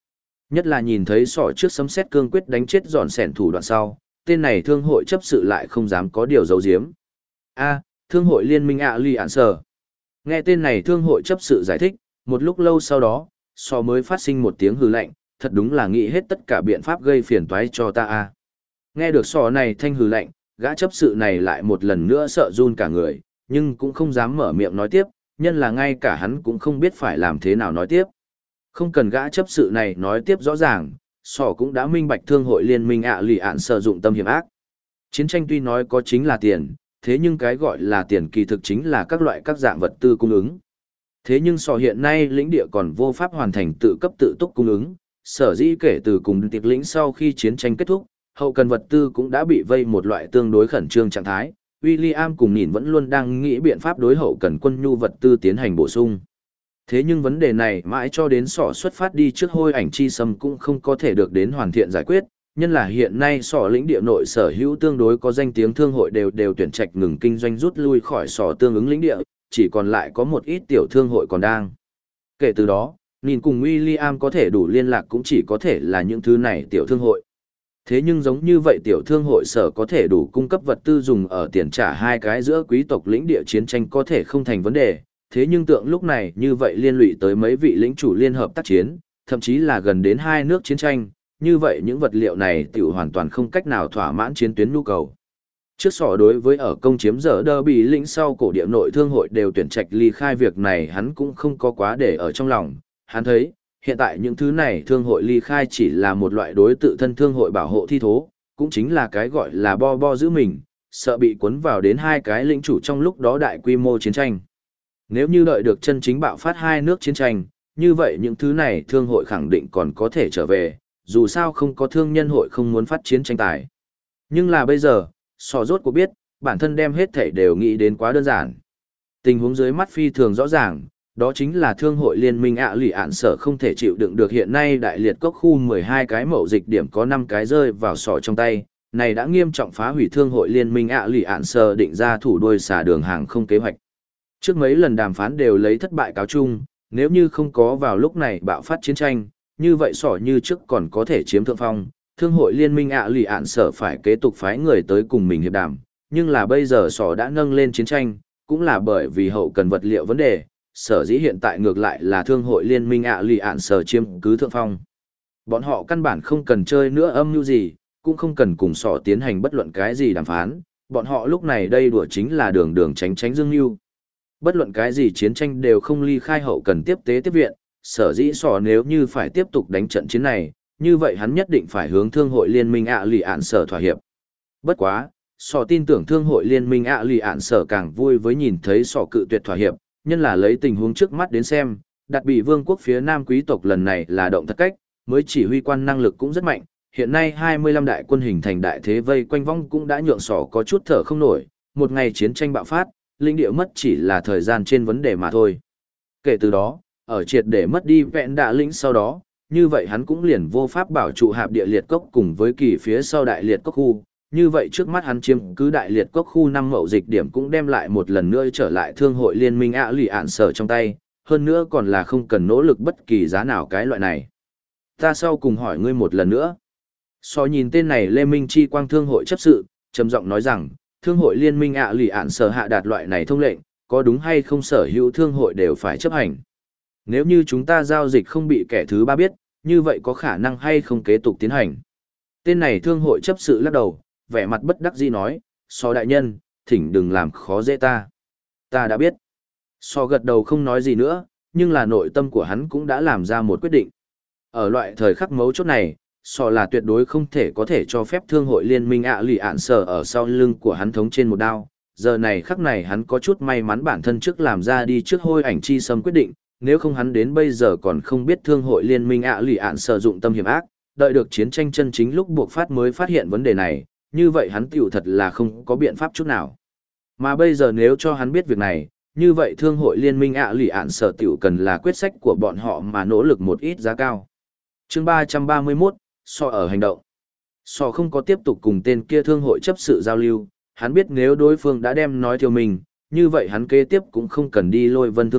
Nhất là nhìn thấy sỏ trước sấm sét cương quyết đánh chết giòn sẻn thủ đoạn sau, tên này thương hội chấp sự lại không dám có điều giấu giếm. A, thương hội liên minh Li ạn sở. Nghe tên này thương hội chấp sự giải thích, một lúc lâu sau đó, sỏ mới phát sinh một tiếng hừ lạnh, thật đúng là nghĩ hết tất cả biện pháp gây phiền toái cho ta a. Nghe được sỏ này thanh hừ lạnh, gã chấp sự này lại một lần nữa sợ run cả người, nhưng cũng không dám mở miệng nói tiếp, nhân là ngay cả hắn cũng không biết phải làm thế nào nói tiếp. Không cần gã chấp sự này nói tiếp rõ ràng, sỏ cũng đã minh bạch thương hội liên minh Li ạn sử dụng tâm hiểm ác. Chiến tranh tuy nói có chính là tiền, thế nhưng cái gọi là tiền kỳ thực chính là các loại các dạng vật tư cung ứng. Thế nhưng sỏ hiện nay lĩnh địa còn vô pháp hoàn thành tự cấp tự túc cung ứng, sở dĩ kể từ cùng tiệc lĩnh sau khi chiến tranh kết thúc, hậu cần vật tư cũng đã bị vây một loại tương đối khẩn trương trạng thái. William cùng nhìn vẫn luôn đang nghĩ biện pháp đối hậu cần quân nhu vật tư tiến hành bổ sung. Thế nhưng vấn đề này mãi cho đến sỏ xuất phát đi trước hôi ảnh chi sâm cũng không có thể được đến hoàn thiện giải quyết, nhân là hiện nay sỏ lĩnh địa nội sở hữu tương đối có danh tiếng thương hội đều tuyển trạch ngừng kinh doanh rút lui khỏi sỏ tương ứng lĩnh địa, chỉ còn lại có một ít tiểu thương hội còn đang. Kể từ đó, nhìn cùng William có thể đủ liên lạc cũng chỉ có thể là những thứ này tiểu thương hội. Thế nhưng giống như vậy tiểu thương hội sở có thể đủ cung cấp vật tư dùng ở tiền trả hai cái giữa quý tộc lĩnh địa chiến tranh có thể không thành vấn đề, thế nhưng tượng lúc này như vậy liên lụy tới mấy vị lĩnh chủ liên hợp tác chiến, thậm chí là gần đến hai nước chiến tranh, như vậy những vật liệu này tiểu hoàn toàn không cách nào thỏa mãn chiến tuyến nhu cầu. Trước sỏ đối với ở công chiếm giờ đơ bị lĩnh sau cổ địa nội thương hội đều tuyển trạch ly khai việc này hắn cũng không có quá để ở trong lòng, hắn thấy, hiện tại những thứ này thương hội ly khai chỉ là một loại đối tự thân thương hội bảo hộ thi thố, cũng chính là cái gọi là bo giữ mình, sợ bị cuốn vào đến hai cái lĩnh chủ trong lúc đó đại quy mô chiến tranh. Nếu như đợi được chân chính bạo phát hai nước chiến tranh, như vậy những thứ này thương hội khẳng định còn có thể trở về, dù sao không có thương nhân hội không muốn phát chiến tranh tài. Nhưng là bây giờ, sò rốt cuộc biết, bản thân đem hết thảy đều nghĩ đến quá đơn giản. Tình huống dưới mắt phi thường rõ ràng, đó chính là thương hội liên minh Li ạn sở không thể chịu đựng được hiện nay đại liệt cốc khu 12 cái mậu dịch điểm có 5 cái rơi vào sọ trong tay, này đã nghiêm trọng phá hủy thương hội liên minh Li ạn sở định ra thủ đuôi xả đường hàng không kế hoạch. Trước mấy lần đàm phán đều lấy thất bại cáo chung, nếu như không có vào lúc này bạo phát chiến tranh, như vậy sỏ như trước còn có thể chiếm thượng phong, thương hội liên minh Li ạn sở phải kế tục phái người tới cùng mình hiệp đàm, nhưng là bây giờ sỏ đã nâng lên chiến tranh, cũng là bởi vì hậu cần vật liệu vấn đề, sở dĩ hiện tại ngược lại là thương hội liên minh Li ạn sở chiếm cứ thượng phong. Bọn họ căn bản không cần chơi nữa âm mưu gì, cũng không cần cùng sỏ tiến hành bất luận cái gì đàm phán, bọn họ lúc này đây đùa chính là đường tránh dương mưu. Bất luận cái gì chiến tranh đều không ly khai hậu cần tiếp tế tiếp viện, sở dĩ sỏ nếu như phải tiếp tục đánh trận chiến này, như vậy hắn nhất định phải hướng thương hội liên minh Li ạn sở thỏa hiệp. Bất quá, sỏ tin tưởng thương hội liên minh Li ạn sở càng vui với nhìn thấy sỏ cự tuyệt thỏa hiệp, nhân là lấy tình huống trước mắt đến xem, đặc bị vương quốc phía nam quý tộc lần này là động thật cách, mới chỉ huy quan năng lực cũng rất mạnh, hiện nay 25 đại quân hình thành đại thế vây quanh vong cũng đã nhượng sỏ có chút thở không nổi, một ngày chiến tranh bạo phát, linh địa mất chỉ là thời gian trên vấn đề mà thôi. Kể từ đó, ở triệt để mất đi vẹn đạ lĩnh sau đó, như vậy hắn cũng liền vô pháp bảo trụ hạp địa liệt cốc cùng với kỳ phía sau đại liệt cốc khu, như vậy trước mắt hắn chiếm cứ đại liệt cốc khu 5 mậu dịch điểm cũng đem lại một lần nữa trở lại thương hội liên minh Li ạn sở trong tay, hơn nữa còn là không cần nỗ lực bất kỳ giá nào cái loại này. Ta sau cùng hỏi ngươi một lần nữa. So nhìn tên này Lê Minh Chi Quang thương hội chấp sự, trầm giọng nói rằng, thương hội liên minh Li ạn sở hạ đạt loại này thông lệnh, có đúng hay không sở hữu thương hội đều phải chấp hành. Nếu như chúng ta giao dịch không bị kẻ thứ ba biết, như vậy có khả năng hay không kế tục tiến hành. Tên này thương hội chấp sự lắc đầu, vẻ mặt bất đắc dĩ nói, so đại nhân, thỉnh đừng làm khó dễ ta. Ta đã biết. So gật đầu không nói gì nữa, nhưng là nội tâm của hắn cũng đã làm ra một quyết định. Ở loại thời khắc mấu chốt này, so là tuyệt đối không thể có thể cho phép thương hội liên minh Li ạn sở ở sau lưng của hắn thống trên một đao. Giờ này khắc này hắn có chút may mắn bản thân trước làm ra đi trước hôi ảnh chi sâm quyết định, nếu không hắn đến bây giờ còn không biết thương hội liên minh Li ạn sở dụng tâm hiểm ác, đợi được chiến tranh chân chính lúc buộc phát mới phát hiện vấn đề này, như vậy hắn tiểu thật là không có biện pháp chút nào. Mà bây giờ nếu cho hắn biết việc này, như vậy thương hội liên minh Li ạn sở tiểu cần là quyết sách của bọn họ mà nỗ lực một ít giá cao. Chương 331, so ở hành động. So không có tiếp tục cùng tên kia thương hội chấp sự giao lưu, hắn biết nếu đối phương đã đem nói theo mình, như vậy hắn kế tiếp cũng không cần đi lôi vân thương hội,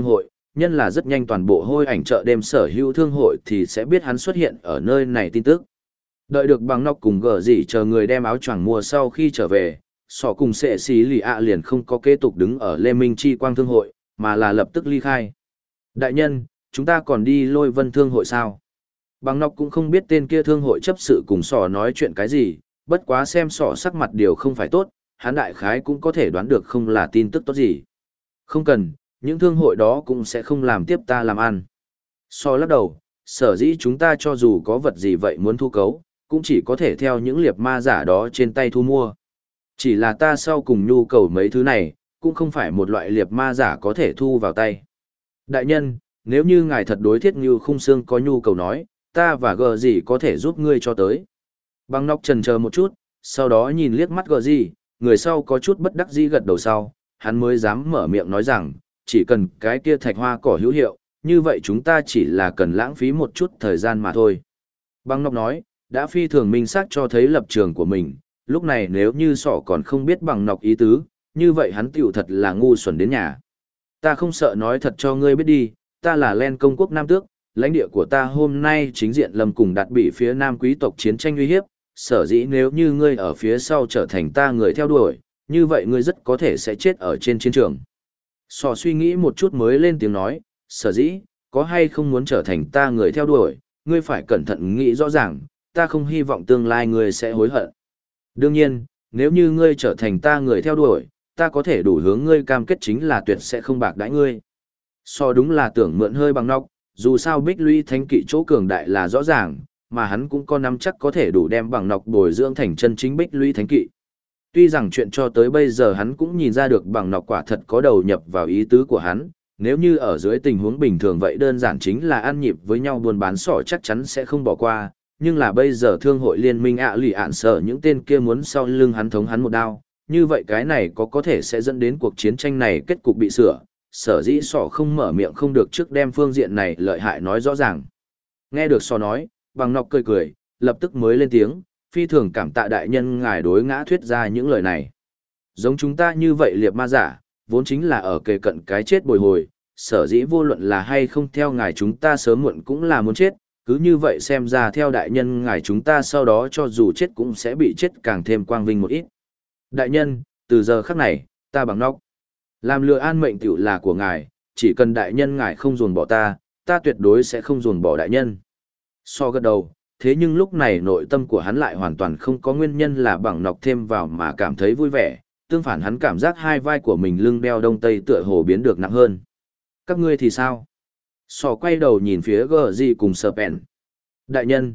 nhân là rất nhanh toàn bộ hôi ảnh chợ đêm sở hữu thương hội thì sẽ biết hắn xuất hiện ở nơi này tin tức. Đợi được bằng nóc cùng gở gì chờ người đem áo choàng mua sau khi trở về, sọ cùng sệ xí lì ạ liền không có kế tục đứng ở Lê Minh Chi Quang Thương hội, mà là lập tức ly khai. Đại nhân, chúng ta còn đi Lôi Vân Thương hội sao? Bằng nóc cũng không biết tên kia thương hội chấp sự cùng sọ nói chuyện cái gì, bất quá xem sọ sắc mặt điều không phải tốt, hắn đại khái cũng có thể đoán được không là tin tức tốt gì. Không cần, những thương hội đó cũng sẽ không làm tiếp ta làm ăn. Sọ lắc đầu, sở dĩ chúng ta cho dù có vật gì vậy muốn thu cấu, cũng chỉ có thể theo những liệp ma giả đó trên tay thu mua. Chỉ là ta sau cùng nhu cầu mấy thứ này, cũng không phải một loại liệp ma giả có thể thu vào tay. Đại nhân, nếu như ngài thật đối thiết như khung xương có nhu cầu nói, ta và gờ gì có thể giúp ngươi cho tới. Bằng nóc trần chờ một chút, sau đó nhìn liếc mắt gờ gì, người sau có chút bất đắc dĩ gật đầu sau, hắn mới dám mở miệng nói rằng, chỉ cần cái kia thạch hoa cỏ hữu hiệu, như vậy chúng ta chỉ là cần lãng phí một chút thời gian mà thôi. Bằng nóc nói, đã phi thường minh xác cho thấy lập trường của mình, lúc này nếu như sọ còn không biết bằng nọc ý tứ, như vậy hắn tiểu thật là ngu xuẩn đến nhà. Ta không sợ nói thật cho ngươi biết đi, ta là Len công quốc Nam Tước, lãnh địa của ta hôm nay chính diện lâm cùng đạt bị phía Nam quý tộc chiến tranh uy hiếp, sở dĩ nếu như ngươi ở phía sau trở thành ta người theo đuổi, như vậy ngươi rất có thể sẽ chết ở trên chiến trường. Sọ suy nghĩ một chút mới lên tiếng nói, sở dĩ, có hay không muốn trở thành ta người theo đuổi, ngươi phải cẩn thận nghĩ rõ ràng, ta không hy vọng tương lai ngươi sẽ hối hận. Đương nhiên, nếu như ngươi trở thành ta người theo đuổi, ta có thể đủ hướng ngươi cam kết chính là tuyệt sẽ không bạc đãi ngươi. So đúng là tưởng mượn hơi bằng nóc, dù sao bích lũy thánh kỵ chỗ cường đại là rõ ràng, mà hắn cũng có nắm chắc có thể đủ đem bằng nọc bồi dưỡng thành chân chính bích lũy thánh kỵ. Tuy rằng chuyện cho tới bây giờ hắn cũng nhìn ra được bằng nọc quả thật có đầu nhập vào ý tứ của hắn, nếu như ở dưới tình huống bình thường vậy đơn giản chính là ăn nhịp với nhau buôn bán sỏ chắc chắn sẽ không bỏ qua, nhưng là bây giờ thương hội liên minh lì ạn sợ những tên kia muốn sau lưng hắn thống hắn một đao, như vậy cái này có thể sẽ dẫn đến cuộc chiến tranh này kết cục bị sửa, sở dĩ sỏ không mở miệng không được trước đem phương diện này lợi hại nói rõ ràng. Nghe được sỏ nói, bằng nọc cười cười, lập tức mới lên tiếng, phi thường cảm tạ đại nhân ngài đối ngã thuyết ra những lời này. Giống chúng ta như vậy liệp ma giả, vốn chính là ở kề cận cái chết bồi hồi, sở dĩ vô luận là hay không theo ngài chúng ta sớm muộn cũng là muốn chết, cứ như vậy xem ra theo đại nhân ngài chúng ta sau đó cho dù chết cũng sẽ bị chết càng thêm quang vinh một ít. Đại nhân, từ giờ khắc này, ta bằng nóc. Làm lừa an mệnh tiểu là của ngài, chỉ cần đại nhân ngài không ruồng bỏ ta, ta tuyệt đối sẽ không ruồng bỏ đại nhân. So gật đầu, thế nhưng lúc này nội tâm của hắn lại hoàn toàn không có nguyên nhân là bằng nọc thêm vào mà cảm thấy vui vẻ, tương phản hắn cảm giác hai vai của mình lưng đeo đông tây tựa hồ biến được nặng hơn. Các ngươi thì sao? Sò quay đầu nhìn phía gờ gì cùng sờ pèn. Đại nhân,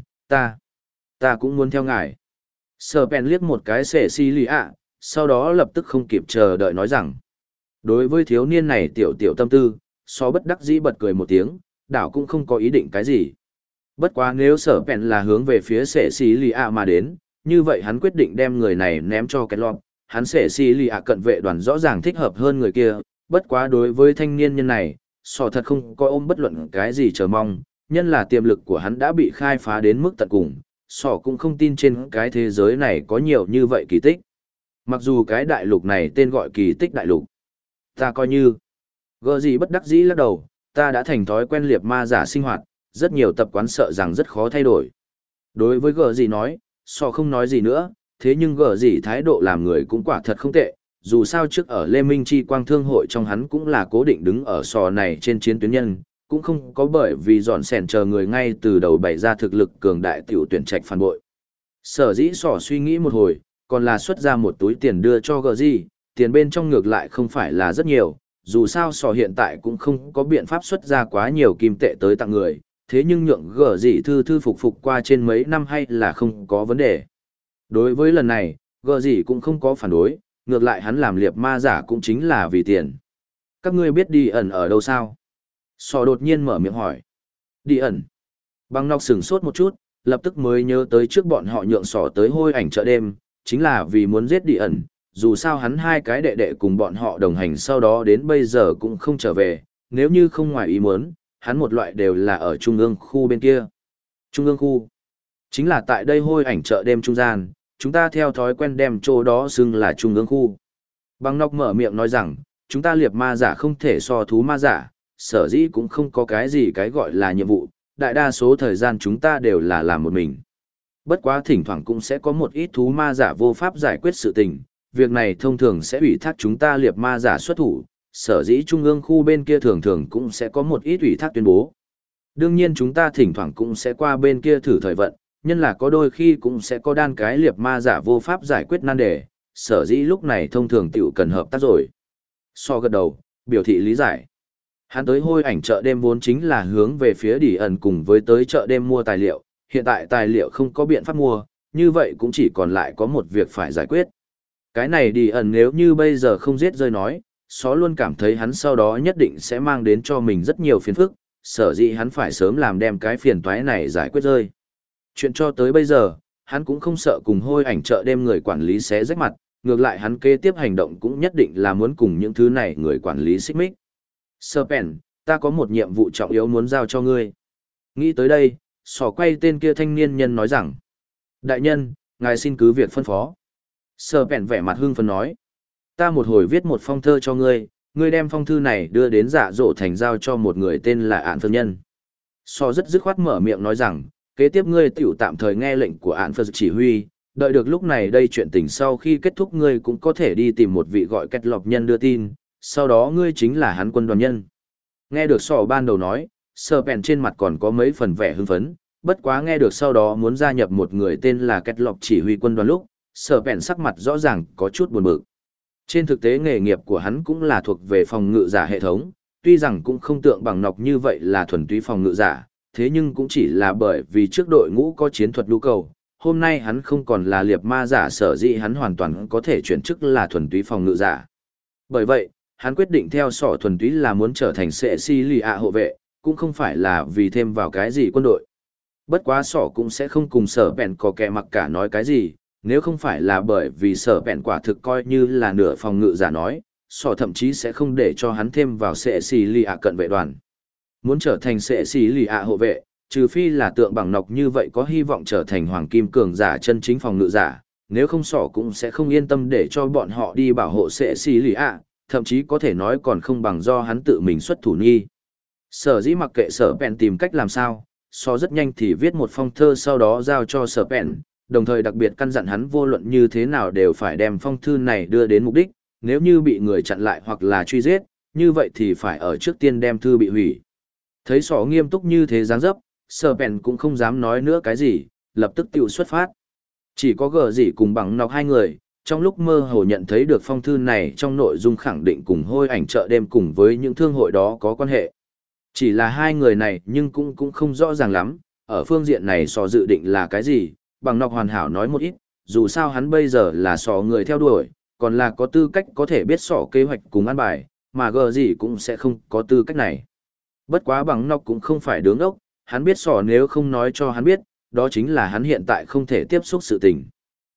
ta cũng muốn theo ngài. Sờ pèn liếc một cái xệ xì lì ạ, sau đó lập tức không kịp chờ đợi nói rằng. Đối với thiếu niên này tiểu tâm tư, Sò bất đắc dĩ bật cười một tiếng, đảo cũng không có ý định cái gì. Bất quá nếu sở pèn là hướng về phía xệ xì lì ạ mà đến, như vậy hắn quyết định đem người này ném cho cái lọt. Hắn xệ xì lì ạ cận vệ đoàn rõ ràng thích hợp hơn người kia, bất quá đối với thanh niên nhân này, Sò thật không có ôm bất luận cái gì chờ mong, nhân là tiềm lực của hắn đã bị khai phá đến mức tận cùng, Sò cũng không tin trên cái thế giới này có nhiều như vậy kỳ tích. Mặc dù cái đại lục này tên gọi kỳ tích đại lục. Ta coi như, gỡ gì bất đắc dĩ lắc đầu, ta đã thành thói quen liệp ma giả sinh hoạt, rất nhiều tập quán sợ rằng rất khó thay đổi. Đối với gỡ gì nói, Sò không nói gì nữa, thế nhưng gỡ gì thái độ làm người cũng quả thật không tệ. Dù sao trước ở Lê Minh Chi Quang Thương hội trong hắn cũng là cố định đứng ở sò này trên chiến tuyến nhân, cũng không có bởi vì dọn sẻn chờ người ngay từ đầu bày ra thực lực cường đại tiểu tuyển trạch phản bội. Sở dĩ sò suy nghĩ một hồi, còn là xuất ra một túi tiền đưa cho gờ gì, tiền bên trong ngược lại không phải là rất nhiều, dù sao sò hiện tại cũng không có biện pháp xuất ra quá nhiều kim tệ tới tặng người, thế nhưng nhượng gờ gì thư phục qua trên mấy năm hay là không có vấn đề. Đối với lần này, gờ gì cũng không có phản đối. Ngược lại hắn làm liệp ma giả cũng chính là vì tiền. Các ngươi biết đi ẩn ở đâu sao? Sò đột nhiên mở miệng hỏi. Đi ẩn. Băng nọc sửng sốt một chút, lập tức mới nhớ tới trước bọn họ nhượng sò tới hôi ảnh chợ đêm, chính là vì muốn giết đi ẩn. Dù sao hắn hai cái đệ đệ cùng bọn họ đồng hành sau đó đến bây giờ cũng không trở về, nếu như không ngoài ý muốn, hắn một loại đều là ở trung ương khu bên kia. Trung ương khu. Chính là tại đây hôi ảnh chợ đêm trung gian. Chúng ta theo thói quen đem chỗ đó xưng là trung ương khu. Băng nọc mở miệng nói rằng, chúng ta liệp ma giả không thể so thú ma giả, sở dĩ cũng không có cái gì cái gọi là nhiệm vụ, đại đa số thời gian chúng ta đều là làm một mình. Bất quá thỉnh thoảng cũng sẽ có một ít thú ma giả vô pháp giải quyết sự tình, việc này thông thường sẽ ủy thác chúng ta liệp ma giả xuất thủ, sở dĩ trung ương khu bên kia thường thường cũng sẽ có một ít ủy thác tuyên bố. Đương nhiên chúng ta thỉnh thoảng cũng sẽ qua bên kia thử thời vận, nhân là có đôi khi cũng sẽ có đan cái liệp ma giả vô pháp giải quyết nan đề, sở dĩ lúc này thông thường tiểu cần hợp tác rồi. So gật đầu, biểu thị lý giải. Hắn tới hôi ảnh chợ đêm vốn chính là hướng về phía Đỉ ẩn cùng với tới chợ đêm mua tài liệu, hiện tại tài liệu không có biện pháp mua, như vậy cũng chỉ còn lại có một việc phải giải quyết. Cái này Đỉ ẩn nếu như bây giờ không giết rơi nói, Xó luôn cảm thấy hắn sau đó nhất định sẽ mang đến cho mình rất nhiều phiền phức, sở dĩ hắn phải sớm làm đem cái phiền toái này giải quyết rơi. Chuyện cho tới bây giờ, hắn cũng không sợ cùng hôi ảnh chợ đêm người quản lý xé rách mặt, ngược lại hắn kế tiếp hành động cũng nhất định là muốn cùng những thứ này người quản lý xích mích. Serpent, ta có một nhiệm vụ trọng yếu muốn giao cho ngươi. Nghĩ tới đây, sỏ quay tên kia thanh niên nhân nói rằng. Đại nhân, ngài xin cứ việc phân phó. Serpent vẻ mặt hưng phấn nói. Ta một hồi viết một phong thơ cho ngươi, ngươi đem phong thư này đưa đến Dạ Dỗ thành giao cho một người tên là Ản Phật nhân. Sỏ rất dứt khoát mở miệng nói rằng, kế tiếp ngươi tiểu tạm thời nghe lệnh của Ản Phật chỉ huy, đợi được lúc này đây chuyện tình sau khi kết thúc ngươi cũng có thể đi tìm một vị gọi Kết Lộc nhân đưa tin, sau đó ngươi chính là hắn quân đoàn nhân. Nghe được sỏ ban đầu nói, Serpent trên mặt còn có mấy phần vẻ hưng phấn, bất quá nghe được sau đó muốn gia nhập một người tên là Kết Lộc chỉ huy quân đoàn lúc, Serpent sắc mặt rõ ràng có chút buồn bực. Trên thực tế nghề nghiệp của hắn cũng là thuộc về phòng ngự giả hệ thống, tuy rằng cũng không tượng bằng nọc như vậy là thuần túy phòng ngự giả, thế nhưng cũng chỉ là bởi vì trước đội ngũ có chiến thuật nhu cầu, hôm nay hắn không còn là liệp ma giả sở dĩ hắn hoàn toàn có thể chuyển chức là thuần túy phòng ngự giả. Bởi vậy, hắn quyết định theo sỏ thuần túy là muốn trở thành sệ si lì ạ hộ vệ, cũng không phải là vì thêm vào cái gì quân đội. Bất quá sỏ cũng sẽ không cùng sở bèn có kẻ mặc cả nói cái gì, nếu không phải là bởi vì sở bèn quả thực coi như là nửa phòng ngự giả nói, sỏ thậm chí sẽ không để cho hắn thêm vào sệ si lì ạ cận vệ đoàn. Muốn trở thành sệ si lì ạ hộ vệ, trừ phi là tượng bằng nọc như vậy có hy vọng trở thành hoàng kim cường giả chân chính phòng ngự giả, nếu không sỏ cũng sẽ không yên tâm để cho bọn họ đi bảo hộ sệ si lì ạ, thậm chí có thể nói còn không bằng do hắn tự mình xuất thủ nghi. Sở dĩ mặc kệ sở bèn tìm cách làm sao, so rất nhanh thì viết một phong thơ sau đó giao cho sở bèn, đồng thời đặc biệt căn dặn hắn vô luận như thế nào đều phải đem phong thư này đưa đến mục đích, nếu như bị người chặn lại hoặc là truy giết, như vậy thì phải ở trước tiên đem thư bị hủy. Thấy sỏ nghiêm túc như thế dáng dấp, sở bèn cũng không dám nói nữa cái gì, lập tức tự xuất phát. Chỉ có gờ gì cùng bằng nọc hai người, trong lúc mơ hồ nhận thấy được phong thư này trong nội dung khẳng định cùng hôi ảnh chợ đêm cùng với những thương hội đó có quan hệ. Chỉ là hai người này nhưng cũng không rõ ràng lắm, ở phương diện này sò dự định là cái gì, bằng nọc hoàn hảo nói một ít, dù sao hắn bây giờ là sò người theo đuổi, còn là có tư cách có thể biết sò kế hoạch cùng ăn bài, mà gờ gì cũng sẽ không có tư cách này. Bất quá bằng nọc cũng không phải đứng ốc, hắn biết sò nếu không nói cho hắn biết, đó chính là hắn hiện tại không thể tiếp xúc sự tình.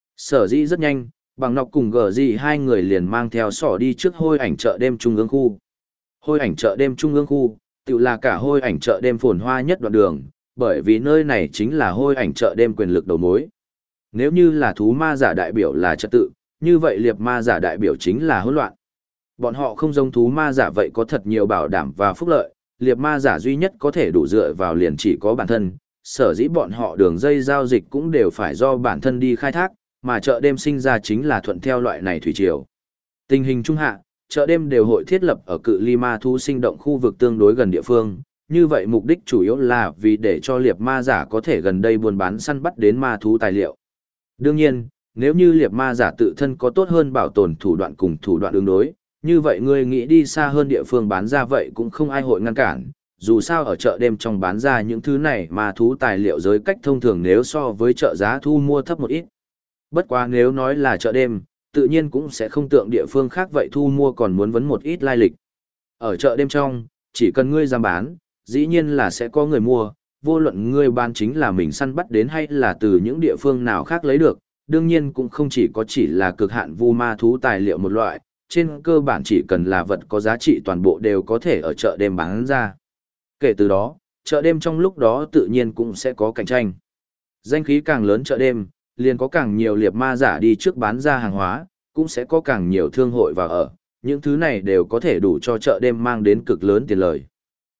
Sở dĩ rất nhanh, bằng nọc cùng gờ gì hai người liền mang theo sỏ đi trước hôi ảnh chợ đêm trung ương khu. Hôi ảnh chợ đêm trung ương khu, tự là cả hôi ảnh chợ đêm phồn hoa nhất đoạn đường, bởi vì nơi này chính là hôi ảnh chợ đêm quyền lực đầu mối. Nếu như là thú ma giả đại biểu là trật tự, như vậy liệp ma giả đại biểu chính là hỗn loạn. Bọn họ không giống thú ma giả vậy có thật nhiều bảo đảm và phúc lợi, liệp ma giả duy nhất có thể đủ dựa vào liền chỉ có bản thân, sở dĩ bọn họ đường dây giao dịch cũng đều phải do bản thân đi khai thác, mà chợ đêm sinh ra chính là thuận theo loại này thủy triều. Tình hình trung hạ, chợ đêm đều hội thiết lập ở cự ly ma thú sinh động khu vực tương đối gần địa phương, như vậy mục đích chủ yếu là vì để cho liệp ma giả có thể gần đây buôn bán săn bắt đến ma thú tài liệu. Đương nhiên, nếu như liệp ma giả tự thân có tốt hơn bảo tồn thủ đoạn cùng thủ đoạn ứng đối, như vậy người nghĩ đi xa hơn địa phương bán ra vậy cũng không ai hội ngăn cản, dù sao ở chợ đêm trong bán ra những thứ này ma thú tài liệu giới cách thông thường nếu so với chợ giá thu mua thấp một ít. Bất quá nếu nói là chợ đêm, tự nhiên cũng sẽ không tượng địa phương khác vậy thu mua còn muốn vấn một ít lai lịch. Ở chợ đêm trong, chỉ cần ngươi dám bán, dĩ nhiên là sẽ có người mua, vô luận ngươi bán chính là mình săn bắt đến hay là từ những địa phương nào khác lấy được, đương nhiên cũng không chỉ là cực hạn vu ma thú tài liệu một loại, trên cơ bản chỉ cần là vật có giá trị toàn bộ đều có thể ở chợ đêm bán ra. Kể từ đó, chợ đêm trong lúc đó tự nhiên cũng sẽ có cạnh tranh. Danh khí càng lớn chợ đêm, liền có càng nhiều liệp ma giả đi trước bán ra hàng hóa, cũng sẽ có càng nhiều thương hội vào ở, những thứ này đều có thể đủ cho chợ đêm mang đến cực lớn tiền lời.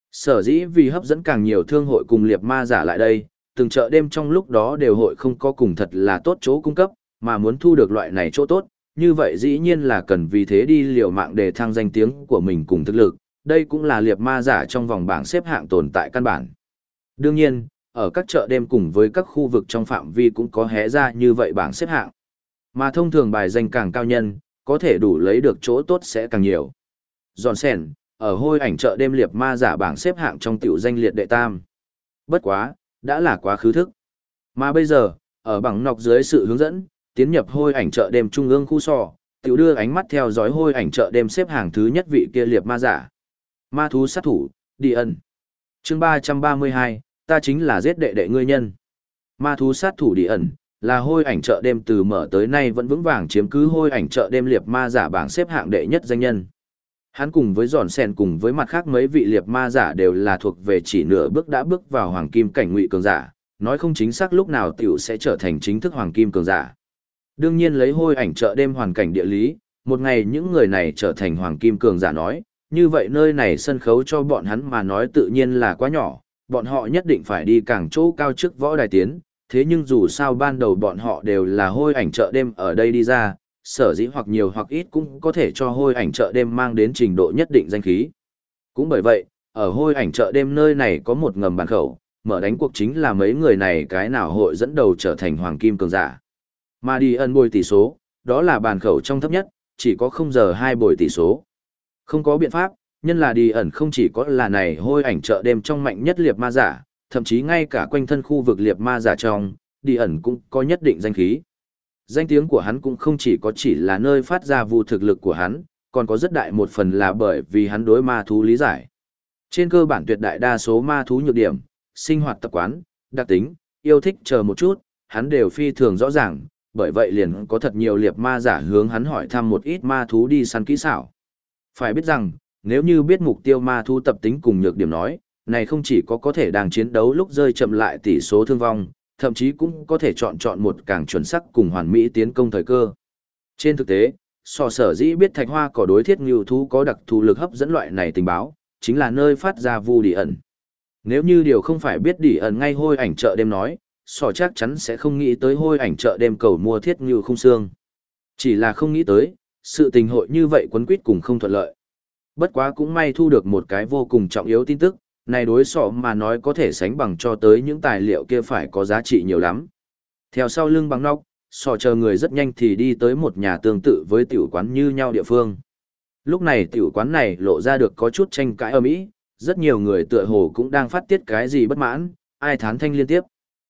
Sở dĩ vì hấp dẫn càng nhiều thương hội cùng liệp ma giả lại đây, từng chợ đêm trong lúc đó đều hội không có cùng thật là tốt chỗ cung cấp, mà muốn thu được loại này chỗ tốt, như vậy dĩ nhiên là cần vì thế đi liều mạng để thăng danh tiếng của mình cùng thực lực, đây cũng là liệp ma giả trong vòng bảng xếp hạng tồn tại căn bản. Đương nhiên, ở các chợ đêm cùng với các khu vực trong phạm vi cũng có hé ra như vậy bảng xếp hạng. Mà thông thường bài danh càng cao nhân, có thể đủ lấy được chỗ tốt sẽ càng nhiều. Giòn sèn, ở hôi ảnh chợ đêm liệp ma giả bảng xếp hạng trong tiểu danh liệt đệ tam. Bất quá, đã là quá khứ thức. Mà bây giờ, ở bảng nọc dưới sự hướng dẫn, tiến nhập hôi ảnh chợ đêm trung ương khu sò, tiểu đưa ánh mắt theo dõi hôi ảnh chợ đêm xếp hàng thứ nhất vị kia liệp ma giả. Ma thú sát thủ, đi ẩn. Chương 332, ta chính là giết đệ đệ ngươi nhân. Ma thú sát thủ đi ẩn, là hôi ảnh chợ đêm từ mở tới nay vẫn vững vàng chiếm cứ hôi ảnh chợ đêm liệp ma giả bảng xếp hạng đệ nhất danh nhân. Hắn cùng với giòn sen cùng với mặt khác mấy vị liệp ma giả đều là thuộc về chỉ nửa bước đã bước vào hoàng kim cảnh ngụy cường giả, nói không chính xác lúc nào tiểu sẽ trở thành chính thức hoàng kim cường giả. Đương nhiên lấy hôi ảnh chợ đêm hoàn cảnh địa lý, một ngày những người này trở thành hoàng kim cường giả nói, như vậy nơi này sân khấu cho bọn hắn mà nói tự nhiên là quá nhỏ, bọn họ nhất định phải đi càng chỗ cao trước võ đài tiến, thế nhưng dù sao ban đầu bọn họ đều là hôi ảnh chợ đêm ở đây đi ra, sở dĩ hoặc nhiều hoặc ít cũng có thể cho hôi ảnh chợ đêm mang đến trình độ nhất định danh khí. Cũng bởi vậy, ở hôi ảnh chợ đêm nơi này có một ngầm bàn khẩu, mở đánh cuộc chính là mấy người này cái nào hội dẫn đầu trở thành hoàng kim cường giả. Mà đi ân bồi tỷ số, đó là bàn khẩu trong thấp nhất, chỉ có 0 giờ 2 bồi tỷ số. Không có biện pháp, nhân là đi ẩn không chỉ có là này hôi ảnh chợ đêm trong mạnh nhất liệp ma giả, thậm chí ngay cả quanh thân khu vực liệp ma giả trong, đi ẩn cũng có nhất định danh khí. Danh tiếng của hắn cũng không chỉ là nơi phát ra vụ thực lực của hắn, còn có rất đại một phần là bởi vì hắn đối ma thú lý giải. Trên cơ bản tuyệt đại đa số ma thú nhược điểm, sinh hoạt tập quán, đặc tính, yêu thích chờ một chút, hắn đều phi thường rõ ràng, bởi vậy liền có thật nhiều liệp ma giả hướng hắn hỏi thăm một ít ma thú đi săn kỹ xảo. Phải biết rằng, nếu như biết mục tiêu ma thú tập tính cùng nhược điểm nói, này không chỉ có thể đang chiến đấu lúc rơi chậm lại tỷ số thương vong, thậm chí cũng có thể chọn một càng chuẩn xác cùng hoàn mỹ tiến công thời cơ. Trên thực tế, sở dĩ biết thạch hoa cỏ đối thiết ngưu thú có đặc thù lực hấp dẫn loại này tình báo, chính là nơi phát ra vu đi ẩn. Nếu như điều không phải biết đi ẩn ngay hôi ảnh chợ đêm nói, chắc chắn sẽ không nghĩ tới hôi ảnh chợ đêm cầu mua thiết ngưu không xương. Chỉ là không nghĩ tới, sự tình hội như vậy quấn quýt cùng không thuận lợi. Bất quá cũng may thu được một cái vô cùng trọng yếu tin tức, này đối mà nói có thể sánh bằng cho tới những tài liệu kia phải có giá trị nhiều lắm. Theo sau lưng bằng nóc, chờ người rất nhanh thì đi tới một nhà tương tự với tiểu quán như nhau địa phương. Lúc này tiểu quán này lộ ra được có chút tranh cãi ầm ĩ, rất nhiều người tựa hồ cũng đang phát tiết cái gì bất mãn, ai thán thanh liên tiếp.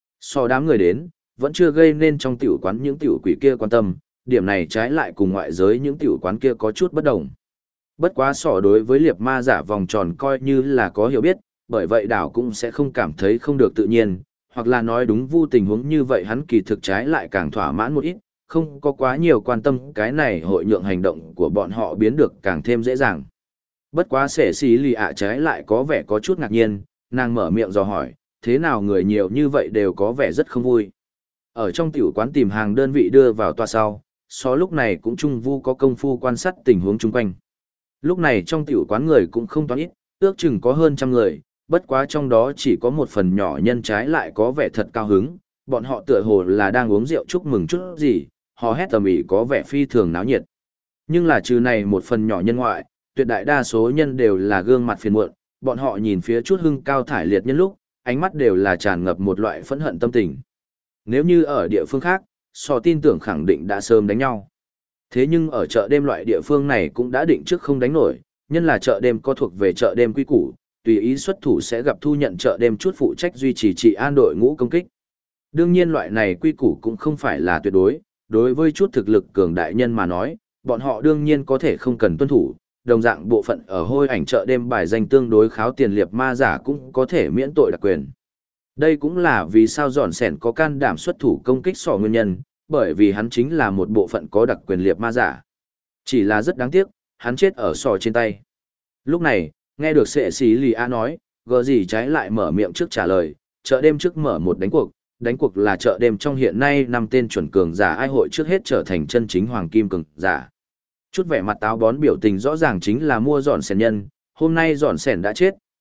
Đám người đến, vẫn chưa gây nên trong tiểu quán những tiểu quỷ kia quan tâm, điểm này trái lại cùng ngoại giới những tiểu quán kia có chút bất đồng. Bất quá đối với liệp ma giả vòng tròn coi như là có hiểu biết, bởi vậy đảo cũng sẽ không cảm thấy không được tự nhiên, hoặc là nói đúng vu tình huống như vậy hắn kỳ thực trái lại càng thỏa mãn một ít, không có quá nhiều quan tâm cái này hội nhượng hành động của bọn họ biến được càng thêm dễ dàng. Bất quá sẻ xí lì ạ trái lại có vẻ có chút ngạc nhiên, nàng mở miệng dò hỏi, thế nào người nhiều như vậy đều có vẻ rất không vui. Ở trong tiểu quán tìm hàng đơn vị đưa vào toa sau, lúc này cũng trung vu có công phu quan sát tình huống chung quanh. Lúc này trong tiểu quán người cũng không toán ít, ước chừng có hơn 100 người, bất quá trong đó chỉ có một phần nhỏ nhân trái lại có vẻ thật cao hứng, bọn họ tựa hồ là đang uống rượu chúc mừng chút gì, họ hét tầm ĩ có vẻ phi thường náo nhiệt. Nhưng là trừ này một phần nhỏ nhân ngoại, tuyệt đại đa số nhân đều là gương mặt phiền muộn, bọn họ nhìn phía chút hưng cao thải liệt nhân lúc, ánh mắt đều là tràn ngập một loại phẫn hận tâm tình. Nếu như ở địa phương khác, tin tưởng khẳng định đã sớm đánh nhau. Thế nhưng ở chợ đêm loại địa phương này cũng đã định trước không đánh nổi, nhân là chợ đêm có thuộc về chợ đêm quy củ, tùy ý xuất thủ sẽ gặp thu nhận chợ đêm chút phụ trách duy trì trị an đội ngũ công kích. Đương nhiên loại này quy củ cũng không phải là tuyệt đối, đối với chút thực lực cường đại nhân mà nói, bọn họ đương nhiên có thể không cần tuân thủ, đồng dạng bộ phận ở hôi ảnh chợ đêm bài danh tương đối kháo tiền liệp ma giả cũng có thể miễn tội đặc quyền. Đây cũng là vì sao giòn sẻn có can đảm xuất thủ công kích nguyên nhân, bởi vì hắn chính là một bộ phận có đặc quyền liệp ma giả. Chỉ là rất đáng tiếc, hắn chết ở trên tay. Lúc này, nghe được sệ xí lì a nói, gờ gì trái lại mở miệng trước trả lời, chợ đêm trước mở một đánh cuộc là chợ đêm trong hiện nay 5 tên chuẩn cường giả ai hội trước hết trở thành chân chính hoàng kim cường giả. Chút vẻ mặt táo bón biểu tình rõ ràng chính là mua giòn sèn nhân, hôm nay giòn sèn đã chết,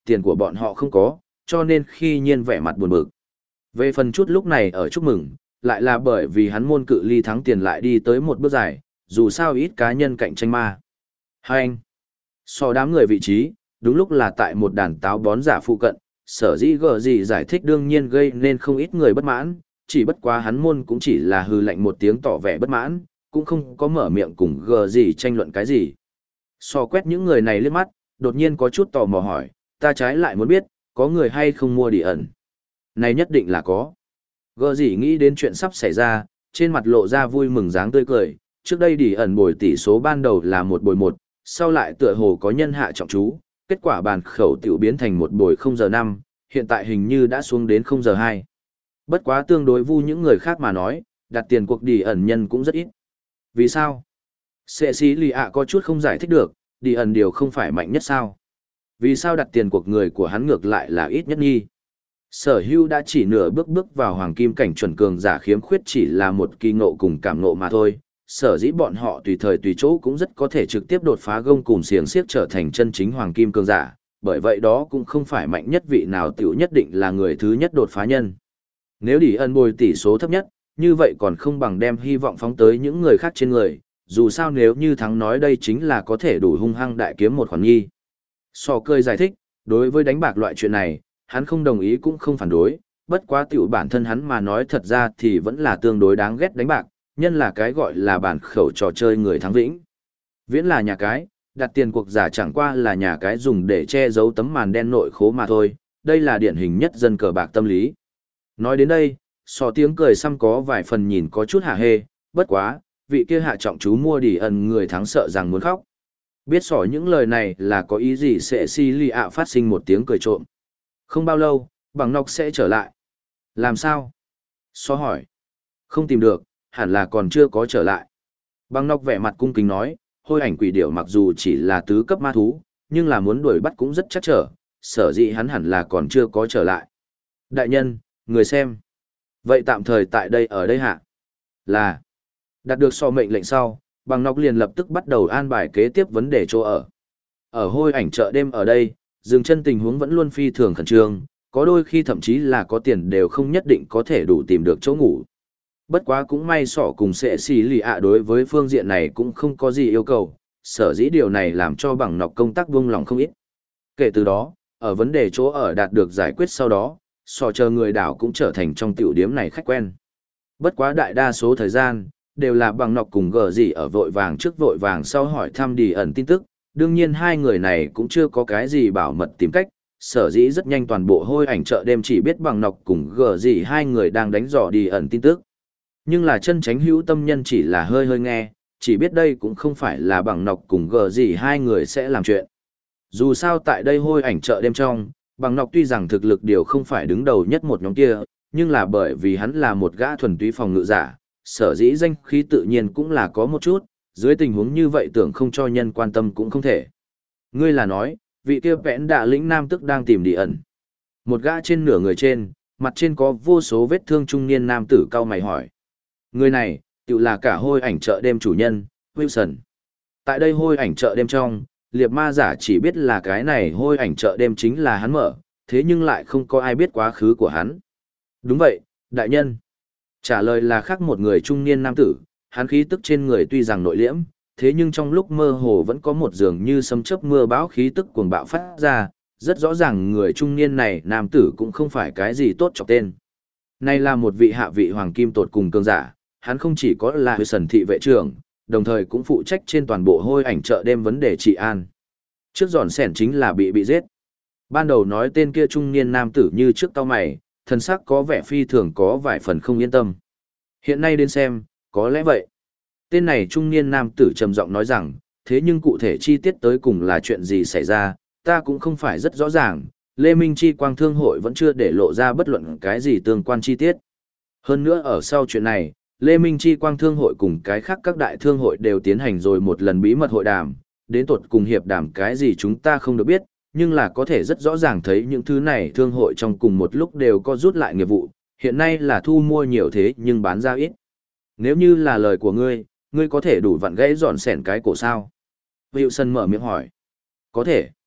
tiền của bọn họ không có, cho nên khi nhiên vẻ mặt buồn bực. Về phần chút lúc này ở chúc mừng, lại là bởi vì hắn môn cự ly thắng tiền lại đi tới một bước dài, dù sao ít cá nhân cạnh tranh ma. Hai anh, so đám người vị trí, đúng lúc là tại một đàn táo bón giả phụ cận, sở dĩ gờ gì giải thích đương nhiên gây nên không ít người bất mãn, chỉ bất quá hắn môn cũng chỉ là hư lạnh một tiếng tỏ vẻ bất mãn, cũng không có mở miệng cùng gờ gì tranh luận cái gì. So quét những người này liếc mắt, đột nhiên có chút tò mò hỏi, ta trái lại muốn biết, có người hay không mua đi ẩn. Này nhất định là có. Gờ gì nghĩ đến chuyện sắp xảy ra, trên mặt lộ ra vui mừng dáng tươi cười, trước đây đi ẩn bồi tỷ số ban đầu là 1-1, sau lại tựa hồ có nhân hạ trọng chú, kết quả bàn khẩu tiểu biến thành 1-0-5, hiện tại hình như đã xuống đến 0-2. Bất quá tương đối vu những người khác mà nói, đặt tiền cuộc đi ẩn nhân cũng rất ít. Vì sao? Sệ sĩ lì ạ có chút không giải thích được, đi ẩn điều không phải mạnh nhất sao? Vì sao đặt tiền cuộc người của hắn ngược lại là ít nhất nghi? Sở hữu đã chỉ nửa bước vào hoàng kim cảnh chuẩn cường giả khiếm khuyết chỉ là một kỳ ngộ cùng cảm ngộ mà thôi. Sở dĩ bọn họ tùy thời tùy chỗ cũng rất có thể trực tiếp đột phá gông cùng xiềng xiếc trở thành chân chính hoàng kim cường giả, bởi vậy đó cũng không phải mạnh nhất vị nào tiểu nhất định là người thứ nhất đột phá nhân. Nếu đi ân bồi tỷ số thấp nhất, như vậy còn không bằng đem hy vọng phóng tới những người khác trên người, dù sao nếu như thắng nói đây chính là có thể đủ hung hăng đại kiếm một khoản nhi. So cười giải thích, đối với đánh bạc loại chuyện này, hắn không đồng ý cũng không phản đối, bất quá tiểu bản thân hắn mà nói thật ra thì vẫn là tương đối đáng ghét đánh bạc, nhân là cái gọi là bản khẩu trò chơi người thắng vĩnh. Viễn là nhà cái, đặt tiền cuộc giả chẳng qua là nhà cái dùng để che giấu tấm màn đen nội khố mà thôi, đây là điển hình nhất dân cờ bạc tâm lý. Nói đến đây, so tiếng cười xăm có vài phần nhìn có chút hả hê, bất quá, vị kia hạ trọng chú mua đi ẩn người thắng sợ rằng muốn khóc. Biết sỏ những lời này là có ý gì sẽ si lì ạ phát sinh một tiếng cười trộm. Không bao lâu, bằng nọc sẽ trở lại. Làm sao? So hỏi. Không tìm được, hẳn là còn chưa có trở lại. Bằng nọc vẻ mặt cung kính nói, hôi ảnh quỷ điểu mặc dù chỉ là tứ cấp ma thú, nhưng là muốn đuổi bắt cũng rất chắc trở, sở dĩ hắn hẳn là còn chưa có trở lại. Đại nhân, người xem. Vậy tạm thời tại đây ở đây hạ. Là. Đạt được so mệnh lệnh sau, bằng nọc liền lập tức bắt đầu an bài kế tiếp vấn đề chỗ ở. Ở hôi ảnh chợ đêm ở đây, dừng chân tình huống vẫn luôn phi thường khẩn trương, có đôi khi thậm chí là có tiền đều không nhất định có thể đủ tìm được chỗ ngủ. Bất quá cũng may sỏ cùng sẽ xì lì ạ đối với phương diện này cũng không có gì yêu cầu, sở dĩ điều này làm cho bằng nọc công tác vung lòng không ít. Kể từ đó, ở vấn đề chỗ ở đạt được giải quyết sau đó, sỏ chờ người đảo cũng trở thành trong tiểu điếm này khách quen. Bất quá đại đa số thời gian, đều là bằng nọc cùng gờ gì ở vội vàng trước vội vàng sau hỏi thăm đi ẩn tin tức, đương nhiên hai người này cũng chưa có cái gì bảo mật tìm cách, sở dĩ rất nhanh toàn bộ hôi ảnh chợ đêm chỉ biết bằng nọc cùng gờ gì hai người đang đánh dò đi ẩn tin tức. Nhưng là chân tránh hữu tâm nhân chỉ là hơi hơi nghe, chỉ biết đây cũng không phải là bằng nọc cùng gờ gì hai người sẽ làm chuyện. Dù sao tại đây hôi ảnh chợ đêm trong, bằng nọc tuy rằng thực lực điều không phải đứng đầu nhất một nhóm kia, nhưng là bởi vì hắn là một gã thuần túy phòng ngự giả, sở dĩ danh khí tự nhiên cũng là có một chút, dưới tình huống như vậy tưởng không cho nhân quan tâm cũng không thể. Ngươi là nói, vị kia vẽn đạ lĩnh nam tức đang tìm đi ẩn. Một gã trên nửa người trên, mặt trên có vô số vết thương trung niên nam tử cao mày hỏi. Người này, tự là cả hôi ảnh chợ đêm chủ nhân, Wilson. Tại đây hôi ảnh chợ đêm trong, liệp ma giả chỉ biết là cái này hôi ảnh chợ đêm chính là hắn mở, thế nhưng lại không có ai biết quá khứ của hắn. Đúng vậy, đại nhân. Trả lời là khác một người trung niên nam tử, hắn khí tức trên người tuy rằng nội liễm, thế nhưng trong lúc mơ hồ vẫn có một dường như sấm chớp mưa bão khí tức cuồng bạo phát ra, rất rõ ràng người trung niên này nam tử cũng không phải cái gì tốt chọc tên. Này là một vị hạ vị hoàng kim tột cùng cường giả, hắn không chỉ có là Wilson thị vệ trưởng, đồng thời cũng phụ trách trên toàn bộ hôi ảnh chợ đêm vấn đề trị an. Trước giòn sẻn chính là bị giết. Ban đầu nói tên kia trung niên nam tử như trước tao mày, thân sắc có vẻ phi thường có vài phần không yên tâm. Hiện nay đến xem, có lẽ vậy. Tên này trung niên nam tử trầm giọng nói rằng, thế nhưng cụ thể chi tiết tới cùng là chuyện gì xảy ra, ta cũng không phải rất rõ ràng, Lê Minh Chi Quang Thương hội vẫn chưa để lộ ra bất luận cái gì tương quan chi tiết. Hơn nữa ở sau chuyện này, Lê Minh Chi Quang Thương hội cùng cái khác các đại thương hội đều tiến hành rồi một lần bí mật hội đàm, đến tột cùng hiệp đàm cái gì chúng ta không được biết, nhưng là có thể rất rõ ràng thấy những thứ này thương hội trong cùng một lúc đều có rút lại nghiệp vụ, hiện nay là thu mua nhiều thế nhưng bán ra ít. Nếu như là lời của ngươi có thể đủ vặn gãy dọn sẻn cái cổ sao? Wilson mở miệng hỏi. Có thể.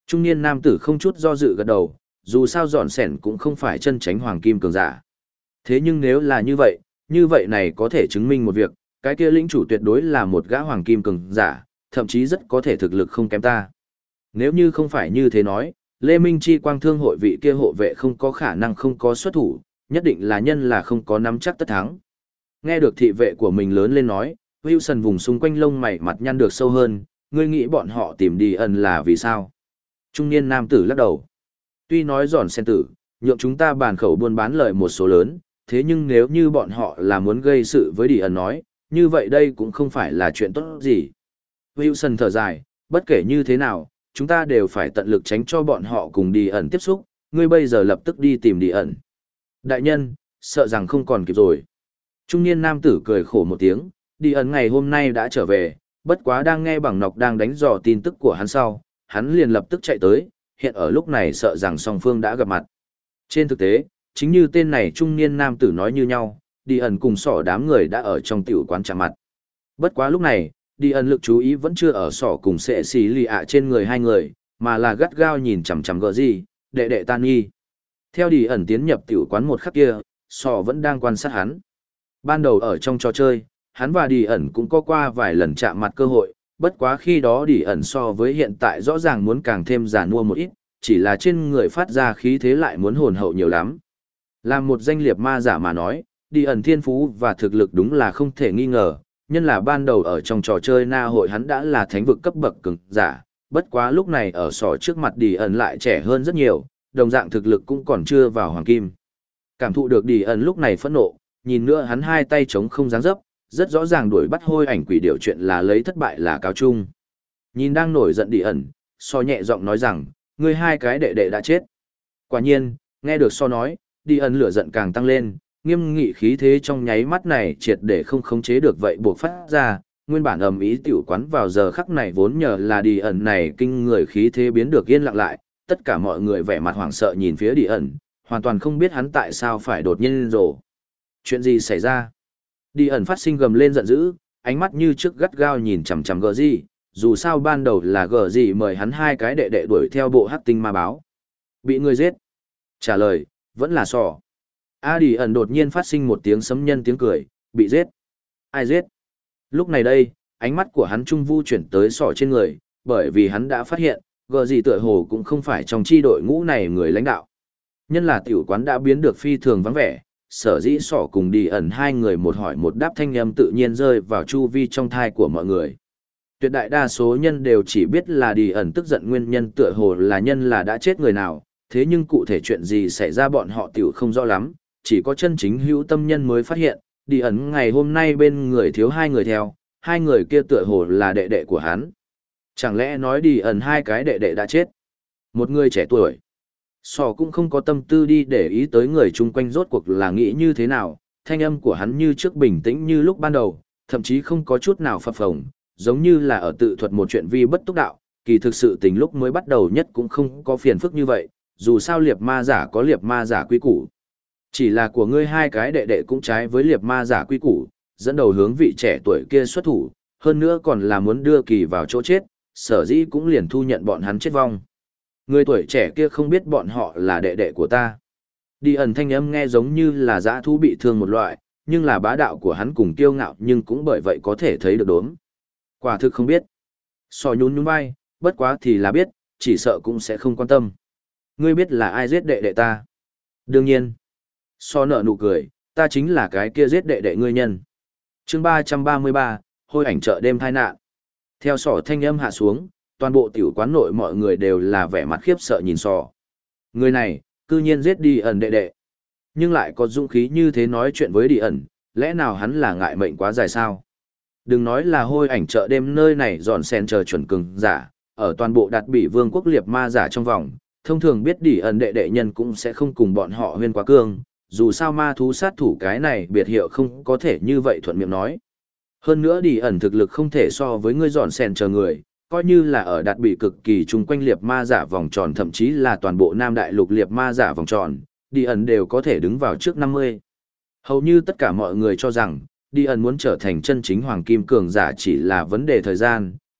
Trung niên nam tử không chút do dự gật đầu, dù sao dọn sẻn cũng không phải chân tránh hoàng kim cường giả. Thế nhưng nếu là như vậy này có thể chứng minh một việc, cái kia lĩnh chủ tuyệt đối là một gã hoàng kim cường giả, thậm chí rất có thể thực lực không kém ta. Nếu như không phải như thế nói, Lê Minh Chi quang thương hội vị kia hộ vệ không có khả năng không có xuất thủ, nhất định là nhân là không có nắm chắc tất thắng. Nghe được thị vệ của mình lớn lên nói, Wilson vùng xung quanh lông mày mặt nhăn được sâu hơn, ngươi nghĩ bọn họ tìm đi ẩn là vì sao? Trung niên nam tử lắc đầu. Tuy nói giòn sen tử, nhượng chúng ta bàn khẩu buôn bán lợi một số lớn, thế nhưng nếu như bọn họ là muốn gây sự với đi ẩn nói, như vậy đây cũng không phải là chuyện tốt gì. Wilson thở dài, bất kể như thế nào, chúng ta đều phải tận lực tránh cho bọn họ cùng đi ẩn tiếp xúc, ngươi bây giờ lập tức đi tìm đi ẩn. Đại nhân, sợ rằng không còn kịp rồi. Trung niên nam tử cười khổ một tiếng, đi ẩn ngày hôm nay đã trở về, bất quá đang nghe bằng nọc đang đánh dò tin tức của hắn sau, hắn liền lập tức chạy tới, hiện ở lúc này sợ rằng song phương đã gặp mặt. Trên thực tế, chính như tên này trung niên nam tử nói như nhau, đi ẩn cùng sỏ đám người đã ở trong tiểu quán chạm mặt. Bất quá lúc này, đi ẩn lực chú ý vẫn chưa ở sỏ cùng sệ xì lì ạ trên người hai người, mà là gắt gao nhìn chằm chằm gờ gì, đệ đệ tan nghi. Theo đi ẩn tiến nhập tiểu quán một khắc kia, sỏ vẫn đang quan sát hắn. Ban đầu ở trong trò chơi, hắn và đi ẩn cũng có qua vài lần chạm mặt cơ hội, bất quá khi đó đi ẩn so với hiện tại rõ ràng muốn càng thêm già nua một ít, chỉ là trên người phát ra khí thế lại muốn hồn hậu nhiều lắm. Làm một danh liệt ma giả mà nói, đi ẩn thiên phú và thực lực đúng là không thể nghi ngờ, nhân là ban đầu ở trong trò chơi na hội hắn đã là thánh vực cấp bậc cường giả, bất quá lúc này ở sỏ trước mặt đi ẩn lại trẻ hơn rất nhiều, đồng dạng thực lực cũng còn chưa vào hoàng kim. Cảm thụ được đi ẩn lúc này phẫn nộ, nhìn nữa hắn hai tay chống không dáng dấp, rất rõ ràng đuổi bắt hôi ảnh quỷ điều chuyện là lấy thất bại là cáo chung. Nhìn đang nổi giận đi ẩn, so nhẹ giọng nói rằng, ngươi hai cái đệ đệ đã chết. Quả nhiên, nghe được so nói, đi ẩn lửa giận càng tăng lên, nghiêm nghị khí thế trong nháy mắt này triệt để không khống chế được vậy buộc phát ra, nguyên bản ầm ý tiểu quán vào giờ khắc này vốn nhờ là đi ẩn này kinh người khí thế biến được yên lặng lại, tất cả mọi người vẻ mặt hoảng sợ nhìn phía đi ẩn, hoàn toàn không biết hắn tại sao phải đột nhiên rồ. Chuyện gì xảy ra? Đi ẩn phát sinh gầm lên giận dữ, ánh mắt như trước gắt gao nhìn chằm chằm gờ gì, dù sao ban đầu là gờ gì mời hắn hai cái đệ đệ đuổi theo bộ hắc tinh ma báo. Bị người giết. Trả lời, vẫn là sò. Đi ẩn đột nhiên phát sinh một tiếng sấm nhân tiếng cười, bị giết. Ai giết? Lúc này đây, ánh mắt của hắn trung vu chuyển tới sò trên người, bởi vì hắn đã phát hiện, gờ gì tựa hồ cũng không phải trong chi đội ngũ này người lãnh đạo. Nhân là tiểu quán đã biến được phi thường vắng vẻ, sở dĩ sỏ cùng đi ẩn hai người một hỏi một đáp thanh âm tự nhiên rơi vào chu vi trong thai của mọi người. Tuyệt đại đa số nhân đều chỉ biết là đi ẩn tức giận nguyên nhân tựa hồ là nhân là đã chết người nào, thế nhưng cụ thể chuyện gì xảy ra bọn họ tiểu không rõ lắm, chỉ có chân chính hữu tâm nhân mới phát hiện, đi ẩn ngày hôm nay bên người thiếu hai người theo, hai người kia tựa hồ là đệ đệ của hắn. Chẳng lẽ nói đi ẩn hai cái đệ đệ đã chết? Một người trẻ tuổi. Sò cũng không có tâm tư đi để ý tới người chung quanh rốt cuộc là nghĩ như thế nào, thanh âm của hắn như trước bình tĩnh như lúc ban đầu, thậm chí không có chút nào phập phồng, giống như là ở tự thuật một chuyện vi bất túc đạo, kỳ thực sự tình lúc mới bắt đầu nhất cũng không có phiền phức như vậy, dù sao liệt ma giả có liệt ma giả quy củ. Chỉ là của ngươi hai cái đệ đệ cũng trái với liệt ma giả quy củ, dẫn đầu hướng vị trẻ tuổi kia xuất thủ, hơn nữa còn là muốn đưa kỳ vào chỗ chết, sở dĩ cũng liền thu nhận bọn hắn chết vong. Người tuổi trẻ kia không biết bọn họ là đệ đệ của ta. Đi ẩn thanh âm nghe giống như là dã thú bị thương một loại, nhưng là bá đạo của hắn cùng kiêu ngạo nhưng cũng bởi vậy có thể thấy được đốm. Quả thực không biết. Sò nhún nhún vai, bất quá thì là biết, chỉ sợ cũng sẽ không quan tâm. Ngươi biết là ai giết đệ đệ ta? Đương nhiên. Sò nở nụ cười, ta chính là cái kia giết đệ đệ ngươi nhân. Chương 333, hôi ảnh chợ đêm tai nạn. Theo sò thanh âm hạ xuống, toàn bộ tiểu quán nội mọi người đều là vẻ mặt khiếp sợ nhìn sò. Người này, cư nhiên giết đi ẩn đệ đệ. Nhưng lại có dũng khí như thế nói chuyện với đi ẩn, lẽ nào hắn là ngại mệnh quá dài sao? Đừng nói là hôi ảnh chợ đêm nơi này dọn sen chờ chuẩn cường giả, ở toàn bộ đạt bị vương quốc liệt ma giả trong vòng, thông thường biết đi ẩn đệ đệ nhân cũng sẽ không cùng bọn họ huyên quá cương, dù sao ma thú sát thủ cái này biệt hiệu không có thể như vậy thuận miệng nói. Hơn nữa đi ẩn thực lực không thể so với ngươi dọn sen chờ người, coi như là ở đạt bị cực kỳ chung quanh liệt ma giả vòng tròn thậm chí là toàn bộ Nam Đại Lục liệt ma giả vòng tròn, đi ẩn đều có thể đứng vào trước 50. Hầu như tất cả mọi người cho rằng, đi ẩn muốn trở thành chân chính hoàng kim cường giả chỉ là vấn đề thời gian,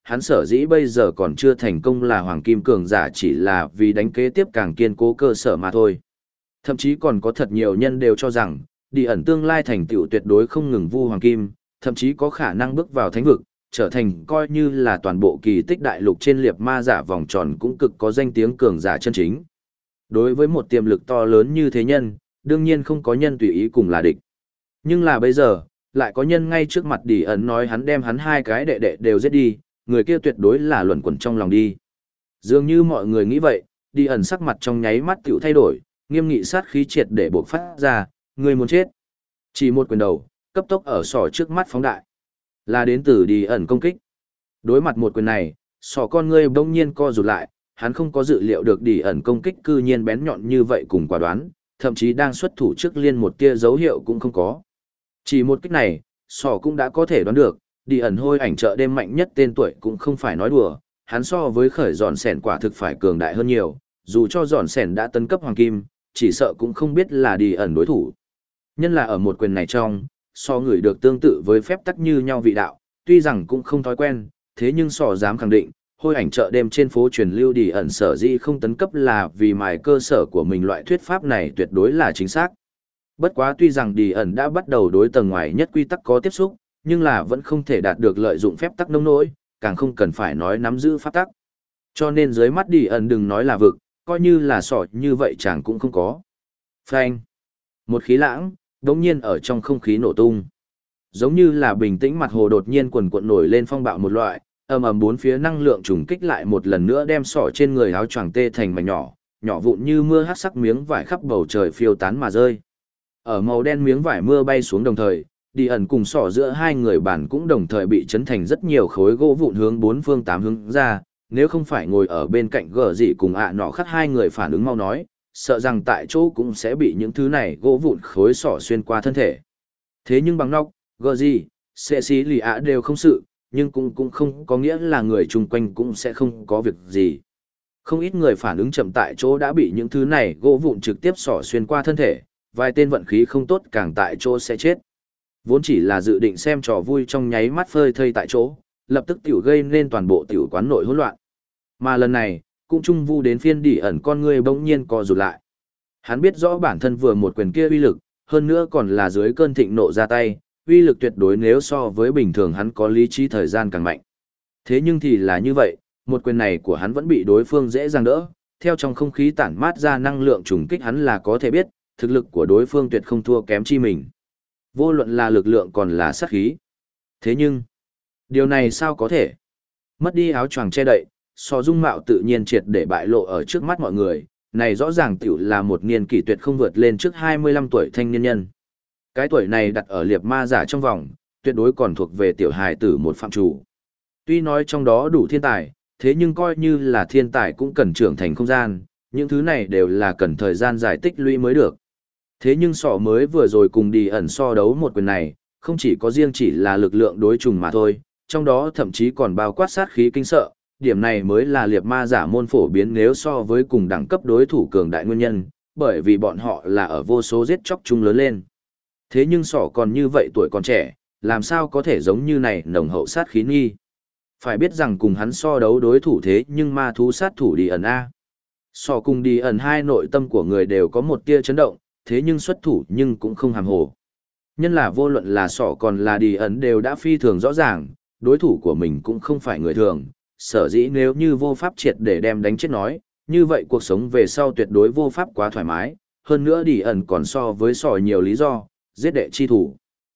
hắn sở dĩ bây giờ còn chưa thành công là hoàng kim cường giả chỉ là vì đánh kế tiếp càng kiên cố cơ sở mà thôi. Thậm chí còn có thật nhiều nhân đều cho rằng, đi ẩn tương lai thành tựu tuyệt đối không ngừng vu hoàng kim, thậm chí có khả năng bước vào thánh vực, trở thành coi như là toàn bộ kỳ tích đại lục trên liệt ma giả vòng tròn cũng cực có danh tiếng cường giả chân chính. Đối với một tiềm lực to lớn như thế nhân, đương nhiên không có nhân tùy ý cùng là địch. Nhưng là bây giờ, lại có nhân ngay trước mặt đi ẩn nói hắn đem hắn hai cái đệ đệ đều giết đi, người kia tuyệt đối là luẩn quẩn trong lòng đi. Dường như mọi người nghĩ vậy, đi ẩn sắc mặt trong nháy mắt tiểu thay đổi, nghiêm nghị sát khí triệt để bộc phát ra, người muốn chết. Chỉ một quyền đầu, cấp tốc ở sỏ trước mắt phóng đại. Là đến từ đi ẩn công kích. Đối mặt một quyền này, sỏ con ngươi bỗng nhiên co rụt lại, hắn không có dự liệu được đi ẩn công kích cư nhiên bén nhọn như vậy cùng quả đoán, thậm chí đang xuất thủ trước liên một tia dấu hiệu cũng không có. Chỉ một kích này, sỏ cũng đã có thể đoán được, đi ẩn hôi ảnh chợ đêm mạnh nhất tên tuổi cũng không phải nói đùa, hắn so với khởi giòn sẻn quả thực phải cường đại hơn nhiều, dù cho giòn sẻn đã tấn cấp hoàng kim, chỉ sợ cũng không biết là đi ẩn đối thủ. Nhân là ở một quyền này trong, so người được tương tự với phép tắc như nhau vị đạo, tuy rằng cũng không thói quen, thế nhưng sò dám khẳng định, hôi ảnh chợ đêm trên phố truyền lưu đi ẩn sở dĩ không tấn cấp là vì mài cơ sở của mình loại thuyết pháp này tuyệt đối là chính xác. Bất quá tuy rằng đi ẩn đã bắt đầu đối tầng ngoài nhất quy tắc có tiếp xúc, nhưng là vẫn không thể đạt được lợi dụng phép tắc nông nỗi, càng không cần phải nói nắm giữ pháp tắc. Cho nên dưới mắt đi ẩn đừng nói là vực, coi như là sọ như vậy chẳng cũng không có. Phanh. Một khí lãng, đống nhiên ở trong không khí nổ tung. Giống như là bình tĩnh mặt hồ đột nhiên quần cuộn nổi lên phong bạo một loại, ầm ầm bốn phía năng lượng trùng kích lại một lần nữa đem sọ trên người áo choàng tê thành mảnh nhỏ, nhỏ vụn như mưa hắc sắc miếng vải khắp bầu trời phiêu tán mà rơi. Ở màu đen miếng vải mưa bay xuống đồng thời, đi ẩn cùng sọ giữa hai người bản cũng đồng thời bị chấn thành rất nhiều khối gỗ vụn hướng bốn phương tám hướng ra, nếu không phải ngồi ở bên cạnh gở dị cùng nọ khắc hai người phản ứng mau nói, sợ rằng tại chỗ cũng sẽ bị những thứ này gỗ vụn khối sọ xuyên qua thân thể. Thế nhưng bằng nóc, gở dị, sẽ xí lì đều không sự, nhưng cũng không có nghĩa là người chung quanh cũng sẽ không có việc gì. Không ít người phản ứng chậm tại chỗ đã bị những thứ này gỗ vụn trực tiếp sọ xuyên qua thân thể, vài tên vận khí không tốt càng tại chỗ sẽ chết. Vốn chỉ là dự định xem trò vui trong nháy mắt phơi thây tại chỗ, lập tức tiểu gây nên toàn bộ tiểu quán nội hỗn loạn. Mà lần này, cũng trung vu đến phiên đi ẩn con người bỗng nhiên co rụt lại. Hắn biết rõ bản thân vừa một quyền kia uy lực, hơn nữa còn là dưới cơn thịnh nộ ra tay, uy lực tuyệt đối nếu so với bình thường hắn có lý trí thời gian càng mạnh. Thế nhưng thì là như vậy, một quyền này của hắn vẫn bị đối phương dễ dàng đỡ, theo trong không khí tản mát ra năng lượng trùng kích hắn là có thể biết, thực lực của đối phương tuyệt không thua kém chi mình. Vô luận là lực lượng còn là sát khí. Thế nhưng, điều này sao có thể? Mất đi áo choàng che đậy, so dung mạo tự nhiên triệt để bại lộ ở trước mắt mọi người, này rõ ràng tiểu là một niên kỷ tuyệt không vượt lên trước 25 tuổi thanh niên nhân. Cái tuổi này đặt ở liệt ma giả trong vòng, tuyệt đối còn thuộc về tiểu hài tử một phạm chủ. Tuy nói trong đó đủ thiên tài, thế nhưng coi như là thiên tài cũng cần trưởng thành không gian, những thứ này đều là cần thời gian giải tích lũy mới được. Thế nhưng sọ mới vừa rồi cùng đi ẩn so đấu một quyền này, không chỉ có riêng chỉ là lực lượng đối trùng mà thôi, trong đó thậm chí còn bao quát sát khí kinh sợ, điểm này mới là liệt ma giả môn phổ biến nếu so với cùng đẳng cấp đối thủ cường đại nguyên nhân, bởi vì bọn họ là ở vô số giết chóc chung lớn lên. Thế nhưng sọ còn như vậy tuổi còn trẻ, làm sao có thể giống như này nồng hậu sát khí nghi. Phải biết rằng cùng hắn so đấu đối thủ thế nhưng ma thú sát thủ đi ẩn A. Sọ cùng đi ẩn hai nội tâm của người đều có một tia chấn động, thế nhưng xuất thủ nhưng cũng không hàm hồ. Nhân là vô luận là sọ còn là đi ẩn đều đã phi thường rõ ràng, đối thủ của mình cũng không phải người thường, sở dĩ nếu như vô pháp triệt để đem đánh chết nói, như vậy cuộc sống về sau tuyệt đối vô pháp quá thoải mái, hơn nữa đi ẩn còn so với sọ nhiều lý do, giết đệ chi thủ.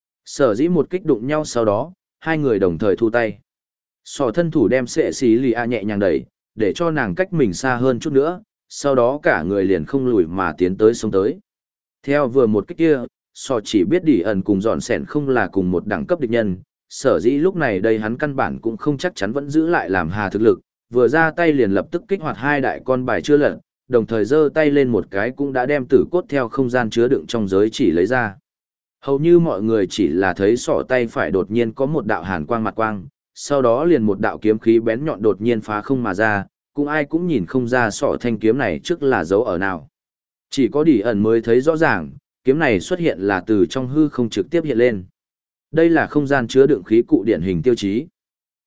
Sở dĩ một kích đụng nhau sau đó, hai người đồng thời thu tay. Sọ thân thủ đem sệ xí lì a nhẹ nhàng đẩy, để cho nàng cách mình xa hơn chút nữa, sau đó cả người liền không lùi mà tiến tới sống tới. Theo vừa một kích kia, sọ chỉ biết đi ẩn cùng dọn sẻn không là cùng một đẳng cấp địch nhân, sở dĩ lúc này đây hắn căn bản cũng không chắc chắn vẫn giữ lại làm hà thực lực, vừa ra tay liền lập tức kích hoạt hai đại con bài chưa lật, đồng thời giơ tay lên một cái cũng đã đem tử cốt theo không gian chứa đựng trong giới chỉ lấy ra. Hầu như mọi người chỉ là thấy sọ tay phải đột nhiên có một đạo hàn quang mặt quang, sau đó liền một đạo kiếm khí bén nhọn đột nhiên phá không mà ra, cũng ai cũng nhìn không ra sọ thanh kiếm này trước là dấu ở nào. Chỉ có đi ẩn mới thấy rõ ràng, kiếm này xuất hiện là từ trong hư không trực tiếp hiện lên. Đây là không gian chứa đựng khí cụ điển hình tiêu chí.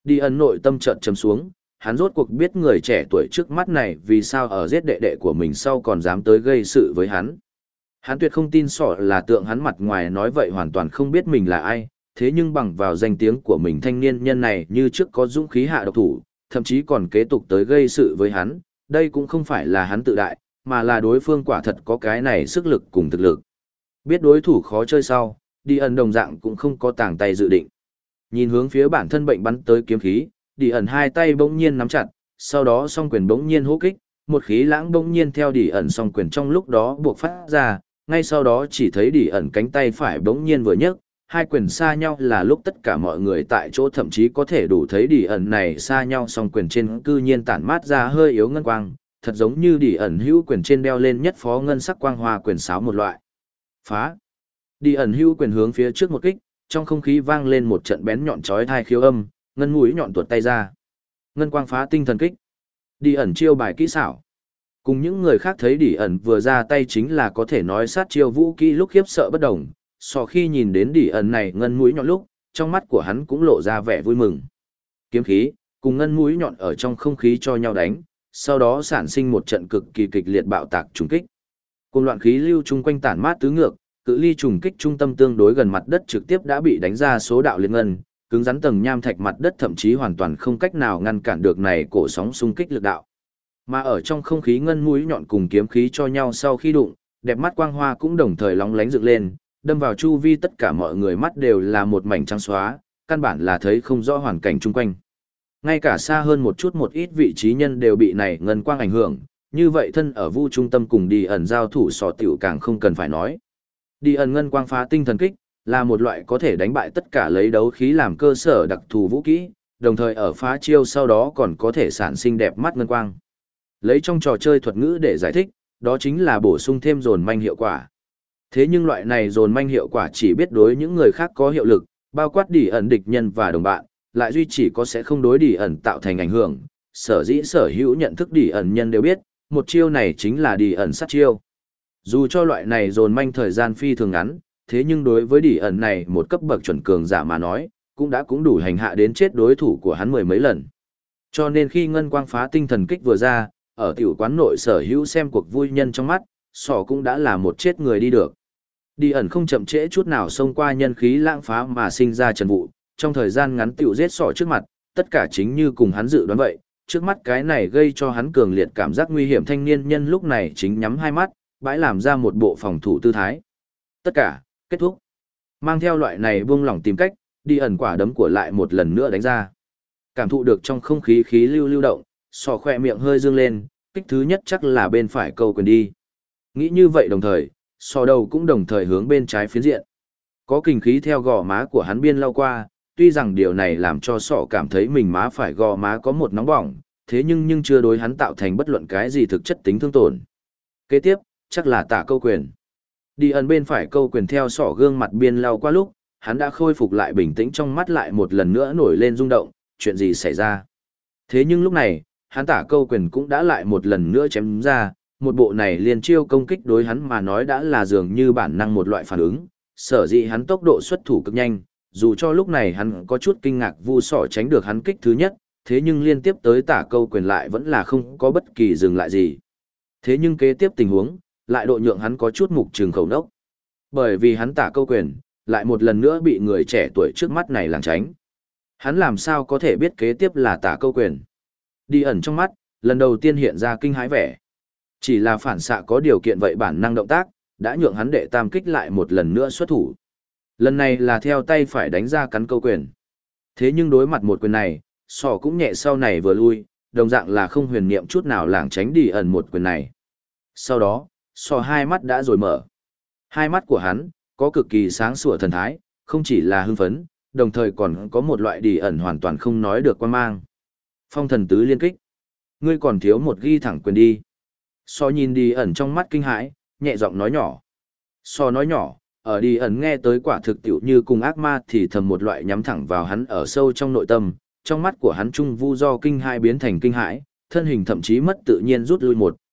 Đi ẩn nội tâm chợt trầm xuống, hắn rốt cuộc biết người trẻ tuổi trước mắt này vì sao ở giết đệ đệ của mình sau còn dám tới gây sự với hắn. Hắn tuyệt không tin sọ là tượng hắn mặt ngoài nói vậy hoàn toàn không biết mình là ai, thế nhưng bằng vào danh tiếng của mình thanh niên nhân này như trước có dũng khí hạ độc thủ, thậm chí còn kế tục tới gây sự với hắn, đây cũng không phải là hắn tự đại, mà là đối phương quả thật có cái này sức lực cùng thực lực. Biết đối thủ khó chơi sau, đi ẩn đồng dạng cũng không có tàng tay dự định. Nhìn hướng phía bản thân bệnh bắn tới kiếm khí, đi ẩn hai tay bỗng nhiên nắm chặt, sau đó song quyền bỗng nhiên hô kích, một khí lãng bỗng nhiên theo đi ẩn song quyền trong lúc đó buộc phát ra, ngay sau đó chỉ thấy đi ẩn cánh tay phải bỗng nhiên vừa nhấc, hai quyền xa nhau là lúc tất cả mọi người tại chỗ thậm chí có thể đủ thấy đi ẩn này xa nhau song quyền trên cư nhiên tản mát ra hơi yếu ngân quang, thật giống như đi ẩn hữu quyền trên đeo lên nhất phó ngân sắc quang hoa quyền sáo một loại. Phá! Đi ẩn hữu quyền hướng phía trước một kích, trong không khí vang lên một trận bén nhọn chói tai khiếu âm, ngân mũi nhọn tuột tay ra. Ngân quang phá tinh thần kích. Đi ẩn chiêu bài kỹ xảo. Cùng những người khác thấy đi ẩn vừa ra tay chính là có thể nói sát chiêu vũ kỹ lúc khiếp sợ bất đồng, so khi nhìn đến đi ẩn này ngân mũi nhọn lúc, trong mắt của hắn cũng lộ ra vẻ vui mừng. Kiếm khí, cùng ngân mũi nhọn ở trong không khí cho nhau đánh, sau đó sản sinh một trận cực kỳ kịch liệt bạo tạc trùng kích. Cùng loạn khí lưu chung quanh tản mát tứ ngược, cự ly trùng kích trung tâm tương đối gần mặt đất trực tiếp đã bị đánh ra số đạo liên ngân, cứng rắn tầng nham thạch mặt đất thậm chí hoàn toàn không cách nào ngăn cản được này cổ sóng xung kích lực đạo. Mà ở trong không khí ngân mũi nhọn cùng kiếm khí cho nhau sau khi đụng, đẹp mắt quang hoa cũng đồng thời lóng lánh dựng lên, đâm vào chu vi tất cả mọi người mắt đều là một mảnh trắng xóa, căn bản là thấy không rõ hoàn cảnh chung quanh. Ngay cả xa hơn một chút một ít vị trí nhân đều bị này ngân quang ảnh hưởng, như vậy thân ở vu trung tâm cùng đi ẩn giao thủ sò tiểu càng không cần phải nói. Đi ẩn ngân quang phá tinh thần kích, là một loại có thể đánh bại tất cả lấy đấu khí làm cơ sở đặc thù vũ kỹ, đồng thời ở phá chiêu sau đó còn có thể sản sinh đẹp mắt ngân quang. Lấy trong trò chơi thuật ngữ để giải thích, đó chính là bổ sung thêm dồn manh hiệu quả. Thế nhưng loại này dồn manh hiệu quả chỉ biết đối những người khác có hiệu lực, bao quát đi ẩn địch nhân và đồng bạn, lại duy chỉ có sẽ không đối đi ẩn tạo thành ảnh hưởng. Sở dĩ sở hữu nhận thức đi ẩn nhân đều biết, một chiêu này chính là đi ẩn sát chiêu. Dù cho loại này dồn manh thời gian phi thường ngắn, thế nhưng đối với đi ẩn này một cấp bậc chuẩn cường giả mà nói, cũng đủ hành hạ đến chết đối thủ của hắn mười mấy lần. Cho nên khi ngân quang phá tinh thần kích vừa ra, ở tiểu quán nội sở hữu xem cuộc vui nhân trong mắt, sỏ cũng đã là một chết người đi được. Đi ẩn không chậm trễ chút nào xông qua nhân khí lãng phá mà sinh ra trần vụ, trong thời gian ngắn tiểu giết sỏ trước mặt, tất cả chính như cùng hắn dự đoán vậy, trước mắt cái này gây cho hắn cường liệt cảm giác nguy hiểm thanh niên nhân lúc này chính nhắm hai mắt, bãi làm ra một bộ phòng thủ tư thái. Tất cả, kết thúc. Mang theo loại này buông lỏng tìm cách, đi ẩn quả đấm của lại một lần nữa đánh ra. Cảm thụ được trong không khí khí lưu lưu động, sò khỏe miệng hơi dương lên, kích thứ nhất chắc là bên phải câu quyền đi. Nghĩ như vậy đồng thời, sò đầu cũng đồng thời hướng bên trái phiến diện. Có kình khí theo gò má của hắn biên lao qua, tuy rằng điều này làm cho sọ cảm thấy mình má phải gò má có một nóng bỏng, thế nhưng chưa đối hắn tạo thành bất luận cái gì thực chất tính thương tổn. Kế tiếp, chắc là tả câu quyền. Đi ẩn bên phải câu quyền theo sọ gương mặt biên lao qua lúc, hắn đã khôi phục lại bình tĩnh trong mắt lại một lần nữa nổi lên rung động, chuyện gì xảy ra. Thế nhưng lúc này, hắn tả câu quyền cũng đã lại một lần nữa chém ra, một bộ này liền chiêu công kích đối hắn mà nói đã là dường như bản năng một loại phản ứng, sở dĩ hắn tốc độ xuất thủ cực nhanh, dù cho lúc này hắn có chút kinh ngạc vu sỏ tránh được hắn kích thứ nhất, thế nhưng liên tiếp tới tả câu quyền lại vẫn là không có bất kỳ dừng lại gì. Thế nhưng kế tiếp tình huống, lại độ nhượng hắn có chút mục trường khẩu nốc. Bởi vì hắn tả câu quyền, lại một lần nữa bị người trẻ tuổi trước mắt này lảng tránh. Hắn làm sao có thể biết kế tiếp là tả câu quyền. Đi ẩn trong mắt, lần đầu tiên hiện ra kinh hãi vẻ. Chỉ là phản xạ có điều kiện vậy bản năng động tác, đã nhượng hắn đệ tam kích lại một lần nữa xuất thủ. Lần này là theo tay phải đánh ra cắn câu quyền. Thế nhưng đối mặt một quyền này, sò cũng nhẹ sau này vừa lui, đồng dạng là không huyền niệm chút nào lảng tránh đi ẩn một quyền này. Sau đó, sò hai mắt đã rồi mở. Hai mắt của hắn, có cực kỳ sáng sủa thần thái, không chỉ là hưng phấn, đồng thời còn có một loại đi ẩn hoàn toàn không nói được quan mang. Phong thần tứ liên kích. Ngươi còn thiếu một ghi thẳng quyền đi. So nhìn đi ẩn trong mắt kinh hãi, nhẹ giọng nói nhỏ. So nói nhỏ, ở đi ẩn nghe tới quả thực tiểu như cùng ác ma thì thầm một loại nhắm thẳng vào hắn ở sâu trong nội tâm, trong mắt của hắn trung vu do kinh hãi biến thành kinh hãi, thân hình thậm chí mất tự nhiên rút lui một,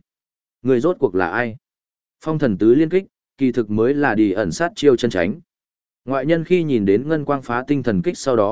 ngươi rốt cuộc là ai? Phong thần tứ liên kích, kỳ thực mới là đi ẩn sát chiêu chân tránh. Ngoại nhân khi nhìn đến ngân quang phá tinh thần kích sau đó,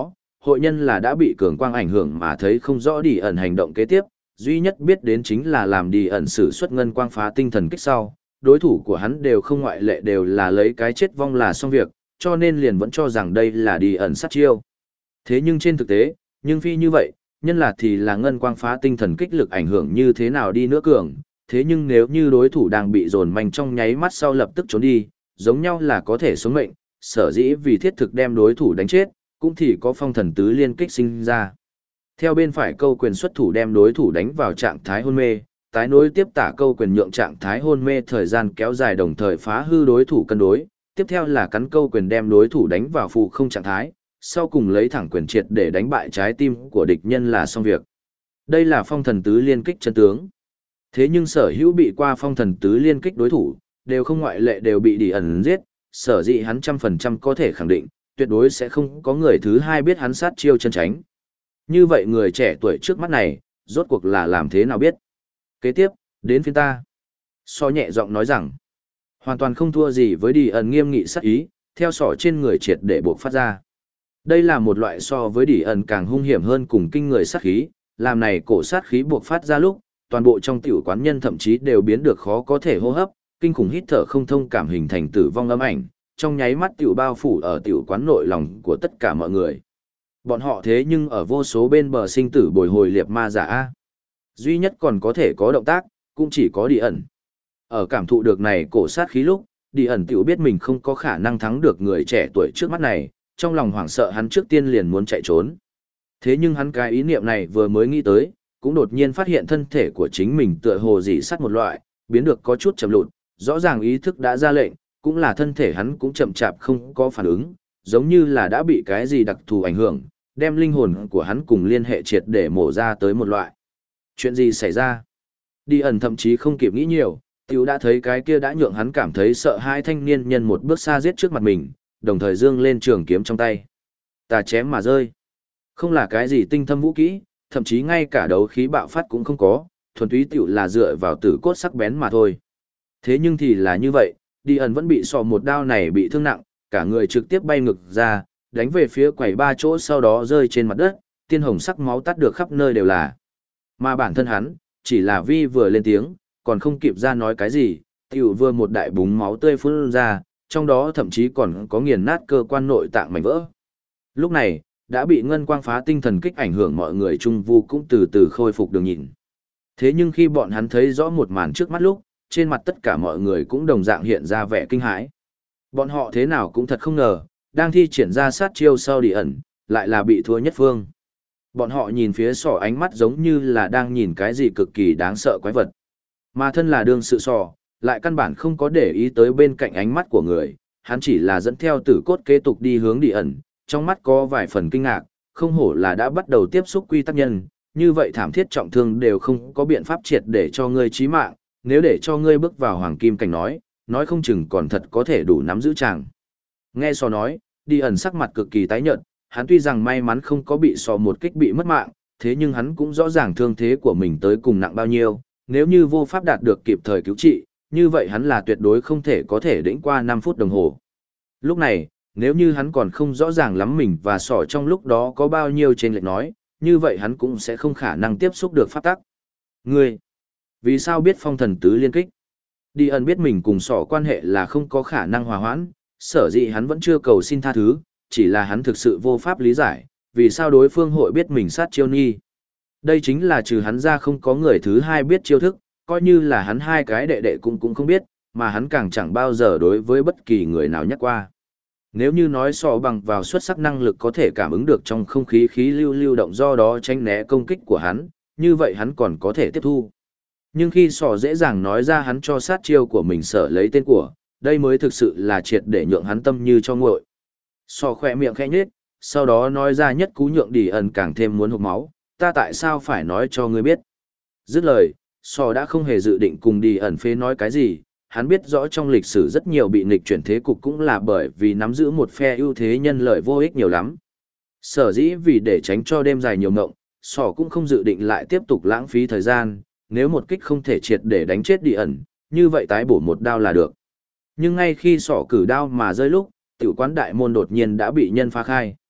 hội nhân là đã bị cường quang ảnh hưởng mà thấy không rõ đi ẩn hành động kế tiếp, duy nhất biết đến chính là làm đi ẩn sử xuất ngân quang phá tinh thần kích sau, đối thủ của hắn đều không ngoại lệ đều là lấy cái chết vong là xong việc, cho nên liền vẫn cho rằng đây là đi ẩn sát chiêu. Thế nhưng trên thực tế, nhưng phi như vậy, nhân là thì là ngân quang phá tinh thần kích lực ảnh hưởng như thế nào đi nữa cường, thế nhưng nếu như đối thủ đang bị dồn mạnh trong nháy mắt sau lập tức trốn đi, giống nhau là có thể sống mệnh, sở dĩ vì thiết thực đem đối thủ đánh chết, cũng thì có phong thần tứ liên kích sinh ra. Theo bên phải câu quyền xuất thủ đem đối thủ đánh vào trạng thái hôn mê, tái nối tiếp tả câu quyền nhượng trạng thái hôn mê thời gian kéo dài đồng thời phá hư đối thủ cân đối, tiếp theo là cắn câu quyền đem đối thủ đánh vào phù không trạng thái, sau cùng lấy thẳng quyền triệt để đánh bại trái tim của địch nhân là xong việc. Đây là phong thần tứ liên kích chân tướng. Thế nhưng sở hữu bị qua phong thần tứ liên kích đối thủ, đều không ngoại lệ đều bị đi ẩn giết, sở dĩ hắn 100% có thể khẳng định, tuyệt đối sẽ không có người thứ hai biết hắn sát chiêu chân tránh. Như vậy người trẻ tuổi trước mắt này, rốt cuộc là làm thế nào biết? Kế tiếp, đến phiên ta. So nhẹ giọng nói rằng, hoàn toàn không thua gì với đi ẩn nghiêm nghị sát ý, theo sỏ trên người triệt để buộc phát ra. Đây là một loại so với đi ẩn càng hung hiểm hơn cùng kinh người sát khí, làm này cổ sát khí buộc phát ra lúc, toàn bộ trong tiểu quán nhân thậm chí đều biến được khó có thể hô hấp, kinh khủng hít thở không thông cảm hình thành tử vong âm ảnh, trong nháy mắt tiểu bao phủ ở tiểu quán nội lòng của tất cả mọi người. Bọn họ thế nhưng ở vô số bên bờ sinh tử bồi hồi liệt ma giả A. Duy nhất còn có thể có động tác, cũng chỉ có đi ẩn. Ở cảm thụ được này cổ sát khí lúc, đi ẩn tiểu biết mình không có khả năng thắng được người trẻ tuổi trước mắt này, trong lòng hoảng sợ hắn trước tiên liền muốn chạy trốn. Thế nhưng hắn cái ý niệm này vừa mới nghĩ tới, cũng đột nhiên phát hiện thân thể của chính mình tựa hồ dỉ sắt một loại, biến được có chút chậm lụt, rõ ràng ý thức đã ra lệnh, cũng là thân thể hắn cũng chậm chạp không có phản ứng, giống như là đã bị cái gì đặc thù ảnh hưởng, đem linh hồn của hắn cùng liên hệ triệt để mổ ra tới một loại. Chuyện gì xảy ra? Đi ẩn thậm chí không kịp nghĩ nhiều, tiểu đã thấy cái kia đã nhượng hắn cảm thấy sợ hai thanh niên nhân một bước xa giết trước mặt mình, đồng thời dương lên trường kiếm trong tay. Tà chém mà rơi. Không là cái gì tinh thâm vũ kỹ, thậm chí ngay cả đấu khí bạo phát cũng không có, thuần túy tiểu là dựa vào tử cốt sắc bén mà thôi. Thế nhưng thì là như vậy, đi ẩn vẫn bị sọ một đao này bị thương nặng, cả người trực tiếp bay ngực ra, đánh về phía quầy ba chỗ sau đó rơi trên mặt đất, tiên hồng sắc máu tắt được khắp nơi đều là. Mà bản thân hắn, chỉ là vi vừa lên tiếng, còn không kịp ra nói cái gì, tiểu vừa một đại búng máu tươi phun ra, trong đó thậm chí còn có nghiền nát cơ quan nội tạng mảnh vỡ. Lúc này, đã bị ngân quang phá tinh thần kích ảnh hưởng mọi người trung vu cũng từ từ khôi phục đường nhìn. Thế nhưng khi bọn hắn thấy rõ một màn trước mắt lúc, trên mặt tất cả mọi người cũng đồng dạng hiện ra vẻ kinh hãi. Bọn họ thế nào cũng thật không ngờ, đang thi triển ra sát chiêu sau đi ẩn, lại là bị thua nhất phương. Bọn họ nhìn phía sỏ ánh mắt giống như là đang nhìn cái gì cực kỳ đáng sợ quái vật. Mà thân là đương sự sỏ, lại căn bản không có để ý tới bên cạnh ánh mắt của người, hắn chỉ là dẫn theo tử cốt kế tục đi hướng đi ẩn, trong mắt có vài phần kinh ngạc, không hổ là đã bắt đầu tiếp xúc quy tắc nhân, như vậy thảm thiết trọng thương đều không có biện pháp triệt để cho ngươi chí mạng, nếu để cho ngươi bước vào hoàng kim cảnh nói không chừng còn thật có thể đủ nắm giữ chàng. Nghe sò nói, đi ẩn sắc mặt cực kỳ tái nhợt, hắn tuy rằng may mắn không có bị sò một kích bị mất mạng, thế nhưng hắn cũng rõ ràng thương thế của mình tới cùng nặng bao nhiêu, nếu như vô pháp đạt được kịp thời cứu trị, như vậy hắn là tuyệt đối không thể có thể đĩnh qua 5 phút đồng hồ. Lúc này, nếu như hắn còn không rõ ràng lắm mình và sỏ trong lúc đó có bao nhiêu trên lệch nói, như vậy hắn cũng sẽ không khả năng tiếp xúc được pháp tắc. Ngươi, vì sao biết phong thần tứ liên kích? Đi ẩn biết mình cùng sỏ quan hệ là không có khả năng hòa hoãn, sở dĩ hắn vẫn chưa cầu xin tha thứ, chỉ là hắn thực sự vô pháp lý giải, vì sao đối phương hội biết mình sát chiêu nhi. Đây chính là trừ hắn ra không có người thứ hai biết chiêu thức, coi như là hắn hai cái đệ đệ cũng không biết, mà hắn càng chẳng bao giờ đối với bất kỳ người nào nhắc qua. Nếu như nói sò bằng vào xuất sắc năng lực có thể cảm ứng được trong không khí khí lưu động do đó tránh né công kích của hắn, như vậy hắn còn có thể tiếp thu. Nhưng khi sò dễ dàng nói ra hắn cho sát chiêu của mình sở lấy tên của, đây mới thực sự là triệt để nhượng hắn tâm như cho nguội. Sò khỏe miệng khẽ nhếch, sau đó nói ra nhất cú nhượng đi ẩn càng thêm muốn hộc máu, ta tại sao phải nói cho ngươi biết. Dứt lời, sò đã không hề dự định cùng đi ẩn phế nói cái gì, hắn biết rõ trong lịch sử rất nhiều bị nghịch chuyển thế cục cũng là bởi vì nắm giữ một phe ưu thế nhân lợi vô ích nhiều lắm. Sở dĩ vì để tránh cho đêm dài nhiều ngộng, sò cũng không dự định lại tiếp tục lãng phí thời gian, nếu một kích không thể triệt để đánh chết đi ẩn, như vậy tái bổ một đao là được. Nhưng ngay khi sọ cử đao mà rơi lúc, tiểu quán đại môn đột nhiên đã bị nhân phá khai.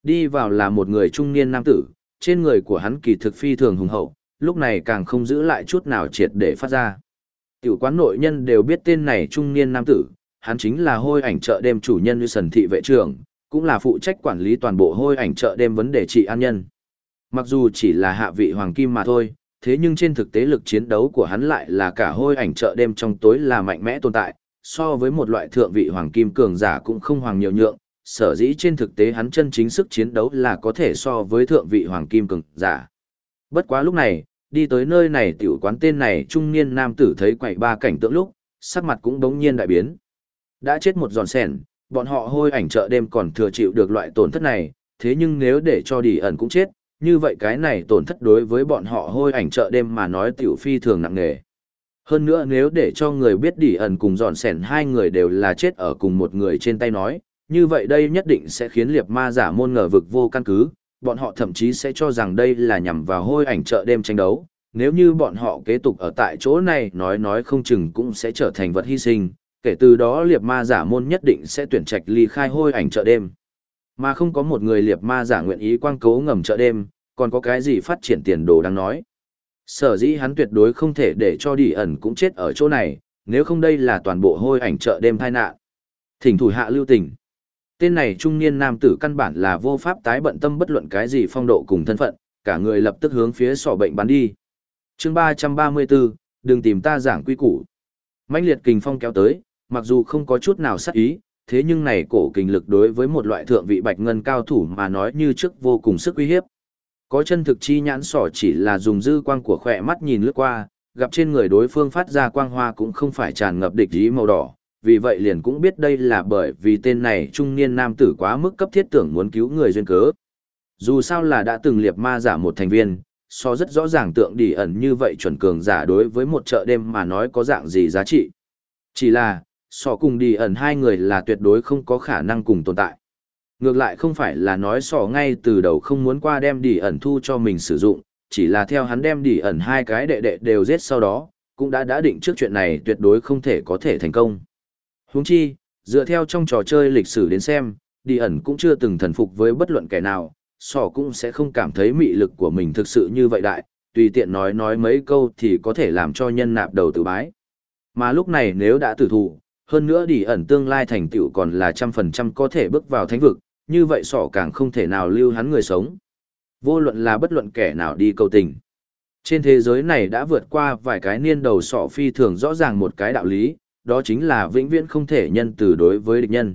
Đi vào là một người trung niên nam tử, trên người của hắn kỳ thực phi thường hùng hậu, lúc này càng không giữ lại chút nào triệt để phát ra. Tiểu quán nội nhân đều biết tên này trung niên nam tử, hắn chính là hôi ảnh chợ đêm chủ nhân Như Sần thị vệ trưởng, cũng là phụ trách quản lý toàn bộ hôi ảnh chợ đêm vấn đề trị an nhân. Mặc dù chỉ là hạ vị hoàng kim mà thôi, thế nhưng trên thực tế lực chiến đấu của hắn lại là cả hôi ảnh chợ đêm trong tối là mạnh mẽ tồn tại, so với một loại thượng vị hoàng kim cường giả cũng không hoàng nhiều nhượng, sở dĩ trên thực tế hắn chân chính sức chiến đấu là có thể so với thượng vị hoàng kim cường giả. Bất quá lúc này, đi tới nơi này tiểu quán tên này trung niên nam tử thấy quậy ba cảnh tượng lúc, sắc mặt cũng bỗng nhiên đại biến. Đã chết một giòn sẻn, bọn họ hôi ảnh chợ đêm còn thừa chịu được loại tổn thất này, thế nhưng nếu để cho Đi ẩn cũng chết, như vậy cái này tổn thất đối với bọn họ hôi ảnh chợ đêm mà nói tiểu phi thường nặng nề. Hơn nữa nếu để cho người biết Đi ẩn cùng giòn sẻn hai người đều là chết ở cùng một người trên tay nói, như vậy đây nhất định sẽ khiến liệt ma giả môn ngờ vực vô căn cứ, bọn họ thậm chí sẽ cho rằng đây là nhằm vào hôi ảnh chợ đêm tranh đấu. Nếu như bọn họ kế tục ở tại chỗ này nói không chừng cũng sẽ trở thành vật hy sinh, kể từ đó liệt ma giả môn nhất định sẽ tuyển trạch ly khai hôi ảnh chợ đêm. Mà không có một người liệt ma giả nguyện ý quang cấu ngầm chợ đêm, còn có cái gì phát triển tiền đồ đáng nói. Sở dĩ hắn tuyệt đối không thể để cho Đi ẩn cũng chết ở chỗ này, nếu không đây là toàn bộ hôi ảnh chợ đêm tai nạn. Thỉnh thủ hạ lưu tình. Tên này trung niên nam tử căn bản là vô pháp tái bận tâm bất luận cái gì phong độ cùng thân phận, cả người lập tức hướng phía sọ bệnh bắn đi. Chương 334, đừng tìm ta giảng quy củ. Mãnh liệt kình phong kéo tới, mặc dù không có chút nào sát ý, thế nhưng này cổ kình lực đối với một loại thượng vị bạch ngân cao thủ mà nói như trước vô cùng sức uy hiếp. Có chân thực chi nhãn sỏ chỉ là dùng dư quang của khỏe mắt nhìn lướt qua, gặp trên người đối phương phát ra quang hoa cũng không phải tràn ngập địch ý màu đỏ, vì vậy liền cũng biết đây là bởi vì tên này trung niên nam tử quá mức cấp thiết tưởng muốn cứu người duyên cớ. Dù sao là đã từng liệt ma giả một thành viên, so rất rõ ràng tượng Đi ẩn như vậy chuẩn cường giả đối với một chợ đêm mà nói có dạng gì giá trị. Chỉ là, so cùng Đi ẩn hai người là tuyệt đối không có khả năng cùng tồn tại. Ngược lại không phải là nói sỏ ngay từ đầu không muốn qua đem Đi ẩn thu cho mình sử dụng, chỉ là theo hắn đem Đi ẩn hai cái đệ đệ đều giết sau đó, cũng đã định trước chuyện này tuyệt đối không thể có thể thành công. Huống chi, dựa theo trong trò chơi lịch sử đến xem, Đi ẩn cũng chưa từng thần phục với bất luận kẻ nào, sỏ cũng sẽ không cảm thấy mị lực của mình thực sự như vậy đại, tùy tiện nói mấy câu thì có thể làm cho nhân nạp đầu tử bái. Mà lúc này nếu đã tử thủ, hơn nữa Đi ẩn tương lai thành tựu còn là 100% có thể bước vào thánh vực, như vậy sỏ càng không thể nào lưu hắn người sống. Vô luận là bất luận kẻ nào đi cầu tình. Trên thế giới này đã vượt qua vài cái niên đầu sỏ phi thường rõ ràng một cái đạo lý, đó chính là vĩnh viễn không thể nhân từ đối với địch nhân.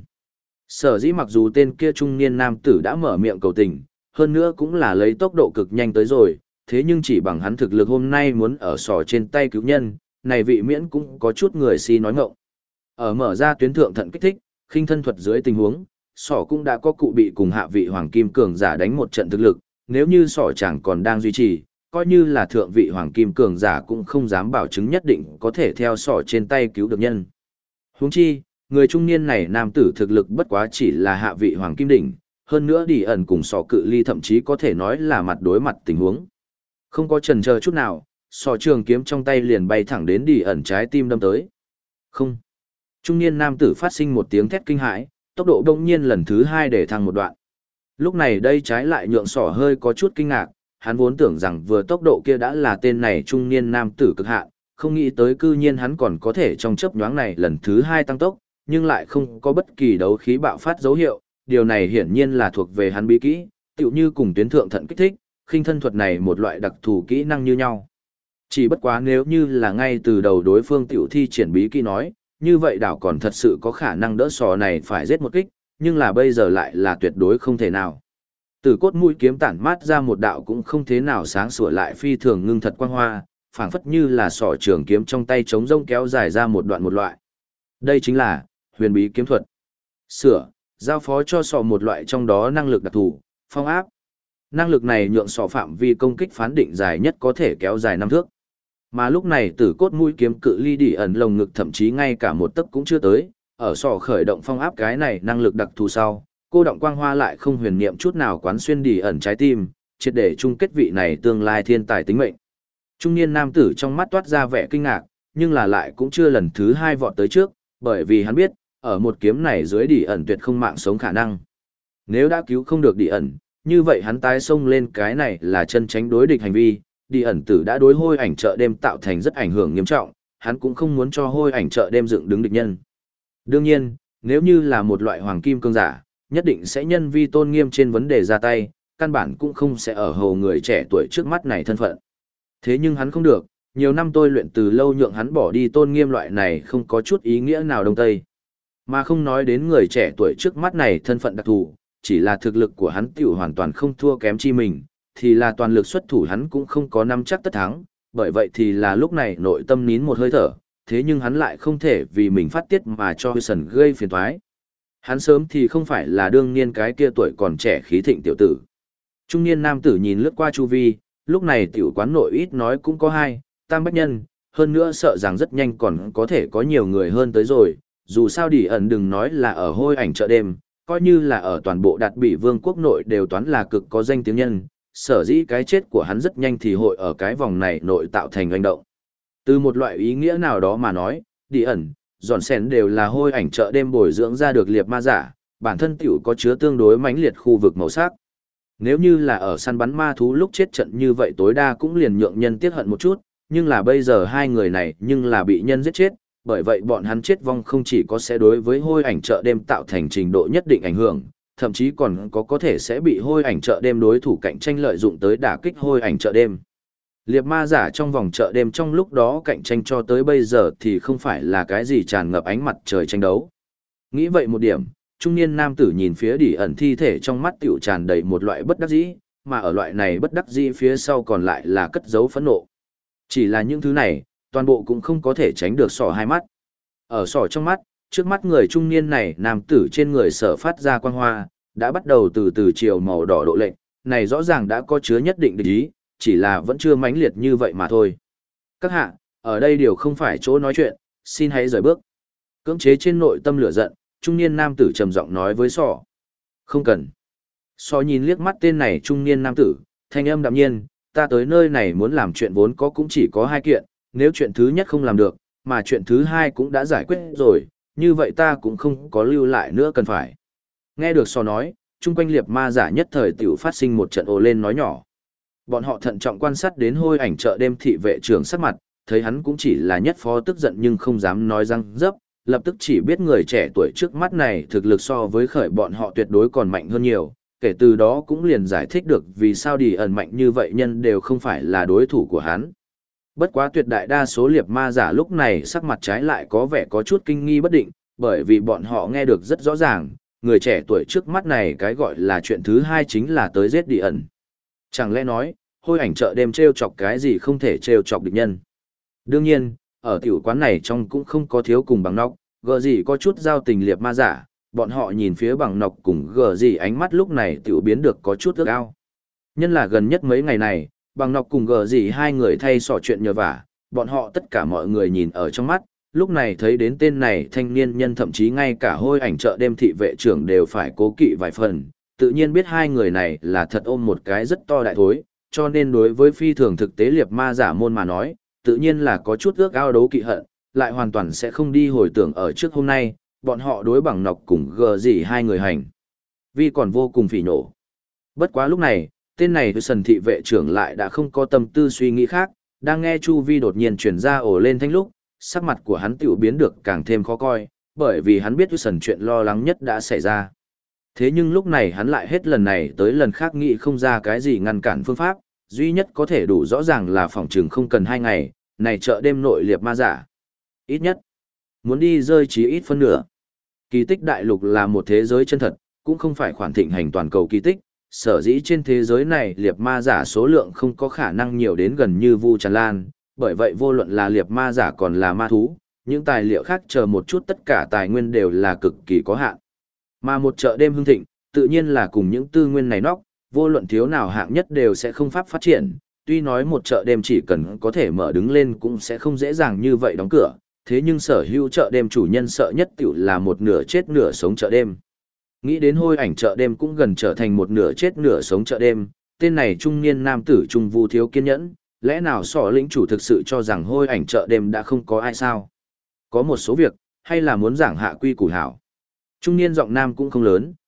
Sở dĩ mặc dù tên kia trung niên nam tử đã mở miệng cầu tình, hơn nữa cũng là lấy tốc độ cực nhanh tới rồi, thế nhưng chỉ bằng hắn thực lực hôm nay muốn ở sỏ trên tay cứu nhân, này vị miễn cũng có chút người si nói ngọng. Ở mở ra tuyến thượng thận kích thích, khinh thân thuật dưới tình huống, sỏ cũng đã có cụ bị cùng hạ vị hoàng kim cường giả đánh một trận thực lực, nếu như sỏ chẳng còn đang duy trì, coi như là thượng vị hoàng kim cường giả cũng không dám bảo chứng nhất định có thể theo sỏ trên tay cứu được nhân. Huống chi, người trung niên này nam tử thực lực bất quá chỉ là hạ vị hoàng kim đỉnh, hơn nữa Đi ẩn cùng sỏ cự ly thậm chí có thể nói là mặt đối mặt tình huống. Không có chần chờ chút nào, sỏ trường kiếm trong tay liền bay thẳng đến Đi ẩn trái tim đâm tới. Không. Trung niên nam tử phát sinh một tiếng thét kinh hãi, tốc độ đông nhiên lần thứ hai để thăng một đoạn. Lúc này đây trái lại nhượng sỏ hơi có chút kinh ngạc, hắn vốn tưởng rằng vừa tốc độ kia đã là tên này trung niên nam tử cực hạn, không nghĩ tới cư nhiên hắn còn có thể trong chớp nhoáng này lần thứ hai tăng tốc, nhưng lại không có bất kỳ đấu khí bạo phát dấu hiệu, điều này hiển nhiên là thuộc về hắn bí kỹ, tựu như cùng tuyến thượng thận kích thích, khinh thân thuật này một loại đặc thù kỹ năng như nhau. Chỉ bất quá nếu như là ngay từ đầu đối phương tiểu thi triển bí kỹ nói, như vậy đảo còn thật sự có khả năng đỡ sò này phải giết một kích, nhưng là bây giờ lại là tuyệt đối không thể nào. Từ cốt mũi kiếm tản mát ra một đạo cũng không thế nào sáng sủa lại phi thường ngưng thật quang hoa, phảng phất như là sỏ trường kiếm trong tay trống rông kéo dài ra một đoạn một loại. Đây chính là huyền bí kiếm thuật. Sửa, giao phó cho sọ một loại trong đó năng lực đặc thù, phong áp. Năng lực này nhượng sọ phạm vi công kích phán định dài nhất có thể kéo dài 5 thước. Mà lúc này tử cốt mũi kiếm cự ly Đi ẩn lồng ngực thậm chí ngay cả một tấc cũng chưa tới, ở sọ khởi động phong áp cái này năng lực đặc thù sau, cô động quang hoa lại không huyền niệm chút nào quán xuyên Đi ẩn trái tim, triệt để chung kết vị này tương lai thiên tài tính mệnh. Trung niên nam tử trong mắt toát ra vẻ kinh ngạc, nhưng là lại cũng chưa lần thứ hai vọt tới trước, bởi vì hắn biết, ở một kiếm này dưới Đi ẩn tuyệt không mạng sống khả năng. Nếu đã cứu không được đi ẩn, như vậy hắn tái xông lên cái này là chân tránh đối địch hành vi, đi ẩn tử đã đối hôi ảnh chợ đêm tạo thành rất ảnh hưởng nghiêm trọng, hắn cũng không muốn cho hôi ảnh chợ đêm dựng đứng địch nhân. Đương nhiên, nếu như là một loại hoàng kim cương giả, nhất định sẽ nhân vi tôn nghiêm trên vấn đề ra tay, căn bản cũng không sẽ ở hầu người trẻ tuổi trước mắt này thân phận. Thế nhưng hắn không được, nhiều năm tôi luyện từ lâu nhượng hắn bỏ đi tôn nghiêm loại này không có chút ý nghĩa nào đông tây. Mà không nói đến người trẻ tuổi trước mắt này thân phận đặc thù, chỉ là thực lực của hắn tiểu hoàn toàn không thua kém chi mình, thì là toàn lực xuất thủ hắn cũng không có nắm chắc tất thắng, bởi vậy thì là lúc này nội tâm nín một hơi thở, thế nhưng hắn lại không thể vì mình phát tiết mà cho Wilson gây phiền toái. Hắn sớm thì không phải là đương niên cái kia tuổi còn trẻ khí thịnh tiểu tử. Trung niên nam tử nhìn lướt qua chu vi, lúc này tiểu quán nội ít nói cũng có hai, tam bách nhân, hơn nữa sợ rằng rất nhanh còn có thể có nhiều người hơn tới rồi, dù sao đi ẩn đừng nói là ở hôi ảnh chợ đêm, coi như là ở toàn bộ đạt bị vương quốc nội đều toán là cực có danh tiếng nhân, sở dĩ cái chết của hắn rất nhanh thì hội ở cái vòng này nội tạo thành hành động. Từ một loại ý nghĩa nào đó mà nói, đi ẩn, giòn sen đều là hôi ảnh chợ đêm bồi dưỡng ra được liệp ma giả, bản thân tiểu có chứa tương đối mãnh liệt khu vực màu sắc. Nếu như là ở săn bắn ma thú lúc chết trận như vậy tối đa cũng liền nhượng nhân tiết hận một chút, nhưng là bây giờ hai người này nhưng là bị nhân giết chết, bởi vậy bọn hắn chết vong không chỉ có sẽ đối với hôi ảnh chợ đêm tạo thành trình độ nhất định ảnh hưởng, thậm chí còn có thể sẽ bị hôi ảnh chợ đêm đối thủ cạnh tranh lợi dụng tới đả kích hôi ảnh chợ đêm. Liệp ma giả trong vòng chợ đêm trong lúc đó cạnh tranh cho tới bây giờ thì không phải là cái gì tràn ngập ánh mặt trời tranh đấu. Nghĩ vậy một điểm, trung niên nam tử nhìn phía đỉ ẩn thi thể trong mắt tiểu tràn đầy một loại bất đắc dĩ, mà ở loại này bất đắc dĩ phía sau còn lại là cất giấu phẫn nộ. Chỉ là những thứ này, toàn bộ cũng không có thể tránh được sỏ hai mắt. Ở sỏ trong mắt, trước mắt người trung niên này nam tử trên người sở phát ra quang hoa, đã bắt đầu từ từ chiều màu đỏ độ lệnh, này rõ ràng đã có chứa nhất định địch ý, chỉ là vẫn chưa mãnh liệt như vậy mà thôi. Các hạ, ở đây điều không phải chỗ nói chuyện, xin hãy rời bước. Cưỡng chế trên nội tâm lửa giận, trung niên nam tử trầm giọng nói với sỏ. Không cần. Sỏ nhìn liếc mắt tên này trung niên nam tử, thanh âm đạm nhiên, ta tới nơi này muốn làm chuyện vốn có cũng chỉ có hai kiện, nếu chuyện thứ nhất không làm được, mà chuyện thứ hai cũng đã giải quyết rồi, như vậy ta cũng không có lưu lại nữa cần phải. Nghe được sỏ nói, chung quanh liệp ma giả nhất thời tiểu phát sinh một trận ồ lên nói nhỏ. Bọn họ thận trọng quan sát đến hôi ảnh chợ đêm thị vệ trưởng sắc mặt, thấy hắn cũng chỉ là nhất phó tức giận nhưng không dám nói răng dấp, lập tức chỉ biết người trẻ tuổi trước mắt này thực lực so với khởi bọn họ tuyệt đối còn mạnh hơn nhiều, kể từ đó cũng liền giải thích được vì sao đi ẩn mạnh như vậy nhân đều không phải là đối thủ của hắn. Bất quá tuyệt đại đa số liệp ma giả lúc này sắc mặt trái lại có vẻ có chút kinh nghi bất định, bởi vì bọn họ nghe được rất rõ ràng, người trẻ tuổi trước mắt này cái gọi là chuyện thứ hai chính là tới giết đi ẩn. Chẳng lẽ nói, hôi ảnh chợ đêm trêu chọc cái gì không thể trêu chọc địch nhân. Đương nhiên, ở tiểu quán này trong cũng không có thiếu cùng bằng nọc, gờ gì có chút giao tình liệp ma giả, bọn họ nhìn phía bằng nọc cùng gờ gì ánh mắt lúc này tiểu biến được có chút ước ao. Nhân là gần nhất mấy ngày này, bằng nọc cùng gờ gì hai người thay sỏ chuyện nhờ vả, bọn họ tất cả mọi người nhìn ở trong mắt, lúc này thấy đến tên này thanh niên nhân thậm chí ngay cả hôi ảnh chợ đêm thị vệ trưởng đều phải cố kỵ vài phần, tự nhiên biết hai người này là thật ôm một cái rất to đại thối, cho nên đối với phi thường thực tế liệp ma giả môn mà nói, tự nhiên là có chút ước ao đấu kỵ hận, lại hoàn toàn sẽ không đi hồi tưởng ở trước hôm nay, bọn họ đối bằng nọc cùng gờ gì hai người hành. Vì còn vô cùng phỉ nổ. Bất quá lúc này, tên này với sần thị vệ trưởng lại đã không có tâm tư suy nghĩ khác, đang nghe chu vi đột nhiên chuyển ra ổ lên thanh lúc, sắc mặt của hắn tiểu biến được càng thêm khó coi, bởi vì hắn biết với sần chuyện lo lắng nhất đã xảy ra. Thế nhưng lúc này hắn lại hết lần này tới lần khác nghĩ không ra cái gì ngăn cản phương pháp, duy nhất có thể đủ rõ ràng là phòng trừng không cần 2 ngày, này chợ đêm nội liệp ma giả. Ít nhất, muốn đi rơi chí ít phân nửa. Kỳ tích đại lục là một thế giới chân thật, cũng không phải khoản thịnh hành toàn cầu kỳ tích, sở dĩ trên thế giới này liệp ma giả số lượng không có khả năng nhiều đến gần như vu tràn lan, bởi vậy vô luận là liệp ma giả còn là ma thú, những tài liệu khác chờ một chút tất cả tài nguyên đều là cực kỳ có hạn. Mà một chợ đêm hưng thịnh, tự nhiên là cùng những tư nguyên này nóc, vô luận thiếu nào hạng nhất đều sẽ không pháp phát triển, tuy nói một chợ đêm chỉ cần có thể mở đứng lên cũng sẽ không dễ dàng như vậy đóng cửa, thế nhưng sở hữu chợ đêm chủ nhân sợ nhất tiểu là một nửa chết nửa sống chợ đêm. Nghĩ đến hôi ảnh chợ đêm cũng gần trở thành một nửa chết nửa sống chợ đêm, tên này trung niên nam tử trung vu thiếu kiên nhẫn, lẽ nào sỏ lĩnh chủ thực sự cho rằng hôi ảnh chợ đêm đã không có ai sao? Có một số việc, hay là muốn giảng hạ quy củ hảo. Trung niên giọng nam cũng không lớn,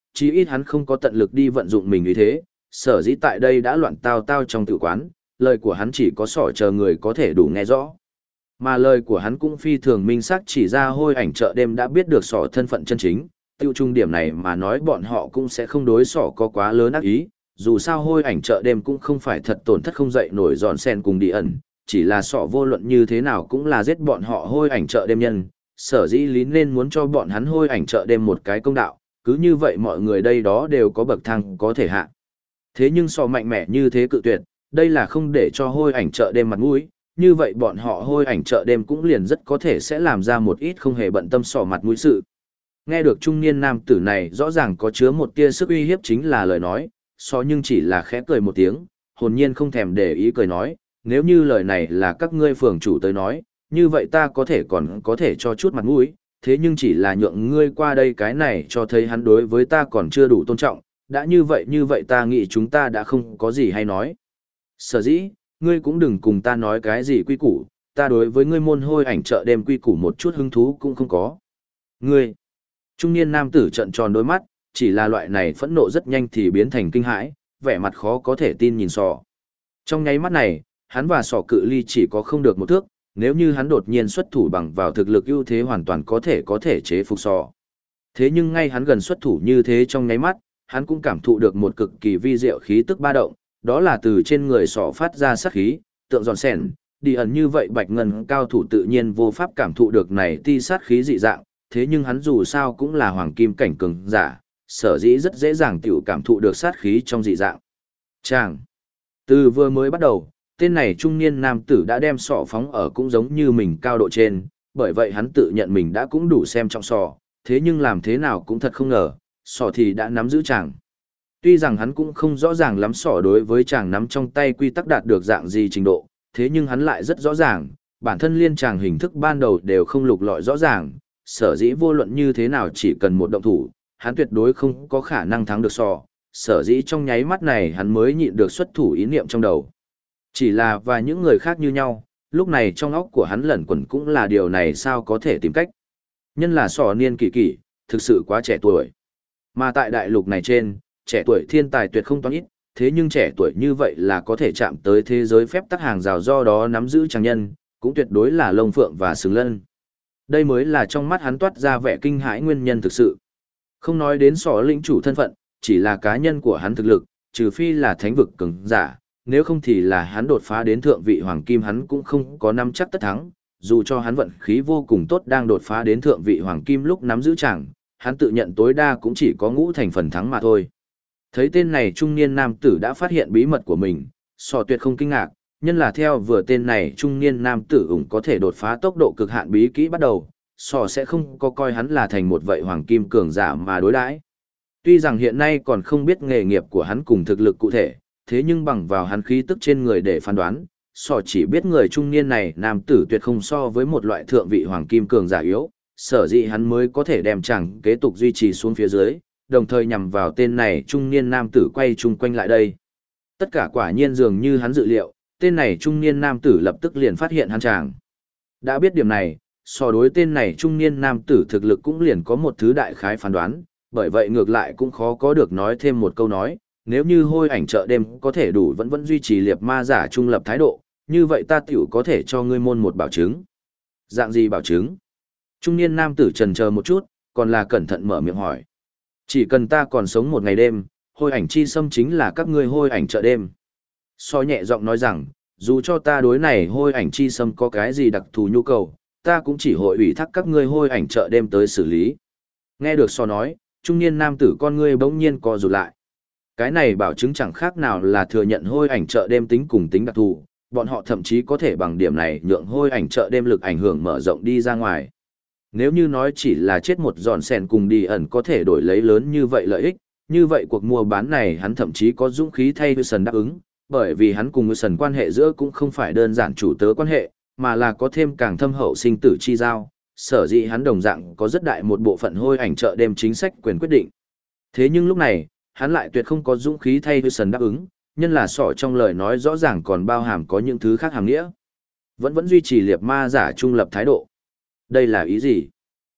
chí ít hắn không có tận lực đi vận dụng mình như thế, sở dĩ tại đây đã loạn tao tao trong tử quán, lời của hắn chỉ có sỏ chờ người có thể đủ nghe rõ. Mà lời của hắn cũng phi thường minh xác chỉ ra hôi ảnh chợ đêm đã biết được sỏ thân phận chân chính, tiêu trung điểm này mà nói bọn họ cũng sẽ không đối sỏ có quá lớn ác ý, dù sao hôi ảnh chợ đêm cũng không phải thật tổn thất không dậy nổi giòn sen cùng đi ẩn, chỉ là sỏ vô luận như thế nào cũng là giết bọn họ hôi ảnh chợ đêm nhân, sở dĩ lý nên muốn cho bọn hắn hôi ảnh chợ đêm một cái công đạo, cứ như vậy mọi người đây đó đều có bậc thang có thể hạ. Thế nhưng sỏ mạnh mẽ như thế cự tuyệt, đây là không để cho hôi ảnh chợ đêm mặt mũi, như vậy bọn họ hôi ảnh chợ đêm cũng liền rất có thể sẽ làm ra một ít không hề bận tâm sỏ mặt mũi sự. Nghe được trung niên nam tử này rõ ràng có chứa một tia sức uy hiếp chính là lời nói, sỏ nhưng chỉ là khẽ cười một tiếng, hồn nhiên không thèm để ý cười nói, nếu như lời này là các ngươi phường chủ tới nói, như vậy ta có thể còn có thể cho chút mặt mũi, thế nhưng chỉ là nhượng ngươi qua đây cái này cho thấy hắn đối với ta còn chưa đủ tôn trọng, đã như vậy ta nghĩ chúng ta đã không có gì hay nói. Sở dĩ, ngươi cũng đừng cùng ta nói cái gì quy củ, ta đối với ngươi môn hôi ảnh chợ đêm quy củ một chút hứng thú cũng không có. Ngươi, trung niên nam tử trợn tròn đôi mắt, chỉ là loại này phẫn nộ rất nhanh thì biến thành kinh hãi, vẻ mặt khó có thể tin nhìn sọ. Trong nháy mắt này, hắn và sọ cự ly chỉ có không được một thước, nếu như hắn đột nhiên xuất thủ bằng vào thực lực ưu thế hoàn toàn có thể chế phục sọ. Thế nhưng ngay hắn gần xuất thủ như thế trong nháy mắt, hắn cũng cảm thụ được một cực kỳ vi diệu khí tức ba động, đó là từ trên người sọ phát ra sát khí, tượng giòn sẻn, đi ẩn như vậy bạch ngân cao thủ tự nhiên vô pháp cảm thụ được này ti sát khí dị dạng, thế nhưng hắn dù sao cũng là hoàng kim cảnh cường giả, sở dĩ rất dễ dàng tiểu cảm thụ được sát khí trong dị dạng. Chàng! Từ vừa mới bắt đầu, tên này trung niên nam tử đã đem sọ phóng ở cũng giống như mình cao độ trên, bởi vậy hắn tự nhận mình đã cũng đủ xem trọng sọ, thế nhưng làm thế nào cũng thật không ngờ, sọ thì đã nắm giữ chàng. Tuy rằng hắn cũng không rõ ràng lắm sỏ đối với chàng nắm trong tay quy tắc đạt được dạng gì trình độ, thế nhưng hắn lại rất rõ ràng, bản thân liên chàng hình thức ban đầu đều không lục lọi rõ ràng, sở dĩ vô luận như thế nào chỉ cần một động thủ, hắn tuyệt đối không có khả năng thắng được sỏ, sở dĩ trong nháy mắt này hắn mới nhịn được xuất thủ ý niệm trong đầu. Chỉ là và những người khác như nhau, lúc này trong óc của hắn lẩn quẩn cũng là điều này sao có thể tìm cách. Nhân là sỏ niên kỳ kỷ, thực sự quá trẻ tuổi. Mà tại đại lục này trên, trẻ tuổi thiên tài tuyệt không toán ít, thế nhưng trẻ tuổi như vậy là có thể chạm tới thế giới phép tắc hàng rào do đó nắm giữ chàng nhân, cũng tuyệt đối là lông phượng và xứng lân. Đây mới là trong mắt hắn toát ra vẻ kinh hãi nguyên nhân thực sự. Không nói đến sỏ lĩnh chủ thân phận, chỉ là cá nhân của hắn thực lực, trừ phi là thánh vực cường giả, nếu không thì là hắn đột phá đến thượng vị hoàng kim hắn cũng không có nắm chắc tất thắng, dù cho hắn vận khí vô cùng tốt đang đột phá đến thượng vị hoàng kim lúc nắm giữ chàng, hắn tự nhận tối đa cũng chỉ có ngũ thành phần thắng mà thôi. Thấy tên này trung niên nam tử đã phát hiện bí mật của mình, sọ tuyệt không kinh ngạc, nhân là theo vừa tên này trung niên nam tử ủng có thể đột phá tốc độ cực hạn bí kỹ bắt đầu, sọ sẽ không có coi hắn là thành một vậy hoàng kim cường giả mà đối đãi. Tuy rằng hiện nay còn không biết nghề nghiệp của hắn cùng thực lực cụ thể, thế nhưng bằng vào hắn khí tức trên người để phán đoán, sọ chỉ biết người trung niên này nam tử tuyệt không so với một loại thượng vị hoàng kim cường giả yếu, sở dĩ hắn mới có thể đem chàng kế tục duy trì xuống phía dưới, đồng thời nhằm vào tên này trung niên nam tử quay chung quanh lại đây. Tất cả quả nhiên dường như hắn dự liệu, tên này trung niên nam tử lập tức liền phát hiện hắn chàng. Đã biết điểm này, so đối tên này trung niên nam tử thực lực cũng liền có một thứ đại khái phán đoán, bởi vậy ngược lại cũng khó có được nói thêm một câu nói, nếu như hôi ảnh chợ đêm có thể đủ vẫn duy trì liệp ma giả trung lập thái độ, như vậy ta tiểu có thể cho ngươi môn một bảo chứng. Dạng gì bảo chứng? Trung niên nam tử chần chờ một chút, còn là cẩn thận mở miệng hỏi. Chỉ cần ta còn sống một ngày đêm, hôi ảnh chi xâm chính là các ngươi hôi ảnh chợ đêm. So nhẹ giọng nói rằng, dù cho ta đối này hôi ảnh chi xâm có cái gì đặc thù nhu cầu, ta cũng chỉ hội ủy thác các ngươi hôi ảnh chợ đêm tới xử lý. Nghe được so nói, trung niên nam tử con ngươi bỗng nhiên co rụt lại. Cái này bảo chứng chẳng khác nào là thừa nhận hôi ảnh chợ đêm tính cùng tính đặc thù, bọn họ thậm chí có thể bằng điểm này nhượng hôi ảnh chợ đêm lực ảnh hưởng mở rộng đi ra ngoài. Nếu như nói chỉ là chết một giòn sèn cùng đi ẩn có thể đổi lấy lớn như vậy lợi ích, như vậy cuộc mua bán này hắn thậm chí có dũng khí thay Wilson đáp ứng, bởi vì hắn cùng Wilson quan hệ giữa cũng không phải đơn giản chủ tớ quan hệ, mà là có thêm càng thâm hậu sinh tử chi giao, sở dĩ hắn đồng dạng có rất đại một bộ phận hôi ảnh chợ đêm chính sách quyền quyết định. Thế nhưng lúc này, hắn lại tuyệt không có dũng khí thay Wilson đáp ứng, nhân là sọ trong lời nói rõ ràng còn bao hàm có những thứ khác hàm nghĩa. Vẫn duy trì liệp ma giả trung lập thái độ. Đây là ý gì?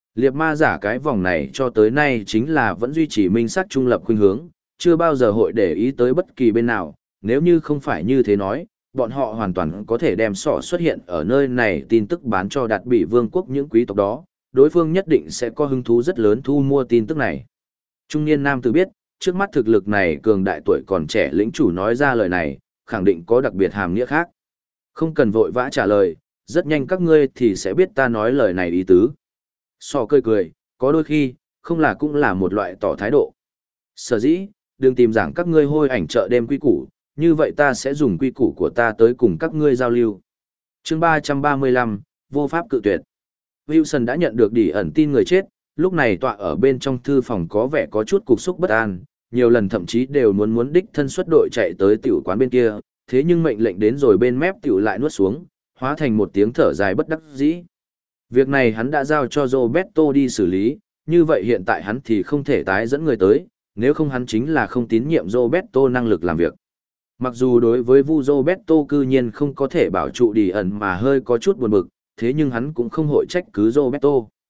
Liệp ma giả cái vòng này cho tới nay chính là vẫn duy trì minh sắc trung lập khuynh hướng, chưa bao giờ hội để ý tới bất kỳ bên nào, nếu như không phải như thế nói, bọn họ hoàn toàn có thể đem sọ xuất hiện ở nơi này tin tức bán cho đạt bị vương quốc những quý tộc đó, đối phương nhất định sẽ có hứng thú rất lớn thu mua tin tức này. Trung niên nam tử biết, trước mắt thực lực này cường đại tuổi còn trẻ lĩnh chủ nói ra lời này, khẳng định có đặc biệt hàm nghĩa khác. Không cần vội vã trả lời, rất nhanh các ngươi thì sẽ biết ta nói lời này ý tứ. Sọ cười cười, có đôi khi, không là cũng là một loại tỏ thái độ. Sở dĩ, đừng tìm giảng các ngươi hôi ảnh chợ đêm quy củ, như vậy ta sẽ dùng quy củ của ta tới cùng các ngươi giao lưu. Chương 335, vô pháp cự tuyệt. Wilson đã nhận được đỉ ẩn tin người chết, lúc này tọa ở bên trong thư phòng có vẻ có chút cục xúc bất an, nhiều lần thậm chí đều muốn đích thân xuất đội chạy tới tiểu quán bên kia, thế nhưng mệnh lệnh đến rồi bên mép tiểu lại nuốt xuống, hóa thành một tiếng thở dài bất đắc dĩ. Việc này hắn đã giao cho Roberto đi xử lý, như vậy hiện tại hắn thì không thể tái dẫn người tới, nếu không hắn chính là không tín nhiệm Roberto năng lực làm việc. Mặc dù đối với Vu Roberto cư nhiên không có thể bảo trụ đi ẩn mà hơi có chút buồn bực, thế nhưng hắn cũng không hội trách cứ Roberto.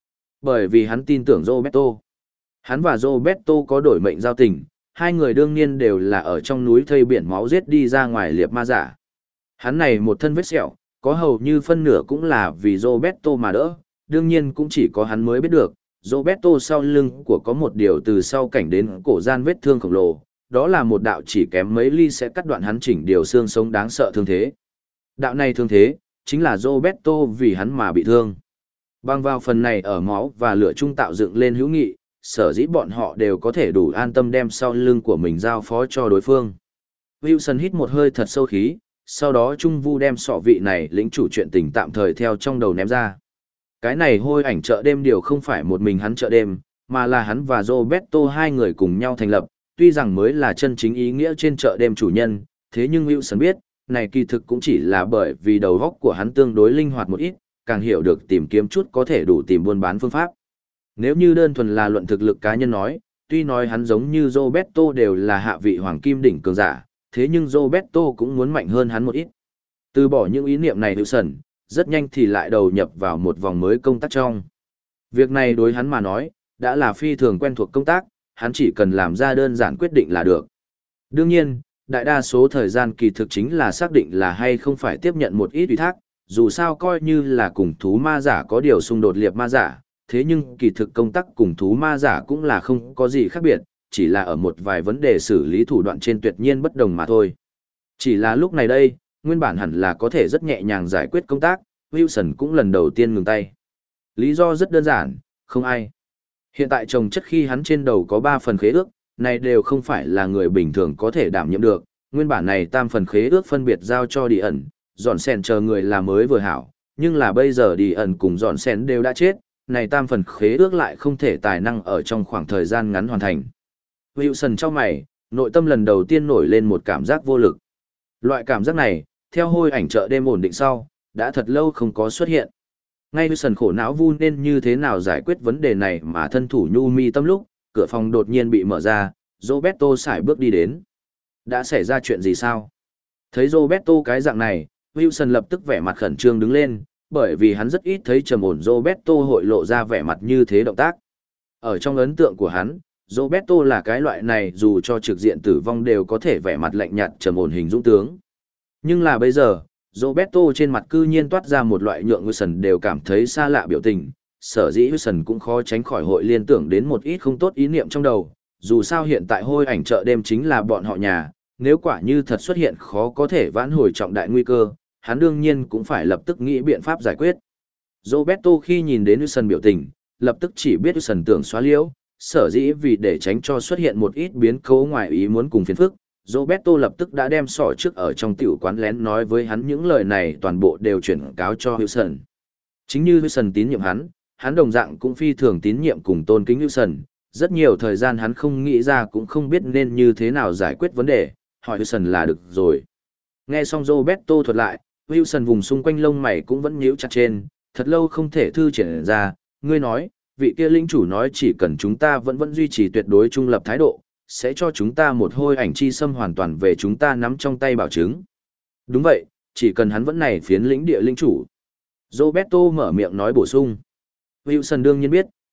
Bởi vì hắn tin tưởng Roberto. Hắn và Roberto có đổi mệnh giao tình, hai người đương nhiên đều là ở trong núi thây biển máu giết đi ra ngoài liệp ma giả. Hắn này một thân vết sẹo, có hầu như phân nửa cũng là vì Roberto mà đỡ, đương nhiên cũng chỉ có hắn mới biết được, Roberto sau lưng của có một điều từ sau cảnh đến cổ gian vết thương khổng lồ, đó là một đạo chỉ kém mấy ly sẽ cắt đoạn hắn chỉnh điều xương sống đáng sợ thương thế. Đạo này thương thế, chính là Roberto vì hắn mà bị thương. Bằng vào phần này ở máu và lửa trung tạo dựng lên hữu nghị, sở dĩ bọn họ đều có thể đủ an tâm đem sau lưng của mình giao phó cho đối phương. Wilson hít một hơi thật sâu khí, sau đó Trung Vu đem sọ vị này lĩnh chủ chuyện tình tạm thời theo trong đầu ném ra. Cái này hôi ảnh chợ đêm điều không phải một mình hắn chợ đêm, mà là hắn và Roberto hai người cùng nhau thành lập, tuy rằng mới là chân chính ý nghĩa trên chợ đêm chủ nhân, thế nhưng Wilson biết, này kỳ thực cũng chỉ là bởi vì đầu óc của hắn tương đối linh hoạt một ít, càng hiểu được tìm kiếm chút có thể đủ tìm buôn bán phương pháp. Nếu như đơn thuần là luận thực lực cá nhân nói, tuy nói hắn giống như Roberto đều là hạ vị hoàng kim đỉnh cường giả, thế nhưng Roberto cũng muốn mạnh hơn hắn một ít. Từ bỏ những ý niệm này Wilson, rất nhanh thì lại đầu nhập vào một vòng mới công tác trong. Việc này đối hắn mà nói, đã là phi thường quen thuộc công tác, hắn chỉ cần làm ra đơn giản quyết định là được. Đương nhiên, đại đa số thời gian kỳ thực chính là xác định là hay không phải tiếp nhận một ít ủy thác, dù sao coi như là cùng thú ma giả có điều xung đột liệp ma giả, thế nhưng kỳ thực công tác cùng thú ma giả cũng là không có gì khác biệt, chỉ là ở một vài vấn đề xử lý thủ đoạn trên tuyệt nhiên bất đồng mà thôi. Chỉ là lúc này đây, nguyên bản hẳn là có thể rất nhẹ nhàng giải quyết công tác, Wilson cũng lần đầu tiên ngừng tay. Lý do rất đơn giản, không ai. Hiện tại trồng chất khi hắn trên đầu có 3 phần khế ước, này đều không phải là người bình thường có thể đảm nhiệm được, nguyên bản này tam phần khế ước phân biệt giao cho đi ẩn, dọn sèn chờ người là mới vừa hảo, nhưng là bây giờ đi ẩn cùng dọn sèn đều đã chết, này tam phần khế ước lại không thể tài năng ở trong khoảng thời gian ngắn hoàn thành. Wilson trong mày, nội tâm lần đầu tiên nổi lên một cảm giác vô lực. Loại cảm giác này, theo hôi ảnh chợ đêm ổn định sau, đã thật lâu không có xuất hiện. Ngay Wilson khổ não vu nên như thế nào giải quyết vấn đề này mà thân thủ nhu mi tâm lúc, cửa phòng đột nhiên bị mở ra, Roberto sải bước đi đến. Đã xảy ra chuyện gì sao? Thấy Roberto cái dạng này, Wilson lập tức vẻ mặt khẩn trương đứng lên, bởi vì hắn rất ít thấy trầm ổn Roberto hội lộ ra vẻ mặt như thế động tác. Ở trong ấn tượng của hắn, Roberto là cái loại này dù cho trực diện tử vong đều có thể vẻ mặt lạnh nhạt trầm ổn hình dũng tướng. Nhưng là bây giờ, Roberto trên mặt cư nhiên toát ra một loại nhượng Wilson đều cảm thấy xa lạ biểu tình, sở dĩ Wilson cũng khó tránh khỏi hội liên tưởng đến một ít không tốt ý niệm trong đầu, dù sao hiện tại hôi ảnh chợ đêm chính là bọn họ nhà, nếu quả như thật xuất hiện khó có thể vãn hồi trọng đại nguy cơ, hắn đương nhiên cũng phải lập tức nghĩ biện pháp giải quyết. Roberto khi nhìn đến Wilson biểu tình, lập tức chỉ biết Wilson tưởng xóa liễu, sở dĩ vì để tránh cho xuất hiện một ít biến cố ngoài ý muốn cùng phiền phức, Roberto lập tức đã đem sỏ trước ở trong tiểu quán lén nói với hắn những lời này toàn bộ đều chuyển cáo cho Wilson. Chính như Wilson tín nhiệm hắn đồng dạng cũng phi thường tín nhiệm cùng tôn kính Wilson, rất nhiều thời gian hắn không nghĩ ra cũng không biết nên như thế nào giải quyết vấn đề, hỏi Wilson là được rồi. Nghe xong Roberto thuật lại, Wilson vùng xung quanh lông mày cũng vẫn nhíu chặt trên, thật lâu không thể thư triển ra, ngươi nói, vị kia linh chủ nói chỉ cần chúng ta vẫn duy trì tuyệt đối trung lập thái độ, sẽ cho chúng ta một hôi ảnh chi xâm hoàn toàn về chúng ta nắm trong tay bảo chứng. Đúng vậy, chỉ cần hắn vẫn này phiến lĩnh địa linh chủ. Roberto mở miệng nói bổ sung. Wilson đương nhiên biết,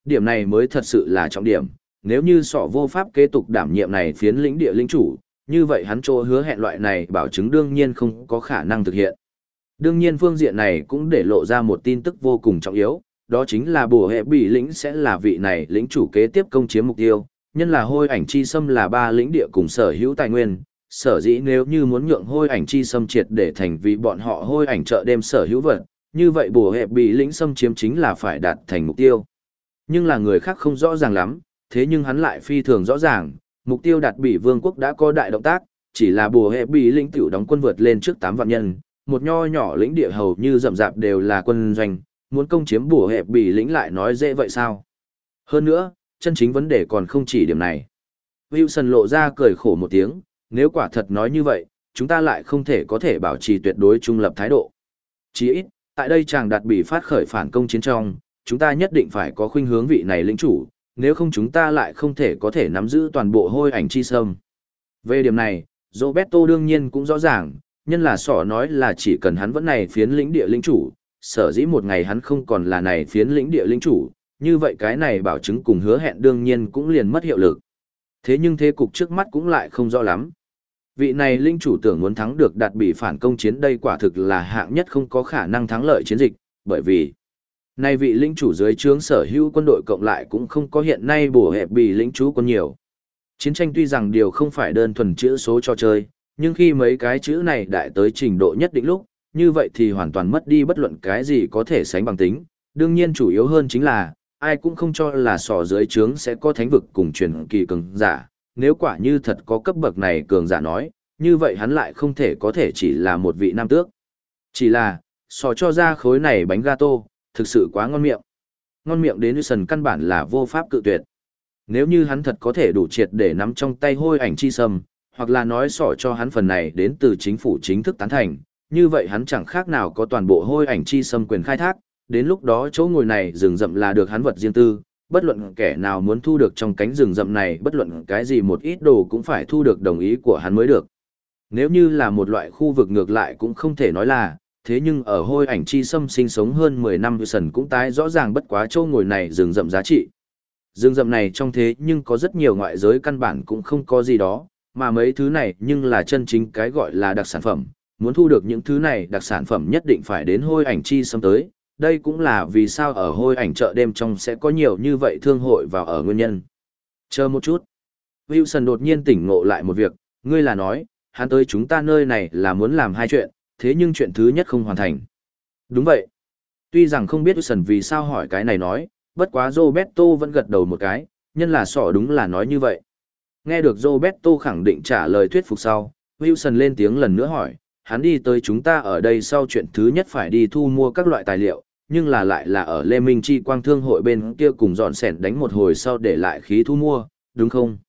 điểm này mới thật sự là trọng điểm. Nếu như sọ vô pháp kế tục đảm nhiệm này phiến lĩnh địa lĩnh chủ, như vậy hắn chỗ hứa hẹn loại này bảo chứng đương nhiên không có khả năng thực hiện. Đương nhiên phương diện này cũng để lộ ra một tin tức vô cùng trọng yếu, đó chính là bùa hệ bị lĩnh sẽ là vị này lĩnh chủ kế tiếp công chiếm mục tiêu, nhân là hôi ảnh chi xâm là 3 lĩnh địa cùng sở hữu tài nguyên, sở dĩ nếu như muốn nhượng hôi ảnh chi xâm triệt để thành vì bọn họ hôi ảnh chợ đêm sở hữu vật, như vậy bùa hệ bị lĩnh xâm chiếm chính là phải đạt thành mục tiêu. Nhưng là người khác không rõ ràng lắm, thế nhưng hắn lại phi thường rõ ràng, mục tiêu đạt bị vương quốc đã có đại động tác, chỉ là bùa hệ bị lĩnh tiểu đóng quân vượt lên trước 8 vạn nhân, một nho nhỏ lĩnh địa hầu như rậm rạp đều là quân doanh, muốn công chiếm bùa hệ bị lĩnh lại nói dễ vậy sao? Hơn nữa, chân chính vấn đề còn không chỉ điểm này. Wilson lộ ra cười khổ một tiếng, nếu quả thật nói như vậy, chúng ta lại không thể có thể bảo trì tuyệt đối trung lập thái độ. Chỉ ít, tại đây chàng đạt bị phát khởi phản công chiến trong, chúng ta nhất định phải có khuynh hướng vị này lĩnh chủ, nếu không chúng ta lại không thể có thể nắm giữ toàn bộ hôi ảnh chi sâm. Về điểm này, Roberto đương nhiên cũng rõ ràng, nhân là sỏ nói là chỉ cần hắn vẫn này phiến lĩnh địa lĩnh chủ, sở dĩ một ngày hắn không còn là này phiến lĩnh địa lĩnh chủ, như vậy cái này bảo chứng cùng hứa hẹn đương nhiên cũng liền mất hiệu lực. Thế nhưng thế cục trước mắt cũng lại không rõ lắm. Vị này lĩnh chủ tưởng muốn thắng được đạt bị phản công chiến đây quả thực là hạng nhất không có khả năng thắng lợi chiến dịch, bởi vì nay vị lĩnh chủ dưới trướng sở hữu quân đội cộng lại cũng không có hiện nay bổ hẹp bị lĩnh chủ quân nhiều. Chiến tranh tuy rằng điều không phải đơn thuần chữ số cho chơi, nhưng khi mấy cái chữ này đại tới trình độ nhất định lúc, như vậy thì hoàn toàn mất đi bất luận cái gì có thể sánh bằng tính. Đương nhiên chủ yếu hơn chính là, ai cũng không cho là sỏ dưới trướng sẽ có thánh vực cùng truyền kỳ cường giả. Nếu quả như thật có cấp bậc này cường giả nói, như vậy hắn lại không thể có thể chỉ là một vị nam tước. Chỉ là, sỏ cho ra khối này bánh gato, thực sự quá ngon miệng. Ngon miệng đến Wilson căn bản là vô pháp cự tuyệt. Nếu như hắn thật có thể đủ triệt để nắm trong tay hôi ảnh chi sâm, hoặc là nói sỏ cho hắn phần này đến từ chính phủ chính thức tán thành, như vậy hắn chẳng khác nào có toàn bộ hôi ảnh chi sâm quyền khai thác, đến lúc đó chỗ ngồi này rừng rậm là được hắn vật riêng tư, bất luận kẻ nào muốn thu được trong cánh rừng rậm này bất luận cái gì một ít đồ cũng phải thu được đồng ý của hắn mới được. Nếu như là một loại khu vực ngược lại cũng không thể nói là, thế nhưng ở hôi ảnh chi sâm sinh sống hơn 10 năm Wilson cũng tái rõ ràng bất quá chỗ ngồi này rừng rậm giá trị. Rừng rậm này trong thế nhưng có rất nhiều ngoại giới căn bản cũng không có gì đó, mà mấy thứ này nhưng là chân chính cái gọi là đặc sản phẩm. Muốn thu được những thứ này đặc sản phẩm nhất định phải đến hôi ảnh chi sâm tới, đây cũng là vì sao ở hôi ảnh chợ đêm trong sẽ có nhiều như vậy thương hội vào ở nguyên nhân. Chờ một chút. Wilson đột nhiên tỉnh ngộ lại một việc, ngươi là nói, hắn tới chúng ta nơi này là muốn làm hai chuyện, thế nhưng chuyện thứ nhất không hoàn thành. Đúng vậy. Tuy rằng không biết Wilson vì sao hỏi cái này nói, bất quá Roberto vẫn gật đầu một cái, nhân là sỏ đúng là nói như vậy. Nghe được Roberto khẳng định trả lời thuyết phục sau, Wilson lên tiếng lần nữa hỏi, hắn đi tới chúng ta ở đây sau chuyện thứ nhất phải đi thu mua các loại tài liệu, nhưng là lại là ở Lê Minh Chi Quang Thương hội bên kia cùng dọn sẻn đánh một hồi sau để lại khí thu mua, đúng không?